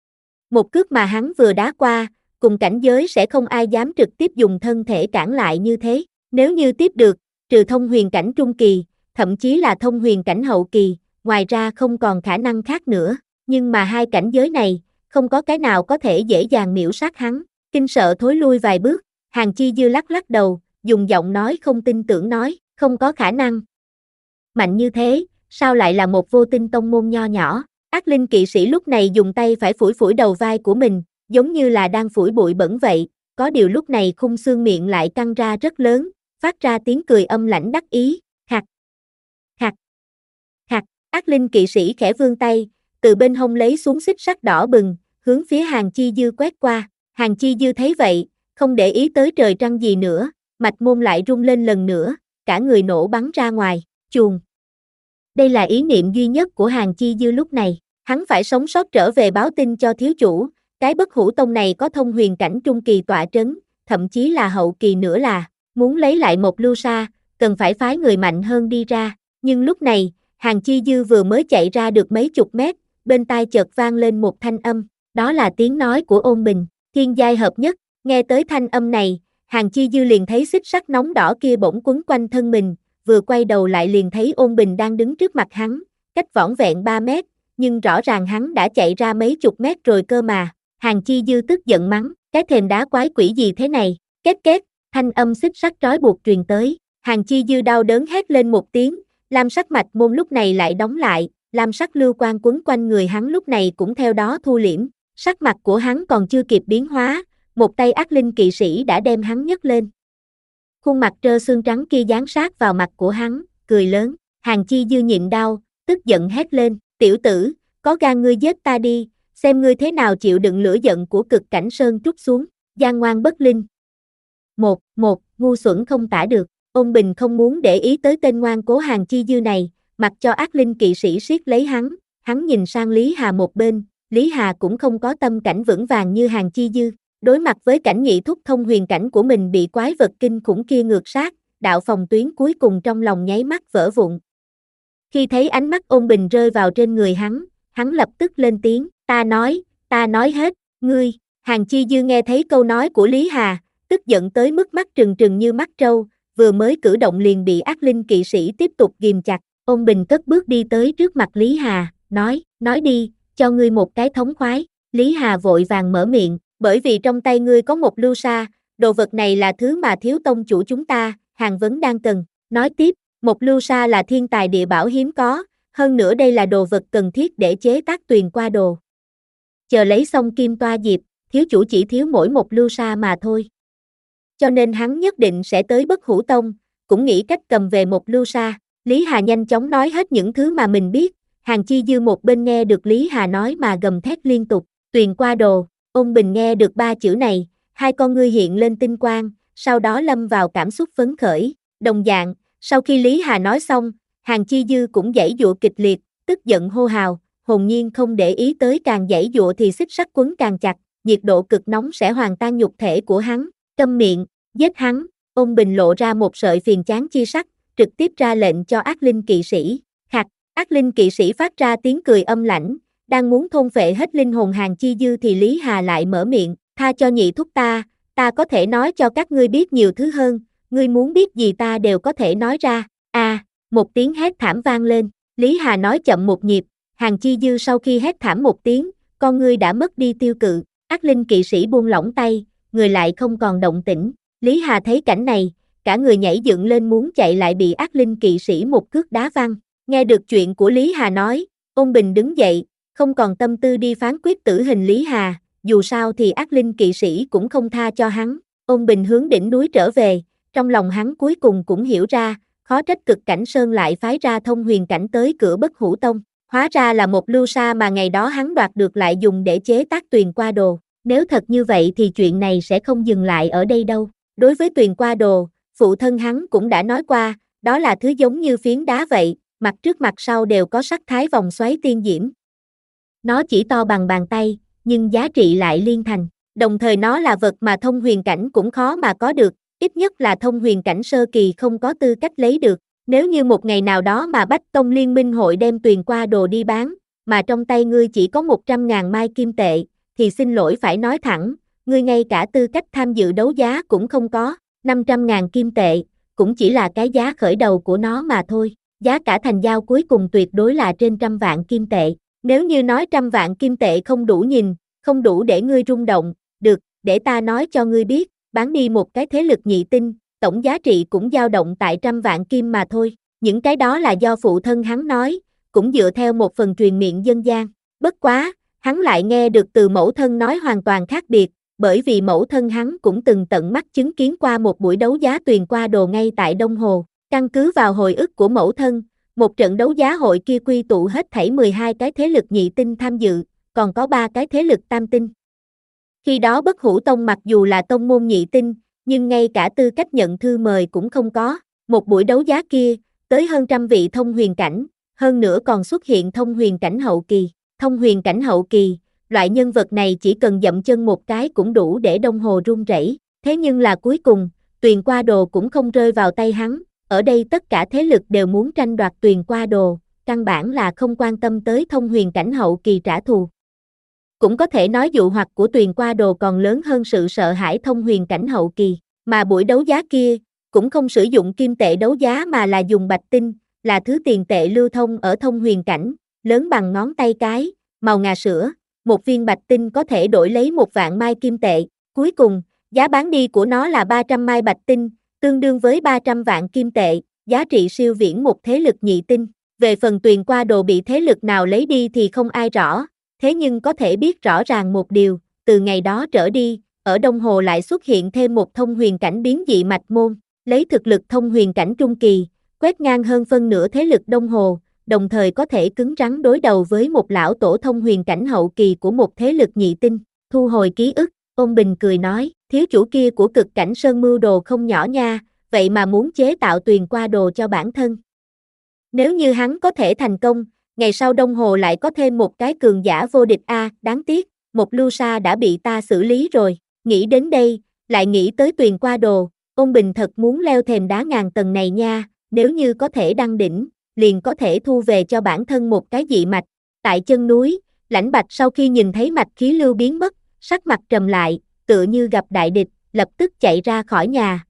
B: Một cước mà hắn vừa đá qua, cùng cảnh giới sẽ không ai dám trực tiếp dùng thân thể cản lại như thế. Nếu như tiếp được, trừ thông huyền cảnh trung kỳ, thậm chí là thông huyền cảnh hậu kỳ, ngoài ra không còn khả năng khác nữa. Nhưng mà hai cảnh giới này, không có cái nào có thể dễ dàng miễu sát hắn. Kinh sợ thối lui vài bước, Hàn Chi Dư lắc lắc đầu, dùng giọng nói không tin tưởng nói, không có khả năng. Mạnh như thế, sao lại là một vô tinh tông môn nho nhỏ? Ác linh kỵ sĩ lúc này dùng tay phải phủi phủi đầu vai của mình, giống như là đang phủi bụi bẩn vậy, có điều lúc này khung xương miệng lại căng ra rất lớn, phát ra tiếng cười âm lãnh đắc ý, khạc, khạc, khạc, ác linh kỵ sĩ khẽ vươn tay, từ bên hông lấy xuống xích sắt đỏ bừng, hướng phía Hàn Chi Dư quét qua, Hàn Chi Dư thấy vậy, không để ý tới trời trăng gì nữa, mạch môn lại rung lên lần nữa, cả người nổ bắn ra ngoài. Chuồng. Đây là ý niệm duy nhất của Hàn Chi Dư lúc này, hắn phải sống sót trở về báo tin cho thiếu chủ, cái bất hủ tông này có thông huyền cảnh trung kỳ tọa trấn, thậm chí là hậu kỳ nữa là, muốn lấy lại một lưu sa, cần phải phái người mạnh hơn đi ra, nhưng lúc này, Hàn Chi Dư vừa mới chạy ra được mấy chục mét, bên tai chợt vang lên một thanh âm, đó là tiếng nói của Ôn Bình, thiên giai hợp nhất, nghe tới thanh âm này, Hàn Chi Dư liền thấy xích sắt nóng đỏ kia bỗng quấn quanh thân mình, vừa quay đầu lại liền thấy Ôn Bình đang đứng trước mặt hắn, cách vỏn vẹn ba mét, nhưng rõ ràng hắn đã chạy ra mấy chục mét rồi cơ mà. Hàn Chi Dư tức giận mắng, cái thềm đá quái quỷ gì thế này, két két, thanh âm xích sắt trói buộc truyền tới. Hàn Chi Dư đau đớn hét lên một tiếng, lam sắc mạch môn lúc này lại đóng lại, lam sắc lưu quang quấn quanh người hắn lúc này cũng theo đó thu liễm, sắc mặt của hắn còn chưa kịp biến hóa, một tay ác linh kỵ sĩ đã đem hắn nhấc lên. Khuôn mặt trơ xương trắng kia dán sát vào mặt của hắn, cười lớn, Hàn Chi Dư nhịn đau, tức giận hét lên, tiểu tử, có gan ngươi giết ta đi, xem ngươi thế nào chịu đựng lửa giận của cực cảnh sơn trút xuống, gian ngoan bất linh. Một, một, ngu xuẩn không tả được, Ôn Bình không muốn để ý tới tên ngoan cố Hàn Chi Dư này, mặc cho ác linh kỵ sĩ siết lấy hắn, hắn nhìn sang Lý Hà một bên, Lý Hà cũng không có tâm cảnh vững vàng như Hàn Chi Dư. Đối mặt với cảnh nhị thúc thông huyền cảnh của mình bị quái vật kinh khủng kia ngược sát, đạo phòng tuyến cuối cùng trong lòng nháy mắt vỡ vụn. Khi thấy ánh mắt Ôn Bình rơi vào trên người hắn, hắn lập tức lên tiếng, ta nói, ta nói hết, ngươi. Hàn Chi Dư nghe thấy câu nói của Lý Hà, tức giận tới mức mắt trừng trừng như mắt trâu, vừa mới cử động liền bị ác linh kỵ sĩ tiếp tục ghìm chặt. Ôn Bình cất bước đi tới trước mặt Lý Hà, nói, nói đi, cho ngươi một cái thống khoái. Lý Hà vội vàng mở miệng, bởi vì trong tay ngươi có một lưu sa, đồ vật này là thứ mà thiếu tông chủ chúng ta, Hàng Vấn đang cần. Nói tiếp, một lưu sa là thiên tài địa bảo hiếm có, hơn nữa đây là đồ vật cần thiết để chế tác tuyền qua đồ. Chờ lấy xong kim toa diệp, thiếu chủ chỉ thiếu mỗi một lưu sa mà thôi. Cho nên hắn nhất định sẽ tới Bất Hủ Tông, cũng nghĩ cách cầm về một lưu sa. Lý Hà nhanh chóng nói hết những thứ mà mình biết, Hàng Chi Dư một bên nghe được Lý Hà nói mà gầm thét liên tục, tuyền qua đồ. Ôn Bình nghe được ba chữ này, hai con ngươi hiện lên tinh quang, sau đó lâm vào cảm xúc phấn khởi. Đồng dạng, sau khi Lý Hà nói xong, Hàng Chi Dư cũng giãy giụa kịch liệt, tức giận hô hào, hồn nhiên không để ý tới càng giãy giụa thì xích sắt quấn càng chặt, nhiệt độ cực nóng sẽ hoàn tan nhục thể của hắn. Câm miệng, giết hắn. Ôn Bình lộ ra một sợi phiền chán chi sắc, trực tiếp ra lệnh cho ác linh kỵ sĩ. Khặt, ác linh kỵ sĩ phát ra tiếng cười âm lãnh, đang muốn thôn phệ hết linh hồn Hàng Chi Dư thì Lý Hà lại mở miệng, tha cho nhị thúc ta, ta có thể nói cho các ngươi biết nhiều thứ hơn, ngươi muốn biết gì ta đều có thể nói ra. A, à, một tiếng hét thảm vang lên, Lý Hà nói chậm một nhịp, Hàng Chi Dư sau khi hét thảm một tiếng, con ngươi đã mất đi tiêu cự, ác linh kỵ sĩ buông lỏng tay, người lại không còn động tĩnh. Lý Hà thấy cảnh này, cả người nhảy dựng lên muốn chạy lại bị ác linh kỵ sĩ một cước đá văng. Nghe được chuyện của Lý Hà nói, Ôn Bình đứng dậy, không còn tâm tư đi phán quyết tử hình Lý Hà, dù sao thì ác linh kỵ sĩ cũng không tha cho hắn. Ôn Bình hướng đỉnh núi trở về, trong lòng hắn cuối cùng cũng hiểu ra, khó trách Cực Cảnh Sơn lại phái ra Thông Huyền Cảnh tới cửa Bất Hủ Tông, hóa ra là một lưu sa mà ngày đó hắn đoạt được lại dùng để chế tác tuyền qua đồ. Nếu thật như vậy thì chuyện này sẽ không dừng lại ở đây đâu. Đối với tuyền qua đồ, phụ thân hắn cũng đã nói qua, đó là thứ giống như phiến đá vậy, mặt trước mặt sau đều có sắc thái vòng xoáy tiên diễm. Nó chỉ to bằng bàn tay, nhưng giá trị lại liên thành, đồng thời nó là vật mà thông huyền cảnh cũng khó mà có được, ít nhất là thông huyền cảnh sơ kỳ không có tư cách lấy được. Nếu như một ngày nào đó mà Bách Tông Liên minh hội đem tuyền qua đồ đi bán, mà trong tay ngươi chỉ có một trăm ngàn mai kim tệ, thì xin lỗi phải nói thẳng, ngươi ngay cả tư cách tham dự đấu giá cũng không có, năm trăm ngàn kim tệ, cũng chỉ là cái giá khởi đầu của nó mà thôi, giá cả thành giao cuối cùng tuyệt đối là trên trăm vạn kim tệ. Nếu như nói trăm vạn kim tệ không đủ nhìn, không đủ để ngươi rung động, được, để ta nói cho ngươi biết, bán đi một cái thế lực nhị tinh, tổng giá trị cũng dao động tại trăm vạn kim mà thôi. Những cái đó là do phụ thân hắn nói, cũng dựa theo một phần truyền miệng dân gian. Bất quá, hắn lại nghe được từ mẫu thân nói hoàn toàn khác biệt, bởi vì mẫu thân hắn cũng từng tận mắt chứng kiến qua một buổi đấu giá tuyền qua đồ ngay tại Đông Hồ. Căn cứ vào hồi ức của mẫu thân, một trận đấu giá hội kia quy tụ hết thảy mười hai cái thế lực nhị tinh tham dự, còn có ba cái thế lực tam tinh. Khi đó Bất Hủ Tông mặc dù là tông môn nhị tinh, nhưng ngay cả tư cách nhận thư mời cũng không có. Một buổi đấu giá kia, tới hơn trăm vị thông huyền cảnh, hơn nữa còn xuất hiện thông huyền cảnh hậu kỳ. Thông huyền cảnh hậu kỳ, loại nhân vật này chỉ cần dậm chân một cái cũng đủ để Đông Hồ rung rẩy. Thế nhưng là cuối cùng, tuyền qua đồ cũng không rơi vào tay hắn. Ở đây tất cả thế lực đều muốn tranh đoạt tuyền qua đồ, căn bản là không quan tâm tới thông huyền cảnh hậu kỳ trả thù. Cũng có thể nói dụ hoặc của tuyền qua đồ còn lớn hơn sự sợ hãi thông huyền cảnh hậu kỳ, mà buổi đấu giá kia, cũng không sử dụng kim tệ đấu giá mà là dùng bạch tinh, là thứ tiền tệ lưu thông ở thông huyền cảnh, lớn bằng ngón tay cái, màu ngà sữa, một viên bạch tinh có thể đổi lấy một vạn mai kim tệ, cuối cùng, giá bán đi của nó là ba trăm mai bạch tinh, tương đương với ba trăm vạn kim tệ, giá trị siêu viễn một thế lực nhị tinh. Về phần tuyền qua đồ bị thế lực nào lấy đi thì không ai rõ, thế nhưng có thể biết rõ ràng một điều, từ ngày đó trở đi, ở Đông Hồ lại xuất hiện thêm một thông huyền cảnh biến dị mạch môn, lấy thực lực thông huyền cảnh trung kỳ, quét ngang hơn phân nửa thế lực Đông Hồ, đồng thời có thể cứng rắn đối đầu với một lão tổ thông huyền cảnh hậu kỳ của một thế lực nhị tinh. Thu hồi ký ức, Ôn Bình cười nói, thiếu chủ kia của Cực Cảnh Sơn mưu đồ không nhỏ nha, vậy mà muốn chế tạo tuyền qua đồ cho bản thân. Nếu như hắn có thể thành công, ngày sau Đông Hồ lại có thêm một cái cường giả vô địch a, à, đáng tiếc, một lưu sa đã bị ta xử lý rồi. Nghĩ đến đây, lại nghĩ tới tuyền qua đồ, Ôn Bình thật muốn leo thềm đá ngàn tầng này nha, nếu như có thể đăng đỉnh, liền có thể thu về cho bản thân một cái dị mạch. Tại chân núi, Lãnh Bạch sau khi nhìn thấy mạch khí lưu biến mất, sắc mặt trầm lại, tựa như gặp đại địch, lập tức chạy ra khỏi nhà,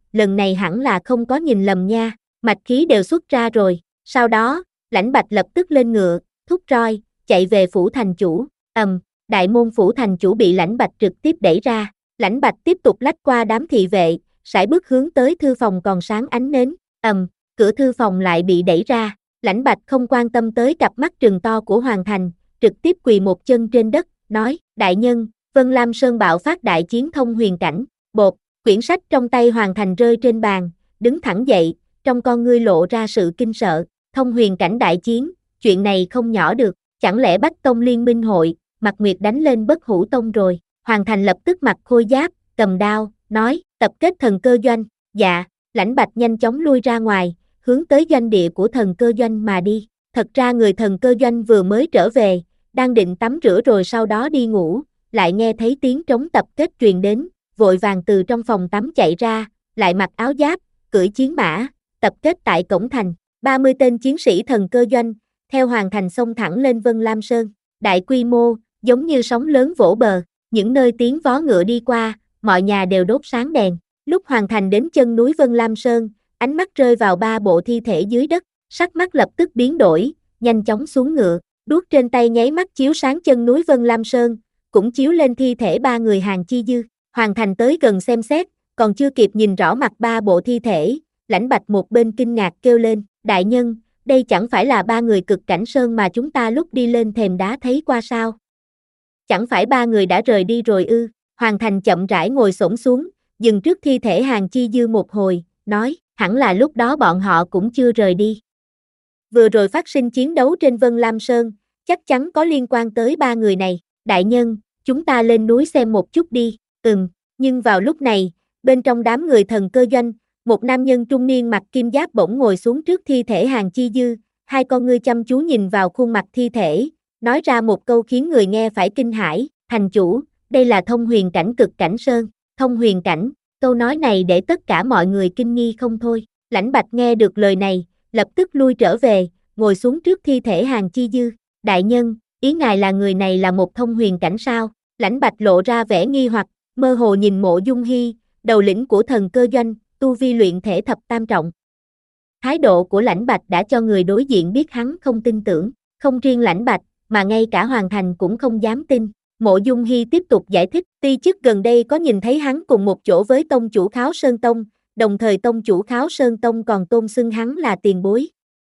B: lần này hẳn là không có nhìn lầm nha, mạch khí đều xuất ra rồi. Sau đó, Lãnh Bạch lập tức lên ngựa, thúc roi, chạy về phủ thành chủ. Ầm, đại môn phủ thành chủ bị Lãnh Bạch trực tiếp đẩy ra. Lãnh Bạch tiếp tục lách qua đám thị vệ, sải bước hướng tới thư phòng còn sáng ánh nến. Ầm, cửa thư phòng lại bị đẩy ra. Lãnh Bạch không quan tâm tới cặp mắt trừng to của Hoàng Thành, trực tiếp quỳ một chân trên đất, nói: đại nhân, Vân Lam Sơn bạo phát đại chiến thông huyền cảnh. Bột, quyển sách trong tay Hoàng Thành rơi trên bàn, đứng thẳng dậy, trong con ngươi lộ ra sự kinh sợ. Thông huyền cảnh đại chiến, chuyện này không nhỏ được, chẳng lẽ Bách Tông liên minh hội, Mạc Nguyệt đánh lên Bất Hủ Tông rồi. Hoàng Thành lập tức mặc khôi giáp, cầm đao, nói: tập kết thần cơ doanh. Dạ. Lãnh Bạch nhanh chóng lui ra ngoài, hướng tới doanh địa của thần cơ doanh mà đi. Thật ra người thần cơ doanh vừa mới trở về, đang định tắm rửa rồi sau đó đi ngủ, lại nghe thấy tiếng trống tập kết truyền đến, vội vàng từ trong phòng tắm chạy ra, lại mặc áo giáp, cưỡi chiến mã, tập kết tại cổng thành. ba mươi tên chiến sĩ thần cơ doanh, theo Hoàng Thành xông thẳng lên Vân Lam Sơn. Đại quy mô, giống như sóng lớn vỗ bờ, những nơi tiếng vó ngựa đi qua, mọi nhà đều đốt sáng đèn. Lúc Hoàng Thành đến chân núi Vân Lam Sơn, ánh mắt rơi vào ba bộ thi thể dưới đất, sắc mắt lập tức biến đổi, nhanh chóng xuống ngựa, đuốc trên tay nháy mắt chiếu sáng chân núi Vân Lam Sơn, cũng chiếu lên thi thể ba người Hàn Chi Dư. Hoàng Thành tới gần xem xét, còn chưa kịp nhìn rõ mặt ba bộ thi thể, Lãnh Bạch một bên kinh ngạc kêu lên: đại nhân, đây chẳng phải là ba người Cực Cảnh Sơn mà chúng ta lúc đi lên thềm đá thấy qua sao? Chẳng phải ba người đã rời đi rồi ư? Hoàng Thành chậm rãi ngồi xổm xuống, dừng trước thi thể Hàn Chi Dư một hồi, nói: hẳn là lúc đó bọn họ cũng chưa rời đi. Vừa rồi phát sinh chiến đấu trên Vân Lam Sơn, chắc chắn có liên quan tới ba người này. Đại nhân, chúng ta lên núi xem một chút đi. Ừm, nhưng vào lúc này, bên trong đám người thần cơ doanh, một nam nhân trung niên mặc kim giáp bỗng ngồi xuống trước thi thể Hàn Chi Dư, hai con ngươi chăm chú nhìn vào khuôn mặt thi thể, nói ra một câu khiến người nghe phải kinh hãi: thành chủ, đây là thông huyền cảnh Cực Cảnh Sơn. Thông huyền cảnh, câu nói này để tất cả mọi người kinh nghi không thôi. Lãnh Bạch nghe được lời này, lập tức lui trở về, ngồi xuống trước thi thể Hàn Chi Dư. Đại nhân, ý ngài là người này là một thông huyền cảnh sao? Lãnh Bạch lộ ra vẻ nghi hoặc, mơ hồ nhìn Mộ Dung Hy, đầu lĩnh của thần cơ doanh, tu vi luyện thể thập tam trọng. Thái độ của Lãnh Bạch đã cho người đối diện biết hắn không tin tưởng, không riêng Lãnh Bạch, mà ngay cả Hoàng Thành cũng không dám tin. Mộ Dung Hy tiếp tục giải thích: ti chức gần đây có nhìn thấy hắn cùng một chỗ với tông chủ Kháo Sơn Tông, đồng thời tông chủ Kháo Sơn Tông còn tôn xưng hắn là tiền bối.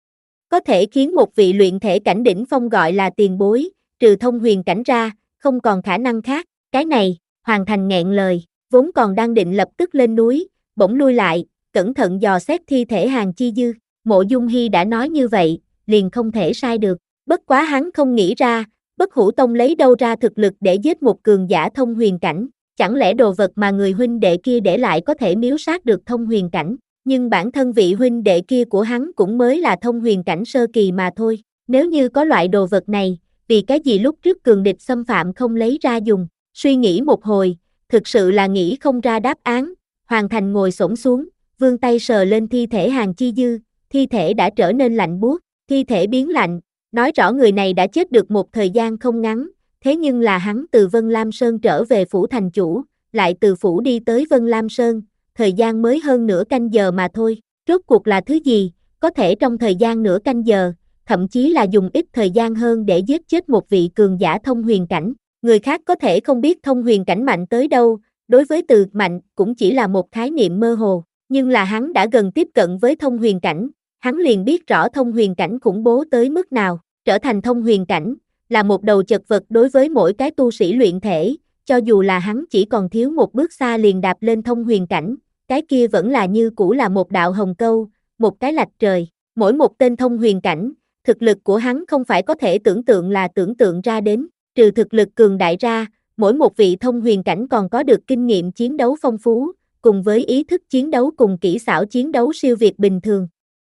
B: Có thể khiến một vị luyện thể cảnh đỉnh phong gọi là tiền bối, trừ thông huyền cảnh ra, không còn khả năng khác. Cái này, Hoàng Thành nghẹn lời, vốn còn đang định lập tức lên núi, bỗng lui lại, cẩn thận dò xét thi thể Hàn Chi Dư. Mộ Dung Hy đã nói như vậy, liền không thể sai được. Bất quá hắn không nghĩ ra, Bất Hủ Tông lấy đâu ra thực lực để giết một cường giả thông huyền cảnh, chẳng lẽ đồ vật mà người huynh đệ kia để lại có thể miếu sát được thông huyền cảnh, nhưng bản thân vị huynh đệ kia của hắn cũng mới là thông huyền cảnh sơ kỳ mà thôi. Nếu như có loại đồ vật này, vì cái gì lúc trước cường địch xâm phạm không lấy ra dùng? Suy nghĩ một hồi, thực sự là nghĩ không ra đáp án. Hoàng Thành ngồi xổm xuống, vươn tay sờ lên thi thể Hàn Chi Dư, thi thể đã trở nên lạnh buốt, thi thể biến lạnh, nói rõ người này đã chết được một thời gian không ngắn, thế nhưng là hắn từ Vân Lam Sơn trở về phủ thành chủ, lại từ phủ đi tới Vân Lam Sơn, thời gian mới hơn nửa canh giờ mà thôi. Rốt cuộc là thứ gì, có thể trong thời gian nửa canh giờ, thậm chí là dùng ít thời gian hơn để giết chết một vị cường giả thông huyền cảnh. Người khác có thể không biết thông huyền cảnh mạnh tới đâu, đối với từ mạnh cũng chỉ là một khái niệm mơ hồ, nhưng là hắn đã gần tiếp cận với thông huyền cảnh, hắn liền biết rõ thông huyền cảnh khủng bố tới mức nào. Trở thành thông huyền cảnh, là một đầu chật vật đối với mỗi cái tu sĩ luyện thể, cho dù là hắn chỉ còn thiếu một bước xa liền đạp lên thông huyền cảnh, cái kia vẫn là như cũ là một đạo hồng câu, một cái lạch trời. Mỗi một tên thông huyền cảnh, thực lực của hắn không phải có thể tưởng tượng là tưởng tượng ra đến, trừ thực lực cường đại ra, mỗi một vị thông huyền cảnh còn có được kinh nghiệm chiến đấu phong phú, cùng với ý thức chiến đấu cùng kỹ xảo chiến đấu siêu việt bình thường.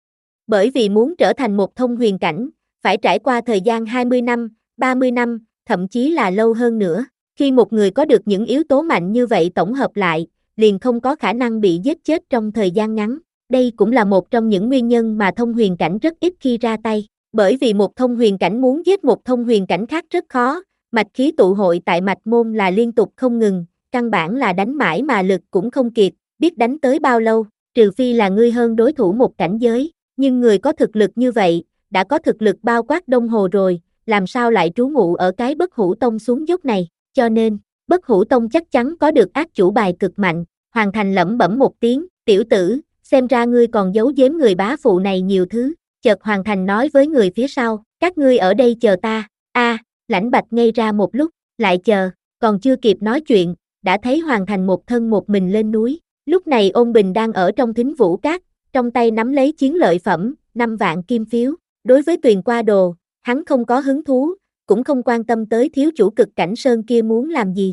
B: Bởi vì muốn trở thành một thông huyền cảnh, phải trải qua thời gian hai mươi năm, ba mươi năm, thậm chí là lâu hơn nữa. Khi một người có được những yếu tố mạnh như vậy tổng hợp lại, liền không có khả năng bị giết chết trong thời gian ngắn. Đây cũng là một trong những nguyên nhân mà thông huyền cảnh rất ít khi ra tay. Bởi vì một thông huyền cảnh muốn giết một thông huyền cảnh khác rất khó, mạch khí tụ hội tại mạch môn là liên tục không ngừng, căn bản là đánh mãi mà lực cũng không kịp, biết đánh tới bao lâu. trừ phi là ngươi hơn đối thủ một cảnh giới, nhưng người có thực lực như vậy, đã có thực lực bao quát Đông Hồ rồi, làm sao lại trú ngụ ở cái Bất Hủ Tông xuống dốc này, cho nên, Bất Hủ Tông chắc chắn có được ác chủ bài cực mạnh. Hoàng Thành lẩm bẩm một tiếng, tiểu tử, xem ra ngươi còn giấu giếm người bá phụ này nhiều thứ, chợt Hoàng Thành nói với người phía sau, các ngươi ở đây chờ ta, a Lãnh Bạch ngây ra một lúc, lại chờ, còn chưa kịp nói chuyện, đã thấy Hoàng Thành một thân một mình lên núi, lúc này Ôn Bình đang ở trong Thính Vũ Các, trong tay nắm lấy chiến lợi phẩm, năm vạn kim phiếu, đối với Tuyền Qua Đồ, hắn không có hứng thú, cũng không quan tâm tới thiếu chủ Cực Cảnh Sơn kia muốn làm gì.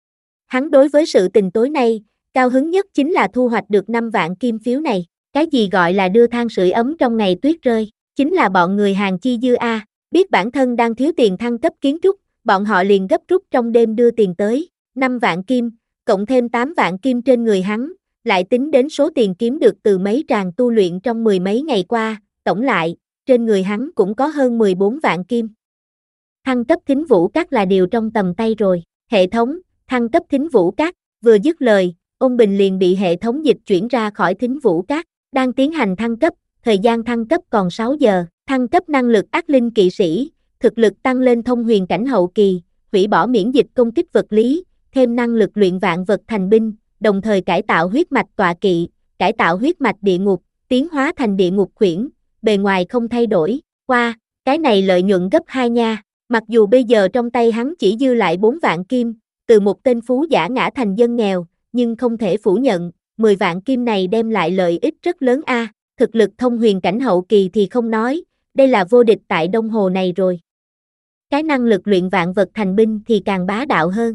B: Hắn đối với sự tình tối nay, cao hứng nhất chính là thu hoạch được năm vạn kim phiếu này, cái gì gọi là đưa than sưởi ấm trong ngày tuyết rơi, chính là bọn người hàng chi dư a, biết bản thân đang thiếu tiền thăng cấp kiến trúc, bọn họ liền gấp rút trong đêm đưa tiền tới, năm vạn kim, cộng thêm tám vạn kim trên người hắn, lại tính đến số tiền kiếm được từ mấy tràng tu luyện trong mười mấy ngày qua, tổng lại, trên người hắn cũng có hơn mười bốn vạn kim. Thăng cấp Thính Vũ Các là điều trong tầm tay rồi, hệ thống, thăng cấp Thính Vũ Các, vừa dứt lời, Ôn Bình liền bị hệ thống dịch chuyển ra khỏi Thính Vũ Các, đang tiến hành thăng cấp, thời gian thăng cấp còn sáu giờ, thăng cấp năng lực ác linh kỵ sĩ, thực lực tăng lên thông huyền cảnh hậu kỳ, hủy bỏ miễn dịch công kích vật lý, thêm năng lực luyện vạn vật thành binh, đồng thời cải tạo huyết mạch tọa kỵ, cải tạo huyết mạch địa ngục, tiến hóa thành địa ngục khuyển, bề ngoài không thay đổi, qua, cái này lợi nhuận gấp hai nha, mặc dù bây giờ trong tay hắn chỉ dư lại bốn vạn kim, từ một tên phú giả ngã thành dân nghèo, nhưng không thể phủ nhận, mười vạn kim này đem lại lợi ích rất lớn a, thực lực thông huyền cảnh hậu kỳ thì không nói, đây là vô địch tại Đông Hồ này rồi. Cái năng lực luyện vạn vật thành binh thì càng bá đạo hơn.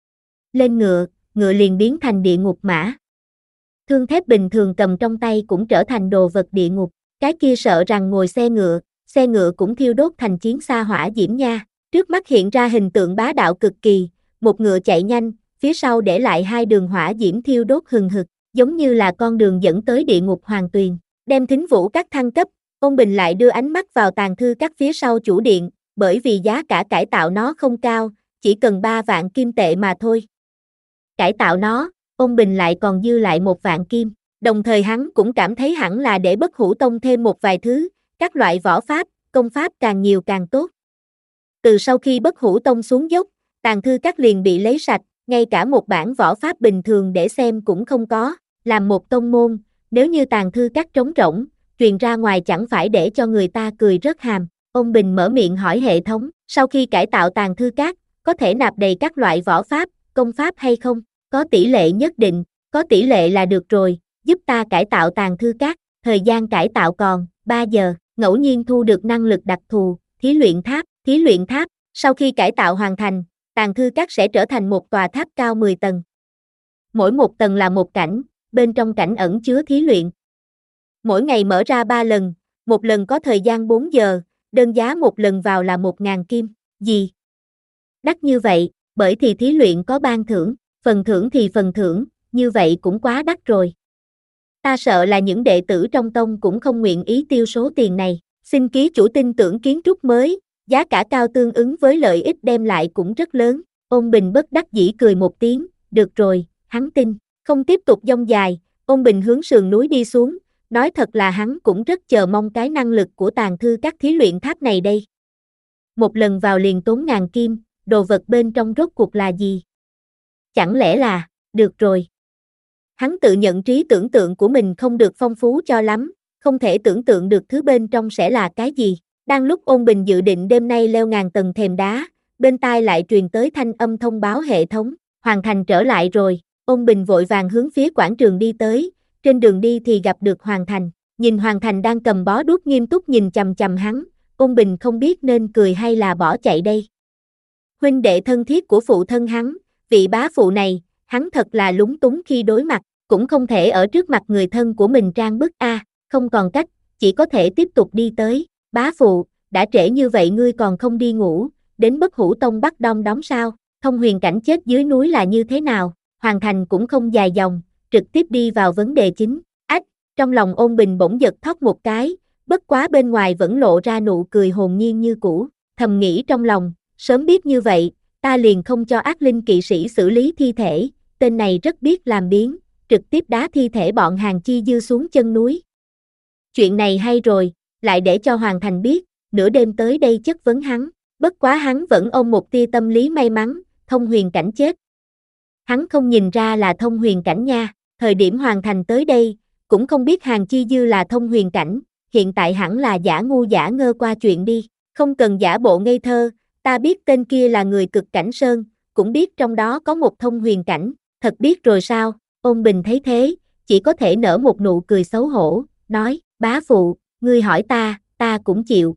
B: Lên ngựa, ngựa liền biến thành địa ngục mã. Thương thép bình thường cầm trong tay cũng trở thành đồ vật địa ngục, cái kia sợ rằng ngồi xe ngựa, xe ngựa cũng thiêu đốt thành chiến xa hỏa diễm nha. Trước mắt hiện ra hình tượng bá đạo cực kỳ, một ngựa chạy nhanh, phía sau để lại hai đường hỏa diễm thiêu đốt hừng hực, giống như là con đường dẫn tới địa ngục hoàng tuyền. Đem Thính Vũ Các thăng cấp, Ôn Bình lại đưa ánh mắt vào Tàng Thư Các phía sau chủ điện, bởi vì giá cả cải tạo nó không cao, chỉ cần ba vạn kim tệ mà thôi. Cải tạo nó, Ôn Bình lại còn dư lại một vạn kim, đồng thời hắn cũng cảm thấy hẳn là để Bất Hủ Tông thêm một vài thứ, các loại võ pháp, công pháp càng nhiều càng tốt. Từ sau khi Bất Hủ Tông xuống dốc, Tàng Thư Các liền bị lấy sạch, ngay cả một bản võ pháp bình thường để xem cũng không có, làm một tông môn, nếu như Tàng Thư Các trống rỗng, truyền ra ngoài chẳng phải để cho người ta cười rớt hàm. Ôn Bình mở miệng hỏi hệ thống, sau khi cải tạo Tàng Thư Các, có thể nạp đầy các loại võ pháp, công pháp hay không? Có tỷ lệ nhất định, có tỷ lệ là được rồi, giúp ta cải tạo Tàng Thư Các, thời gian cải tạo còn ba giờ, ngẫu nhiên thu được năng lực đặc thù, thí luyện tháp, thí luyện tháp, sau khi cải tạo hoàn thành, Tàng Thư Các sẽ trở thành một tòa tháp cao mười tầng. Mỗi một tầng là một cảnh, bên trong cảnh ẩn chứa thí luyện. Mỗi ngày mở ra ba lần, một lần có thời gian bốn giờ, đơn giá một lần vào là một nghìn kim, gì? Đắt như vậy, bởi thì thí luyện có ban thưởng, phần thưởng thì phần thưởng, như vậy cũng quá đắt rồi. Ta sợ là những đệ tử trong tông cũng không nguyện ý tiêu số tiền này, xin ký chủ tin tưởng kiến trúc mới, giá cả cao tương ứng với lợi ích đem lại cũng rất lớn. Ôn Bình bất đắc dĩ cười một tiếng, được rồi, hắn tin, không tiếp tục dông dài, Ôn Bình hướng sườn núi đi xuống, nói thật là hắn cũng rất chờ mong cái năng lực của Tàng Thư Các thí luyện tháp này đây. Một lần vào liền tốn ngàn kim, đồ vật bên trong rốt cuộc là gì? Chẳng lẽ là, được rồi. Hắn tự nhận trí tưởng tượng của mình không được phong phú cho lắm, không thể tưởng tượng được thứ bên trong sẽ là cái gì. Đang lúc Ôn Bình dự định đêm nay leo ngàn tầng thềm đá, bên tai lại truyền tới thanh âm thông báo hệ thống, Hoàn Thành trở lại rồi. Ôn Bình vội vàng hướng phía quảng trường đi tới, trên đường đi thì gặp được Hoàn Thành, nhìn Hoàn Thành đang cầm bó đuốc nghiêm túc nhìn chằm chằm hắn, Ôn Bình không biết nên cười hay là bỏ chạy đây. Huynh đệ thân thiết của phụ thân hắn, vị bá phụ này, hắn thật là lúng túng khi đối mặt, cũng không thể ở trước mặt người thân của mình trang bức a, không còn cách, chỉ có thể tiếp tục đi tới. Bá phụ, đã trễ như vậy ngươi còn không đi ngủ, đến Bất Hủ Tông bắt đom đóm sao? Thông huyền cảnh chết dưới núi là như thế nào? Hoàn Thành cũng không dài dòng, trực tiếp đi vào vấn đề chính. Ách, trong lòng Ôn Bình bỗng giật thót một cái, bất quá bên ngoài vẫn lộ ra nụ cười hồn nhiên như cũ, thầm nghĩ trong lòng, sớm biết như vậy, ta liền không cho ác linh kỵ sĩ xử lý thi thể, tên này rất biết làm biếng, trực tiếp đá thi thể bọn Hàn Chi Dư xuống chân núi. Chuyện này hay rồi, lại để cho Hoàng Thành biết, nửa đêm tới đây chất vấn hắn, bất quá hắn vẫn ôm một tia tâm lý may mắn, thông huyền cảnh chết. Hắn không nhìn ra là thông huyền cảnh nha, thời điểm Hoàng Thành tới đây, cũng không biết Hàn Chi Dư là thông huyền cảnh, hiện tại hẳn là giả ngu giả ngơ qua chuyện đi, không cần giả bộ ngây thơ, ta biết tên kia là người cực cảnh sơn, cũng biết trong đó có một thông huyền cảnh, thật biết rồi sao, Ôn Bình thấy thế, chỉ có thể nở một nụ cười xấu hổ, nói, bá phụ, ngươi hỏi ta, ta cũng chịu.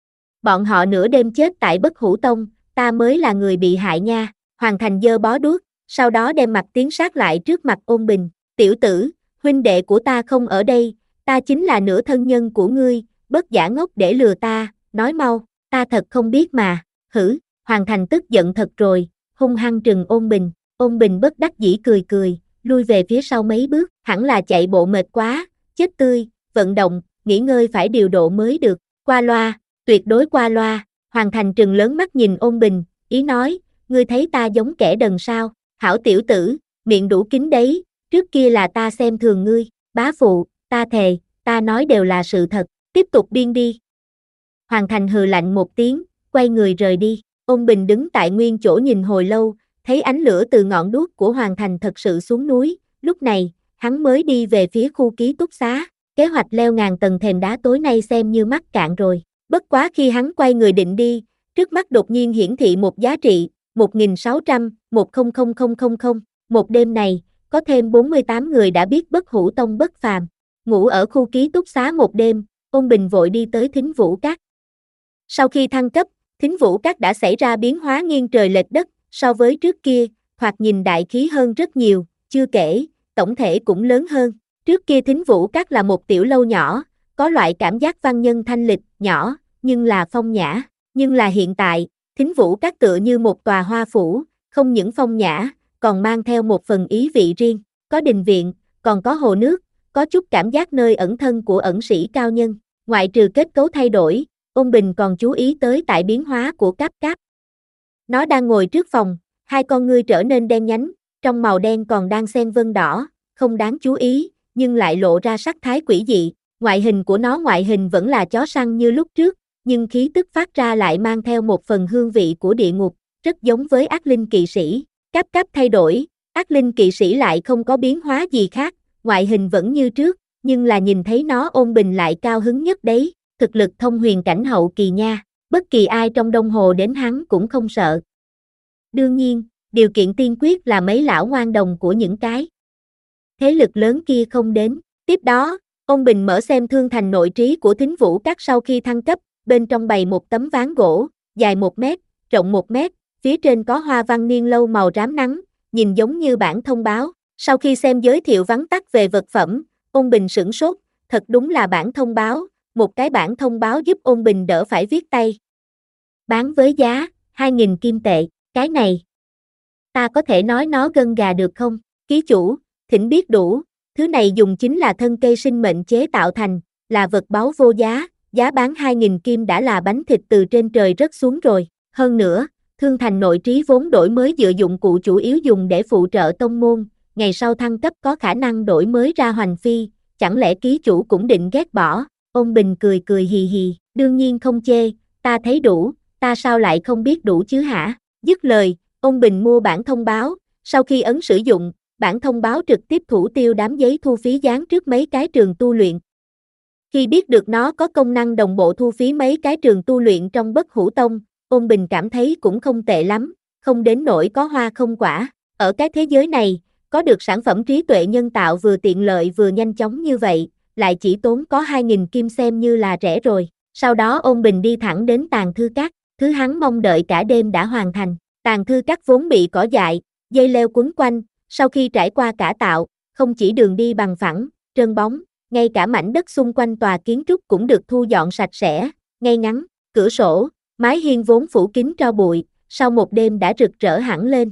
B: Bọn họ nửa đêm chết tại Bất Hủ Tông, ta mới là người bị hại nha, Hoàng Thành giơ bó đuốc, sau đó đem mặt tiến sát lại trước mặt Ôn Bình, tiểu tử, huynh đệ của ta không ở đây, ta chính là nửa thân nhân của ngươi, bất giả ngốc để lừa ta, nói mau, ta thật không biết mà, hử, Hoàng Thành tức giận thật rồi, hung hăng trừng Ôn Bình, Ôn Bình bất đắc dĩ cười cười, lui về phía sau mấy bước, hẳn là chạy bộ mệt quá, chết tươi, vận động, nghỉ ngơi phải điều độ mới được, qua loa, tuyệt đối qua loa, Hoàng Thành trừng lớn mắt nhìn Ôn Bình, ý nói, ngươi thấy ta giống kẻ đần sao, hảo tiểu tử, miệng đủ kín đấy, trước kia là ta xem thường ngươi, bá phụ, ta thề, ta nói đều là sự thật, tiếp tục điên đi. Hoàng Thành hừ lạnh một tiếng, quay người rời đi, Ôn Bình đứng tại nguyên chỗ nhìn hồi lâu, thấy ánh lửa từ ngọn đuốc của Hoàng Thành thật sự xuống núi, lúc này, hắn mới đi về phía khu ký túc xá, kế hoạch leo ngàn tầng thềm đá tối nay xem như mắc cạn rồi, bất quá khi hắn quay người định đi, trước mắt đột nhiên hiển thị một giá trị, một nghìn sáu trăm, một không không không không không, một đêm này, có thêm bốn mươi tám người đã biết Bất Hủ Tông bất phàm, ngủ ở khu ký túc xá một đêm, Ôn Bình vội đi tới Thính Vũ Các. Sau khi thăng cấp, Thính Vũ Các đã xảy ra biến hóa nghiêng trời lệch đất, so với trước kia, thoạt nhìn đại khí hơn rất nhiều, chưa kể, tổng thể cũng lớn hơn. Trước kia Thính Vũ Các là một tiểu lâu nhỏ, có loại cảm giác văn nhân thanh lịch, nhỏ, nhưng là phong nhã. Nhưng là hiện tại, Thính Vũ Các tựa như một tòa hoa phủ, không những phong nhã, còn mang theo một phần ý vị riêng, có đình viện, còn có hồ nước, có chút cảm giác nơi ẩn thân của ẩn sĩ cao nhân. Ngoại trừ kết cấu thay đổi, Ôn Bình còn chú ý tới tại biến hóa của Cáp Cáp. Nó đang ngồi trước phòng, hai con ngươi trở nên đen nhánh, trong màu đen còn đang xen vân đỏ, không đáng chú ý, nhưng lại lộ ra sắc thái quỷ dị. Ngoại hình của nó ngoại hình vẫn là chó săn như lúc trước, nhưng khí tức phát ra lại mang theo một phần hương vị của địa ngục, rất giống với ác linh kỵ sĩ. Cáp Cáp thay đổi, ác linh kỵ sĩ lại không có biến hóa gì khác, ngoại hình vẫn như trước, nhưng là nhìn thấy nó Ôn Bình lại cao hứng nhất đấy, thực lực thông huyền cảnh hậu kỳ nha, bất kỳ ai trong Đông Hồ đến hắn cũng không sợ. Đương nhiên, điều kiện tiên quyết là mấy lão ngoan đồng của những cái thế lực lớn kia không đến. Tiếp đó, Ôn Bình mở xem thương thành nội trí của Thính Vũ Các sau khi thăng cấp, bên trong bày một tấm ván gỗ, dài một mét, rộng một mét, phía trên có hoa văn niên lâu màu rám nắng, nhìn giống như bản thông báo. Sau khi xem giới thiệu vắn tắt về vật phẩm, Ôn Bình sửng sốt, thật đúng là bản thông báo, một cái bản thông báo giúp Ôn Bình đỡ phải viết tay. Bán với giá hai nghìn kim tệ, cái này ta có thể nói nó gân gà được không? Ký chủ, thỉnh biết đủ, thứ này dùng chính là thân cây sinh mệnh chế tạo thành, là vật báu vô giá, giá bán hai nghìn kim đã là bánh thịt từ trên trời rớt xuống rồi. Hơn nữa, thương thành nội trí vốn đổi mới dựa dụng cụ chủ yếu dùng để phụ trợ tông môn, ngày sau thăng cấp có khả năng đổi mới ra hoành phi, chẳng lẽ ký chủ cũng định ghét bỏ? Ôn Bình cười cười hì hì, đương nhiên không chê, ta thấy đủ, ta sao lại không biết đủ chứ hả? Dứt lời, Ôn Bình mua bản thông báo, sau khi ấn sử dụng, bản thông báo trực tiếp thủ tiêu đám giấy thu phí dán trước mấy cái trường tu luyện. Khi biết được nó có công năng đồng bộ thu phí mấy cái trường tu luyện trong Bất Hủ Tông, Ôn Bình cảm thấy cũng không tệ lắm, không đến nỗi có hoa không quả. Ở cái thế giới này, có được sản phẩm trí tuệ nhân tạo vừa tiện lợi vừa nhanh chóng như vậy, lại chỉ tốn có hai nghìn kim xem như là rẻ rồi. Sau đó Ôn Bình đi thẳng đến Tàng Thư Các, thứ hắn mong đợi cả đêm đã hoàn thành. Tàng Thư Các vốn bị cỏ dại, dây leo quấn quanh, sau khi trải qua cải tạo, không chỉ đường đi bằng phẳng, trơn bóng, ngay cả mảnh đất xung quanh tòa kiến trúc cũng được thu dọn sạch sẽ, ngay ngắn, cửa sổ, mái hiên vốn phủ kín tro bụi, sau một đêm đã rực rỡ hẳn lên.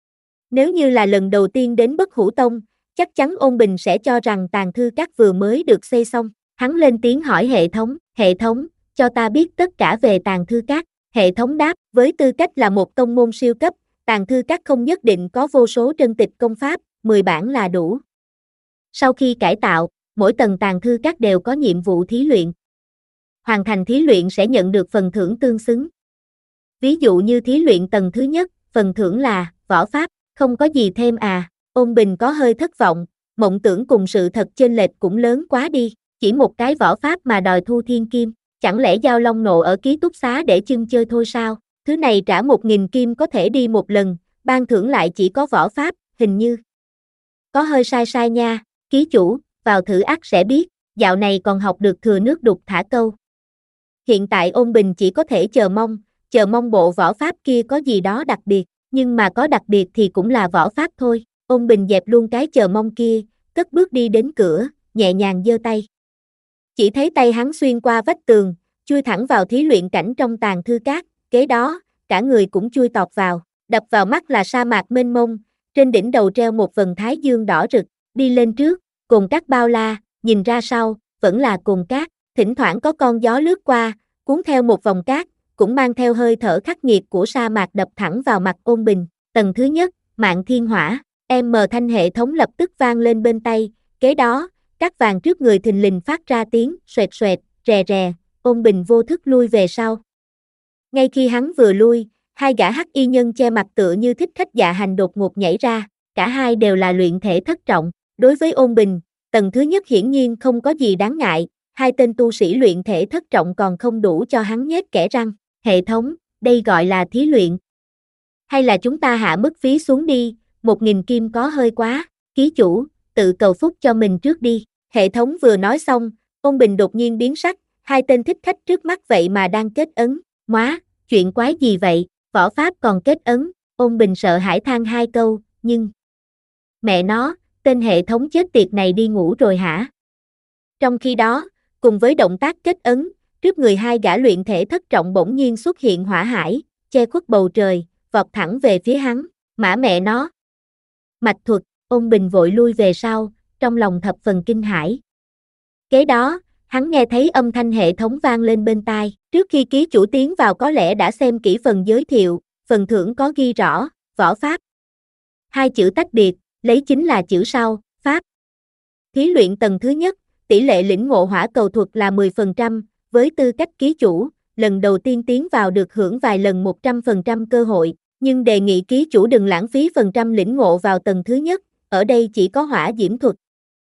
B: Nếu như là lần đầu tiên đến Bất Hủ Tông, chắc chắn Ôn Bình sẽ cho rằng Tàng Thư Các vừa mới được xây xong. Hắn lên tiếng hỏi hệ thống, hệ thống, cho ta biết tất cả về Tàng Thư Các. Hệ thống đáp, với tư cách là một tông môn siêu cấp, Tàng Thư Các không nhất định có vô số trân tịch công pháp, mười bản là đủ. Sau khi cải tạo, mỗi tầng tàng thư các đều có nhiệm vụ thí luyện. Hoàn thành thí luyện sẽ nhận được phần thưởng tương xứng. Ví dụ như thí luyện tầng thứ nhất, phần thưởng là võ pháp, không có gì thêm à. Ôn Bình có hơi thất vọng, mộng tưởng cùng sự thật chênh lệch cũng lớn quá đi, chỉ một cái võ pháp mà đòi thu thiên kim, chẳng lẽ giao long nộ ở ký túc xá để chưng chơi thôi sao? Thứ này trả một nghìn kim có thể đi một lần, ban thưởng lại chỉ có võ pháp, hình như có hơi sai sai nha, ký chủ, vào thử ắt sẽ biết, dạo này còn học được thừa nước đục thả câu. Hiện tại Ôn Bình chỉ có thể chờ mong, chờ mong bộ võ pháp kia có gì đó đặc biệt, nhưng mà có đặc biệt thì cũng là võ pháp thôi. Ôn Bình dẹp luôn cái chờ mong kia, cất bước đi đến cửa, nhẹ nhàng giơ tay. Chỉ thấy tay hắn xuyên qua vách tường, chui thẳng vào thí luyện cảnh trong tàng thư các, kế đó, cả người cũng chui tọt vào, đập vào mắt là sa mạc mênh mông, trên đỉnh đầu treo một vầng thái dương đỏ rực, đi lên trước, cồn cát bao la, nhìn ra sau, vẫn là cồn cát, thỉnh thoảng có con gió lướt qua, cuốn theo một vòng cát, cũng mang theo hơi thở khắc nghiệt của sa mạc đập thẳng vào mặt Ôn Bình. Tầng thứ nhất, Mạn Thiên Hỏa, em mờ thanh hệ thống lập tức vang lên bên tay, kế đó, các vàng trước người thình lình phát ra tiếng xoẹt xoẹt, rè rè, Ôn Bình vô thức lui về sau. Ngay khi hắn vừa lui, hai gã hắc y nhân che mặt tựa như thích khách dạ hành đột ngột nhảy ra, cả hai đều là luyện thể thất trọng, đối với Ôn Bình, tầng thứ nhất hiển nhiên không có gì đáng ngại, hai tên tu sĩ luyện thể thất trọng còn không đủ cho hắn nhét kẽ răng. Hệ thống, đây gọi là thí luyện. Hay là chúng ta hạ mức phí xuống đi, một nghìn kim có hơi quá, ký chủ, tự cầu phúc cho mình trước đi. Hệ thống vừa nói xong, Ôn Bình đột nhiên biến sắc, hai tên thích khách trước mắt vậy mà đang kết ấn, móa, chuyện quái gì vậy, võ pháp còn kết ấn, Ôn Bình sợ hãi than hai câu, nhưng... Mẹ nó, tên hệ thống chết tiệt này đi ngủ rồi hả? Trong khi đó, cùng với động tác kết ấn, trước người hai gã luyện thể thất trọng bỗng nhiên xuất hiện hỏa hải, che khuất bầu trời, vọt thẳng về phía hắn, mã mẹ nó. Mạch thuật, Ôn Bình vội lui về sau, trong lòng thập phần kinh hãi. Kế đó, hắn nghe thấy âm thanh hệ thống vang lên bên tai, trước khi ký chủ tiến vào có lẽ đã xem kỹ phần giới thiệu, phần thưởng có ghi rõ, võ pháp. Hai chữ tách biệt, lấy chính là chữ sau, pháp. Thí luyện tầng thứ nhất, tỷ lệ lĩnh ngộ hỏa cầu thuật là mười phần trăm, với tư cách ký chủ, lần đầu tiên tiến vào được hưởng vài lần một trăm phần trăm cơ hội, nhưng đề nghị ký chủ đừng lãng phí phần trăm lĩnh ngộ vào tầng thứ nhất, ở đây chỉ có hỏa diễm thuật.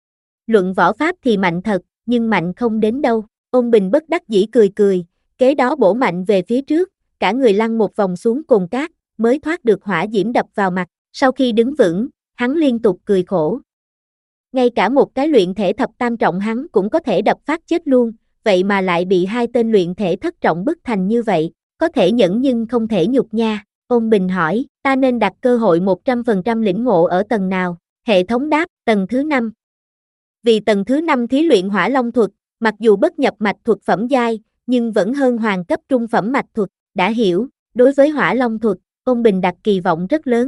B: Luận võ pháp thì mạnh thật, nhưng mạnh không đến đâu, Ôn Bình bất đắc dĩ cười cười, kế đó bổ mạnh về phía trước, cả người lăn một vòng xuống cồn cát, mới thoát được hỏa diễm đập vào mặt, sau khi đứng vững, hắn liên tục cười khổ. Ngay cả một cái luyện thể thập tam trọng hắn cũng có thể đập phát chết luôn, vậy mà lại bị hai tên luyện thể thất trọng bức thành như vậy, có thể nhẫn nhưng không thể nhục nha. Ôn Bình hỏi, ta nên đặt cơ hội một trăm phần trăm lĩnh ngộ ở tầng nào? Hệ thống đáp, tầng thứ năm. Vì tầng thứ năm thí luyện hỏa long thuật, mặc dù bất nhập mạch thuật phẩm giai, nhưng vẫn hơn hoàng cấp trung phẩm mạch thuật, đã hiểu, đối với hỏa long thuật, Ôn Bình đặt kỳ vọng rất lớn.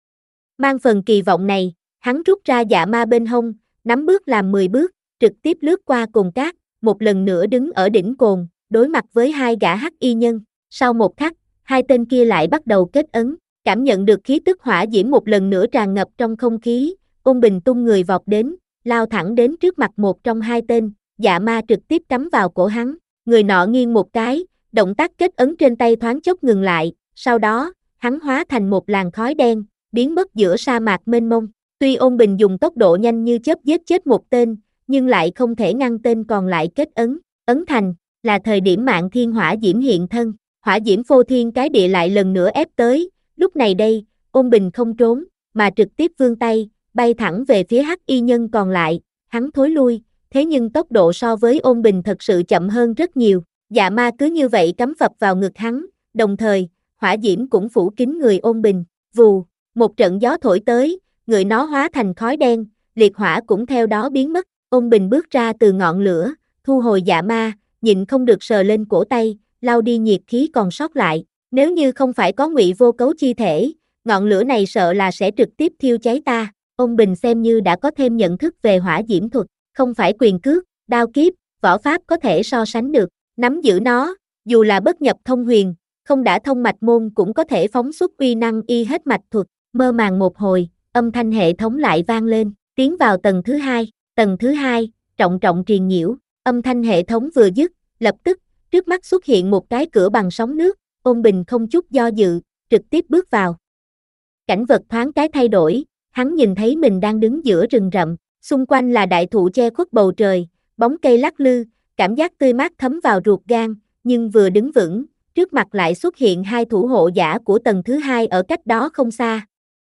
B: Mang phần kỳ vọng này, hắn rút ra dạ ma bên hông, nắm bước làm mười bước, trực tiếp lướt qua cồn cát, một lần nữa đứng ở đỉnh cồn, đối mặt với hai gã hắc y nhân. Sau một khắc, hai tên kia lại bắt đầu kết ấn, cảm nhận được khí tức hỏa diễm một lần nữa tràn ngập trong không khí, Ôn Bình tung người vọt đến, lao thẳng đến trước mặt một trong hai tên, dạ ma trực tiếp cắm vào cổ hắn, người nọ nghiêng một cái, động tác kết ấn trên tay thoáng chốc ngừng lại, sau đó, hắn hóa thành một làn khói đen, biến mất giữa sa mạc mênh mông. Tuy Ôn Bình dùng tốc độ nhanh như chớp giết chết một tên, nhưng lại không thể ngăn tên còn lại kết ấn, ấn thành, là thời điểm Mạn Thiên Hỏa diễm hiện thân, hỏa diễm phô thiên cái địa lại lần nữa ép tới, lúc này đây, Ôn Bình không trốn, mà trực tiếp vươn tay, bay thẳng về phía hắc y nhân còn lại, hắn thối lui, thế nhưng tốc độ so với Ôn Bình thật sự chậm hơn rất nhiều, dạ ma cứ như vậy cắm phập vào ngực hắn, đồng thời, hỏa diễm cũng phủ kín người Ôn Bình, vù, một trận gió thổi tới, người nó hóa thành khói đen, liệt hỏa cũng theo đó biến mất, Ôn Bình bước ra từ ngọn lửa, thu hồi dạ ma, nhịn không được sờ lên cổ tay, lau đi nhiệt khí còn sót lại, nếu như không phải có Ngụy Vô Cấu chi thể, ngọn lửa này sợ là sẽ trực tiếp thiêu cháy ta. Ôn Bình xem như đã có thêm nhận thức về hỏa diễm thuật, không phải quyền cước, đao kiếp, võ pháp có thể so sánh được, nắm giữ nó, dù là bất nhập thông huyền, không đã thông mạch môn cũng có thể phóng xuất uy năng y hết mạch thuật. Mơ màng một hồi, âm thanh hệ thống lại vang lên, tiến vào tầng thứ hai. Tầng thứ hai, trọng trọng triền nhiễu, âm thanh hệ thống vừa dứt, lập tức, trước mắt xuất hiện một cái cửa bằng sóng nước, Ôn Bình không chút do dự, trực tiếp bước vào. Cảnh vật thoáng cái thay đổi, hắn nhìn thấy mình đang đứng giữa rừng rậm, xung quanh là đại thụ che khuất bầu trời, bóng cây lắc lư, cảm giác tươi mát thấm vào ruột gan, nhưng vừa đứng vững, trước mặt lại xuất hiện hai thủ hộ giả của tầng thứ hai ở cách đó không xa.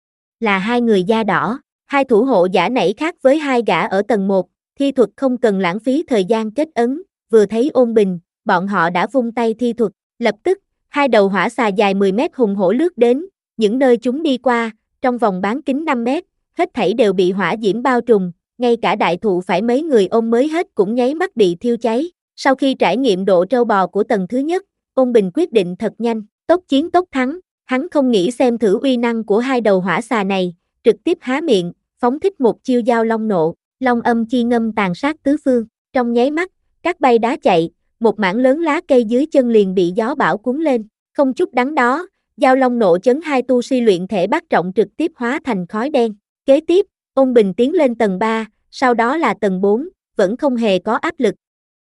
B: Là hai người da đỏ, hai thủ hộ giả nãy khác với hai gã ở tầng một, thi thuật không cần lãng phí thời gian kết ấn, vừa thấy Ôn Bình, bọn họ đã vung tay thi thuật, lập tức, hai đầu hỏa xà dài mười mét hùng hổ lướt đến, những nơi chúng đi qua, trong vòng bán kính năm mét, hết thảy đều bị hỏa diễm bao trùm, ngay cả đại thụ phải mấy người ôm mới hết cũng nháy mắt bị thiêu cháy. Sau khi trải nghiệm độ trâu bò của tầng thứ nhất, Ôn Bình quyết định thật nhanh, tốc chiến tốc thắng, hắn không nghĩ xem thử uy năng của hai đầu hỏa xà này, trực tiếp há miệng, phóng thích một chiêu giao long nộ, long âm chi ngâm tàn sát tứ phương, trong nháy mắt, cát bay đá chạy, một mảng lớn lá cây dưới chân liền bị gió bão cuốn lên, không chút đắn đo, giao long nộ chấn hai tu sĩ luyện thể bát trọng trực tiếp hóa thành khói đen. Kế tiếp, Ôn Bình tiến lên tầng ba, sau đó là tầng bốn, vẫn không hề có áp lực.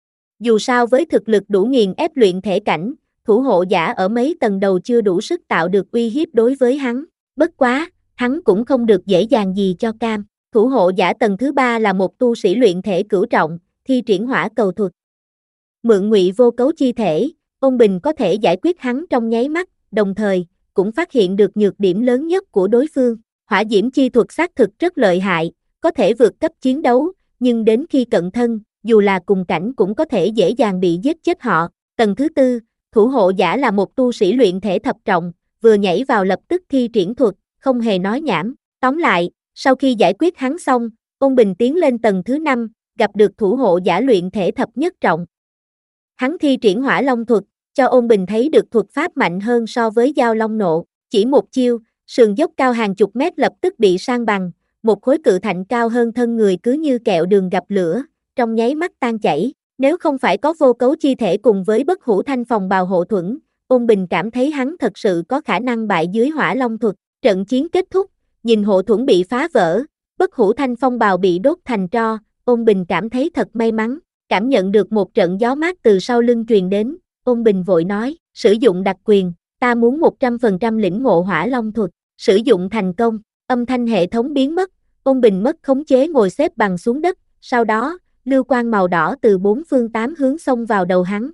B: Dù sao với thực lực đủ nghiền ép luyện thể cảnh, thủ hộ giả ở mấy tầng đầu chưa đủ sức tạo được uy hiếp đối với hắn, bất quá, hắn cũng không được dễ dàng gì cho cam. Thủ hộ giả tầng thứ ba là một tu sĩ luyện thể cửu trọng, thi triển hỏa cầu thuật. Mượn ngụy vô cấu chi thể, Ôn Bình có thể giải quyết hắn trong nháy mắt, đồng thời, cũng phát hiện được nhược điểm lớn nhất của đối phương. Hỏa diễm chi thuật xác thực rất lợi hại, có thể vượt cấp chiến đấu, nhưng đến khi cận thân, dù là cùng cảnh cũng có thể dễ dàng bị giết chết họ. Tầng thứ tư, thủ hộ giả là một tu sĩ luyện thể thập trọng, vừa nhảy vào lập tức thi triển thuật, không hề nói nhảm. Tóm lại, sau khi giải quyết hắn xong, Ôn Bình tiến lên tầng thứ năm, gặp được thủ hộ giả luyện thể thập nhất trọng. Hắn thi triển hỏa long thuật, cho Ôn Bình thấy được thuật pháp mạnh hơn so với giao long nộ, chỉ một chiêu, sườn dốc cao hàng chục mét lập tức bị san bằng, một khối cự thạch cao hơn thân người cứ như kẹo đường gặp lửa, trong nháy mắt tan chảy. Nếu không phải có vô cấu chi thể cùng với bất hủ thanh phòng bào hộ thuẫn, Ôn Bình cảm thấy hắn thật sự có khả năng bại dưới hỏa long thuật. Trận chiến kết thúc, nhìn hộ thuẫn bị phá vỡ, bất hủ thanh phong bào bị đốt thành tro, Ôn Bình cảm thấy thật may mắn, cảm nhận được một trận gió mát từ sau lưng truyền đến, Ôn Bình vội nói, sử dụng đặc quyền, ta muốn một trăm phần trăm lĩnh ngộ hỏa long thuật, sử dụng thành công, âm thanh hệ thống biến mất, Ôn Bình mất khống chế ngồi xếp bằng xuống đất, sau đó, lưu quang màu đỏ từ bốn phương tám hướng xông vào đầu hắn.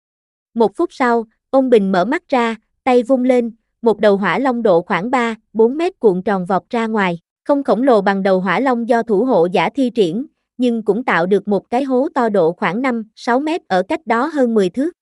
B: Một phút sau, Ôn Bình mở mắt ra, tay vung lên, một đầu hỏa long độ khoảng ba, bốn mét cuộn tròn vọt ra ngoài, không khổng lồ bằng đầu hỏa long do thủ hộ giả thi triển, nhưng cũng tạo được một cái hố to độ khoảng năm, sáu mét ở cách đó hơn mười thước.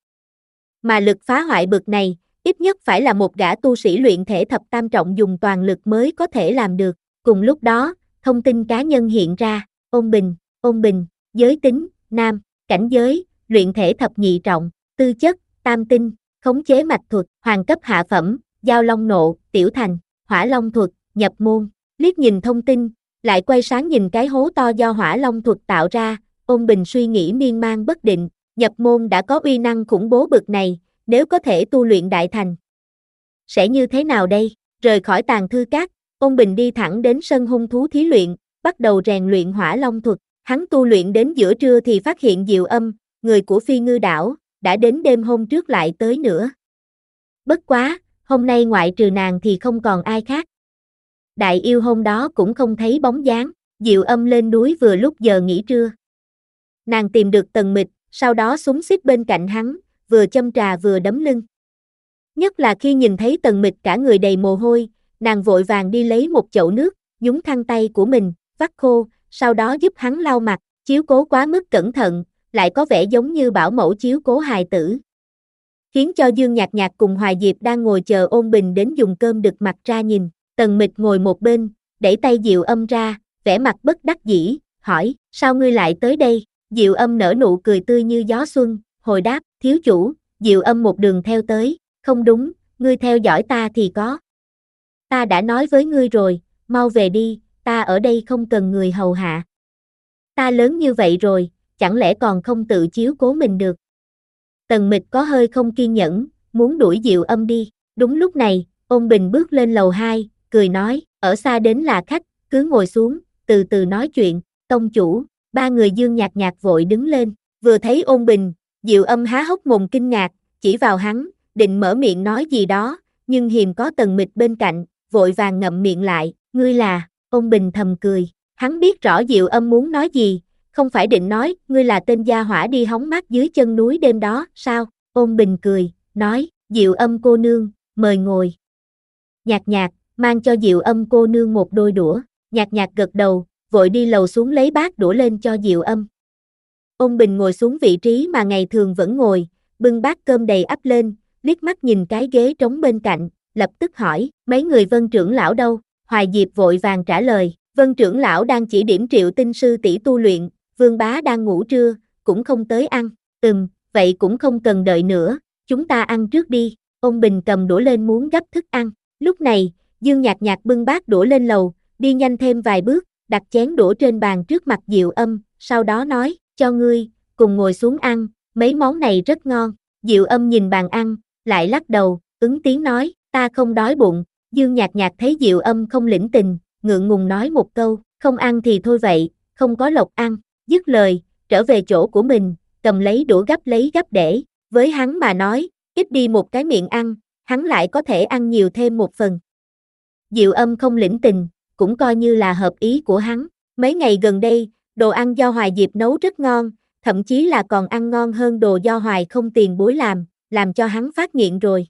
B: Mà lực phá hoại bực này, ít nhất phải là một gã tu sĩ luyện thể thập tam trọng dùng toàn lực mới có thể làm được. Cùng lúc đó, thông tin cá nhân hiện ra, Ôn Bình, Ôn Bình, giới tính, nam, cảnh giới, luyện thể thập nhị trọng, tư chất, tam tinh, khống chế mạch thuật, hoàng cấp hạ phẩm, giao long nộ, tiểu thành, hỏa long thuật, nhập môn. Liếc nhìn thông tin, lại quay sáng nhìn cái hố to do hỏa long thuật tạo ra, Ôn Bình suy nghĩ miên man bất định, nhập môn đã có uy năng khủng bố bực này, nếu có thể tu luyện đại thành, sẽ như thế nào đây? Rời khỏi tàng thư các, Ôn Bình đi thẳng đến sân hung thú thí luyện, bắt đầu rèn luyện hỏa long thuật. Hắn tu luyện đến giữa trưa thì phát hiện Diệu Âm, người của Phi Ngư đảo, đã đến đêm hôm trước lại tới nữa. Bất quá, hôm nay ngoại trừ nàng thì không còn ai khác. Đại yêu hôm đó cũng không thấy bóng dáng, Diệu Âm lên núi vừa lúc giờ nghỉ trưa. Nàng tìm được Tần Mịch, sau đó xúm xít bên cạnh hắn, vừa châm trà vừa đấm lưng. Nhất là khi nhìn thấy Tần Mịch cả người đầy mồ hôi, nàng vội vàng đi lấy một chậu nước, nhúng khăn tay của mình, vắt khô, sau đó giúp hắn lau mặt, chiếu cố quá mức cẩn thận, lại có vẻ giống như bảo mẫu chiếu cố hài tử. Khiến cho Dương Nhạc Nhạc cùng Hoài Diệp đang ngồi chờ Ôn Bình đến dùng cơm đực mặt ra nhìn, Tần Mịch ngồi một bên, đẩy tay Diệu Âm ra, vẻ mặt bất đắc dĩ, hỏi, sao ngươi lại tới đây? Diệu Âm nở nụ cười tươi như gió xuân, hồi đáp, thiếu chủ. Diệu Âm một đường theo tới, không đúng, ngươi theo dõi ta thì có. Ta đã nói với ngươi rồi, mau về đi, ta ở đây không cần người hầu hạ. Ta lớn như vậy rồi, chẳng lẽ còn không tự chiếu cố mình được? Tần Mịch có hơi không kiên nhẫn, muốn đuổi Diệu Âm đi. Đúng lúc này, Ôn Bình bước lên lầu hai, cười nói, ở xa đến là khách, cứ ngồi xuống, từ từ nói chuyện. Tông chủ, Ba người Dương Nhạc Nhạc vội đứng lên, vừa thấy Ôn Bình, Diệu Âm há hốc mồm kinh ngạc, chỉ vào hắn, định mở miệng nói gì đó, nhưng hiềm có Tần Mịch bên cạnh, vội vàng ngậm miệng lại, ngươi là, Ôn Bình thầm cười, hắn biết rõ Diệu Âm muốn nói gì, không phải định nói, ngươi là tên gia hỏa đi hóng mát dưới chân núi đêm đó, sao? Ôn Bình cười, nói, Diệu Âm cô nương, mời ngồi. Nhạc Nhạc, mang cho Diệu Âm cô nương một đôi đũa, Nhạc Nhạc gật đầu, vội đi lầu xuống lấy bát đũa lên cho Diệu Âm. Ôn Bình ngồi xuống vị trí mà ngày thường vẫn ngồi, bưng bát cơm đầy ắp lên, liếc mắt nhìn cái ghế trống bên cạnh, lập tức hỏi, mấy người Vân trưởng lão đâu? Hoài Diệp vội vàng trả lời, Vân trưởng lão đang chỉ điểm Triệu Tinh sư tỷ tu luyện, Vương bá đang ngủ trưa, cũng không tới ăn, ừm, vậy cũng không cần đợi nữa, chúng ta ăn trước đi. Ôn Bình cầm đũa lên muốn gấp thức ăn, lúc này, Dương Nhạc Nhạc bưng bát đũa lên lầu, đi nhanh thêm vài bước, đặt chén đũa trên bàn trước mặt Diệu Âm, sau đó nói, cho ngươi, cùng ngồi xuống ăn, mấy món này rất ngon. Diệu Âm nhìn bàn ăn, lại lắc đầu, ứng tiếng nói, ta không đói bụng. Dương Nhạc Nhạc thấy Diệu Âm không lĩnh tình, ngượng ngùng nói một câu, không ăn thì thôi vậy, không có lộc ăn. Dứt lời, trở về chỗ của mình, cầm lấy đũa gắp lấy gắp để, với hắn mà nói, ít đi một cái miệng ăn, hắn lại có thể ăn nhiều thêm một phần. Diệu Âm không lĩnh tình, cũng coi như là hợp ý của hắn. Mấy ngày gần đây, đồ ăn do Hoài Diệp nấu rất ngon, thậm chí là còn ăn ngon hơn đồ do Hoài không tiền bối làm, làm cho hắn phát nghiện rồi.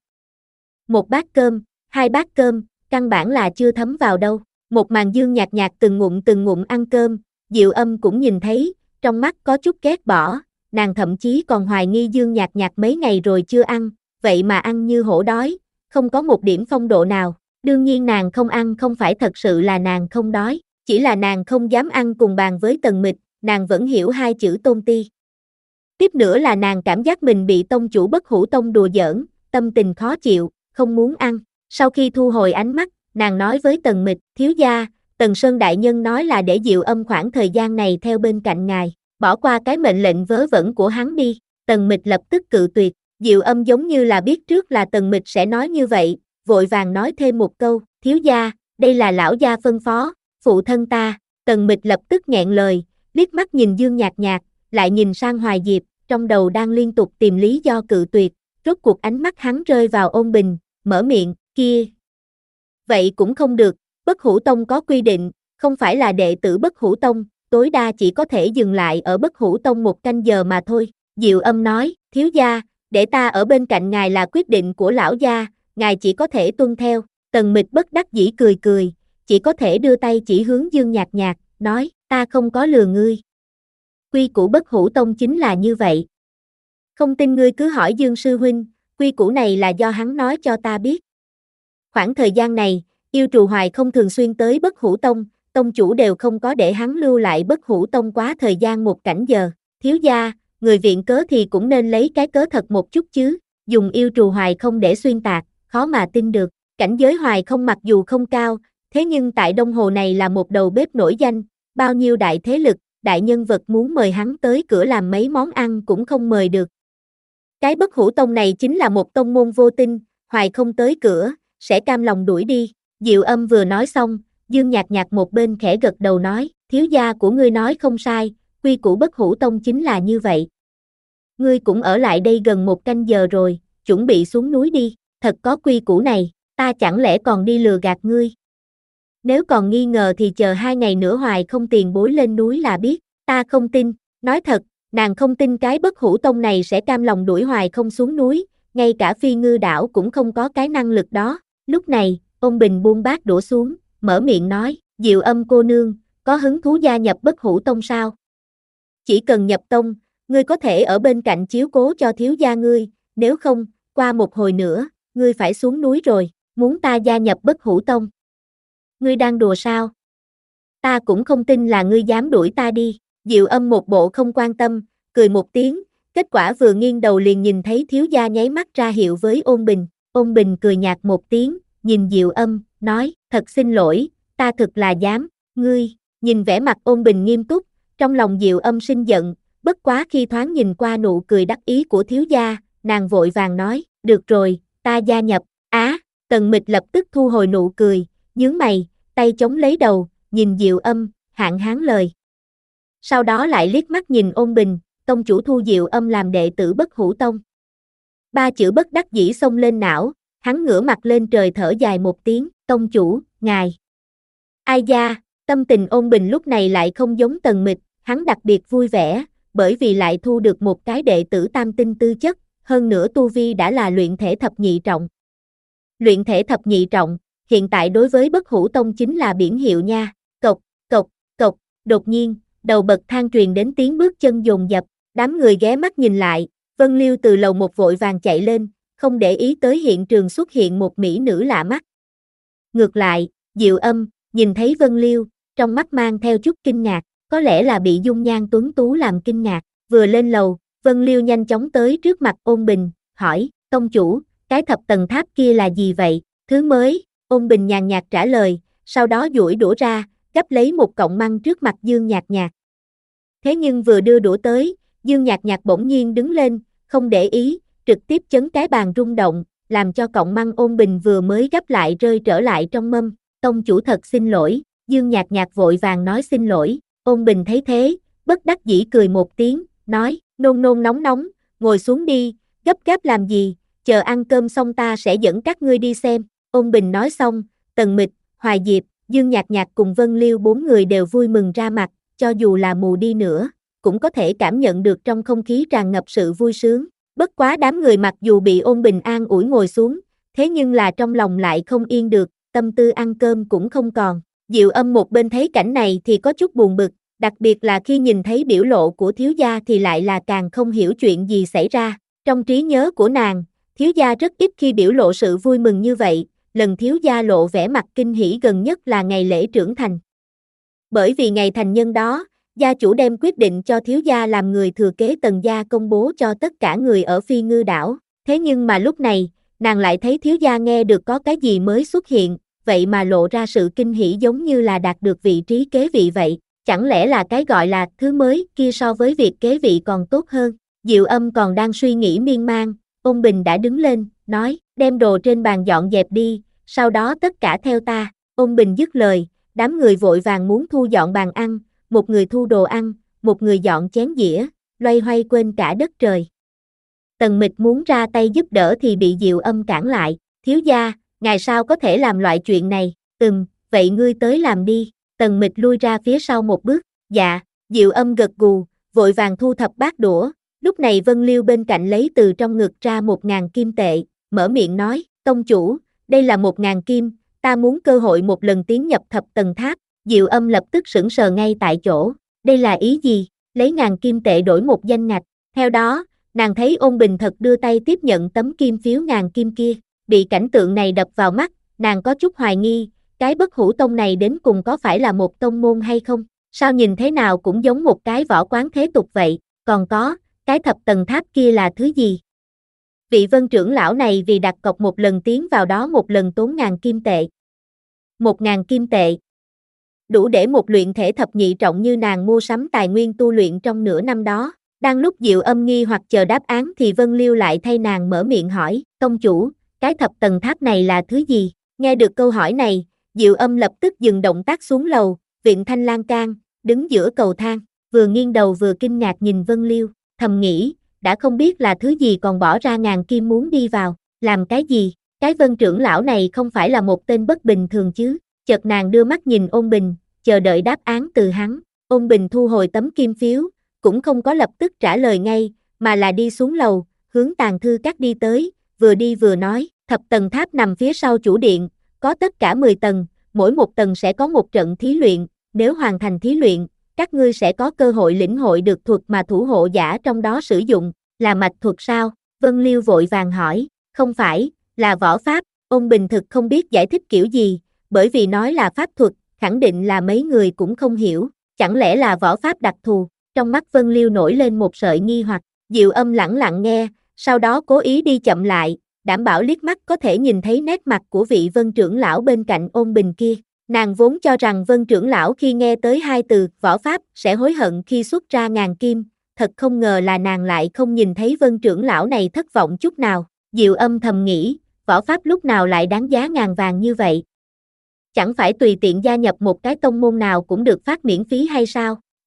B: Một bát cơm, hai bát cơm, căn bản là chưa thấm vào đâu. Một màn Dương Nhạc Nhạc từng ngụm từng ngụm ăn cơm, Diệu Âm cũng nhìn thấy, trong mắt có chút ghét bỏ, nàng thậm chí còn hoài nghi Dương Nhạc Nhạc mấy ngày rồi chưa ăn, vậy mà ăn như hổ đói, không có một điểm phong độ nào. Đương nhiên nàng không ăn không phải thật sự là nàng không đói, chỉ là nàng không dám ăn cùng bàn với Tần Mịch, nàng vẫn hiểu hai chữ tôn ti. Tiếp nữa là nàng cảm giác mình bị tông chủ Bất Hủ Tông đùa giỡn, tâm tình khó chịu, không muốn ăn. Sau khi thu hồi ánh mắt, nàng nói với Tần Mịch, thiếu gia, Tần Sơn đại nhân nói là để Diệu Âm khoảng thời gian này theo bên cạnh ngài, bỏ qua cái mệnh lệnh vớ vẩn của hắn đi. Tần Mịch lập tức cự tuyệt, Diệu Âm giống như là biết trước là Tần Mịch sẽ nói như vậy, vội vàng nói thêm một câu, thiếu gia, đây là lão gia phân phó, phụ thân ta. Tần Mịch lập tức nghẹn lời, liếc mắt nhìn Dương Nhạc Nhạc, lại nhìn sang Hoài Diệp, trong đầu đang liên tục tìm lý do cự tuyệt, rốt cuộc ánh mắt hắn rơi vào Ôn Bình, mở miệng, kia. Vậy cũng không được, Bất Hủ Tông có quy định, không phải là đệ tử Bất Hủ Tông, tối đa chỉ có thể dừng lại ở Bất Hủ Tông một canh giờ mà thôi. Diệu Âm nói, thiếu gia, để ta ở bên cạnh ngài là quyết định của lão gia, ngài chỉ có thể tuân theo. Tần Mịch bất đắc dĩ cười cười, chỉ có thể đưa tay chỉ hướng Dương Nhạc Nhạc, nói, ta không có lừa ngươi. Quy củ Bất Hủ Tông chính là như vậy. Không tin ngươi cứ hỏi Dương sư huynh, quy củ này là do hắn nói cho ta biết. Khoảng thời gian này, Yêu Trù Hoài không thường xuyên tới Bất Hủ Tông, tông chủ đều không có để hắn lưu lại Bất Hủ Tông quá thời gian một cảnh giờ. Thiếu gia, người viện cớ thì cũng nên lấy cái cớ thật một chút chứ, dùng Yêu Trù Hoài không để xuyên tạc, khó mà tin được. Cảnh giới Hoài không mặc dù không cao, thế nhưng tại Đông Hồ này là một đầu bếp nổi danh, bao nhiêu đại thế lực, đại nhân vật muốn mời hắn tới cửa làm mấy món ăn cũng không mời được. Cái Bất Hủ Tông này chính là một tông môn vô tinh, Hoài không tới cửa, sẽ cam lòng đuổi đi. Diệu Âm vừa nói xong, Dương Nhạc Nhạc một bên khẽ gật đầu nói, thiếu gia của ngươi nói không sai, quy củ Bất Hủ Tông chính là như vậy. Ngươi cũng ở lại đây gần một canh giờ rồi, chuẩn bị xuống núi đi, thật có quy củ này, ta chẳng lẽ còn đi lừa gạt ngươi. Nếu còn nghi ngờ thì chờ hai ngày nữa Hoài không tiền bối lên núi là biết, ta không tin, nói thật, nàng không tin cái Bất Hủ Tông này sẽ cam lòng đuổi Hoài không xuống núi, ngay cả Phi Ngư đảo cũng không có cái năng lực đó. Lúc này, Ôn Bình buông bát đổ xuống, mở miệng nói, Diệu Âm cô nương, có hứng thú gia nhập Bất Hủ Tông sao? Chỉ cần nhập tông, ngươi có thể ở bên cạnh chiếu cố cho thiếu gia ngươi, nếu không, qua một hồi nữa, ngươi phải xuống núi rồi, muốn ta gia nhập Bất Hủ Tông. Ngươi đang đùa sao? Ta cũng không tin là ngươi dám đuổi ta đi. Diệu Âm một bộ không quan tâm, cười một tiếng, kết quả vừa nghiêng đầu liền nhìn thấy thiếu gia nháy mắt ra hiệu với Ôn Bình. Ôn Bình cười nhạt một tiếng, nhìn Diệu Âm, nói, thật xin lỗi, ta thực là dám, ngươi, nhìn vẻ mặt Ôn Bình nghiêm túc, trong lòng Diệu Âm sinh giận, bất quá khi thoáng nhìn qua nụ cười đắc ý của thiếu gia, nàng vội vàng nói, được rồi, ta gia nhập. Á, Tần Mịch lập tức thu hồi nụ cười, nhướng mày, tay chống lấy đầu, nhìn Diệu Âm, hạn hán lời. sau đó lại liếc mắt nhìn Ôn Bình, tông chủ thu Diệu Âm làm đệ tử Bất Hủ Tông. Ba chữ bất đắc dĩ xông lên não, hắn ngửa mặt lên trời thở dài một tiếng, tông chủ, ngài. Ai da, tâm tình Ôn Bình lúc này lại không giống Tần Mịch, hắn đặc biệt vui vẻ, bởi vì lại thu được một cái đệ tử tam tinh tư chất, hơn nữa tu vi đã là luyện thể thập nhị trọng. Luyện thể thập nhị trọng, hiện tại đối với Bất Hủ Tông chính là biển hiệu nha, cộc, cộc, cộc, đột nhiên, đầu bậc thang truyền đến tiếng bước chân dồn dập, đám người ghé mắt nhìn lại, Vân Liêu từ lầu một vội vàng chạy lên, không để ý tới hiện trường xuất hiện một mỹ nữ lạ mắt. Ngược lại, Diệu Âm, nhìn thấy Vân Liêu, trong mắt mang theo chút kinh ngạc, có lẽ là bị dung nhan tuấn tú làm kinh ngạc, vừa lên lầu, Vân Liêu nhanh chóng tới trước mặt Ôn Bình, hỏi, tông chủ, cái thập tầng tháp kia là gì vậy, thứ mới, Ôn Bình nhàn nhạt trả lời, sau đó duỗi đũa ra, gấp lấy một cọng măng trước mặt Dương Nhạc Nhạc. Thế nhưng vừa đưa đũa tới, Dương Nhạc Nhạc bỗng nhiên đứng lên, không để ý, trực tiếp chấn cái bàn rung động, làm cho cọng măng Ôn Bình vừa mới gấp lại rơi trở lại trong mâm, tông chủ thật xin lỗi, Dương Nhạc Nhạc vội vàng nói xin lỗi, Ôn Bình thấy thế, bất đắc dĩ cười một tiếng, nói, nôn nôn nóng nóng, ngồi xuống đi, gấp gáp làm gì, chờ ăn cơm xong ta sẽ dẫn các ngươi đi xem, Ôn Bình nói xong, Tần Mịch, Hoài Diệp, Dương Nhạc Nhạc cùng Vân Liêu bốn người đều vui mừng ra mặt, cho dù là mù đi nữa, cũng có thể cảm nhận được trong không khí tràn ngập sự vui sướng, bất quá đám người mặc dù bị Ôn Bình an ủi ngồi xuống, thế nhưng là trong lòng lại không yên được, tâm tư ăn cơm cũng không còn, Diệu Âm một bên thấy cảnh này thì có chút buồn bực, đặc biệt là khi nhìn thấy biểu lộ của thiếu gia thì lại là càng không hiểu chuyện gì xảy ra, trong trí nhớ của nàng, thiếu gia rất ít khi biểu lộ sự vui mừng như vậy, lần thiếu gia lộ vẻ mặt kinh hỉ gần nhất là ngày lễ trưởng thành. Bởi vì ngày thành nhân đó, gia chủ đem quyết định cho thiếu gia làm người thừa kế Tần gia công bố cho tất cả người ở Phi Ngư đảo, thế nhưng mà lúc này, nàng lại thấy thiếu gia nghe được có cái gì mới xuất hiện, vậy mà lộ ra sự kinh hỉ giống như là đạt được vị trí kế vị vậy, chẳng lẽ là cái gọi là thứ mới kia so với việc kế vị còn tốt hơn. Diệu Âm còn đang suy nghĩ miên man, Ôn Bình đã đứng lên, nói, đem đồ trên bàn dọn dẹp đi, sau đó tất cả theo ta, Ôn Bình dứt lời, đám người vội vàng muốn thu dọn bàn ăn, một người thu đồ ăn, một người dọn chén dĩa, loay hoay quên cả đất trời. Tần Mịch muốn ra tay giúp đỡ thì bị Diệu Âm cản lại, thiếu gia, ngài sao có thể làm loại chuyện này, ừm, vậy ngươi tới làm đi, Tần Mịch lui ra phía sau một bước, dạ, Diệu Âm gật gù, vội vàng thu thập bát đũa, lúc này Vân Liêu bên cạnh lấy từ trong ngực ra một ngàn kim tệ, mở miệng nói, tông chủ, đây là một ngàn kim, ta muốn cơ hội một lần tiến nhập thập tầng tháp, Diệu Âm lập tức sững sờ ngay tại chỗ, đây là ý gì, lấy ngàn kim tệ đổi một danh ngạch, theo đó, nàng thấy Ôn Bình thật đưa tay tiếp nhận tấm kim phiếu ngàn kim kia, bị cảnh tượng này đập vào mắt, nàng có chút hoài nghi, cái Bất Hủ Tông này đến cùng có phải là một tông môn hay không, sao nhìn thế nào cũng giống một cái võ quán thế tục vậy, còn có, cái thập tầng tháp kia là thứ gì? Vị Vân trưởng lão này vì đặt cọc một lần tiến vào đó một lần tốn ngàn kim tệ. Một ngàn kim tệ. Đủ để một luyện thể thập nhị trọng như nàng mua sắm tài nguyên tu luyện trong nửa năm đó. Đang lúc Diệu Âm nghi hoặc chờ đáp án thì Vân Liêu lại thay nàng mở miệng hỏi, tông chủ, cái thập tầng tháp này là thứ gì? Nghe được câu hỏi này, Diệu Âm lập tức dừng động tác xuống lầu, viện thanh lan can, đứng giữa cầu thang, vừa nghiêng đầu vừa kinh ngạc nhìn Vân Liêu, thầm nghĩ, đã không biết là thứ gì còn bỏ ra ngàn kim muốn đi vào, làm cái gì? Cái Vân trưởng lão này không phải là một tên bất bình thường chứ? Chợt nàng đưa mắt nhìn Ôn Bình, chờ đợi đáp án từ hắn. Ôn Bình thu hồi tấm kim phiếu, cũng không có lập tức trả lời ngay, mà là đi xuống lầu, hướng tàng thư các đi tới, vừa đi vừa nói, thập tầng tháp nằm phía sau chủ điện, có tất cả mười tầng, mỗi một tầng sẽ có một trận thí luyện, nếu hoàn thành thí luyện, các ngươi sẽ có cơ hội lĩnh hội được thuật mà thủ hộ giả trong đó sử dụng, là mạch thuật sao? Vân Liêu vội vàng hỏi, không phải, là võ pháp, Ôn Bình thực không biết giải thích kiểu gì, bởi vì nói là pháp thuật, khẳng định là mấy người cũng không hiểu, chẳng lẽ là võ pháp đặc thù, trong mắt Vân Liêu nổi lên một sợi nghi hoặc, Diệu Âm lẳng lặng nghe, sau đó cố ý đi chậm lại, đảm bảo liếc mắt có thể nhìn thấy nét mặt của vị Vân trưởng lão bên cạnh Ôn Bình kia. Nàng vốn cho rằng Vân trưởng lão khi nghe tới hai từ võ pháp sẽ hối hận khi xuất ra ngàn kim, thật không ngờ là nàng lại không nhìn thấy Vân trưởng lão này thất vọng chút nào. Diệu Âm thầm nghĩ, võ pháp lúc nào lại đáng giá ngàn vàng như vậy? Chẳng phải tùy tiện gia nhập một cái tông môn nào cũng được phát miễn phí hay sao?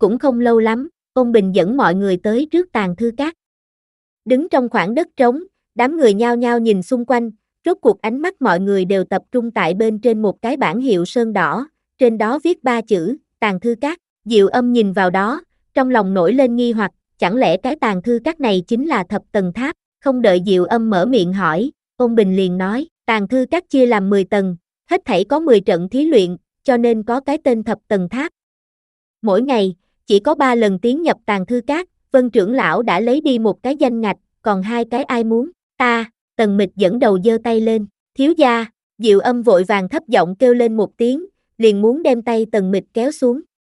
B: Cũng không lâu lắm, Ôn Bình dẫn mọi người tới trước tàng thư các. Đứng trong khoảng đất trống, đám người nhao nhao nhìn xung quanh, rốt cuộc ánh mắt mọi người đều tập trung tại bên trên một cái bảng hiệu sơn đỏ, trên đó viết ba chữ, tàng thư các. Diệu Âm nhìn vào đó, trong lòng nổi lên nghi hoặc, chẳng lẽ cái tàng thư các này chính là thập tầng tháp? Không đợi Diệu Âm mở miệng hỏi, Ôn Bình liền nói, tàng thư các chia làm mười tầng, hết thảy có mười trận thí luyện, cho nên có cái tên thập tầng tháp. Mỗi ngày, chỉ có ba lần tiến nhập tàng thư các, Vân trưởng lão đã lấy đi một cái danh ngạch, còn hai cái ai muốn? Ta, Tần Mịch dẫn đầu giơ tay lên, thiếu gia. Diệu Âm vội vàng thấp giọng kêu lên một tiếng, liền muốn đem tay Tần Mịch kéo xuống.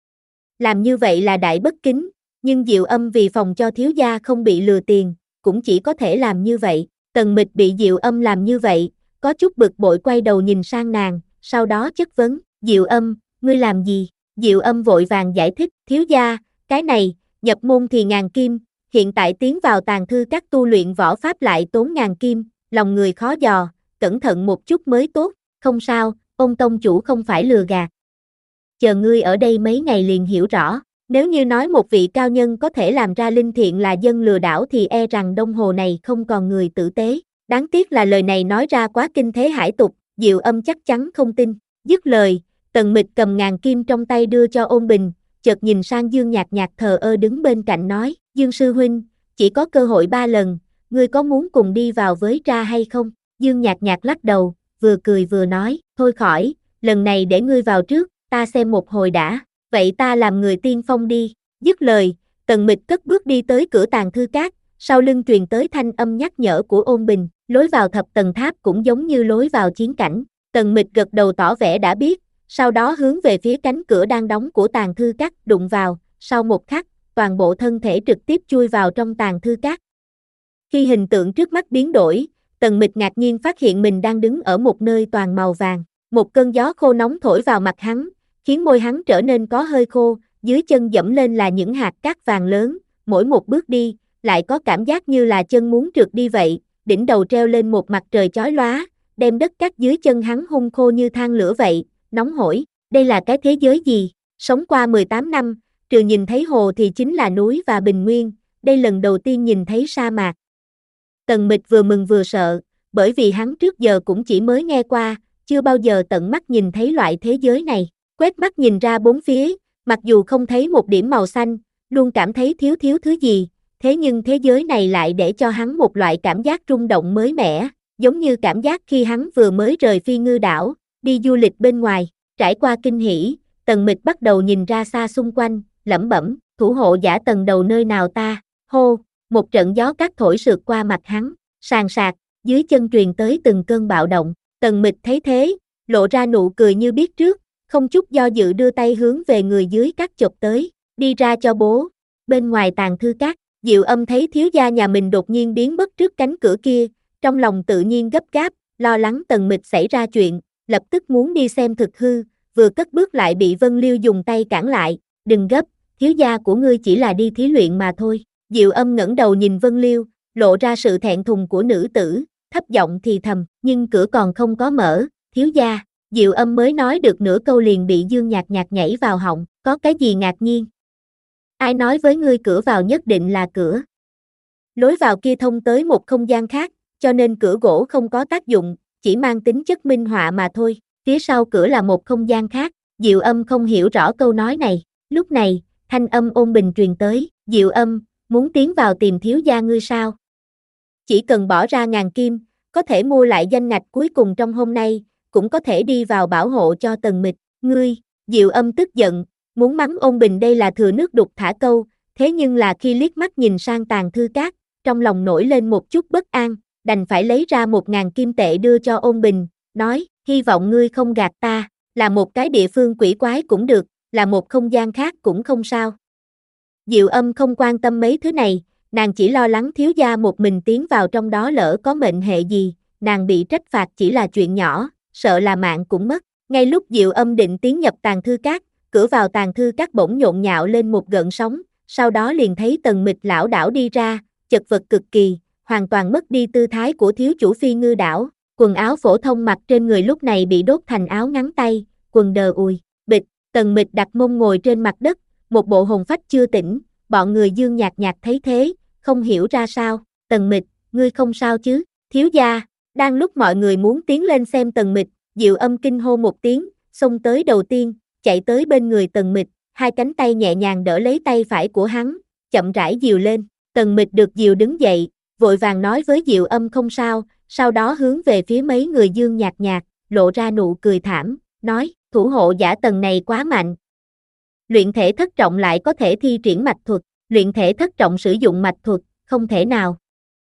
B: Làm như vậy là đại bất kính, nhưng Diệu Âm vì phòng cho thiếu gia không bị lừa tiền, cũng chỉ có thể làm như vậy. Tần Mịch bị Diệu Âm làm như vậy, có chút bực bội quay đầu nhìn sang nàng, sau đó chất vấn, Diệu Âm, ngươi làm gì? Diệu Âm vội vàng giải thích, thiếu gia, cái này, nhập môn thì ngàn kim, hiện tại tiến vào tàng thư các tu luyện võ pháp lại tốn ngàn kim, lòng người khó dò, cẩn thận một chút mới tốt, không sao, Ôn tông chủ không phải lừa gạt. Chờ ngươi ở đây mấy ngày liền hiểu rõ, nếu như nói một vị cao nhân có thể làm ra linh thiện là dân lừa đảo thì e rằng đông hồ này không còn người tử tế. Đáng tiếc là lời này nói ra quá kinh thế hải tục, Diệu Âm chắc chắn không tin. Dứt lời, Tần Mịch cầm ngàn kim trong tay đưa cho Ôn Bình, chợt nhìn sang Dương Nhạc Nhạc thờ ơ đứng bên cạnh nói, Dương sư huynh, chỉ có cơ hội ba lần, ngươi có muốn cùng đi vào với tra hay không? Dương Nhạc Nhạc lắc đầu, vừa cười vừa nói, thôi khỏi, lần này để ngươi vào trước, ta xem một hồi đã, vậy ta làm người tiên phong đi. Dứt lời, Tần Mịch cất bước đi tới cửa tàng thư các, sau lưng truyền tới thanh âm nhắc nhở của Ôn Bình, lối vào thập tầng tháp cũng giống như lối vào chiến cảnh. Tần Mịch gật đầu tỏ vẻ đã biết, sau đó hướng về phía cánh cửa đang đóng của tàng thư các đụng vào, sau một khắc, toàn bộ thân thể trực tiếp chui vào trong tàng thư các. Khi hình tượng trước mắt biến đổi, Tần Mịch ngạc nhiên phát hiện mình đang đứng ở một nơi toàn màu vàng. Một cơn gió khô nóng thổi vào mặt hắn, khiến môi hắn trở nên có hơi khô, dưới chân dẫm lên là những hạt cát vàng lớn, mỗi một bước đi, lại có cảm giác như là chân muốn trượt đi vậy, đỉnh đầu treo lên một mặt trời chói lóa, đem đất cát dưới chân hắn hun khô như than lửa vậy, nóng hổi. Đây là cái thế giới gì? Sống qua mười tám năm, trừ nhìn thấy hồ thì chính là núi và bình nguyên, đây lần đầu tiên nhìn thấy sa mạc. Tần Mịch vừa mừng vừa sợ, bởi vì hắn trước giờ cũng chỉ mới nghe qua, chưa bao giờ tận mắt nhìn thấy loại thế giới này. Quét mắt nhìn ra bốn phía, mặc dù không thấy một điểm màu xanh, luôn cảm thấy thiếu thiếu thứ gì, thế nhưng thế giới này lại để cho hắn một loại cảm giác rung động mới mẻ, giống như cảm giác khi hắn vừa mới rời Phi Ngư đảo, đi du lịch bên ngoài. Trải qua kinh hỉ, Tần Mịch bắt đầu nhìn ra xa xung quanh, lẩm bẩm, thủ hộ giả tầng đầu nơi nào ta? Hô, một trận gió cát thổi sượt qua mặt hắn, sàn sạc, dưới chân truyền tới từng cơn bạo động. Tần Mịch thấy thế, lộ ra nụ cười như biết trước, không chút do dự đưa tay hướng về người dưới cát chộp tới, đi ra cho bố. Bên ngoài tàng thư các, Diệu Âm thấy thiếu gia nhà mình đột nhiên biến mất trước cánh cửa kia, trong lòng tự nhiên gấp gáp, lo lắng Tần Mịch xảy ra chuyện, lập tức muốn đi xem thực hư, vừa cất bước lại bị Vân Liêu dùng tay cản lại, đừng gấp, thiếu gia của ngươi chỉ là đi thí luyện mà thôi. Diệu Âm ngẩng đầu nhìn Vân Liêu, lộ ra sự thẹn thùng của nữ tử, thấp giọng thì thầm, nhưng cửa còn không có mở, thiếu gia. Diệu Âm mới nói được nửa câu liền bị Dương Nhạc Nhạc nhảy vào họng, có cái gì ngạc nhiên? Ai nói với ngươi cửa vào nhất định là cửa? Lối vào kia thông tới một không gian khác, cho nên cửa gỗ không có tác dụng, chỉ mang tính chất minh họa mà thôi, phía sau cửa là một không gian khác. Diệu Âm không hiểu rõ câu nói này, lúc này, thanh âm Ôn Bình truyền tới, Diệu Âm, muốn tiến vào tìm thiếu gia ngươi sao? Chỉ cần bỏ ra ngàn kim, có thể mua lại danh ngạch cuối cùng trong hôm nay, cũng có thể đi vào bảo hộ cho Tần Mịch. Ngươi, Diệu Âm tức giận, muốn mắng Ôn Bình đây là thừa nước đục thả câu, thế nhưng là khi liếc mắt nhìn sang tàng thư các, trong lòng nổi lên một chút bất an, đành phải lấy ra một ngàn kim tệ đưa cho Ôn Bình, nói, hy vọng ngươi không gạt ta, là một cái địa phương quỷ quái cũng được, là một không gian khác cũng không sao. Diệu Âm không quan tâm mấy thứ này, nàng chỉ lo lắng thiếu gia một mình tiến vào trong đó lỡ có mệnh hệ gì, nàng bị trách phạt chỉ là chuyện nhỏ, sợ là mạng cũng mất. Ngay lúc Diệu Âm định tiến nhập tàng thư các, cửa vào tàng thư các bỗng nhộn nhạo lên một gợn sóng, sau đó liền thấy Tần Mịch lảo đảo đi ra, chật vật cực kỳ, hoàn toàn mất đi tư thái của thiếu chủ Phi Ngư đảo. Quần áo phổ thông mặc trên người lúc này bị đốt thành áo ngắn tay, quần đờ ùi, bịch. Tần Mịch đặt mông ngồi trên mặt đất, một bộ hồn phách chưa tỉnh, bọn người Dương Nhạc Nhạc thấy thế, không hiểu ra sao, Tần Mịch, ngươi không sao chứ, thiếu gia, đang lúc mọi người muốn tiến lên xem Tần Mịch, Diệu Âm kinh hô một tiếng, xông tới đầu tiên, chạy tới bên người Tần Mịch, hai cánh tay nhẹ nhàng đỡ lấy tay phải của hắn, chậm rãi dìu lên, Tần Mịch được dìu đứng dậy, vội vàng nói với Diệu Âm không sao, sau đó hướng về phía mấy người Dương Nhạc Nhạc, lộ ra nụ cười thảm, nói, thủ hộ giả Tần này quá mạnh. Luyện thể thất trọng lại có thể thi triển mạch thuật, luyện thể thất trọng sử dụng mạch thuật, không thể nào.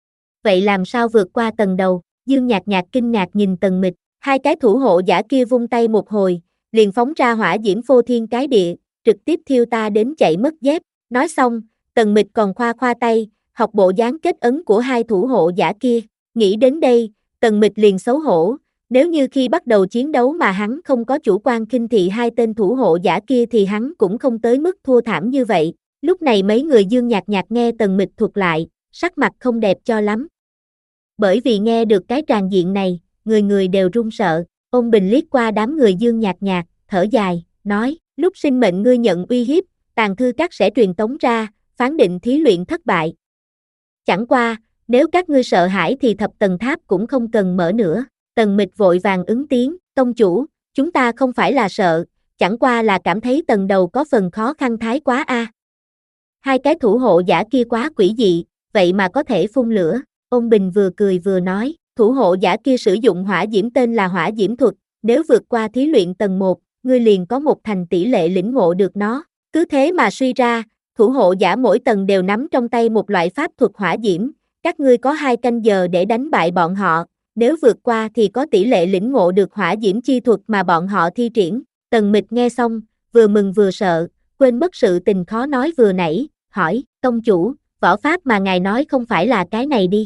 B: Vậy làm sao vượt qua tầng đầu, Dương Nhạc Nhạc kinh ngạc nhìn Tần Mịch, hai cái thủ hộ giả kia vung tay một hồi, liền phóng ra hỏa diễm phô thiên cái địa, trực tiếp thiêu ta đến chạy mất dép, nói xong, Tần Mịch còn khoa khoa tay, học bộ dáng kết ấn của hai thủ hộ giả kia, nghĩ đến đây, Tần Mịch liền xấu hổ, nếu như khi bắt đầu chiến đấu mà hắn không có chủ quan khinh thị hai tên thủ hộ giả kia thì hắn cũng không tới mức thua thảm như vậy, lúc này mấy người Dương Nhạc Nhạc nghe Tần Mịch thuật lại, sắc mặt không đẹp cho lắm. Bởi vì nghe được cái tràng diện này, người người đều run sợ, Ôn Bình liếc qua đám người Dương Nhạc Nhạc, thở dài, nói, lúc sinh mệnh ngươi nhận uy hiếp, Tàng Thư Các sẽ truyền tống ra, phán định thí luyện thất bại. Chẳng qua, nếu các ngươi sợ hãi thì thập tầng tháp cũng không cần mở nữa. Tần Mịch vội vàng ứng tiếng, tông chủ, chúng ta không phải là sợ, chẳng qua là cảm thấy tầng đầu có phần khó khăn thái quá a. À. Hai cái thủ hộ giả kia quá quỷ dị, vậy mà có thể phun lửa, Ôn Bình vừa cười vừa nói, thủ hộ giả kia sử dụng hỏa diễm tên là hỏa diễm thuật, nếu vượt qua thí luyện tầng một, ngươi liền có một thành tỷ lệ lĩnh ngộ được nó, cứ thế mà suy ra, thủ hộ giả mỗi tầng đều nắm trong tay một loại pháp thuật hỏa diễm, các ngươi có hai canh giờ để đánh bại bọn họ. Nếu vượt qua thì có tỷ lệ lĩnh ngộ được hỏa diễm chi thuật mà bọn họ thi triển. Tần Mịch nghe xong, vừa mừng vừa sợ, quên mất sự tình khó nói vừa nãy, hỏi, tông chủ, võ pháp mà ngài nói không phải là cái này đi.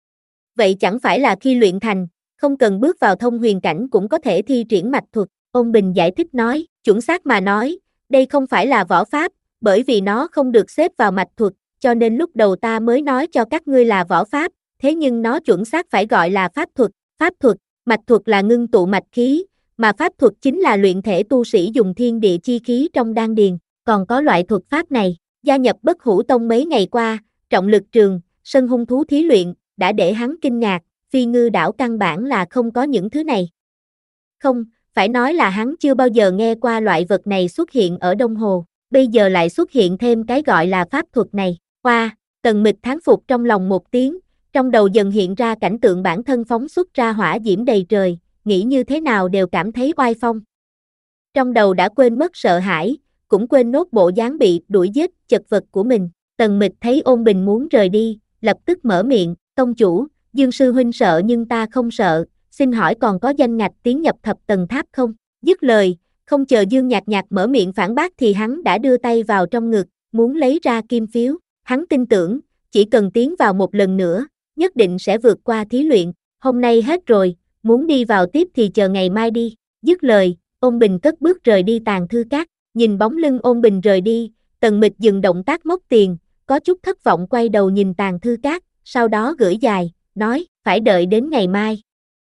B: Vậy chẳng phải là khi luyện thành, không cần bước vào thông huyền cảnh cũng có thể thi triển mạch thuật. Ôn Bình giải thích nói, chuẩn xác mà nói, đây không phải là võ pháp, bởi vì nó không được xếp vào mạch thuật, cho nên lúc đầu ta mới nói cho các ngươi là võ pháp. Thế nhưng nó chuẩn xác phải gọi là pháp thuật, pháp thuật, mạch thuật là ngưng tụ mạch khí, mà pháp thuật chính là luyện thể tu sĩ dùng thiên địa chi khí trong đan điền, còn có loại thuật pháp này, gia nhập Bất Hủ Tông mấy ngày qua, trọng lực trường, sân hung thú thí luyện, đã để hắn kinh ngạc, Phi Ngư đảo căn bản là không có những thứ này. Không, phải nói là hắn chưa bao giờ nghe qua loại vật này xuất hiện ở Đông Hồ, bây giờ lại xuất hiện thêm cái gọi là pháp thuật này, hoa, wow, Tần Mịch thán phục trong lòng một tiếng. Trong đầu dần hiện ra cảnh tượng bản thân phóng xuất ra hỏa diễm đầy trời, nghĩ như thế nào đều cảm thấy oai phong. Trong đầu đã quên mất sợ hãi, cũng quên nốt bộ dáng bị đuổi giết, chật vật của mình. Tần Mịch thấy Ôn Bình muốn rời đi, lập tức mở miệng, tông chủ, Dương sư huynh sợ nhưng ta không sợ, xin hỏi còn có danh ngạch tiến nhập thập tầng tháp không? Dứt lời, không chờ Dương Nhạc Nhạc mở miệng phản bác thì hắn đã đưa tay vào trong ngực, muốn lấy ra kim phiếu. Hắn tin tưởng, chỉ cần tiến vào một lần nữa, nhất định sẽ vượt qua thí luyện, hôm nay hết rồi, muốn đi vào tiếp thì chờ ngày mai đi, dứt lời, Ôn Bình cất bước rời đi Tàng Thư Các, nhìn bóng lưng Ôn Bình rời đi, Tần Mịch dừng động tác móc tiền, có chút thất vọng quay đầu nhìn Tàng Thư Các, sau đó gửi dài, nói, phải đợi đến ngày mai.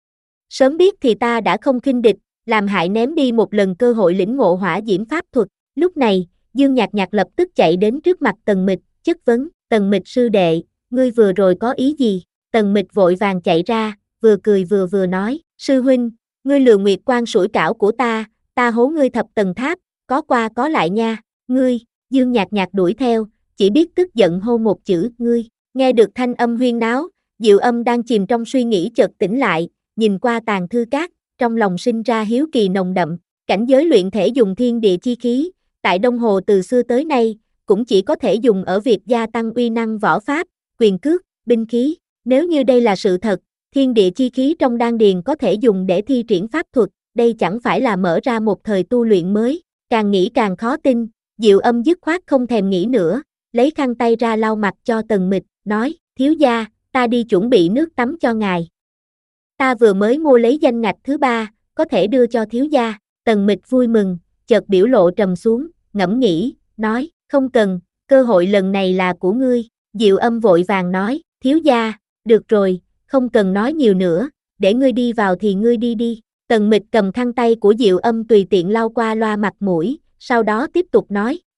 B: Sớm biết thì ta đã không khinh địch, làm hại ném đi một lần cơ hội lĩnh ngộ hỏa diễm pháp thuật, lúc này, Dương Nhạc Nhạc lập tức chạy đến trước mặt Tần Mịch, chất vấn, Tần Mịch sư đệ, ngươi vừa rồi có ý gì? Tần Mịch vội vàng chạy ra, vừa cười vừa vừa nói, sư huynh, ngươi lừa nguyệt quan sủi cảo của ta, ta hố ngươi thập tầng tháp, có qua có lại nha, ngươi, Dương Nhạc Nhạc đuổi theo, chỉ biết tức giận hô một chữ, ngươi, nghe được thanh âm huyên náo, Diệu Âm đang chìm trong suy nghĩ chợt tỉnh lại, nhìn qua Tàng Thư Các, trong lòng sinh ra hiếu kỳ nồng đậm, cảnh giới luyện thể dùng thiên địa chi khí, tại Đông Hồ từ xưa tới nay, cũng chỉ có thể dùng ở việc gia tăng uy năng võ pháp, quyền cước, binh khí. Nếu như đây là sự thật, thiên địa chi khí trong đan điền có thể dùng để thi triển pháp thuật, đây chẳng phải là mở ra một thời tu luyện mới. Càng nghĩ càng khó tin, Diệu Âm dứt khoát không thèm nghĩ nữa, lấy khăn tay ra lau mặt cho Tần Mịch, nói, thiếu gia, ta đi chuẩn bị nước tắm cho ngài. Ta vừa mới mua lấy danh ngạch thứ ba, có thể đưa cho thiếu gia. Tần Mịch vui mừng, chợt biểu lộ trầm xuống, ngẫm nghĩ, nói, không cần, cơ hội lần này là của ngươi. Diệu Âm vội vàng nói, thiếu gia, được rồi, không cần nói nhiều nữa, để ngươi đi vào thì ngươi đi đi. Tần Mịch cầm khăn tay của Diệu Âm tùy tiện lau qua loa mặt mũi, sau đó tiếp tục nói,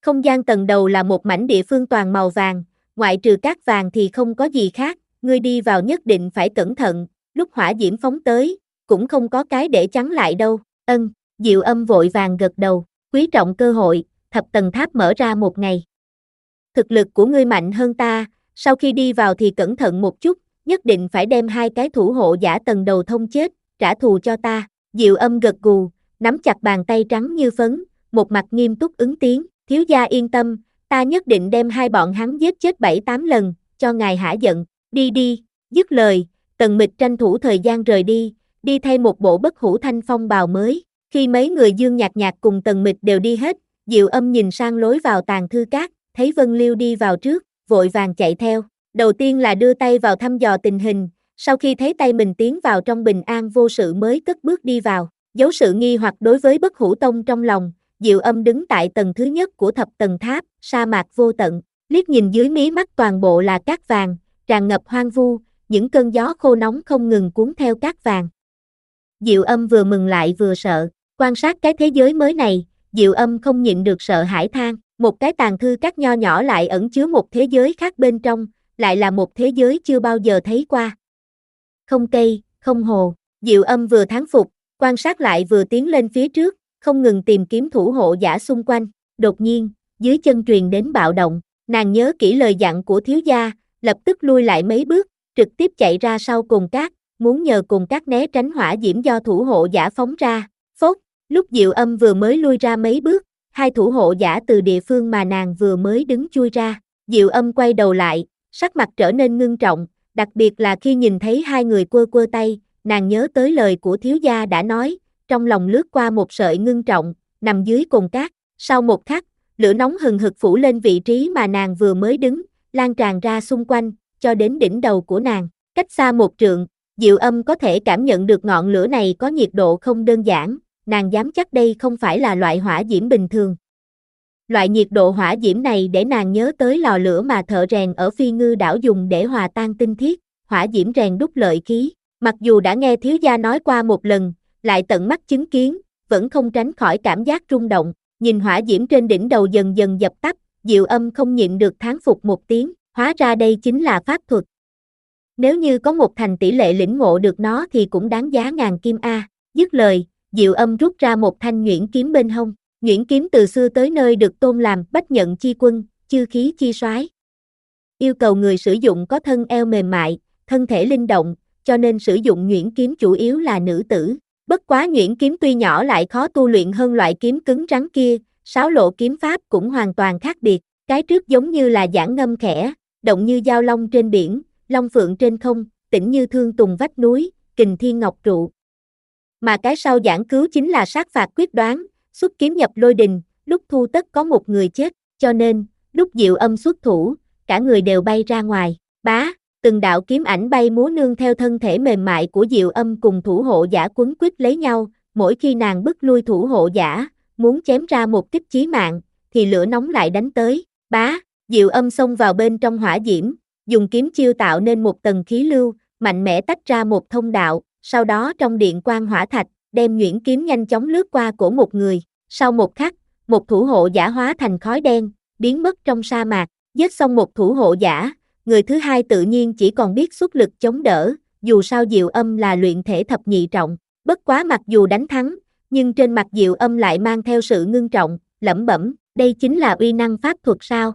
B: Không gian tầng đầu là một mảnh địa phương toàn màu vàng, ngoại trừ cát vàng thì không có gì khác, ngươi đi vào nhất định phải cẩn thận, lúc hỏa diễm phóng tới, cũng không có cái để chắn lại đâu. Ân, Diệu Âm vội vàng gật đầu, quý trọng cơ hội, thập tầng tháp mở ra một ngày. Thực lực của ngươi mạnh hơn ta, sau khi đi vào thì cẩn thận một chút, nhất định phải đem hai cái thủ hộ giả tầng đầu thông chết, trả thù cho ta. Diệu Âm gật gù, nắm chặt bàn tay trắng như phấn, một mặt nghiêm túc ứng tiếng, thiếu gia yên tâm, ta nhất định đem hai bọn hắn giết chết bảy tám lần, cho ngài hả giận, đi đi, dứt lời, Tần Mịch tranh thủ thời gian rời đi, đi thay một bộ bất hủ thanh phong bào mới, khi mấy người Dương Nhạc Nhạc cùng Tần Mịch đều đi hết, Diệu Âm nhìn sang lối vào tàng thư cát, thấy Vân Liêu đi vào trước, vội vàng chạy theo, đầu tiên là đưa tay vào thăm dò tình hình, sau khi thấy tay mình tiến vào trong bình an vô sự mới cất bước đi vào, giấu sự nghi hoặc đối với bất hủ tông trong lòng. Diệu Âm đứng tại tầng thứ nhất của thập tầng tháp, sa mạc vô tận, liếc nhìn dưới mí mắt toàn bộ là cát vàng, tràn ngập hoang vu, những cơn gió khô nóng không ngừng cuốn theo cát vàng. Diệu Âm vừa mừng lại vừa sợ, quan sát cái thế giới mới này, Diệu Âm không nhịn được sợ hãi than, một cái tàng thư cát nho nhỏ lại ẩn chứa một thế giới khác bên trong, lại là một thế giới chưa bao giờ thấy qua. Không cây, không hồ, Diệu Âm vừa thán phục, quan sát lại vừa tiến lên phía trước, không ngừng tìm kiếm thủ hộ giả xung quanh, đột nhiên, dưới chân truyền đến bạo động, nàng nhớ kỹ lời dặn của thiếu gia, lập tức lui lại mấy bước, trực tiếp chạy ra sau cồn cát, muốn nhờ cồn cát né tránh hỏa diễm do thủ hộ giả phóng ra, phốt, lúc Diệu Âm vừa mới lui ra mấy bước, hai thủ hộ giả từ địa phương mà nàng vừa mới đứng chui ra, Diệu Âm quay đầu lại, sắc mặt trở nên ngưng trọng, đặc biệt là khi nhìn thấy hai người quơ quơ tay, nàng nhớ tới lời của thiếu gia đã nói, trong lòng lướt qua một sợi ngưng trọng, nằm dưới cồn cát, sau một khắc, lửa nóng hừng hực phủ lên vị trí mà nàng vừa mới đứng, lan tràn ra xung quanh, cho đến đỉnh đầu của nàng, cách xa một trượng, Diệu Âm có thể cảm nhận được ngọn lửa này có nhiệt độ không đơn giản, nàng dám chắc đây không phải là loại hỏa diễm bình thường. Loại nhiệt độ hỏa diễm này để nàng nhớ tới lò lửa mà thợ rèn ở Phi Ngư đảo dùng để hòa tan tinh thiết, hỏa diễm rèn đúc lợi khí, mặc dù đã nghe thiếu gia nói qua một lần, lại tận mắt chứng kiến, vẫn không tránh khỏi cảm giác rung động, nhìn hỏa diễm trên đỉnh đầu dần dần dập tắt, Diệu Âm không nhịn được thán phục một tiếng, hóa ra đây chính là pháp thuật. Nếu như có một thành tỷ lệ lĩnh ngộ được nó thì cũng đáng giá ngàn kim a. Dứt lời, Diệu Âm rút ra một thanh nhuyễn kiếm bên hông, nhuyễn kiếm từ xưa tới nơi được tôn làm bách nhận chi quân, chư khí chi soái. Yêu cầu người sử dụng có thân eo mềm mại, thân thể linh động, cho nên sử dụng nhuyễn kiếm chủ yếu là nữ tử. Bất quá nhuyễn kiếm tuy nhỏ lại khó tu luyện hơn loại kiếm cứng rắn kia, sáo lộ kiếm pháp cũng hoàn toàn khác biệt, cái trước giống như là giảng ngâm khẽ, động như giao long trên biển, long phượng trên không, tĩnh như thương tùng vách núi, kình thiên ngọc trụ. Mà cái sau giảng cứu chính là sát phạt quyết đoán, xuất kiếm nhập lôi đình, lúc thu tất có một người chết, cho nên, lúc Diệu Âm xuất thủ, cả người đều bay ra ngoài, bá, từng đạo kiếm ảnh bay múa nương theo thân thể mềm mại của Diệu Âm cùng thủ hộ giả quấn quýt lấy nhau, mỗi khi nàng bức lui thủ hộ giả, muốn chém ra một kích chí mạng, thì lửa nóng lại đánh tới, bá, Diệu Âm xông vào bên trong hỏa diễm, dùng kiếm chiêu tạo nên một tầng khí lưu, mạnh mẽ tách ra một thông đạo, sau đó trong điện quang hỏa thạch, đem nhuyễn kiếm nhanh chóng lướt qua cổ một người, sau một khắc, một thủ hộ giả hóa thành khói đen, biến mất trong sa mạc, giết xong một thủ hộ giả, người thứ hai tự nhiên chỉ còn biết xuất lực chống đỡ, dù sao Diệu Âm là luyện thể thập nhị trọng, bất quá mặc dù đánh thắng, nhưng trên mặt Diệu Âm lại mang theo sự ngưng trọng, lẩm bẩm, đây chính là uy năng pháp thuật sao?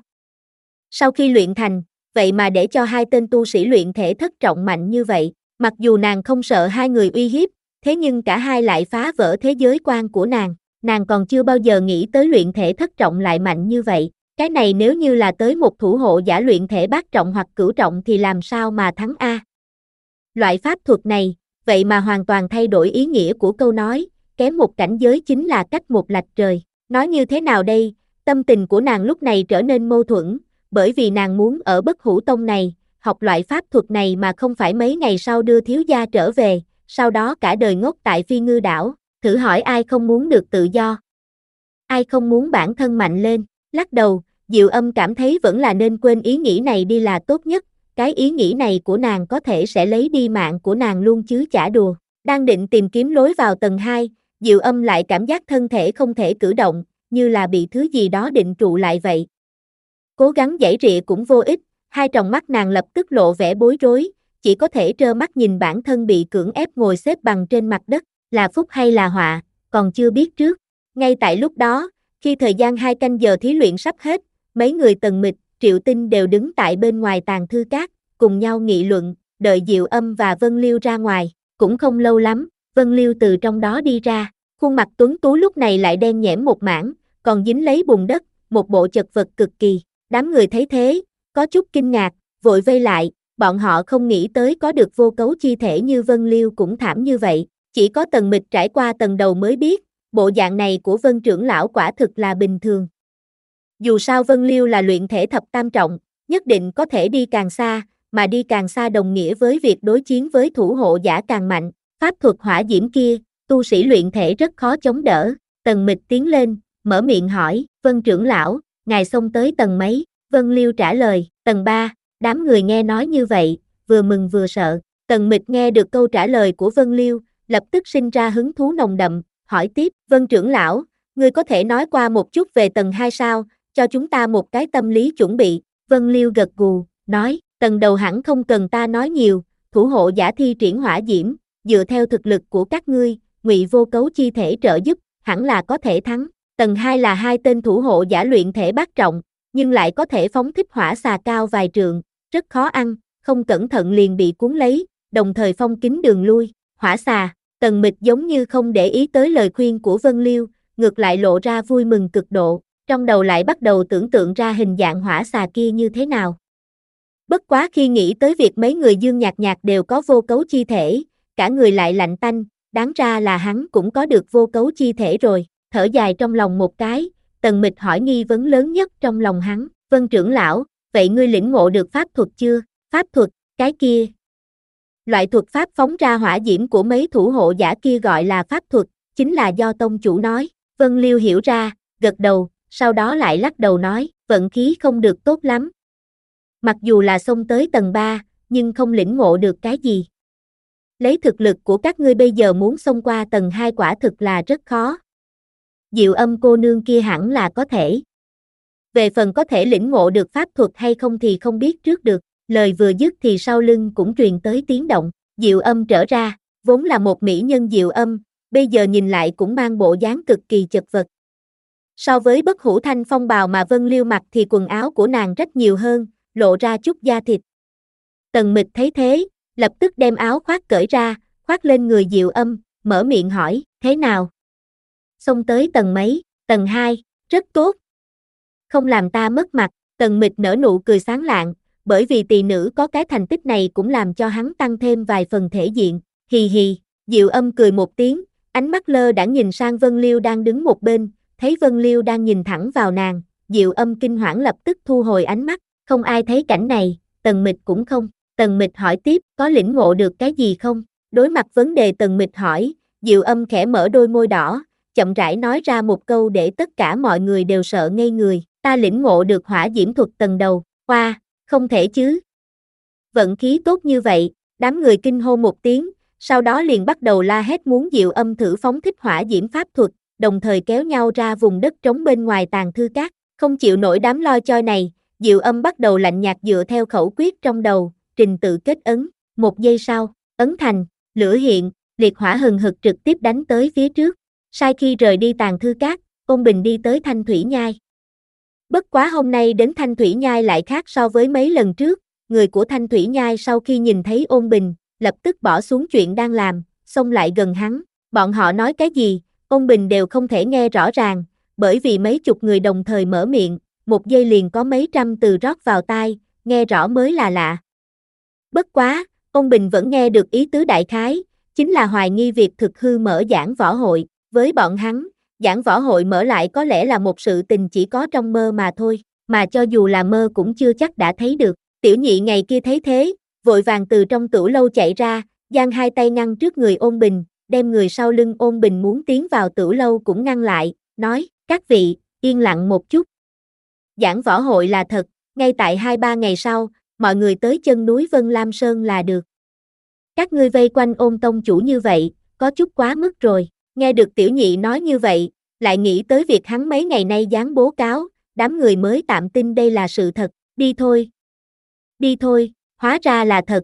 B: Sau khi luyện thành, vậy mà để cho hai tên tu sĩ luyện thể thất trọng mạnh như vậy, mặc dù nàng không sợ hai người uy hiếp, thế nhưng cả hai lại phá vỡ thế giới quan của nàng, nàng còn chưa bao giờ nghĩ tới luyện thể thất trọng lại mạnh như vậy, cái này nếu như là tới một thủ hộ giả luyện thể bát trọng hoặc cửu trọng thì làm sao mà thắng a? Loại pháp thuật này, vậy mà hoàn toàn thay đổi ý nghĩa của câu nói, kém một cảnh giới chính là cách một lạch trời, nói như thế nào đây, tâm tình của nàng lúc này trở nên mâu thuẫn, bởi vì nàng muốn ở Bất Hủ Tông này, học loại pháp thuật này mà không phải mấy ngày sau đưa thiếu gia trở về, sau đó cả đời ngốc tại Phi Ngư đảo, thử hỏi ai không muốn được tự do? Ai không muốn bản thân mạnh lên? Lắc đầu, Diệu Âm cảm thấy vẫn là nên quên ý nghĩ này đi là tốt nhất, cái ý nghĩ này của nàng có thể sẽ lấy đi mạng của nàng luôn chứ chả đùa. Đang định tìm kiếm lối vào tầng hai, Diệu Âm lại cảm giác thân thể không thể cử động, như là bị thứ gì đó định trụ lại vậy. Cố gắng giãy rịa cũng vô ích, hai tròng mắt nàng lập tức lộ vẻ bối rối, chỉ có thể trơ mắt nhìn bản thân bị cưỡng ép ngồi xếp bằng trên mặt đất, là phúc hay là họa, còn chưa biết trước. Ngay tại lúc đó, khi thời gian hai canh giờ thí luyện sắp hết, mấy người Tần Mịch, Triệu Tinh đều đứng tại bên ngoài tàng thư các, cùng nhau nghị luận, đợi Diệu Âm và Vân Liêu ra ngoài. Cũng không lâu lắm, Vân Liêu từ trong đó đi ra, khuôn mặt tuấn tú lúc này lại đen nhẽm một mảng, còn dính lấy bùn đất, một bộ chật vật cực kỳ. Đám người thấy thế, có chút kinh ngạc, vội vây lại, bọn họ không nghĩ tới có được vô cấu chi thể như Vân Liêu cũng thảm như vậy. Chỉ có Tần Mịch trải qua tầng đầu mới biết, bộ dạng này của Vân trưởng lão quả thực là bình thường. Dù sao Vân Liêu là luyện thể thập tam trọng, nhất định có thể đi càng xa, mà đi càng xa đồng nghĩa với việc đối chiến với thủ hộ giả càng mạnh. Pháp thuật hỏa diễm kia, tu sĩ luyện thể rất khó chống đỡ. Tần Mịch tiến lên, mở miệng hỏi, Vân trưởng lão, ngài xông tới tầng mấy? Vân Liêu trả lời, tầng ba. Đám người nghe nói như vậy, vừa mừng vừa sợ. Tần Mịch nghe được câu trả lời của Vân Liêu, lập tức sinh ra hứng thú nồng đậm, hỏi tiếp, Vân trưởng lão, ngươi có thể nói qua một chút về tầng hai sao, cho chúng ta một cái tâm lý chuẩn bị. Vân Liêu gật gù, nói, tầng đầu hẳn không cần ta nói nhiều, thủ hộ giả thi triển hỏa diễm, dựa theo thực lực của các ngươi, ngụy vô cấu chi thể trợ giúp, hẳn là có thể thắng. Tầng hai là hai tên thủ hộ giả luyện thể bát trọng, nhưng lại có thể phóng thích hỏa xà cao vài trượng, rất khó ăn, không cẩn thận liền bị cuốn lấy, đồng thời phong kín đường lui. Hỏa xà, Tần Mịch giống như không để ý tới lời khuyên của Vân Liêu, ngược lại lộ ra vui mừng cực độ, trong đầu lại bắt đầu tưởng tượng ra hình dạng hỏa xà kia như thế nào. Bất quá khi nghĩ tới việc mấy người Dương Nhạc Nhạc đều có vô cấu chi thể, cả người lại lạnh tanh, đáng ra là hắn cũng có được vô cấu chi thể rồi, thở dài trong lòng một cái, Tần Mịch hỏi nghi vấn lớn nhất trong lòng hắn, Vân trưởng lão, vậy ngươi lĩnh ngộ được pháp thuật chưa? Pháp thuật, cái kia. Loại thuật pháp phóng ra hỏa diễm của mấy thủ hộ giả kia gọi là pháp thuật, chính là do tông chủ nói. Vân Liêu hiểu ra, gật đầu, sau đó lại lắc đầu nói, vận khí không được tốt lắm. Mặc dù là xông tới tầng ba, nhưng không lĩnh ngộ được cái gì. Lấy thực lực của các ngươi bây giờ muốn xông qua tầng hai quả thực là rất khó. Diệu Âm cô nương kia hẳn là có thể. Về phần có thể lĩnh ngộ được pháp thuật hay không thì không biết trước được. Lời vừa dứt thì sau lưng cũng truyền tới tiếng động, Diệu Âm trở ra, vốn là một mỹ nhân Diệu Âm, bây giờ nhìn lại cũng mang bộ dáng cực kỳ chật vật. So với bất hủ thanh phong bào mà Vân Liêu mặc thì quần áo của nàng rất nhiều hơn, lộ ra chút da thịt. Tần Mịch thấy thế, lập tức đem áo khoác cởi ra, khoác lên người Diệu Âm, mở miệng hỏi, thế nào? Xông tới tầng mấy? Tầng hai, rất tốt. Không làm ta mất mặt, Tần Mịch nở nụ cười sáng lạng, bởi vì tỳ nữ có cái thành tích này cũng làm cho hắn tăng thêm vài phần thể diện, hì hì, Diệu Âm cười một tiếng, ánh mắt lơ đãng nhìn sang Vân Liêu đang đứng một bên, thấy Vân Liêu đang nhìn thẳng vào nàng, Diệu Âm kinh hoảng lập tức thu hồi ánh mắt, không ai thấy cảnh này, Tần Mịch cũng không. Tần Mịch hỏi tiếp, có lĩnh ngộ được cái gì không? Đối mặt vấn đề Tần Mịch hỏi, Diệu Âm khẽ mở đôi môi đỏ, chậm rãi nói ra một câu để tất cả mọi người đều sợ ngây người, ta lĩnh ngộ được hỏa diễm thuật tầng đầu, hoa, không thể chứ. Vận khí tốt như vậy, đám người kinh hô một tiếng, sau đó liền bắt đầu la hét muốn Diệu Âm thử phóng thích hỏa diễm pháp thuật, đồng thời kéo nhau ra vùng đất trống bên ngoài tàng thư các, không chịu nổi đám loi choi này, Diệu Âm bắt đầu lạnh nhạt dựa theo khẩu quyết trong đầu, trình tự kết ấn, một giây sau, ấn thành, lửa hiện, liệt hỏa hừng hực trực tiếp đánh tới phía trước. Sai khi rời đi tàng thư các, Ôn Bình đi tới Thanh Thủy Nhai. Bất quá hôm nay đến Thanh Thủy Nhai lại khác so với mấy lần trước, người của Thanh Thủy Nhai sau khi nhìn thấy Ôn Bình, lập tức bỏ xuống chuyện đang làm, xông lại gần hắn, bọn họ nói cái gì, Ôn Bình đều không thể nghe rõ ràng, bởi vì mấy chục người đồng thời mở miệng, một giây liền có mấy trăm từ rót vào tai, nghe rõ mới là lạ. Bất quá, Ôn Bình vẫn nghe được ý tứ đại khái, chính là hoài nghi việc thực hư mở giảng võ hội, với bọn hắn, giảng võ hội mở lại có lẽ là một sự tình chỉ có trong mơ mà thôi, mà cho dù là mơ cũng chưa chắc đã thấy được. Tiểu Nhị ngày kia thấy thế, vội vàng từ trong tửu lâu chạy ra, giang hai tay ngăn trước người Ôn Bình, đem người sau lưng Ôn Bình muốn tiến vào tửu lâu cũng ngăn lại, nói, các vị, yên lặng một chút. Giảng võ hội là thật, ngay tại hai ba ngày sau, mọi người tới chân núi Vân Lam Sơn là được. Các ngươi vây quanh Ôn tông chủ như vậy, có chút quá mức rồi. Nghe được Tiểu Nhị nói như vậy, lại nghĩ tới việc hắn mấy ngày nay dán bố cáo, đám người mới tạm tin đây là sự thật, đi thôi. Đi thôi, hóa ra là thật.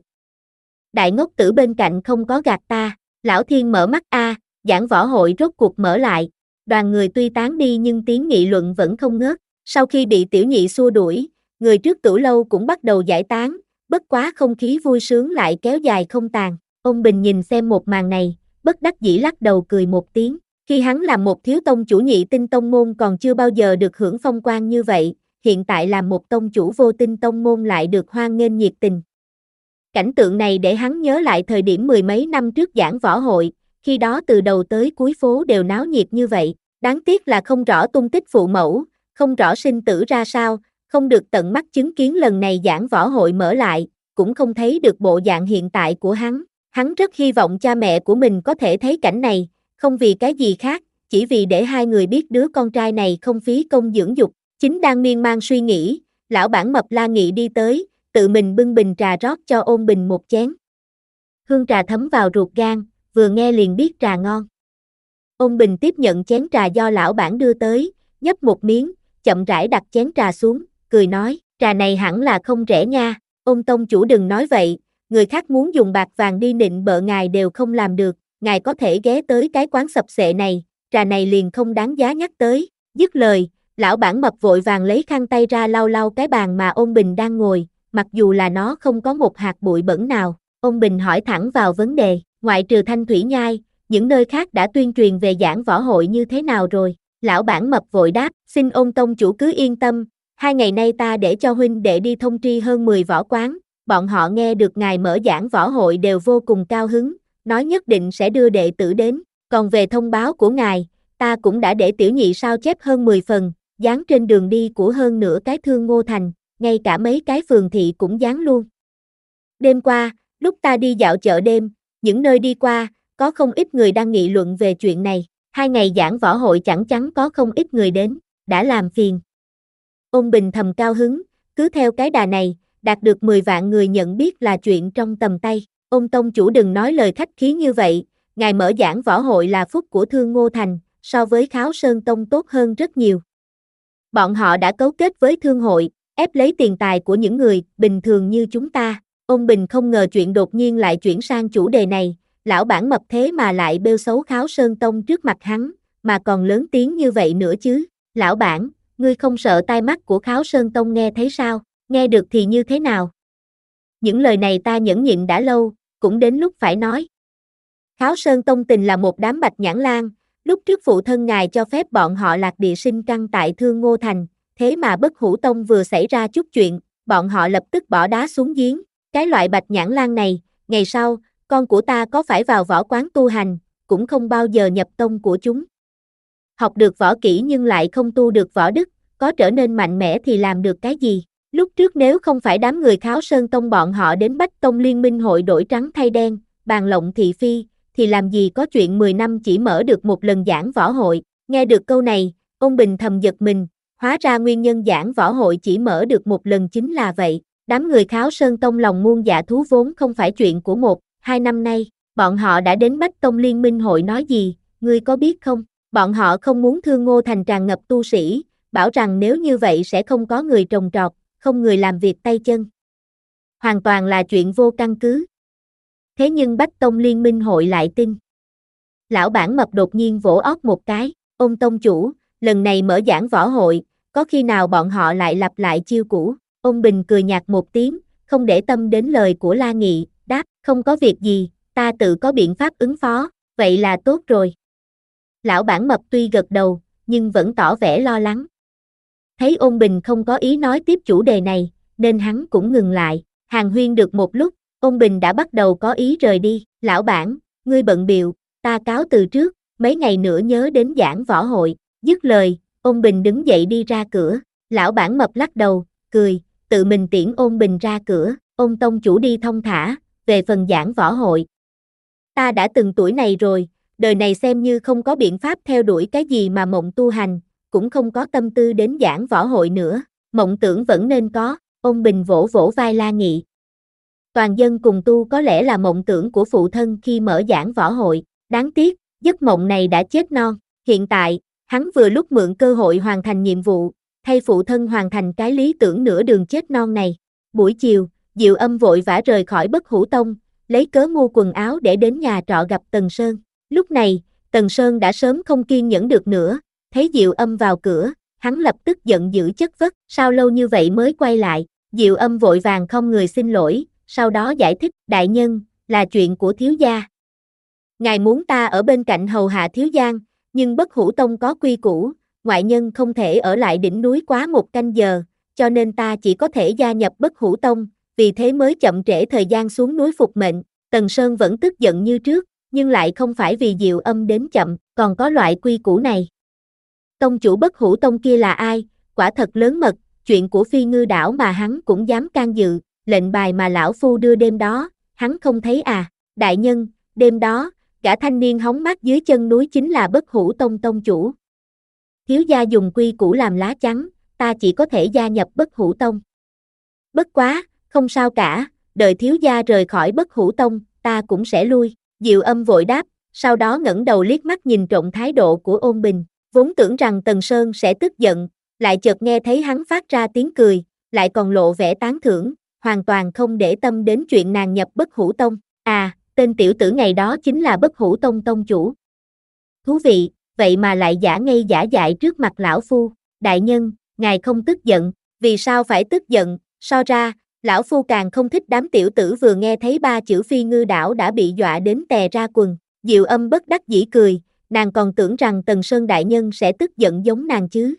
B: Đại ngốc tử bên cạnh không có gạt ta, Lão Thiên mở mắt a, giảng võ hội rốt cuộc mở lại, đoàn người tuy tán đi nhưng tiếng nghị luận vẫn không ngớt, sau khi bị tiểu nhị xua đuổi, người trước tử lâu cũng bắt đầu giải tán, bất quá không khí vui sướng lại kéo dài không tàn. Ông Bình nhìn xem một màn này, bất đắc dĩ lắc đầu cười một tiếng, khi hắn làm một thiếu tông chủ nhị tinh tông môn còn chưa bao giờ được hưởng phong quang như vậy, hiện tại làm một tông chủ vô tinh tông môn lại được hoan nghênh nhiệt tình. Cảnh tượng này để hắn nhớ lại thời điểm mười mấy năm trước giảng võ hội, khi đó từ đầu tới cuối phố đều náo nhiệt như vậy, đáng tiếc là không rõ tung tích phụ mẫu, không rõ sinh tử ra sao, không được tận mắt chứng kiến lần này giảng võ hội mở lại, cũng không thấy được bộ dạng hiện tại của hắn. Hắn rất hy vọng cha mẹ của mình có thể thấy cảnh này, không vì cái gì khác, chỉ vì để hai người biết đứa con trai này không phí công dưỡng dục. Chính đang miên man suy nghĩ, lão bản mập La Nghị đi tới, tự mình bưng bình trà rót cho Ôn Bình một chén. Hương trà thấm vào ruột gan, vừa nghe liền biết trà ngon. Ôn Bình tiếp nhận chén trà do lão bản đưa tới, nhấp một miếng, chậm rãi đặt chén trà xuống, cười nói, trà này hẳn là không rẻ nha. Ôn tông chủ đừng nói vậy, người khác muốn dùng bạc vàng đi nịnh bợ ngài đều không làm được, ngài có thể ghé tới cái quán sập xệ này, trà này liền không đáng giá nhắc tới. Dứt lời, lão bản mập vội vàng lấy khăn tay ra lau lau cái bàn mà Ôn Bình đang ngồi, mặc dù là nó không có một hạt bụi bẩn nào. Ôn Bình hỏi thẳng vào vấn đề, ngoại trừ Thanh Thủy Nhai, những nơi khác đã tuyên truyền về giảng võ hội như thế nào rồi? Lão bản mập vội đáp, xin Ôn tông chủ cứ yên tâm, hai ngày nay ta để cho huynh đệ đi thông tri hơn mười võ quán, bọn họ nghe được ngài mở giảng võ hội đều vô cùng cao hứng, nói nhất định sẽ đưa đệ tử đến, còn về thông báo của ngài, ta cũng đã để tiểu nhị sao chép hơn mười phần, dán trên đường đi của hơn nửa cái Thương Ngô Thành, ngay cả mấy cái phường thị cũng dán luôn. Đêm qua, lúc ta đi dạo chợ đêm, những nơi đi qua, có không ít người đang nghị luận về chuyện này, hai ngày giảng võ hội chẳng chắn có không ít người đến, đã làm phiền. Ôn Bình thầm cao hứng, cứ theo cái đà này, đạt được mười vạn người nhận biết là chuyện trong tầm tay. Ôn tông chủ đừng nói lời khách khí như vậy, ngài mở giảng võ hội là phúc của Thương Ngô Thành, so với Kháo Sơn Tông tốt hơn rất nhiều. Bọn họ đã cấu kết với thương hội, ép lấy tiền tài của những người bình thường như chúng ta. Ôn Bình không ngờ chuyện đột nhiên lại chuyển sang chủ đề này, lão bản mập thế mà lại bêu xấu Kháo Sơn Tông trước mặt hắn, mà còn lớn tiếng như vậy nữa chứ. Lão bản, ngươi không sợ tai mắt của Kháo Sơn Tông nghe thấy sao? Nghe được thì như thế nào? Những lời này ta nhẫn nhịn đã lâu, cũng đến lúc phải nói. Kháo Sơn Tông tình là một đám bạch nhãn lang, lúc trước phụ thân ngài cho phép bọn họ lạc địa sinh căn tại Thương Ngô Thành, thế mà Bất Hủ Tông vừa xảy ra chút chuyện, bọn họ lập tức bỏ đá xuống giếng. Cái loại bạch nhãn lang này, ngày sau, con của ta có phải vào võ quán tu hành, cũng không bao giờ nhập tông của chúng. Học được võ kỹ nhưng lại không tu được võ đức, có trở nên mạnh mẽ thì làm được cái gì? Lúc trước nếu không phải đám người Kháo Sơn Tông bọn họ đến Bách Tông Liên minh hội đổi trắng thay đen, bàn lộng thị phi, thì làm gì có chuyện mười năm chỉ mở được một lần giảng võ hội. Nghe được câu này, Ôn Bình thầm giật mình, hóa ra nguyên nhân giảng võ hội chỉ mở được một lần chính là vậy. Đám người Kháo Sơn Tông lòng muôn dạ thú vốn không phải chuyện của một, hai năm nay, bọn họ đã đến Bách Tông Liên minh hội nói gì, ngươi có biết không? Bọn họ không muốn Thương Ngô Thành tràn ngập tu sĩ, bảo rằng nếu như vậy sẽ không có người trồng trọt, không người làm việc tay chân. Hoàn toàn là chuyện vô căn cứ. Thế nhưng Bách Tông Liên minh hội lại tin. Lão bản mập đột nhiên vỗ óc một cái, Ôn tông chủ, lần này mở giảng võ hội, có khi nào bọn họ lại lặp lại chiêu cũ? Ôn Bình cười nhạt một tiếng, không để tâm đến lời của La Nghị, đáp, không có việc gì, ta tự có biện pháp ứng phó, vậy là tốt rồi. Lão bản mập tuy gật đầu, nhưng vẫn tỏ vẻ lo lắng. Thấy Ôn Bình không có ý nói tiếp chủ đề này, nên hắn cũng ngừng lại. Hàn huyên được một lúc, Ôn Bình đã bắt đầu có ý rời đi. Lão bản, ngươi bận bịu, ta cáo từ trước, mấy ngày nữa nhớ đến giảng võ hội. Dứt lời, Ôn Bình đứng dậy đi ra cửa. Lão bản mập lắc đầu, cười, tự mình tiễn Ôn Bình ra cửa. Ôn tông chủ đi thong thả, về phần giảng võ hội. Ta đã từng tuổi này rồi, đời này xem như không có biện pháp theo đuổi cái gì mà mộng tu hành, cũng không có tâm tư đến giảng võ hội nữa, mộng tưởng vẫn nên có. Ôn Bình vỗ vỗ vai La Nghị. Toàn dân cùng tu có lẽ là mộng tưởng của phụ thân khi mở giảng võ hội, đáng tiếc, giấc mộng này đã chết non. Hiện tại, Hắn vừa lúc mượn cơ hội hoàn thành nhiệm vụ, thay phụ thân hoàn thành cái lý tưởng nửa đường chết non này. Buổi chiều, Diệu Âm vội vã rời khỏi Bất Hủ Tông, lấy cớ mua quần áo để đến nhà trọ gặp Tần Sơn. Lúc này, Tần Sơn đã sớm không kiên nhẫn được nữa, thấy Diệu Âm vào cửa, hắn lập tức giận dữ chất vấn, sao lâu như vậy mới quay lại. Diệu Âm vội vàng không người xin lỗi, sau đó giải thích, đại nhân, là chuyện của thiếu gia. Ngài muốn ta ở bên cạnh hầu hạ thiếu giang, nhưng Bất Hủ Tông có quy củ, ngoại nhân không thể ở lại đỉnh núi quá một canh giờ, cho nên ta chỉ có thể gia nhập Bất Hủ Tông, vì thế mới chậm trễ thời gian xuống núi phục mệnh. Tần Sơn vẫn tức giận như trước, nhưng lại không phải vì Diệu Âm đến chậm, còn có loại quy củ này. Tông chủ Bất Hủ Tông kia là ai, quả thật lớn mật, chuyện của Phi Ngư đảo mà hắn cũng dám can dự, lệnh bài mà lão phu đưa đêm đó, hắn không thấy à, đại nhân, đêm đó, gã thanh niên hóng mát dưới chân núi chính là Bất Hủ Tông tông chủ. Thiếu gia dùng quy củ làm lá chắn, ta chỉ có thể gia nhập Bất Hủ Tông. Bất quá, không sao cả, đợi thiếu gia rời khỏi Bất Hủ Tông, ta cũng sẽ lui. Diệu Âm vội đáp, sau đó ngẩng đầu liếc mắt nhìn trộm thái độ của Ôn Bình, vốn tưởng rằng Tần Sơn sẽ tức giận, lại chợt nghe thấy hắn phát ra tiếng cười, lại còn lộ vẻ tán thưởng, hoàn toàn không để tâm đến chuyện nàng nhập Bất Hủ Tông. À, tên tiểu tử ngày đó chính là Bất Hủ Tông tông chủ. Thú vị, vậy mà lại giả ngây giả dại trước mặt lão phu. Đại nhân, ngài không tức giận, vì sao phải tức giận, so ra, lão phu càng không thích đám tiểu tử vừa nghe thấy ba chữ Phi Ngư đảo đã bị dọa đến tè ra quần. Diệu Âm bất đắc dĩ cười, nàng còn tưởng rằng Tần Sơn đại nhân sẽ tức giận giống nàng chứ.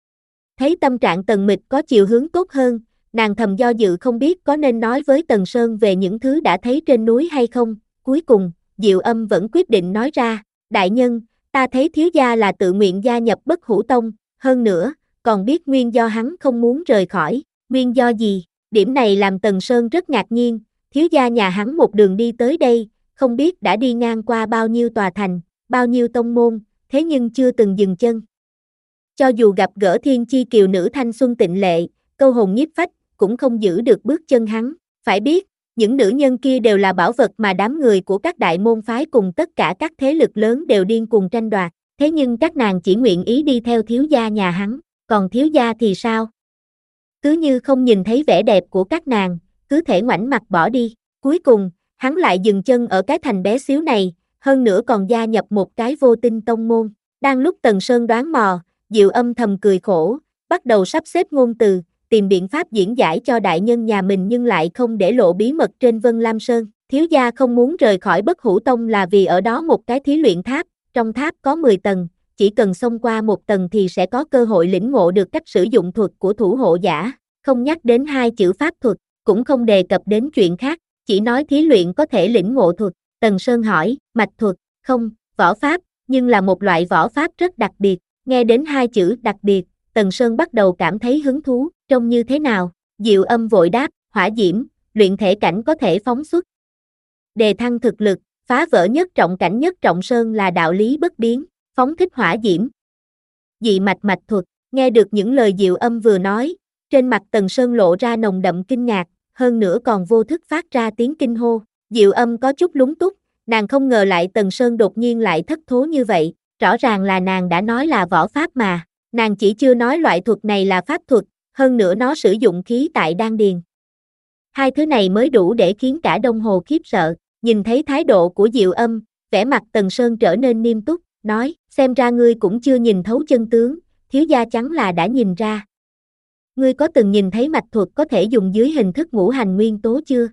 B: Thấy tâm trạng Tần Mịch có chiều hướng tốt hơn, nàng thầm do dự không biết có nên nói với Tần Sơn về những thứ đã thấy trên núi hay không. Cuối cùng, Diệu Âm vẫn quyết định nói ra, đại nhân, ta thấy thiếu gia là tự nguyện gia nhập Bất Hủ Tông, hơn nữa, còn biết nguyên do hắn không muốn rời khỏi. Nguyên do gì? Điểm này làm Tần Sơn rất ngạc nhiên, thiếu gia nhà hắn một đường đi tới đây, không biết đã đi ngang qua bao nhiêu tòa thành, bao nhiêu tông môn, thế nhưng chưa từng dừng chân. Cho dù gặp gỡ thiên chi kiều nữ thanh xuân tịnh lệ, câu hồn nhiếp phách, cũng không giữ được bước chân hắn. Phải biết, những nữ nhân kia đều là bảo vật mà đám người của các đại môn phái cùng tất cả các thế lực lớn đều điên cuồng tranh đoạt, thế nhưng các nàng chỉ nguyện ý đi theo thiếu gia nhà hắn, còn thiếu gia thì sao? Cứ như không nhìn thấy vẻ đẹp của các nàng, cứ thể ngoảnh mặt bỏ đi. Cuối cùng, hắn lại dừng chân ở cái thành bé xíu này, hơn nữa còn gia nhập một cái vô tinh tông môn. Đang lúc Tần Sơn đoán mò, Diệu Âm thầm cười khổ, bắt đầu sắp xếp ngôn từ, tìm biện pháp diễn giải cho đại nhân nhà mình nhưng lại không để lộ bí mật trên Vân Lam Sơn. Thiếu gia không muốn rời khỏi Bất Hủ Tông là vì ở đó một cái thí luyện tháp, trong tháp có mười tầng, chỉ cần xông qua một tầng thì sẽ có cơ hội lĩnh ngộ được cách sử dụng thuật của thủ hộ giả, không nhắc đến hai chữ pháp thuật, cũng không đề cập đến chuyện khác, chỉ nói thí luyện có thể lĩnh ngộ thuật. Tần Sơn hỏi, mạch thuật, không, võ pháp, nhưng là một loại võ pháp rất đặc biệt. Nghe đến hai chữ đặc biệt, Tần Sơn bắt đầu cảm thấy hứng thú, trông như thế nào? Diệu Âm vội đáp, hỏa diễm, luyện thể cảnh có thể phóng xuất. Đề thăng thực lực, phá vỡ nhất trọng cảnh nhất trọng sơn là đạo lý bất biến, phóng thích hỏa diễm. Dị mạch mạch thuật, nghe được những lời Diệu Âm vừa nói, trên mặt Tần Sơn lộ ra nồng đậm kinh ngạc, hơn nữa còn vô thức phát ra tiếng kinh hô. Diệu Âm có chút lúng túng, nàng không ngờ lại Tần Sơn đột nhiên lại thất thố như vậy, rõ ràng là nàng đã nói là võ pháp mà, nàng chỉ chưa nói loại thuật này là pháp thuật, hơn nữa nó sử dụng khí tại đan điền. Hai thứ này mới đủ để khiến cả Đông Hồ khiếp sợ. Nhìn thấy thái độ của Diệu Âm, vẻ mặt Tần Sơn trở nên nghiêm túc, nói, xem ra ngươi cũng chưa nhìn thấu chân tướng, thiếu gia chắn là đã nhìn ra. Ngươi có từng nhìn thấy mạch thuật có thể dùng dưới hình thức ngũ hành nguyên tố chưa?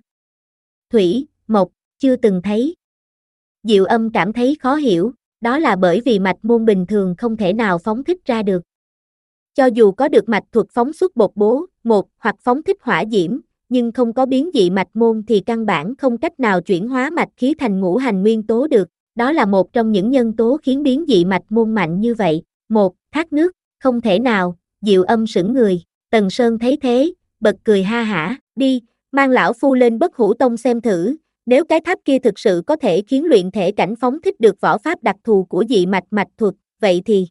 B: Thủy, mộc, chưa từng thấy. Diệu Âm cảm thấy khó hiểu, đó là bởi vì mạch môn bình thường không thể nào phóng thích ra được. Cho dù có được mạch thuật phóng xuất bột bố, một hoặc phóng thích hỏa diễm, nhưng không có biến dị mạch môn thì căn bản không cách nào chuyển hóa mạch khí thành ngũ hành nguyên tố được. Đó là một trong những nhân tố khiến biến dị mạch môn mạnh như vậy. Một, thác nước, không thể nào. Diệu Âm sững người. Tần Sơn thấy thế, bật cười ha hả, đi, mang lão phu lên Bất Hủ Tông xem thử, nếu cái tháp kia thực sự có thể khiến luyện thể cảnh phóng thích được võ pháp đặc thù của dị mạch mạch thuật, vậy thì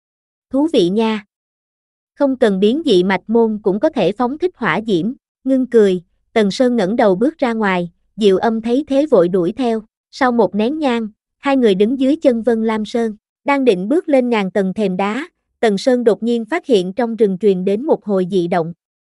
B: thú vị nha. Không cần biến dị mạch môn cũng có thể phóng thích hỏa diễm. Ngưng cười, Tần Sơn ngẩng đầu bước ra ngoài, Diệu Âm thấy thế vội đuổi theo. Sau một nén nhang, hai người đứng dưới chân Vân Lam Sơn. Đang định bước lên ngàn tầng thềm đá, Tần Sơn đột nhiên phát hiện trong rừng truyền đến một hồi dị động.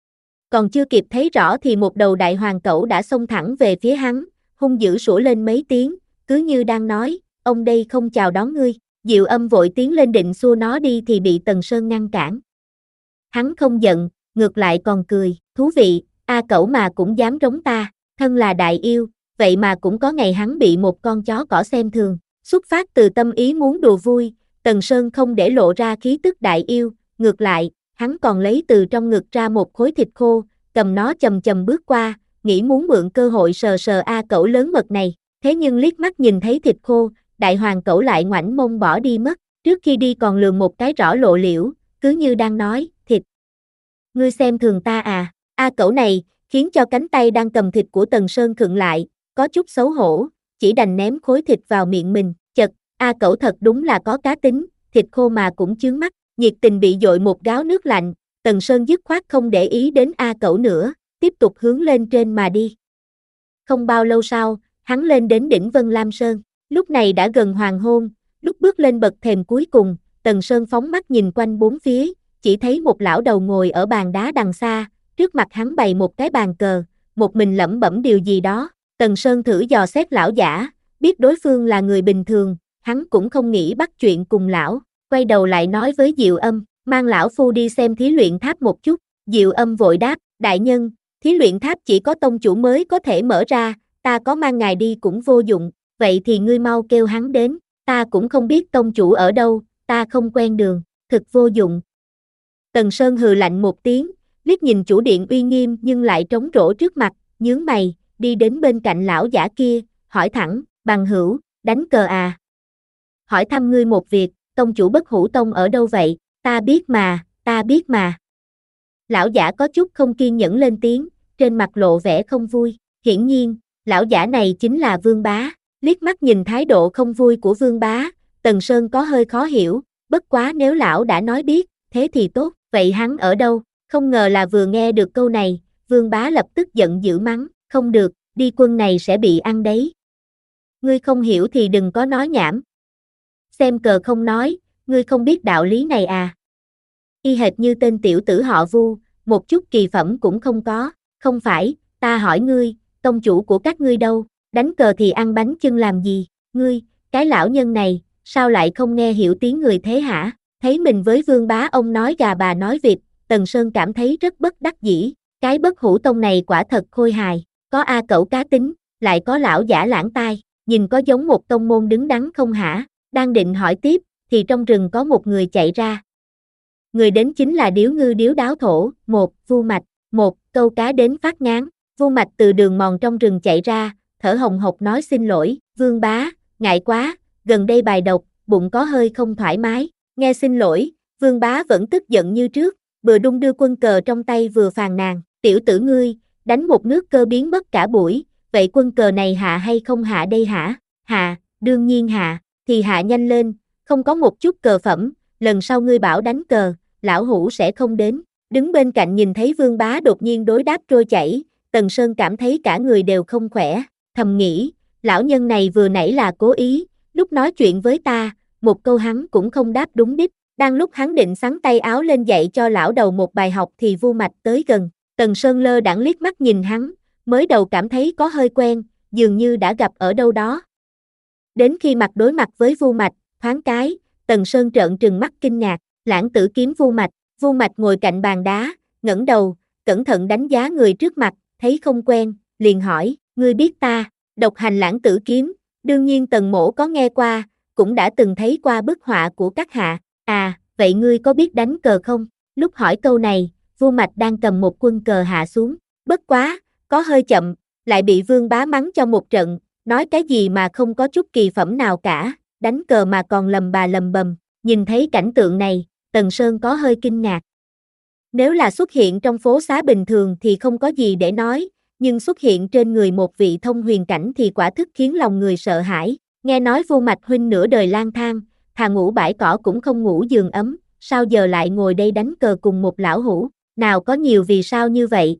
B: Còn chưa kịp thấy rõ thì một đầu đại hoàng cẩu đã xông thẳng về phía hắn, hung dữ sủa lên mấy tiếng, cứ như đang nói, ông đây không chào đón ngươi. Diệu Âm vội tiến lên định xua nó đi thì bị Tần Sơn ngăn cản. Hắn không giận, ngược lại còn cười, thú vị, a cẩu mà cũng dám rống ta, thân là đại yêu, vậy mà cũng có ngày hắn bị một con chó cỏ xem thường. Xuất phát từ tâm ý muốn đùa vui, Tần Sơn không để lộ ra khí tức đại yêu, ngược lại, hắn còn lấy từ trong ngực ra một khối thịt khô, cầm nó chầm chầm bước qua, nghĩ muốn mượn cơ hội sờ sờ a cẩu lớn mật này. Thế nhưng liếc mắt nhìn thấy thịt khô, đại hoàng cẩu lại ngoảnh mông bỏ đi mất, trước khi đi còn lườm một cái rõ lộ liễu, cứ như đang nói, thịt. Ngươi xem thường ta à, a cẩu này, khiến cho cánh tay đang cầm thịt của Tần Sơn khựng lại, có chút xấu hổ, chỉ đành ném khối thịt vào miệng mình, chật, a cẩu thật đúng là có cá tính, thịt khô mà cũng chướng mắt, nhiệt tình bị dội một gáo nước lạnh, Tần Sơn dứt khoát không để ý đến a cẩu nữa, tiếp tục hướng lên trên mà đi. Không bao lâu sau, hắn lên đến đỉnh Vân Lam Sơn, lúc này đã gần hoàng hôn, lúc bước lên bậc thềm cuối cùng, Tần Sơn phóng mắt nhìn quanh bốn phía, chỉ thấy một lão đầu ngồi ở bàn đá đằng xa, trước mặt hắn bày một cái bàn cờ, một mình lẩm bẩm điều gì đó. Tần Sơn thử dò xét lão giả, biết đối phương là người bình thường, hắn cũng không nghĩ bắt chuyện cùng lão, quay đầu lại nói với Diệu Âm, mang lão phu đi xem thí luyện tháp một chút. Diệu Âm vội đáp, đại nhân, thí luyện tháp chỉ có tông chủ mới có thể mở ra, ta có mang ngài đi cũng vô dụng, vậy thì ngươi mau kêu hắn đến, ta cũng không biết tông chủ ở đâu, ta không quen đường, thực vô dụng. Tần Sơn hừ lạnh một tiếng, liếc nhìn chủ điện uy nghiêm nhưng lại trống rỗng trước mặt, nhướng mày, đi đến bên cạnh lão giả kia, hỏi thẳng, bằng hữu, đánh cờ à? Hỏi thăm ngươi một việc, tông chủ Bất Hủ Tông ở đâu vậy? Ta biết mà, ta biết mà. Lão giả có chút không kiên nhẫn lên tiếng, trên mặt lộ vẻ không vui, hiển nhiên, lão giả này chính là Vương Bá. Liếc mắt nhìn thái độ không vui của Vương Bá, Tần Sơn có hơi khó hiểu, bất quá nếu lão đã nói biết, thế thì tốt, vậy hắn ở đâu? Không ngờ là vừa nghe được câu này, Vương Bá lập tức giận dữ mắng, không được, đi quân này sẽ bị ăn đấy. Ngươi không hiểu thì đừng có nói nhảm. Xem cờ không nói, ngươi không biết đạo lý này à? Y hệt như tên tiểu tử họ Vu, một chút kỳ phẩm cũng không có, không phải, ta hỏi ngươi, tông chủ của các ngươi đâu, đánh cờ thì ăn bánh chưng làm gì, ngươi, cái lão nhân này, sao lại không nghe hiểu tiếng người thế hả? Thấy mình với Vương Bá ông nói gà bà nói vịt, Tần Sơn cảm thấy rất bất đắc dĩ, cái Bất Hủ Tông này quả thật khôi hài, có a cẩu cá tính, lại có lão giả lãng tai, nhìn có giống một tông môn đứng đắn không hả? Đang định hỏi tiếp, thì trong rừng có một người chạy ra. Người đến chính là Điếu Ngư Điếu Đáo Thổ, một, Vu Mạch, một, câu cá đến phát ngán. Vu Mạch từ đường mòn trong rừng chạy ra, thở hồng hộc nói xin lỗi, Vương Bá, ngại quá, gần đây bài độc, bụng có hơi không thoải mái. Nghe xin lỗi, Vương Bá vẫn tức giận như trước, vừa đung đưa quân cờ trong tay vừa phàn nàn, tiểu tử ngươi, đánh một nước cơ biến mất cả buổi, vậy quân cờ này hạ hay không hạ đây hả? Hạ, đương nhiên hạ, thì hạ nhanh lên, không có một chút cờ phẩm, lần sau ngươi bảo đánh cờ, lão hủ sẽ không đến. Đứng bên cạnh nhìn thấy Vương Bá đột nhiên đối đáp trôi chảy, Tần Sơn cảm thấy cả người đều không khỏe, thầm nghĩ, lão nhân này vừa nãy là cố ý, lúc nói chuyện với ta, một câu hắn cũng không đáp đúng đích. Đang lúc hắn định xắn tay áo lên dạy cho lão đầu một bài học thì Vu Mạch tới gần, Tần Sơn lơ đãng liếc mắt nhìn hắn, mới đầu cảm thấy có hơi quen, dường như đã gặp ở đâu đó. Đến khi mặt đối mặt với Vu Mạch, thoáng cái, Tần Sơn trợn trừng mắt kinh ngạc, lãng tử kiếm Vu Mạch. Vu Mạch ngồi cạnh bàn đá, ngẩng đầu, cẩn thận đánh giá người trước mặt, thấy không quen, liền hỏi, ngươi biết ta? Độc hành lãng tử kiếm, đương nhiên Tần Mỗ có nghe qua, cũng đã từng thấy qua bức họa của các hạ. À, vậy ngươi có biết đánh cờ không? Lúc hỏi câu này, Vu Mạch đang cầm một quân cờ hạ xuống, bất quá, có hơi chậm, lại bị Vương Bá mắng cho một trận, nói cái gì mà không có chút kỳ phẩm nào cả, đánh cờ mà còn lầm bà lầm bầm. Nhìn thấy cảnh tượng này, Tần Sơn có hơi kinh ngạc. Nếu là xuất hiện trong phố xá bình thường thì không có gì để nói, nhưng xuất hiện trên người một vị thông huyền cảnh thì quả thức khiến lòng người sợ hãi. Nghe nói Vu Mạch huynh nửa đời lang thang, thà ngủ bãi cỏ cũng không ngủ giường ấm, sao giờ lại ngồi đây đánh cờ cùng một lão hủ, nào có nhiều vì sao như vậy?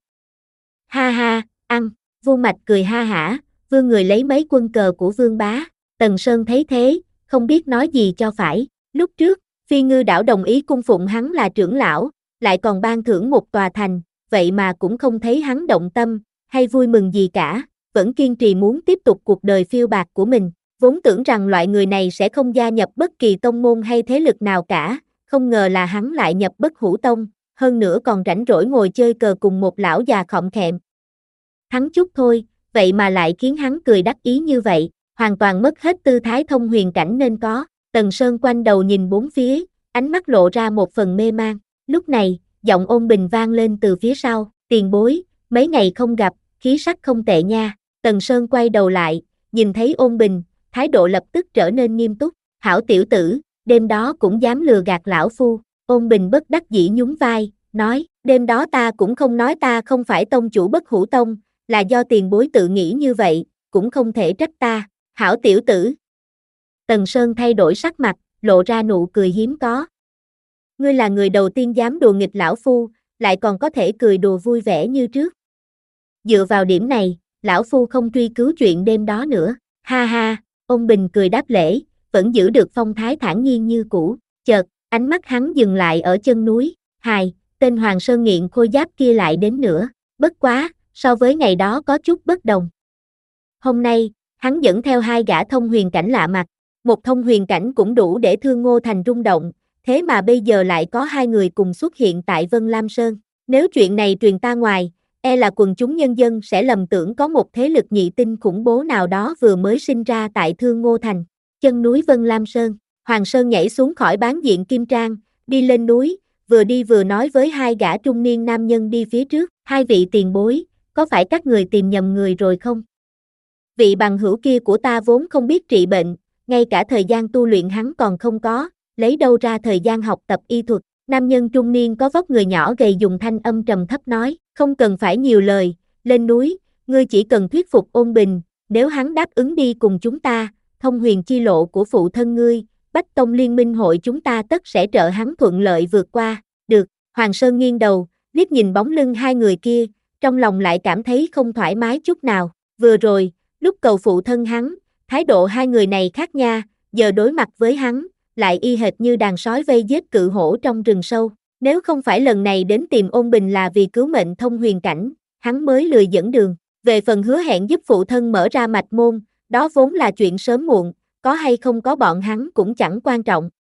B: Ha ha, ăn, Vu Mạch cười ha hả, vươn người lấy mấy quân cờ của Vương Bá, Tần Sơn thấy thế, không biết nói gì cho phải, Lúc trước, Phi Ngư đảo đồng ý cung phụng hắn là trưởng lão, lại còn ban thưởng một tòa thành, vậy mà cũng không thấy hắn động tâm, hay vui mừng gì cả, vẫn kiên trì muốn tiếp tục cuộc đời phiêu bạt của mình. Vốn tưởng rằng loại người này sẽ không gia nhập bất kỳ tông môn hay thế lực nào cả, không ngờ là hắn lại nhập Bất Hủ Tông, hơn nữa còn rảnh rỗi ngồi chơi cờ cùng một lão già khọm khẹm. Hắn chút thôi, vậy mà lại khiến hắn cười đắc ý như vậy, hoàn toàn mất hết tư thái thông huyền cảnh nên có. Tần Sơn quanh đầu nhìn bốn phía, ánh mắt lộ ra một phần mê man. Lúc này, giọng Ôn Bình vang lên từ phía sau, tiền bối, mấy ngày không gặp, khí sắc không tệ nha. Tần Sơn quay đầu lại, nhìn thấy Ôn Bình, thái độ lập tức trở nên nghiêm túc. Hảo tiểu tử, đêm đó cũng dám lừa gạt lão phu. Ôn Bình bất đắc dĩ nhún vai, nói, đêm đó ta cũng không nói ta không phải tông chủ Bất Hủ Tông, là do tiền bối tự nghĩ như vậy, cũng không thể trách ta. Hảo tiểu tử. Tần Sơn thay đổi sắc mặt, lộ ra nụ cười hiếm có. Ngươi là người đầu tiên dám đùa nghịch lão phu, lại còn có thể cười đùa vui vẻ như trước. Dựa vào điểm này, lão phu không truy cứu chuyện đêm đó nữa. Ha ha, Ôn Bình cười đáp lễ, vẫn giữ được phong thái thản nhiên như cũ. Chợt, ánh mắt hắn dừng lại ở chân núi. Hài, tên Hoàng Sơn Nghiện khôi giáp kia lại đến nữa. Bất quá, so với ngày đó có chút bất đồng. Hôm nay, hắn dẫn theo hai gã thông huyền cảnh lạ mặt. Một thông huyền cảnh cũng đủ để Thương Ngô Thành rung động, thế mà bây giờ lại có hai người cùng xuất hiện tại Vân Lam Sơn. Nếu chuyện này truyền ta ngoài, e là quần chúng nhân dân sẽ lầm tưởng có một thế lực nhị tinh khủng bố nào đó vừa mới sinh ra tại Thương Ngô Thành. Chân núi Vân Lam Sơn, Hoàng Sơn nhảy xuống khỏi bán diện kim trang, đi lên núi, vừa đi vừa nói với hai gã trung niên nam nhân đi phía trước. Hai vị tiền bối, có phải các người tìm nhầm người rồi không? Vị bằng hữu kia của ta vốn không biết trị bệnh, ngay cả thời gian tu luyện hắn còn không có, lấy đâu ra thời gian học tập y thuật. Nam nhân trung niên có vóc người nhỏ gầy dùng thanh âm trầm thấp nói, không cần phải nhiều lời, lên núi, ngươi chỉ cần thuyết phục Ôn Bình, nếu hắn đáp ứng đi cùng chúng ta, thông huyền chi lộ của phụ thân ngươi, Bách Tông Liên minh hội chúng ta tất sẽ trợ hắn thuận lợi vượt qua. Được. Hoàng Sơn nghiêng đầu, liếc nhìn bóng lưng hai người kia, trong lòng lại cảm thấy không thoải mái chút nào. Vừa rồi, lúc cầu phụ thân hắn, thái độ hai người này khác nha, giờ đối mặt với hắn, lại y hệt như đàn sói vây giết cự hổ trong rừng sâu. Nếu không phải lần này đến tìm Ôn Bình là vì cứu mệnh thông huyền cảnh, hắn mới lười dẫn đường. Về phần hứa hẹn giúp phụ thân mở ra mạch môn, đó vốn là chuyện sớm muộn, có hay không có bọn hắn cũng chẳng quan trọng.